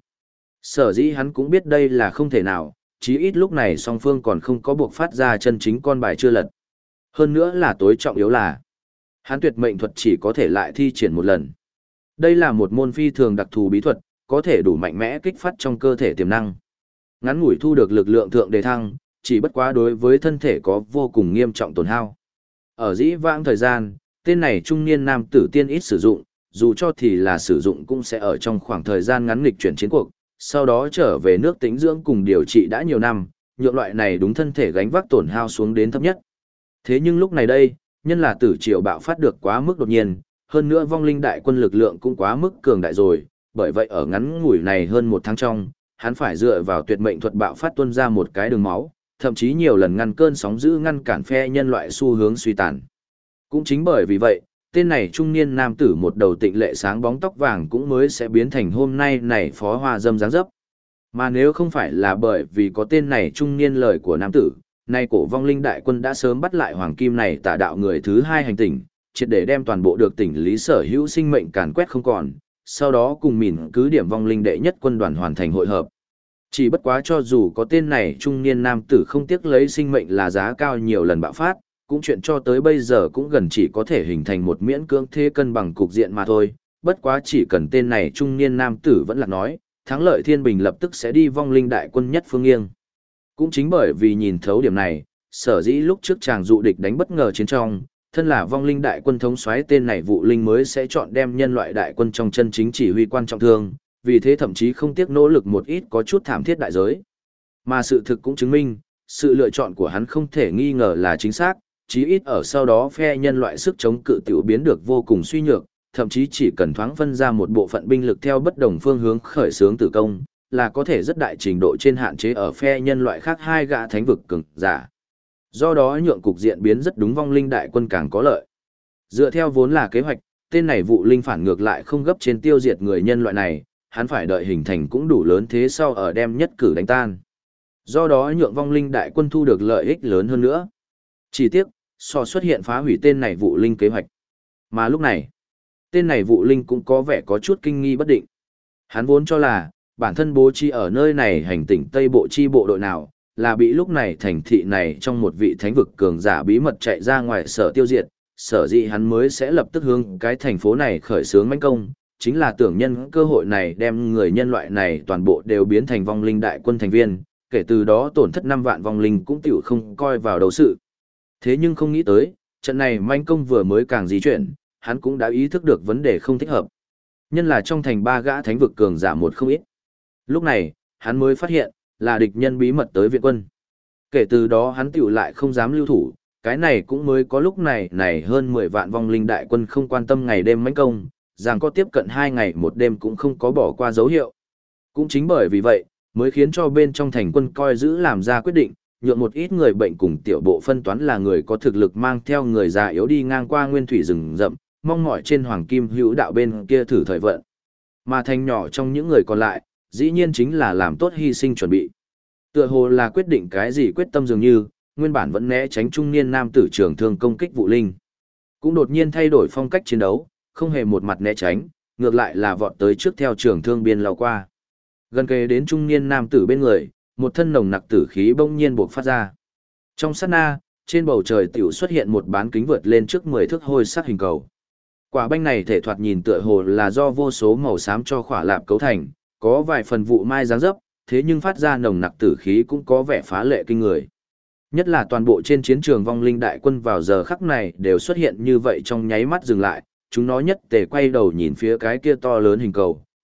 Sở dĩ hắn cũng biết đây là không thể nào, chí ít lúc này song phương còn không có buộc phát ra chân chính con bài chưa lật. Hơn nữa là tối trọng yếu là, hắn tuyệt mệnh thuật chỉ có thể lại thi triển một lần. Đây là một môn phi thường đặc thù bí thuật, có thể đủ mạnh mẽ kích phát trong cơ thể tiềm năng. Ngắn ngủi thu được lực lượng thượng đề thăng, chỉ bất quá đối với thân thể có vô cùng nghiêm trọng tổn hao. Ở dĩ vãng thời gian, tên này trung niên nam tử tiên ít sử dụng, dù cho thì là sử dụng cũng sẽ ở trong khoảng thời gian ngắn nghịch chuyển chiến cuộc, sau đó trở về nước tĩnh dưỡng cùng điều trị đã nhiều năm, nhượng loại này đúng thân thể gánh vác tổn hao xuống đến thấp nhất. Thế nhưng lúc này đây, nhân là tử triều bạo phát được quá mức đột nhiên, hơn nữa vong linh đại quân lực lượng cũng quá mức cường đại rồi, bởi vậy ở ngắn ngủi này hơn một tháng trong, hắn phải dựa vào tuyệt mệnh thuật bạo phát tuôn ra một cái đường máu, thậm chí nhiều lần ngăn cơn sóng dữ ngăn cản phe nhân loại xu hướng suy tàn. Cũng chính bởi vì vậy, tên này trung niên nam tử một đầu tịnh lệ sáng bóng tóc vàng cũng mới sẽ biến thành hôm nay này phó hoa dâm dáng dấp. Mà nếu không phải là bởi vì có tên này trung niên lời của nam tử, nay cổ vong linh đại quân đã sớm bắt lại hoàng kim này tà đạo người thứ hai hành tinh, triệt để đem toàn bộ được tỉnh lý sở hữu sinh mệnh càn quét không còn, sau đó cùng mìn cứ điểm vong linh đệ nhất quân đoàn hoàn thành hội hợp. Chỉ bất quá cho dù có tên này trung niên nam tử không tiếc lấy sinh mệnh là giá cao nhiều lần bạo phát, cũng chuyện cho tới bây giờ cũng gần chỉ có thể hình thành một miễn cưỡng thế cân bằng cục diện mà thôi. Bất quá chỉ cần tên này trung niên nam tử vẫn là nói, thắng lợi thiên bình lập tức sẽ đi vong linh đại quân nhất phương nghiêng. Cũng chính bởi vì nhìn thấu điểm này, sở dĩ lúc trước chàng dụ địch đánh bất ngờ chiến trong, thân là vong linh đại quân thống soái tên này vụ linh mới sẽ chọn đem nhân loại đại quân trong chân chính chỉ huy quan trọng thương, vì thế thậm chí không tiếc nỗ lực một ít có chút thảm thiết đại giới. Mà sự thực cũng chứng minh, sự lựa chọn của hắn không thể nghi ngờ là chính xác, chí ít ở sau đó phe nhân loại sức chống cự tiểu biến được vô cùng suy nhược, thậm chí chỉ cần thoáng phân ra một bộ phận binh lực theo bất đồng phương hướng khởi xướng tử công, là có thể rất đại trình độ trên hạn chế ở phe nhân loại khác hai gã thánh vực cường giả. Do đó nhượng cục diện biến rất đúng vong linh đại quân càng có lợi. Dựa theo vốn là kế hoạch, tên này vụ linh phản ngược lại không gấp trên tiêu diệt người nhân loại này, hắn phải đợi hình thành cũng đủ lớn thế sau ở đem nhất cử đánh tan. Do đó nhượng vong linh đại quân thu được lợi ích lớn hơn nữa. Chỉ tiếc, xuất hiện phá hủy tên này vụ linh kế hoạch. Mà lúc này, tên này vụ linh cũng có vẻ có chút kinh nghi bất định. Hắn vốn cho là, bản thân bố trí ở nơi này hành tỉnh Tây Bộ chi bộ đội nào, là bị lúc này thành thị này trong một vị thánh vực cường giả bí mật chạy ra ngoài sở tiêu diệt, sở dĩ hắn mới sẽ lập tức hướng cái thành phố này khởi xướng mãnh công, chính là tưởng nhân cơ hội này đem người nhân loại này toàn bộ đều biến thành vong linh đại quân thành viên, kể từ đó tổn thất 5 vạn vong linh cũng tiểu không coi vào đầu sự. Thế nhưng không nghĩ tới, trận này mãnh công vừa mới càng di chuyển, hắn cũng đã ý thức được vấn đề không thích hợp. Nhân là trong thành 3 gã thánh vực cường giả một không ít. Lúc này, hắn mới phát hiện, là địch nhân bí mật tới viện quân. Kể từ đó hắn tiểu lại không dám lưu thủ, cái này cũng mới có lúc này hơn 10 vạn vong linh đại quân không quan tâm ngày đêm mãnh công, rằng có tiếp cận 2 ngày một đêm cũng không có bỏ qua dấu hiệu. Cũng chính bởi vì vậy, mới khiến cho bên trong thành quân coi giữ làm ra quyết định, nhượng một ít người bệnh cùng tiểu bộ phân toán là người có thực lực mang theo người già yếu đi ngang qua nguyên thủy rừng rậm, mong mỏi trên hoàng kim hữu đạo bên kia thử thời vận. Mà thành nhỏ trong những người còn lại, dĩ nhiên chính là làm tốt hy sinh chuẩn bị. Tựa hồ là quyết định cái gì quyết tâm dường như, nguyên bản vẫn né tránh trung niên nam tử trường thương công kích vụ linh. Cũng đột nhiên thay đổi phong cách chiến đấu, không hề một mặt né tránh, ngược lại là vọt tới trước theo trường thương biên lao qua. Gần kề đến trung niên nam tử bên người, một thân nồng nặc tử khí bỗng nhiên buộc phát ra. Trong sát na, trên bầu trời tiểu xuất hiện một bán kính vượt lên trước 10 thước hôi sắc hình cầu. Quả banh này thể thoạt nhìn tựa hồ là do vô số màu xám cho khỏa lạp cấu thành, có vài phần vụ mai dáng dấp, thế nhưng phát ra nồng nặc tử khí cũng có vẻ phá lệ kinh người. Nhất là toàn bộ trên chiến trường vong linh đại quân vào giờ khắc này đều xuất hiện như vậy trong nháy mắt dừng lại, chúng nó nhất tề quay đầu nhìn phía cái kia to lớn hình cầu,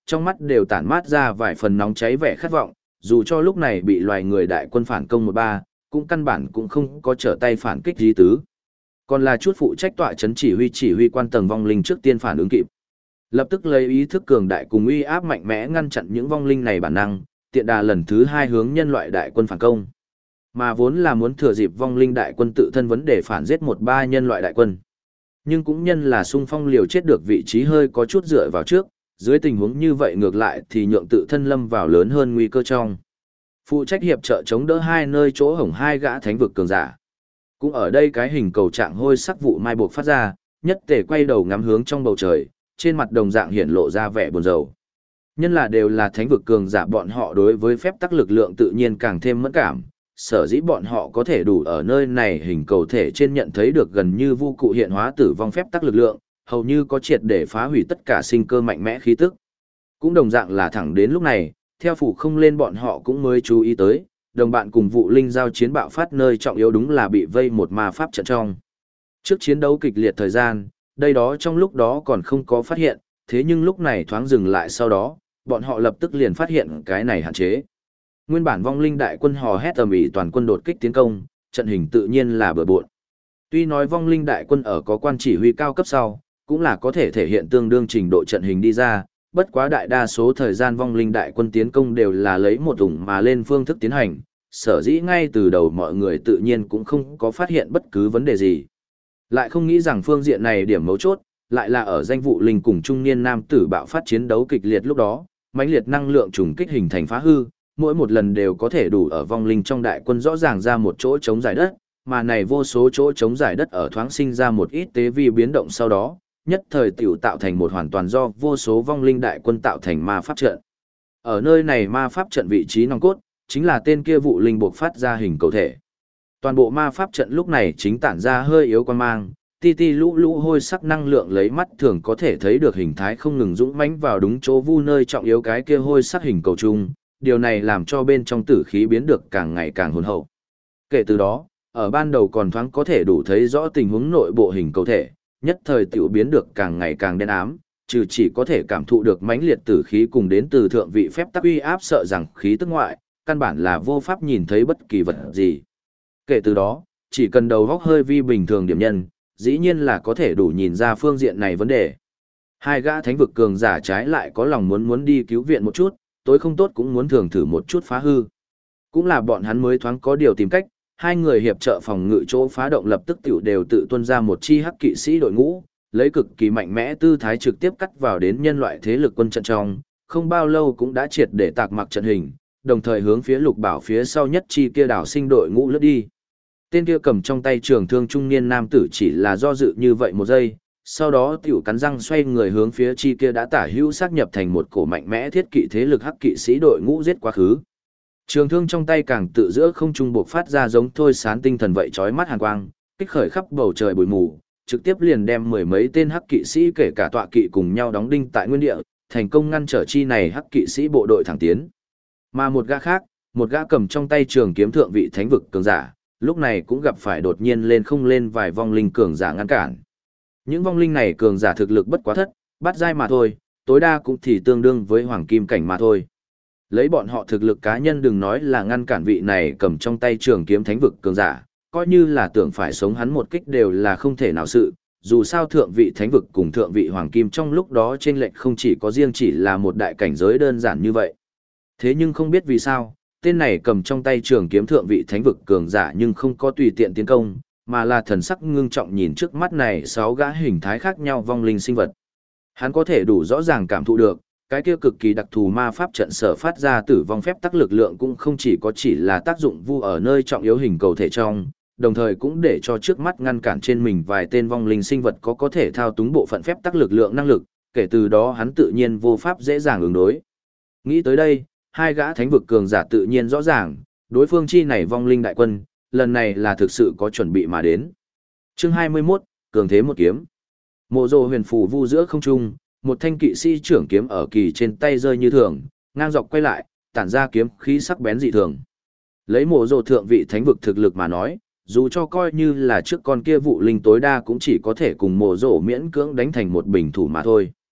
trong mắt đều tản mát ra vài phần nóng cháy vẻ khát vọng, dù cho lúc này bị loài người đại quân phản công 1-3, cũng căn bản cũng không có trở tay phản kích gì tứ. Còn là chút phụ trách tọa chấn chỉ huy quan tầng vong linh trước tiên phản ứng kịp. Lập tức lấy ý thức cường đại cùng uy áp mạnh mẽ ngăn chặn những vong linh này bản năng, tiện đà lần thứ 2 hướng nhân loại đại quân phản công. Mà vốn là muốn thừa dịp vong linh đại quân tự thân vấn đề phản giết 1-3 nhân loại đại quân. Nhưng cũng nhân là xung phong liều chết được vị trí hơi có chút dựa vào trước, dưới tình huống như vậy ngược lại thì nhượng tự thân lâm vào lớn hơn nguy cơ trong. Phụ trách hiệp trợ chống đỡ hai nơi chỗ hổng hai gã thánh vực cường giả. Cũng ở đây cái hình cầu trạng hôi sắc vụ mai buộc phát ra, nhất tề quay đầu ngắm hướng trong bầu trời, trên mặt đồng dạng hiển lộ ra vẻ buồn rầu. Nhân là đều là thánh vực cường giả, bọn họ đối với phép tắc lực lượng tự nhiên càng thêm mẫn cảm, sở dĩ bọn họ có thể đủ ở nơi này hình cầu thể trên nhận thấy được gần như vô cụ hiện hóa tử vong phép tắc lực lượng, hầu như có triệt để phá hủy tất cả sinh cơ mạnh mẽ khí tức. Cũng đồng dạng là thẳng đến lúc này, theo phủ không lên bọn họ cũng mới chú ý tới, đồng bạn cùng vụ linh giao chiến bạo phát nơi trọng yếu đúng là bị vây một ma pháp trận trong. Trước chiến đấu kịch liệt thời gian, đây đó trong lúc đó còn không có phát hiện, thế nhưng lúc này thoáng dừng lại sau đó, bọn họ lập tức liền phát hiện cái này hạn chế. Nguyên bản vong linh đại quân hò hét ầm ĩ toàn quân đột kích tiến công, trận hình tự nhiên là bừa bộn. Tuy nói vong linh đại quân ở có quan chỉ huy cao cấp sau, cũng là có thể thể hiện tương đương trình độ trận hình đi ra, bất quá đại đa số thời gian vong linh đại quân tiến công đều là lấy một ủng mà lên phương thức tiến hành, sở dĩ ngay từ đầu mọi người tự nhiên cũng không có phát hiện bất cứ vấn đề gì. Lại không nghĩ rằng phương diện này điểm mấu chốt, lại là ở danh vụ linh cùng trung niên nam tử bạo phát chiến đấu kịch liệt lúc đó, mãnh liệt năng lượng trùng kích hình thành phá hư, mỗi một lần đều có thể đủ ở vong linh trong đại quân rõ ràng ra một chỗ chống giải đất, mà này vô số chỗ chống giải đất ở thoáng sinh ra một ít tế vi biến động sau đó, nhất thời tiểu tạo thành một hoàn toàn do vô số vong linh đại quân tạo thành ma pháp trận. Ở nơi này ma pháp trận vị trí nòng cốt, chính là tên kia vụ linh buộc phát ra hình cầu thể. Toàn bộ ma pháp trận lúc này chính tản ra hơi yếu quan mang, ti ti lũ lũ hôi sắc năng lượng lấy mắt thường có thể thấy được hình thái không ngừng dũng mãnh vào đúng chỗ vu nơi trọng yếu cái kia hôi sắc hình cầu chung, điều này làm cho bên trong tử khí biến được càng ngày càng hồn hậu. Kể từ đó, ở ban đầu còn thoáng có thể đủ thấy rõ tình huống nội bộ hình cầu thể, nhất thời tiểu biến được càng ngày càng đen ám, trừ chỉ có thể cảm thụ được mãnh liệt tử khí cùng đến từ thượng vị phép tắc uy áp sợ rằng khí tức ngoại, căn bản là vô pháp nhìn thấy bất kỳ vật gì. Kể từ đó, chỉ cần đầu góc hơi vi bình thường điểm nhân, dĩ nhiên là có thể đủ nhìn ra phương diện này vấn đề. Hai gã thánh vực cường giả trái lại có lòng muốn đi cứu viện một chút, tối không tốt cũng muốn thường thử một chút phá hư. Cũng là bọn hắn mới thoáng có điều tìm cách, hai người hiệp trợ phòng ngự chỗ phá động lập tức tiểu đều tự tuân ra một chi hắc kỵ sĩ đội ngũ, lấy cực kỳ mạnh mẽ tư thái trực tiếp cắt vào đến nhân loại thế lực quân trận trong, không bao lâu cũng đã triệt để tạc mặc trận hình, đồng thời hướng phía Lục Bảo phía sau nhất chi kia đảo sinh đội ngũ lướt đi. Tên kia cầm trong tay trường thương trung niên nam tử chỉ là do dự như vậy một giây, sau đó tiểu cắn răng xoay người hướng phía chi kia đã tả hữu xác nhập thành một cổ mạnh mẽ thiết kỵ thế lực hắc kỵ sĩ đội ngũ giết quá khứ. Trường thương trong tay càng tự giữa không trung buộc phát ra giống thôi sán tinh thần vậy chói mắt hàn quang, kích khởi khắp bầu trời bụi mù, trực tiếp liền đem mười mấy tên hắc kỵ sĩ kể cả tọa kỵ cùng nhau đóng đinh tại nguyên địa, thành công ngăn trở chi này hắc kỵ sĩ bộ đội thẳng tiến. Mà một gã khác, một gã cầm trong tay trường kiếm thượng vị thánh vực cường giả, lúc này cũng gặp phải đột nhiên lên không lên vài vong linh cường giả ngăn cản. Những vong linh này cường giả thực lực bất quá thất, bắt giai mà thôi, tối đa cũng thì tương đương với hoàng kim cảnh mà thôi. Lấy bọn họ thực lực cá nhân đừng nói là ngăn cản vị này cầm trong tay trường kiếm thánh vực cường giả, coi như là tưởng phải sống hắn một kích đều là không thể nào sự, dù sao thượng vị thánh vực cùng thượng vị hoàng kim trong lúc đó chênh lệch không chỉ có riêng chỉ là một đại cảnh giới đơn giản như vậy. Thế nhưng không biết vì sao, tên này cầm trong tay trường kiếm thượng vị thánh vực cường giả nhưng không có tùy tiện tiến công, mà là thần sắc ngưng trọng nhìn trước mắt này 6 gã hình thái khác nhau vong linh sinh vật. Hắn có thể đủ rõ ràng cảm thụ được, cái kia cực kỳ đặc thù ma pháp trận sở phát ra tử vong phép tắc lực lượng cũng không chỉ là tác dụng vu ở nơi trọng yếu hình cầu thể trong, đồng thời cũng để cho trước mắt ngăn cản trên mình vài tên vong linh sinh vật có thể thao túng bộ phận phép tắc lực lượng năng lực, kể từ đó hắn tự nhiên vô pháp dễ dàng ứng đối. Nghĩ tới đây, hai gã thánh vực cường giả tự nhiên rõ ràng, đối phương chi này vong linh đại quân, lần này là thực sự có chuẩn bị mà đến. Chương 21, cường thế một kiếm. Mộ Dồ huyền phù vu giữa không trung, một thanh kỵ sĩ trưởng kiếm ở kỳ trên tay rơi như thường, ngang dọc quay lại, tản ra kiếm khí sắc bén dị thường. Lấy Mộ Dồ thượng vị thánh vực thực lực mà nói, dù cho coi như là trước con kia vụ linh tối đa cũng chỉ có thể cùng Mộ Dồ miễn cưỡng đánh thành một bình thủ mà thôi.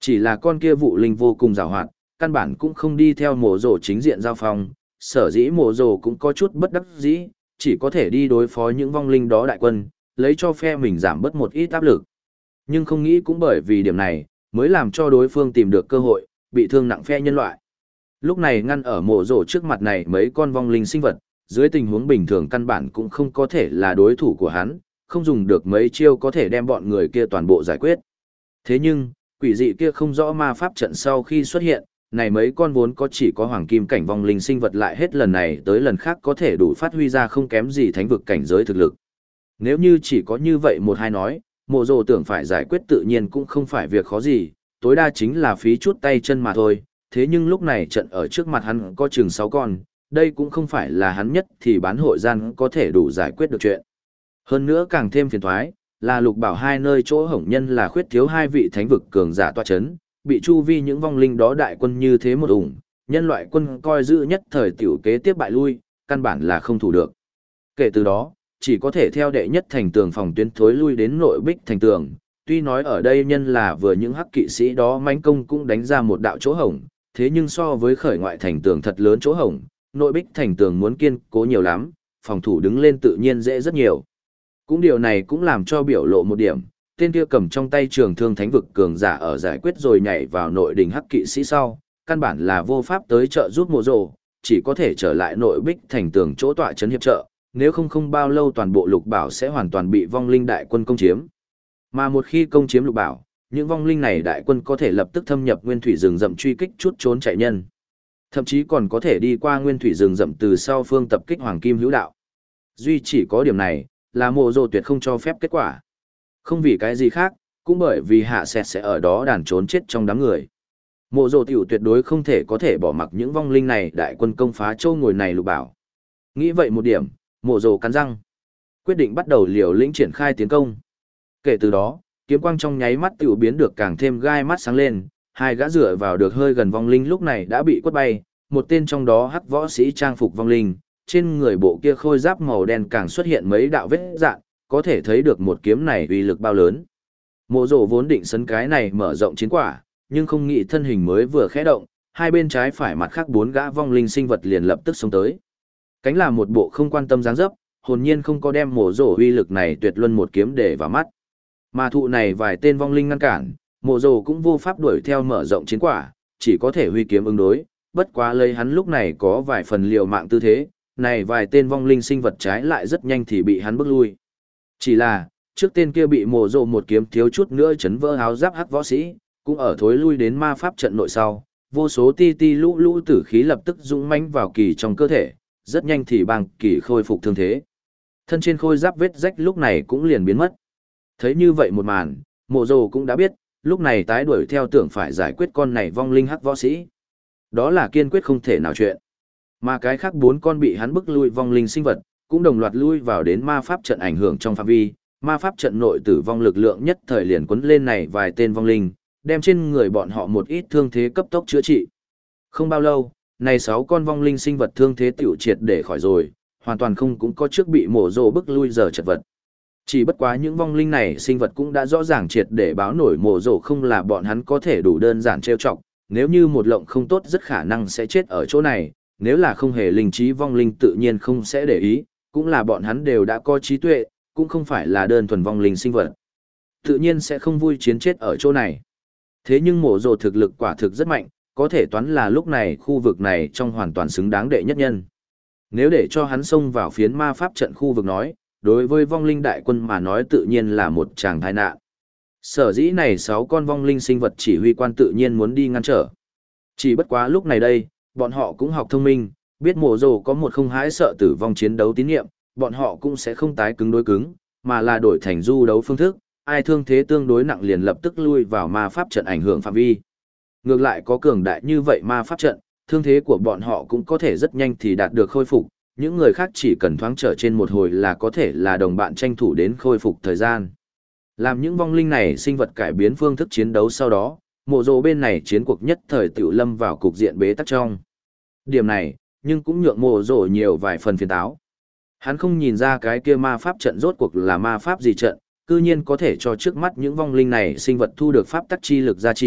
Chỉ là con kia vụ linh vô cùng giàu hoạt, căn bản cũng không đi theo mộ rồ chính diện giao phong, sở dĩ mộ rồ cũng có chút bất đắc dĩ, chỉ có thể đi đối phó những vong linh đó đại quân, lấy cho phe mình giảm bớt một ít áp lực. Nhưng không nghĩ cũng bởi vì điểm này, mới làm cho đối phương tìm được cơ hội, bị thương nặng phe nhân loại. Lúc này ngăn ở mộ rồ trước mặt này mấy con vong linh sinh vật, dưới tình huống bình thường căn bản cũng không có thể là đối thủ của hắn, không dùng được mấy chiêu có thể đem bọn người kia toàn bộ giải quyết. Thế nhưng, quỷ dị kia không rõ ma pháp trận sau khi xuất hiện, này mấy con vốn có chỉ có hoàng kim cảnh vong linh sinh vật lại hết lần này tới lần khác có thể đủ phát huy ra không kém gì thánh vực cảnh giới thực lực. Nếu như chỉ có như vậy một hai nói, mộ rồ tưởng phải giải quyết tự nhiên cũng không phải việc khó gì, tối đa chính là phí chút tay chân mà thôi. Thế nhưng lúc này trận ở trước mặt hắn có chừng 6 con, đây cũng không phải là hắn nhất thì bán hội gian có thể đủ giải quyết được chuyện. Hơn nữa càng thêm phiền toái, là lục bảo hai nơi chỗ hổng nhân là khuyết thiếu hai vị thánh vực cường giả tọa chấn, bị chu vi những vong linh đó đại quân như thế một ủng, nhân loại quân coi giữ nhất thời tiểu kế tiếp bại lui, căn bản là không thủ được. Kể từ đó, chỉ có thể theo đệ nhất thành tường phòng tuyến thối lui đến nội bích thành tường, tuy nói ở đây nhân là vừa những hắc kỵ sĩ đó mãnh công cũng đánh ra một đạo chỗ hổng, thế nhưng so với khởi ngoại thành tường thật lớn chỗ hổng, nội bích thành tường muốn kiên cố nhiều lắm, phòng thủ đứng lên tự nhiên dễ rất nhiều. Cũng điều này cũng làm cho biểu lộ một điểm, tên kia cầm trong tay trường thương thánh vực cường giả ở giải quyết rồi nhảy vào nội đình hắc kỵ sĩ sau, căn bản là vô pháp tới trợ giúp mộ rồ, chỉ có thể trở lại nội bích thành tường chỗ tọa trấn hiệp trợ, nếu không bao lâu toàn bộ lục bảo sẽ hoàn toàn bị vong linh đại quân công chiếm. Mà một khi công chiếm lục bảo, những vong linh này đại quân có thể lập tức thâm nhập nguyên thủy rừng rậm truy kích chút trốn chạy nhân. Thậm chí còn có thể đi qua nguyên thủy rừng rậm từ sau phương tập kích hoàng kim hữu đạo. Duy chỉ có điểm này, là mộ rồ tuyệt không cho phép kết quả. Không vì cái gì khác, cũng bởi vì hạ sẹt sẽ ở đó đàn trốn chết trong đám người. Mộ rồ tiểu tuyệt đối không thể có thể bỏ mặc những vong linh này đại quân công phá châu ngồi này lục bảo. Nghĩ vậy một điểm, mộ rồ cắn răng, quyết định bắt đầu liều lĩnh triển khai tiến công. Kể từ đó, kiếm quang trong nháy mắt tiểu biến được càng thêm gai mắt sáng lên, hai gã dựa vào được hơi gần vong linh lúc này đã bị quất bay, một tên trong đó hắc võ sĩ trang phục vong linh, trên người bộ kia khôi giáp màu đen càng xuất hiện mấy đạo vết dạn, có thể thấy được một kiếm này uy lực bao lớn. Mộ rồ vốn định sấn cái này mở rộng chiến quả, nhưng không nghĩ thân hình mới vừa khẽ động, hai bên trái phải mặt khác 4 gã vong linh sinh vật liền lập tức xông tới. Cánh là một bộ không quan tâm dáng dấp, hồn nhiên không có đem mộ rồ uy lực này tuyệt luân một kiếm để vào mắt. Mà thụ này vài tên vong linh ngăn cản, mộ rồ cũng vô pháp đuổi theo mở rộng chiến quả, chỉ có thể huy kiếm ứng đối, bất quá lấy hắn lúc này có vài phần liều mạng tư thế, này vài tên vong linh sinh vật trái lại rất nhanh thì bị hắn bước lui. Chỉ là, trước tên kia bị mộ rồ một kiếm thiếu chút nữa chấn vỡ áo giáp hắc võ sĩ, cũng ở thối lui đến ma pháp trận nội sau, vô số ti ti lũ lũ tử khí lập tức dũng mãnh vào kỳ trong cơ thể, rất nhanh thì bằng kỳ khôi phục thương thế. Thân trên khôi giáp vết rách lúc này cũng liền biến mất. Thấy như vậy một màn, mộ rồ cũng đã biết, lúc này tái đuổi theo tưởng phải giải quyết con này vong linh hắc võ sĩ. Đó là kiên quyết không thể nào chuyện. Mà cái khác 4 con bị hắn bức lui vong linh sinh vật, cũng đồng loạt lui vào đến ma pháp trận ảnh hưởng trong phạm vi, ma pháp trận nội tử vong lực lượng nhất thời liền quấn lên này vài tên vong linh, đem trên người bọn họ một ít thương thế cấp tốc chữa trị. Không bao lâu, này 6 con vong linh sinh vật thương thế tiểu triệt để khỏi rồi, hoàn toàn không cũng có trước bị mổ rồ bức lui giờ chật vật. Chỉ bất quá những vong linh này sinh vật cũng đã rõ ràng triệt để báo nổi mổ rồ không là bọn hắn có thể đủ đơn giản trêu chọc, nếu như một lộng không tốt rất khả năng sẽ chết ở chỗ này, nếu là không hề linh trí vong linh tự nhiên không sẽ để ý, cũng là bọn hắn đều đã có trí tuệ, cũng không phải là đơn thuần vong linh sinh vật. Tự nhiên sẽ không vui chiến chết ở chỗ này. Thế nhưng mổ rồ thực lực quả thực rất mạnh, có thể toán là lúc này khu vực này trong hoàn toàn xứng đáng đệ nhất nhân. Nếu để cho hắn xông vào phiến ma pháp trận khu vực nói, đối với vong linh đại quân mà nói tự nhiên là một tràng tai nạn. Sở dĩ này 6 con vong linh sinh vật chỉ huy quan tự nhiên muốn đi ngăn trở. Chỉ bất quá lúc này đây, bọn họ cũng học thông minh, biết mổ rồ có một không hãi sợ tử vong chiến đấu tín nhiệm, bọn họ cũng sẽ không tái cứng đối cứng, mà là đổi thành du đấu phương thức, ai thương thế tương đối nặng liền lập tức lui vào ma pháp trận ảnh hưởng phạm vi. Ngược lại có cường đại như vậy ma pháp trận, thương thế của bọn họ cũng có thể rất nhanh thì đạt được khôi phục, những người khác chỉ cần thoáng trở trên một hồi là có thể là đồng bạn tranh thủ đến khôi phục thời gian. Làm những vong linh này sinh vật cải biến phương thức chiến đấu sau đó, mộ rồ bên này chiến cuộc nhất thời tiểu lâm vào cục diện bế tắc trong. Điểm này, nhưng cũng nhượng mộ rồ nhiều vài phần phiền táo. Hắn không nhìn ra cái kia ma pháp trận rốt cuộc là ma pháp gì trận, cư nhiên có thể cho trước mắt những vong linh này sinh vật thu được pháp tắc chi lực gia trì,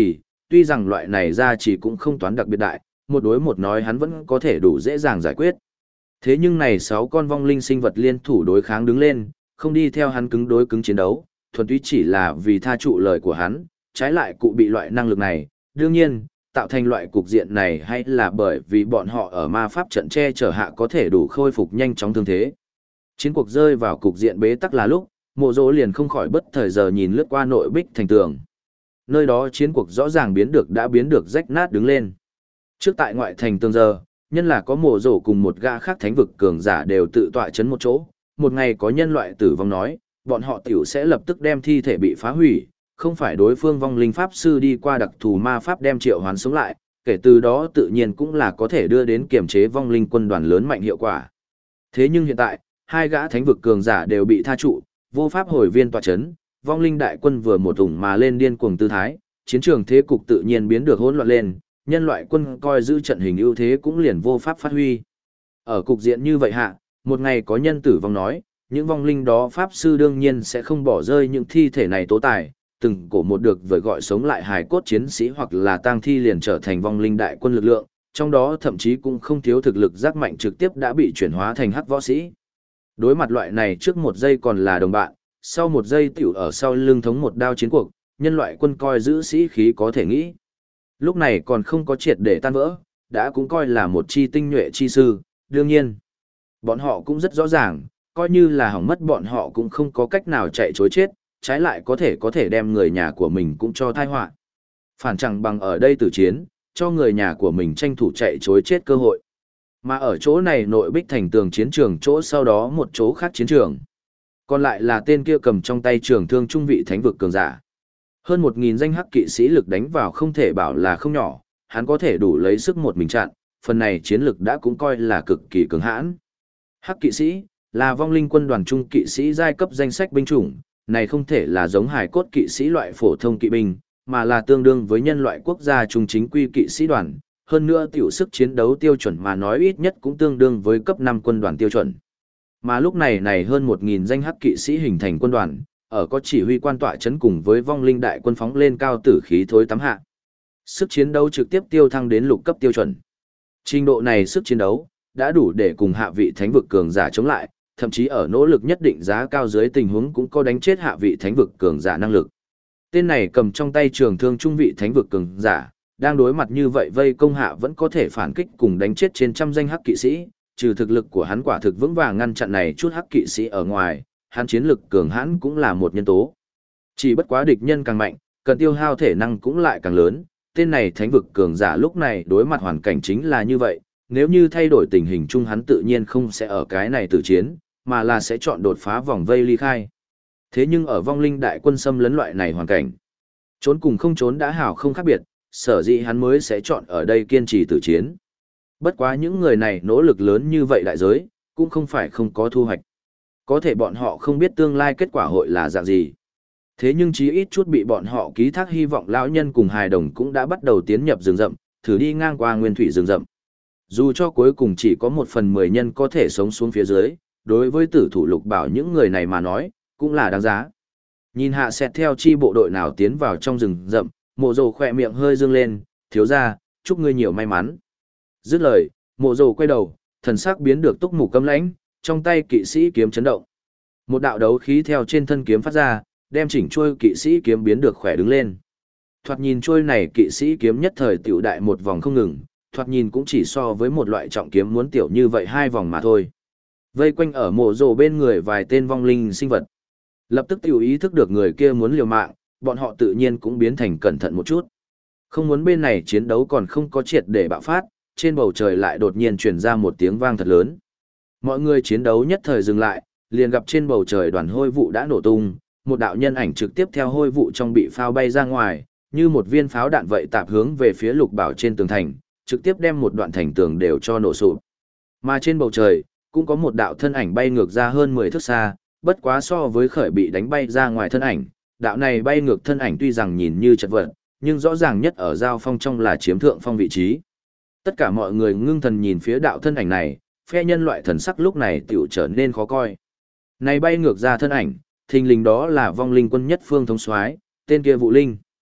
tuy rằng loại này ra chỉ cũng không toán đặc biệt đại, một đối một nói hắn vẫn có thể đủ dễ dàng giải quyết. Thế nhưng này 6 con vong linh sinh vật liên thủ đối kháng đứng lên, không đi theo hắn cứng đối cứng chiến đấu, thuần túy chỉ là vì tha trụ lời của hắn, trái lại cụ bị loại năng lực này. Đương nhiên, tạo thành loại cục diện này hay là bởi vì bọn họ ở ma pháp trận che chở hạ có thể đủ khôi phục nhanh chóng thương thế. Chiến cuộc rơi vào cục diện bế tắc là lúc, Mộ Dỗ liền không khỏi bất thời giờ nhìn lướt qua nội bích thành tường. Nơi đó chiến cuộc rõ ràng đã biến được rách nát đứng lên. Trước tại ngoại thành tường giờ, nhân là có Mộ Dỗ cùng một gã khác thánh vực cường giả đều tự tọa chấn một chỗ, một ngày có nhân loại tử vong nói, bọn họ tiểu sẽ lập tức đem thi thể bị phá hủy, không phải đối phương vong linh pháp sư đi qua đặc thù ma pháp đem triệu hoán sống lại, kể từ đó tự nhiên cũng là có thể đưa đến kiểm chế vong linh quân đoàn lớn mạnh hiệu quả. Thế nhưng hiện tại, hai gã thánh vực cường giả đều bị tha trụ, vô pháp hồi viên tọa chấn, vong linh đại quân vừa một ủng mà lên điên cuồng tư thái, chiến trường thế cục tự nhiên biến được hỗn loạn lên, nhân loại quân coi giữ trận hình ưu thế cũng liền vô pháp phát huy. Ở cục diện như vậy hạ, một ngày có nhân tử vong nói, những vong linh đó pháp sư đương nhiên sẽ không bỏ rơi những thi thể này tố tài, từng cổ một được với gọi sống lại hài cốt chiến sĩ hoặc là tang thi liền trở thành vong linh đại quân lực lượng, trong đó thậm chí cũng không thiếu thực lực giác mạnh trực tiếp đã bị chuyển hóa thành hắc võ sĩ. Đối mặt loại này trước một giây còn là đồng bạn, sau một giây tiểu ở sau lưng thống một đao chiến cuộc, nhân loại quân coi giữ sĩ khí có thể nghĩ. Lúc này còn không có triệt để tan vỡ, đã cũng coi là một chi tinh nhuệ chi sư, đương nhiên. Bọn họ cũng rất rõ ràng, coi như là hỏng mất bọn họ cũng không có cách nào chạy chối chết, trái lại có thể đem người nhà của mình cũng cho tai họa. Phản chẳng bằng ở đây tử chiến, cho người nhà của mình tranh thủ chạy chối chết cơ hội. Mà ở chỗ này nội bích thành tường chiến trường chỗ sau đó một chỗ khác chiến trường. Còn lại là tên kia cầm trong tay trường thương trung vị thánh vực cường giả. Hơn 1.000 danh hắc kỵ sĩ lực đánh vào không thể bảo là không nhỏ, hắn có thể đủ lấy sức một mình chặn, phần này chiến lực đã cũng coi là cực kỳ cường hãn. Hắc kỵ sĩ là vong linh quân đoàn trung kỵ sĩ giai cấp danh sách binh chủng, này không thể là giống hải cốt kỵ sĩ loại phổ thông kỵ binh, mà là tương đương với nhân loại quốc gia trung chính quy kỵ sĩ đoàn, hơn nữa tiểu sức chiến đấu tiêu chuẩn mà nói ít nhất cũng tương đương với cấp 5 quân đoàn tiêu chuẩn. Mà lúc này hơn 1.000 danh hắc kỵ sĩ hình thành quân đoàn, ở có chỉ huy quan tọa chấn cùng với vong linh đại quân phóng lên cao tử khí thối tắm hạ. Sức chiến đấu trực tiếp tiêu thăng đến lục cấp tiêu chuẩn. Trình độ này sức chiến đấu đã đủ để cùng hạ vị thánh vực cường giả chống lại, thậm chí ở nỗ lực nhất định giá cao dưới tình huống cũng có đánh chết hạ vị thánh vực cường giả năng lực. Tên này cầm trong tay trường thương trung vị thánh vực cường giả, đang đối mặt như vậy vây công hạ vẫn có thể phản kích cùng đánh chết trên trăm danh hắc kỵ sĩ, trừ thực lực của hắn quả thực vững vàng ngăn chặn này chút hắc kỵ sĩ ở ngoài, hắn chiến lực cường hãn cũng là một nhân tố. Chỉ bất quá địch nhân càng mạnh, cần tiêu hao thể năng cũng lại càng lớn, tên này thánh vực cường giả lúc này đối mặt hoàn cảnh chính là như vậy, nếu như thay đổi tình hình chung hắn tự nhiên không sẽ ở cái này tử chiến, mà là sẽ chọn đột phá vòng vây ly khai. Thế nhưng ở vong linh đại quân xâm lấn loại này hoàn cảnh, trốn cùng không trốn đã hảo không khác biệt, sở dĩ hắn mới sẽ chọn ở đây kiên trì tử chiến. Bất quá những người này nỗ lực lớn như vậy đại giới, cũng không phải không có thu hoạch. Có thể bọn họ không biết tương lai kết quả hội là dạng gì. Thế nhưng chí ít chút bị bọn họ ký thác hy vọng lão nhân cùng hài đồng cũng đã bắt đầu tiến nhập rừng rậm, thử đi ngang qua nguyên thủy rừng rậm. Dù cho cuối cùng chỉ có 1/10 nhân có thể sống xuống phía dưới, đối với tử thủ lục bảo những người này mà nói, cũng là đáng giá. Nhìn hạ xẹt theo chi bộ đội nào tiến vào trong rừng rậm, Mộ Dồ khỏe miệng hơi dương lên, thiếu ra, chúc ngươi nhiều may mắn. Dứt lời, Mộ Dồ quay đầu, thần sắc biến được túc mục cấm lãnh, trong tay kỵ sĩ kiếm chấn động. Một đạo đấu khí theo trên thân kiếm phát ra, đem chỉnh chuôi kỵ sĩ kiếm biến được khỏe đứng lên. Thoạt nhìn chuôi này kỵ sĩ kiếm nhất thời tiểu đại một vòng không ngừng, thoạt nhìn cũng chỉ so với một loại trọng kiếm muốn tiểu như vậy 2 vòng mà thôi. Vây quanh ở Mộ Dồ bên người vài tên vong linh sinh vật. Lập tức tiểu ý thức được người kia muốn liều mạng, bọn họ tự nhiên cũng biến thành cẩn thận một chút. Không muốn bên này chiến đấu còn không có triệt để bạo phát, trên bầu trời lại đột nhiên truyền ra một tiếng vang thật lớn. Mọi người chiến đấu nhất thời dừng lại, liền gặp trên bầu trời đoàn hôi vụ đã nổ tung, một đạo nhân ảnh trực tiếp theo hôi vụ trong bị pháo bay ra ngoài, như một viên pháo đạn vậy tạp hướng về phía lục bảo trên tường thành, trực tiếp đem một đoạn thành tường đều cho nổ sụp. Mà trên bầu trời, cũng có một đạo thân ảnh bay ngược ra hơn 10 thước xa, bất quá so với khởi bị đánh bay ra ngoài thân ảnh, đạo này bay ngược thân ảnh tuy rằng nhìn như chật vật, nhưng rõ ràng nhất ở giao phong trong là chiếm thượng phong vị trí. Tất cả mọi người ngưng thần nhìn phía đạo thân ảnh này, phe nhân loại thần sắc lúc này tiểu trở nên khó coi. Này bay ngược ra thân ảnh, thình lình đó là vong linh quân nhất phương thống soái, tên kia Vũ Linh.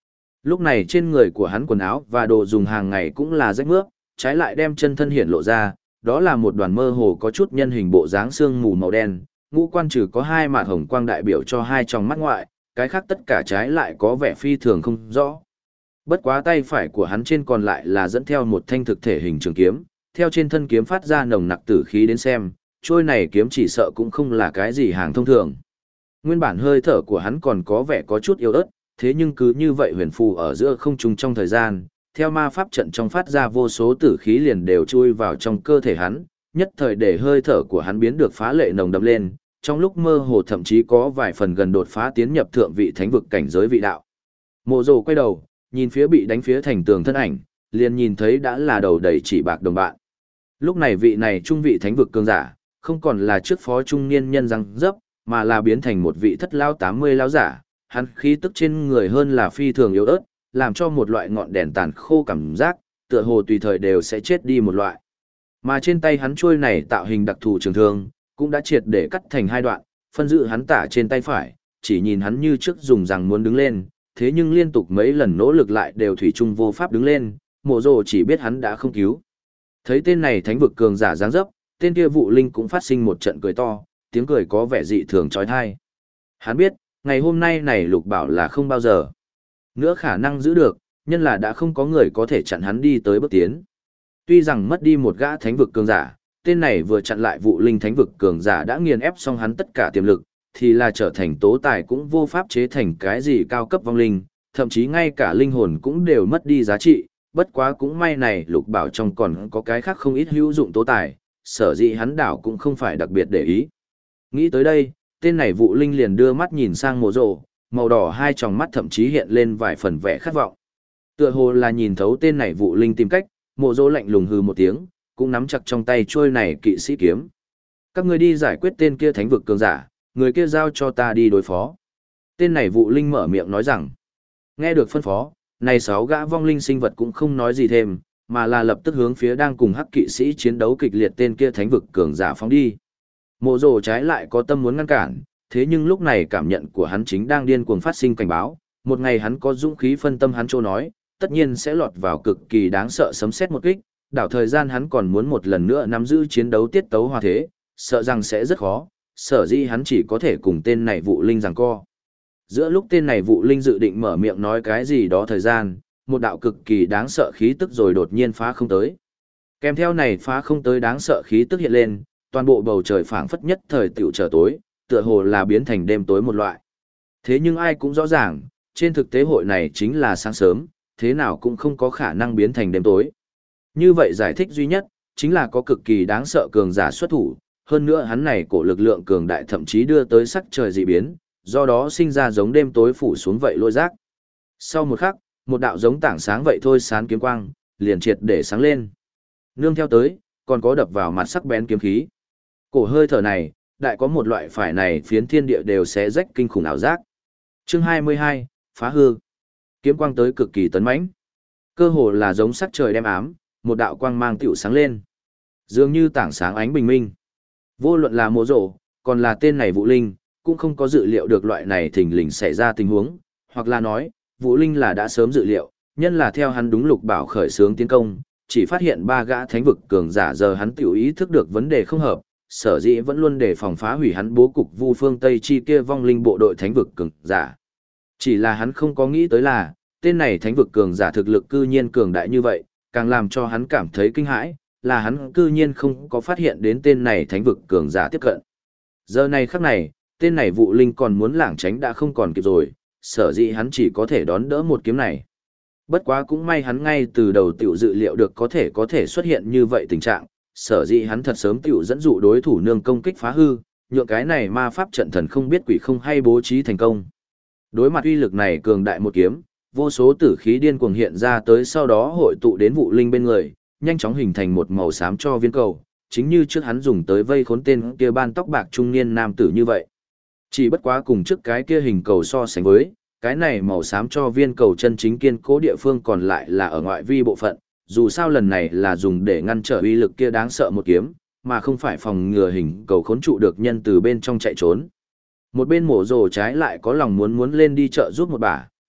Lúc này trên người của hắn quần áo và đồ dùng hàng ngày cũng là rách mướp, trái lại đem chân thân hiện lộ ra, đó là một đoàn mơ hồ có chút nhân hình bộ dáng xương mù màu đen, ngũ quan trừ có hai mạt hồng quang đại biểu cho hai tròng mắt ngoại, cái khác tất cả trái lại có vẻ phi thường không rõ. Bất quá tay phải của hắn trên còn lại là dẫn theo một thanh thực thể hình trường kiếm, theo trên thân kiếm phát ra nồng nặc tử khí đến xem, trôi này kiếm chỉ sợ cũng không là cái gì hàng thông thường. Nguyên bản hơi thở của hắn còn có vẻ có chút yếu ớt, thế nhưng cứ như vậy huyền phù ở giữa không trung trong thời gian, theo ma pháp trận trong phát ra vô số tử khí liền đều chui vào trong cơ thể hắn, nhất thời để hơi thở của hắn biến được phá lệ nồng đậm lên, trong lúc mơ hồ thậm chí có vài phần gần đột phá tiến nhập thượng vị thánh vực cảnh giới vị đạo. Mộ Dồ quay đầu, nhìn phía bị đánh phía thành tường thân ảnh, liền nhìn thấy đã là đầu đầy chỉ bạc đồng bạn. Lúc này vị này trung vị thánh vực cường giả, không còn là trước phó trung niên nhân răng dấp, mà là biến thành một vị thất lao 80 lao giả, hắn khí tức trên người hơn là phi thường yếu ớt, làm cho một loại ngọn đèn tàn khô cảm giác, tựa hồ tùy thời đều sẽ chết đi một loại. Mà trên tay hắn chuôi này tạo hình đặc thù trường thương, cũng đã triệt để cắt thành hai đoạn, phân dự hắn tả trên tay phải, chỉ nhìn hắn như trước dùng rằng muốn đứng lên, thế nhưng liên tục mấy lần nỗ lực lại đều thủy chung vô pháp đứng lên, Mộ Dồ chỉ biết hắn đã không cứu. Thấy tên này thánh vực cường giả dáng dấp, tên kia Vụ Linh cũng phát sinh một trận cười to, tiếng cười có vẻ dị thường chói tai. Hắn biết, ngày hôm nay này Lục Bảo là không bao giờ nữa khả năng giữ được, nhân là đã không có người có thể chặn hắn đi tới bước tiến. Tuy rằng mất đi một gã thánh vực cường giả, tên này vừa chặn lại Vụ Linh thánh vực cường giả đã nghiền ép xong hắn tất cả tiềm lực, thì là trở thành tố tài cũng vô pháp chế thành cái gì cao cấp vong linh, thậm chí ngay cả linh hồn cũng đều mất đi giá trị, bất quá cũng may này Lục Bảo trong còn có cái khác không ít hữu dụng tố tài, sở dĩ hắn đảo cũng không phải đặc biệt để ý. Nghĩ tới đây, tên này Vụ Linh liền đưa mắt nhìn sang Mộ Dồ, màu đỏ hai tròng mắt thậm chí hiện lên vài phần vẻ khát vọng. Tựa hồ là nhìn thấu tên này Vụ Linh tìm cách, Mộ Dồ lạnh lùng hừ một tiếng, cũng nắm chặt trong tay trôi này kỵ sĩ kiếm. Các ngươi đi giải quyết tên kia thánh vực cường giả, người kia giao cho ta đi đối phó. Tên này Vụ Linh mở miệng nói rằng, nghe được phân phó, này 6 gã vong linh sinh vật cũng không nói gì thêm, mà là lập tức hướng phía đang cùng hắc kỵ sĩ chiến đấu kịch liệt tên kia thánh vực cường giả phóng đi. Mộ Dồ trái lại có tâm muốn ngăn cản, thế nhưng lúc này cảm nhận của hắn chính đang điên cuồng phát sinh cảnh báo, một ngày hắn có dũng khí phân tâm hắn chỗ nói, tất nhiên sẽ lọt vào cực kỳ đáng sợ sấm sét một kích, đảo thời gian hắn còn muốn một lần nữa nắm giữ chiến đấu tiết tấu hòa thế, sợ rằng sẽ rất khó, sở dĩ hắn chỉ có thể cùng tên này Vụ Linh giằng co. Giữa lúc tên này Vụ Linh dự định mở miệng nói cái gì đó thời gian, một đạo cực kỳ đáng sợ khí tức rồi đột nhiên phá không tới. Kèm theo này phá không tới đáng sợ khí tức hiện lên, toàn bộ bầu trời phảng phất nhất thời tiểu trở tối, tựa hồ là biến thành đêm tối một loại. Thế nhưng ai cũng rõ ràng, trên thực tế hội này chính là sáng sớm, thế nào cũng không có khả năng biến thành đêm tối. Như vậy giải thích duy nhất, chính là có cực kỳ đáng sợ cường giả xuất thủ, hơn nữa hắn này cổ lực lượng cường đại thậm chí đưa tới sắc trời dị biến, do đó sinh ra giống đêm tối phủ xuống vậy lôi rác. Sau một khắc, một đạo giống tảng sáng vậy thôi sáng kiếm quang, liền triệt để sáng lên. Nương theo tới, còn có đập vào mặt sắc bén kiếm khí. Cổ hơi thở này, đại có một loại phải này phiến thiên địa đều sẽ rách kinh khủng ảo giác. Chương 22, phá hư. Kiếm quang tới cực kỳ tấn mãnh. Cơ hồ là giống sắc trời đem ám, một đạo quang mang tiểu sáng lên. Dường như tảng sáng ánh bình minh. Vô luận là Mộ Dồ, còn là tên này Vụ Linh, cũng không có dự liệu được loại này thình lình xảy ra tình huống, hoặc là nói, Vụ Linh là đã sớm dự liệu, nhân là theo hắn đúng Lục Bảo khởi xướng tiến công, chỉ phát hiện 3 gã thánh vực cường giả giờ hắn tiểu ý thức được vấn đề không hợp, sở dĩ vẫn luôn đề phòng phá hủy hắn bố cục Vu Phương Tây chi kia vong linh bộ đội thánh vực cường giả. Chỉ là hắn không có nghĩ tới là, tên này thánh vực cường giả thực lực cư nhiên cường đại như vậy, càng làm cho hắn cảm thấy kinh hãi, là hắn cư nhiên không có phát hiện đến tên này thánh vực cường giả tiếp cận. Giờ này khắc này, tên này Vụ Linh còn muốn lảng tránh đã không còn kịp rồi, sở dĩ hắn chỉ có thể đón đỡ một kiếm này. Bất quá cũng may hắn ngay từ đầu tiểu dự liệu được có thể xuất hiện như vậy tình trạng, sở dĩ hắn thật sớm tiểu dẫn dụ đối thủ nương công kích phá hư, nhượng cái này ma pháp trận thần không biết quỷ không hay bố trí thành công. Đối mặt uy lực này cường đại một kiếm, vô số tử khí điên cuồng hiện ra tới sau đó hội tụ đến Vụ Linh bên người, nhanh chóng hình thành một màu xám cho viên cầu, chính như trước hắn dùng tới vây khốn tên kia ban tóc bạc trung niên nam tử như vậy. Chỉ bất quá cùng trước cái kia hình cầu so sánh với, cái này màu xám cho viên cầu chân chính kiên cố địa phương còn lại là ở ngoại vi bộ phận, dù sao lần này là dùng để ngăn trở uy lực kia đáng sợ một kiếm, mà không phải phòng ngừa hình cầu khốn trụ được nhân từ bên trong chạy trốn. Một bên Mộ Dồ trái lại có lòng muốn lên đi trợ giúp một bà,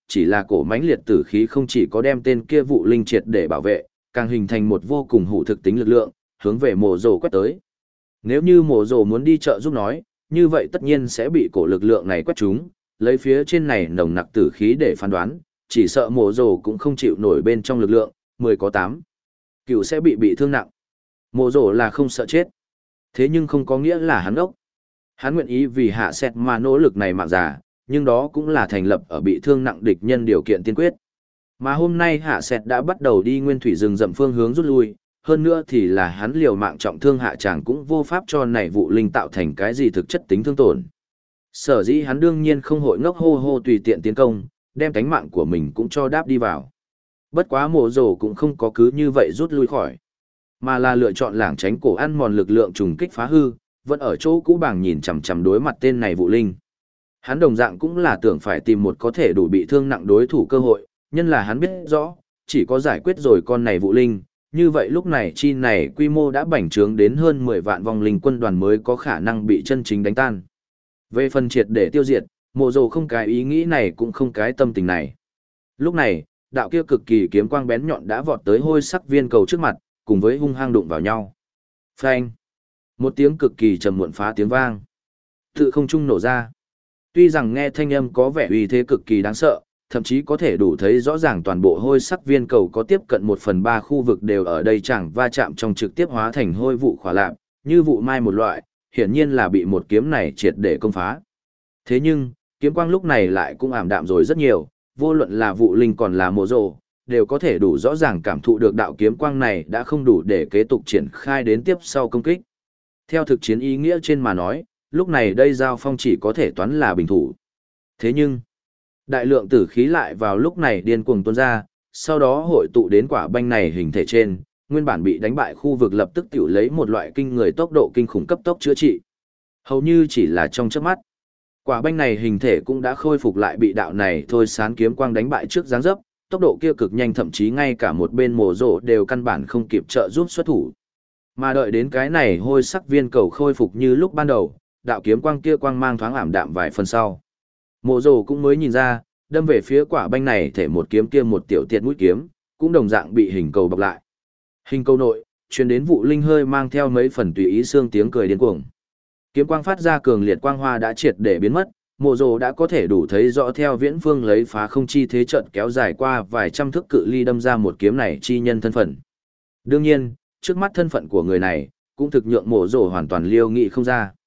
chỉ là cổ mãnh liệt tử khí không chỉ có đem tên kia vụ linh triệt để bảo vệ, càng hình thành một vô cùng hủ thực tính lực lượng, hướng về mộ rồ quét tới. Nếu như mộ rồ muốn đi chợ giúp nói, như vậy tất nhiên sẽ bị cổ lực lượng này quét trúng, lấy phía trên này nồng nặc tử khí để phán đoán, chỉ sợ mộ rồ cũng không chịu nổi bên trong lực lượng, 10 có 8. Cựu sẽ bị thương nặng. Mộ rồ là không sợ chết. Thế nhưng không có nghĩa là hắn ốc. Hắn nguyện ý vì hạ sẹt mà nỗ lực này mạng giả, nhưng đó cũng là thành lập ở bị thương nặng địch nhân điều kiện tiên quyết. Mà hôm nay hạ sẹt đã bắt đầu đi nguyên thủy rừng rậm phương hướng rút lui, hơn nữa thì là hắn liều mạng trọng thương hạ chàng cũng vô pháp cho này vụ linh tạo thành cái gì thực chất tính thương tổn. Sở dĩ hắn đương nhiên không hội ngốc hô hô tùy tiện tiến công, đem cánh mạng của mình cũng cho đáp đi vào. Bất quá mộ rồ cũng không có cứ như vậy rút lui khỏi, mà là lựa chọn lảng tránh cổ ăn mòn lực lượng trùng kích phá hư, vẫn ở chỗ cũ bảng nhìn chằm chằm đối mặt tên này vụ linh. Hắn đồng dạng cũng là tưởng phải tìm một có thể đủ bị thương nặng đối thủ cơ hội, nhân là hắn biết rõ, chỉ có giải quyết rồi con này vụ linh, như vậy lúc này chi này quy mô đã bành trướng đến hơn 10 vạn vong linh quân đoàn mới có khả năng bị chân chính đánh tan. Về phần triệt để tiêu diệt, mộ rồ không cái ý nghĩ này cũng không cái tâm tình này. Lúc này, đạo kia cực kỳ kiếm quang bén nhọn đã vọt tới hôi sắc viên cầu trước mặt, cùng với hung hăng đụng vào nhau. Phanh! Một tiếng cực kỳ trầm muộn phá tiếng vang. Tự không trung nổ ra. Tuy rằng nghe thanh âm có vẻ uy thế cực kỳ đáng sợ, thậm chí có thể đủ thấy rõ ràng toàn bộ hôi sắc viên cầu có tiếp cận 1/3 khu vực đều ở đây chẳng va chạm trong trực tiếp hóa thành hôi vụ khỏa lạp, như vụ mai một loại, hiển nhiên là bị một kiếm này triệt để công phá. Thế nhưng, kiếm quang lúc này lại cũng ảm đạm rồi rất nhiều, vô luận là vụ linh còn là mộ rồ, đều có thể đủ rõ ràng cảm thụ được đạo kiếm quang này đã không đủ để kế tục triển khai đến tiếp sau công kích. Theo thực chiến ý nghĩa trên mà nói, lúc này đây giao phong chỉ có thể toán là bình thủ. Thế nhưng, đại lượng tử khí lại vào lúc này điên cuồng tuôn ra, sau đó hội tụ đến quả banh này hình thể trên, nguyên bản bị đánh bại khu vực lập tức tiểu lấy một loại kinh người tốc độ kinh khủng cấp tốc chữa trị. Hầu như chỉ là trong chớp mắt. Quả banh này hình thể cũng đã khôi phục lại bị đạo này thôi sán kiếm quang đánh bại trước dáng dấp, tốc độ kia cực nhanh thậm chí ngay cả một bên mổ rổ đều căn bản không kịp trợ giúp xuất thủ. Mà đợi đến cái này hôi sắc viên cầu khôi phục như lúc ban đầu, đạo kiếm quang kia quang mang thoáng ảm đạm vài phần sau. Mộ rổ cũng mới nhìn ra, đâm về phía quả banh này thể một kiếm kia một tiểu tiệt mũi kiếm, cũng đồng dạng bị hình cầu bọc lại. Hình cầu nội, truyền đến vụ linh hơi mang theo mấy phần tùy ý xương tiếng cười điên cuồng. Kiếm quang phát ra cường liệt quang hoa đã triệt để biến mất, mộ rồ đã có thể đủ thấy rõ theo viễn phương lấy phá không chi thế trận kéo dài qua vài trăm thước cự ly đâm ra một kiếm này chi nhân thân phận. Đương nhiên, trước mắt thân phận của người này, cũng thực nhượng mộ rồ hoàn toàn liêu nghị không ra.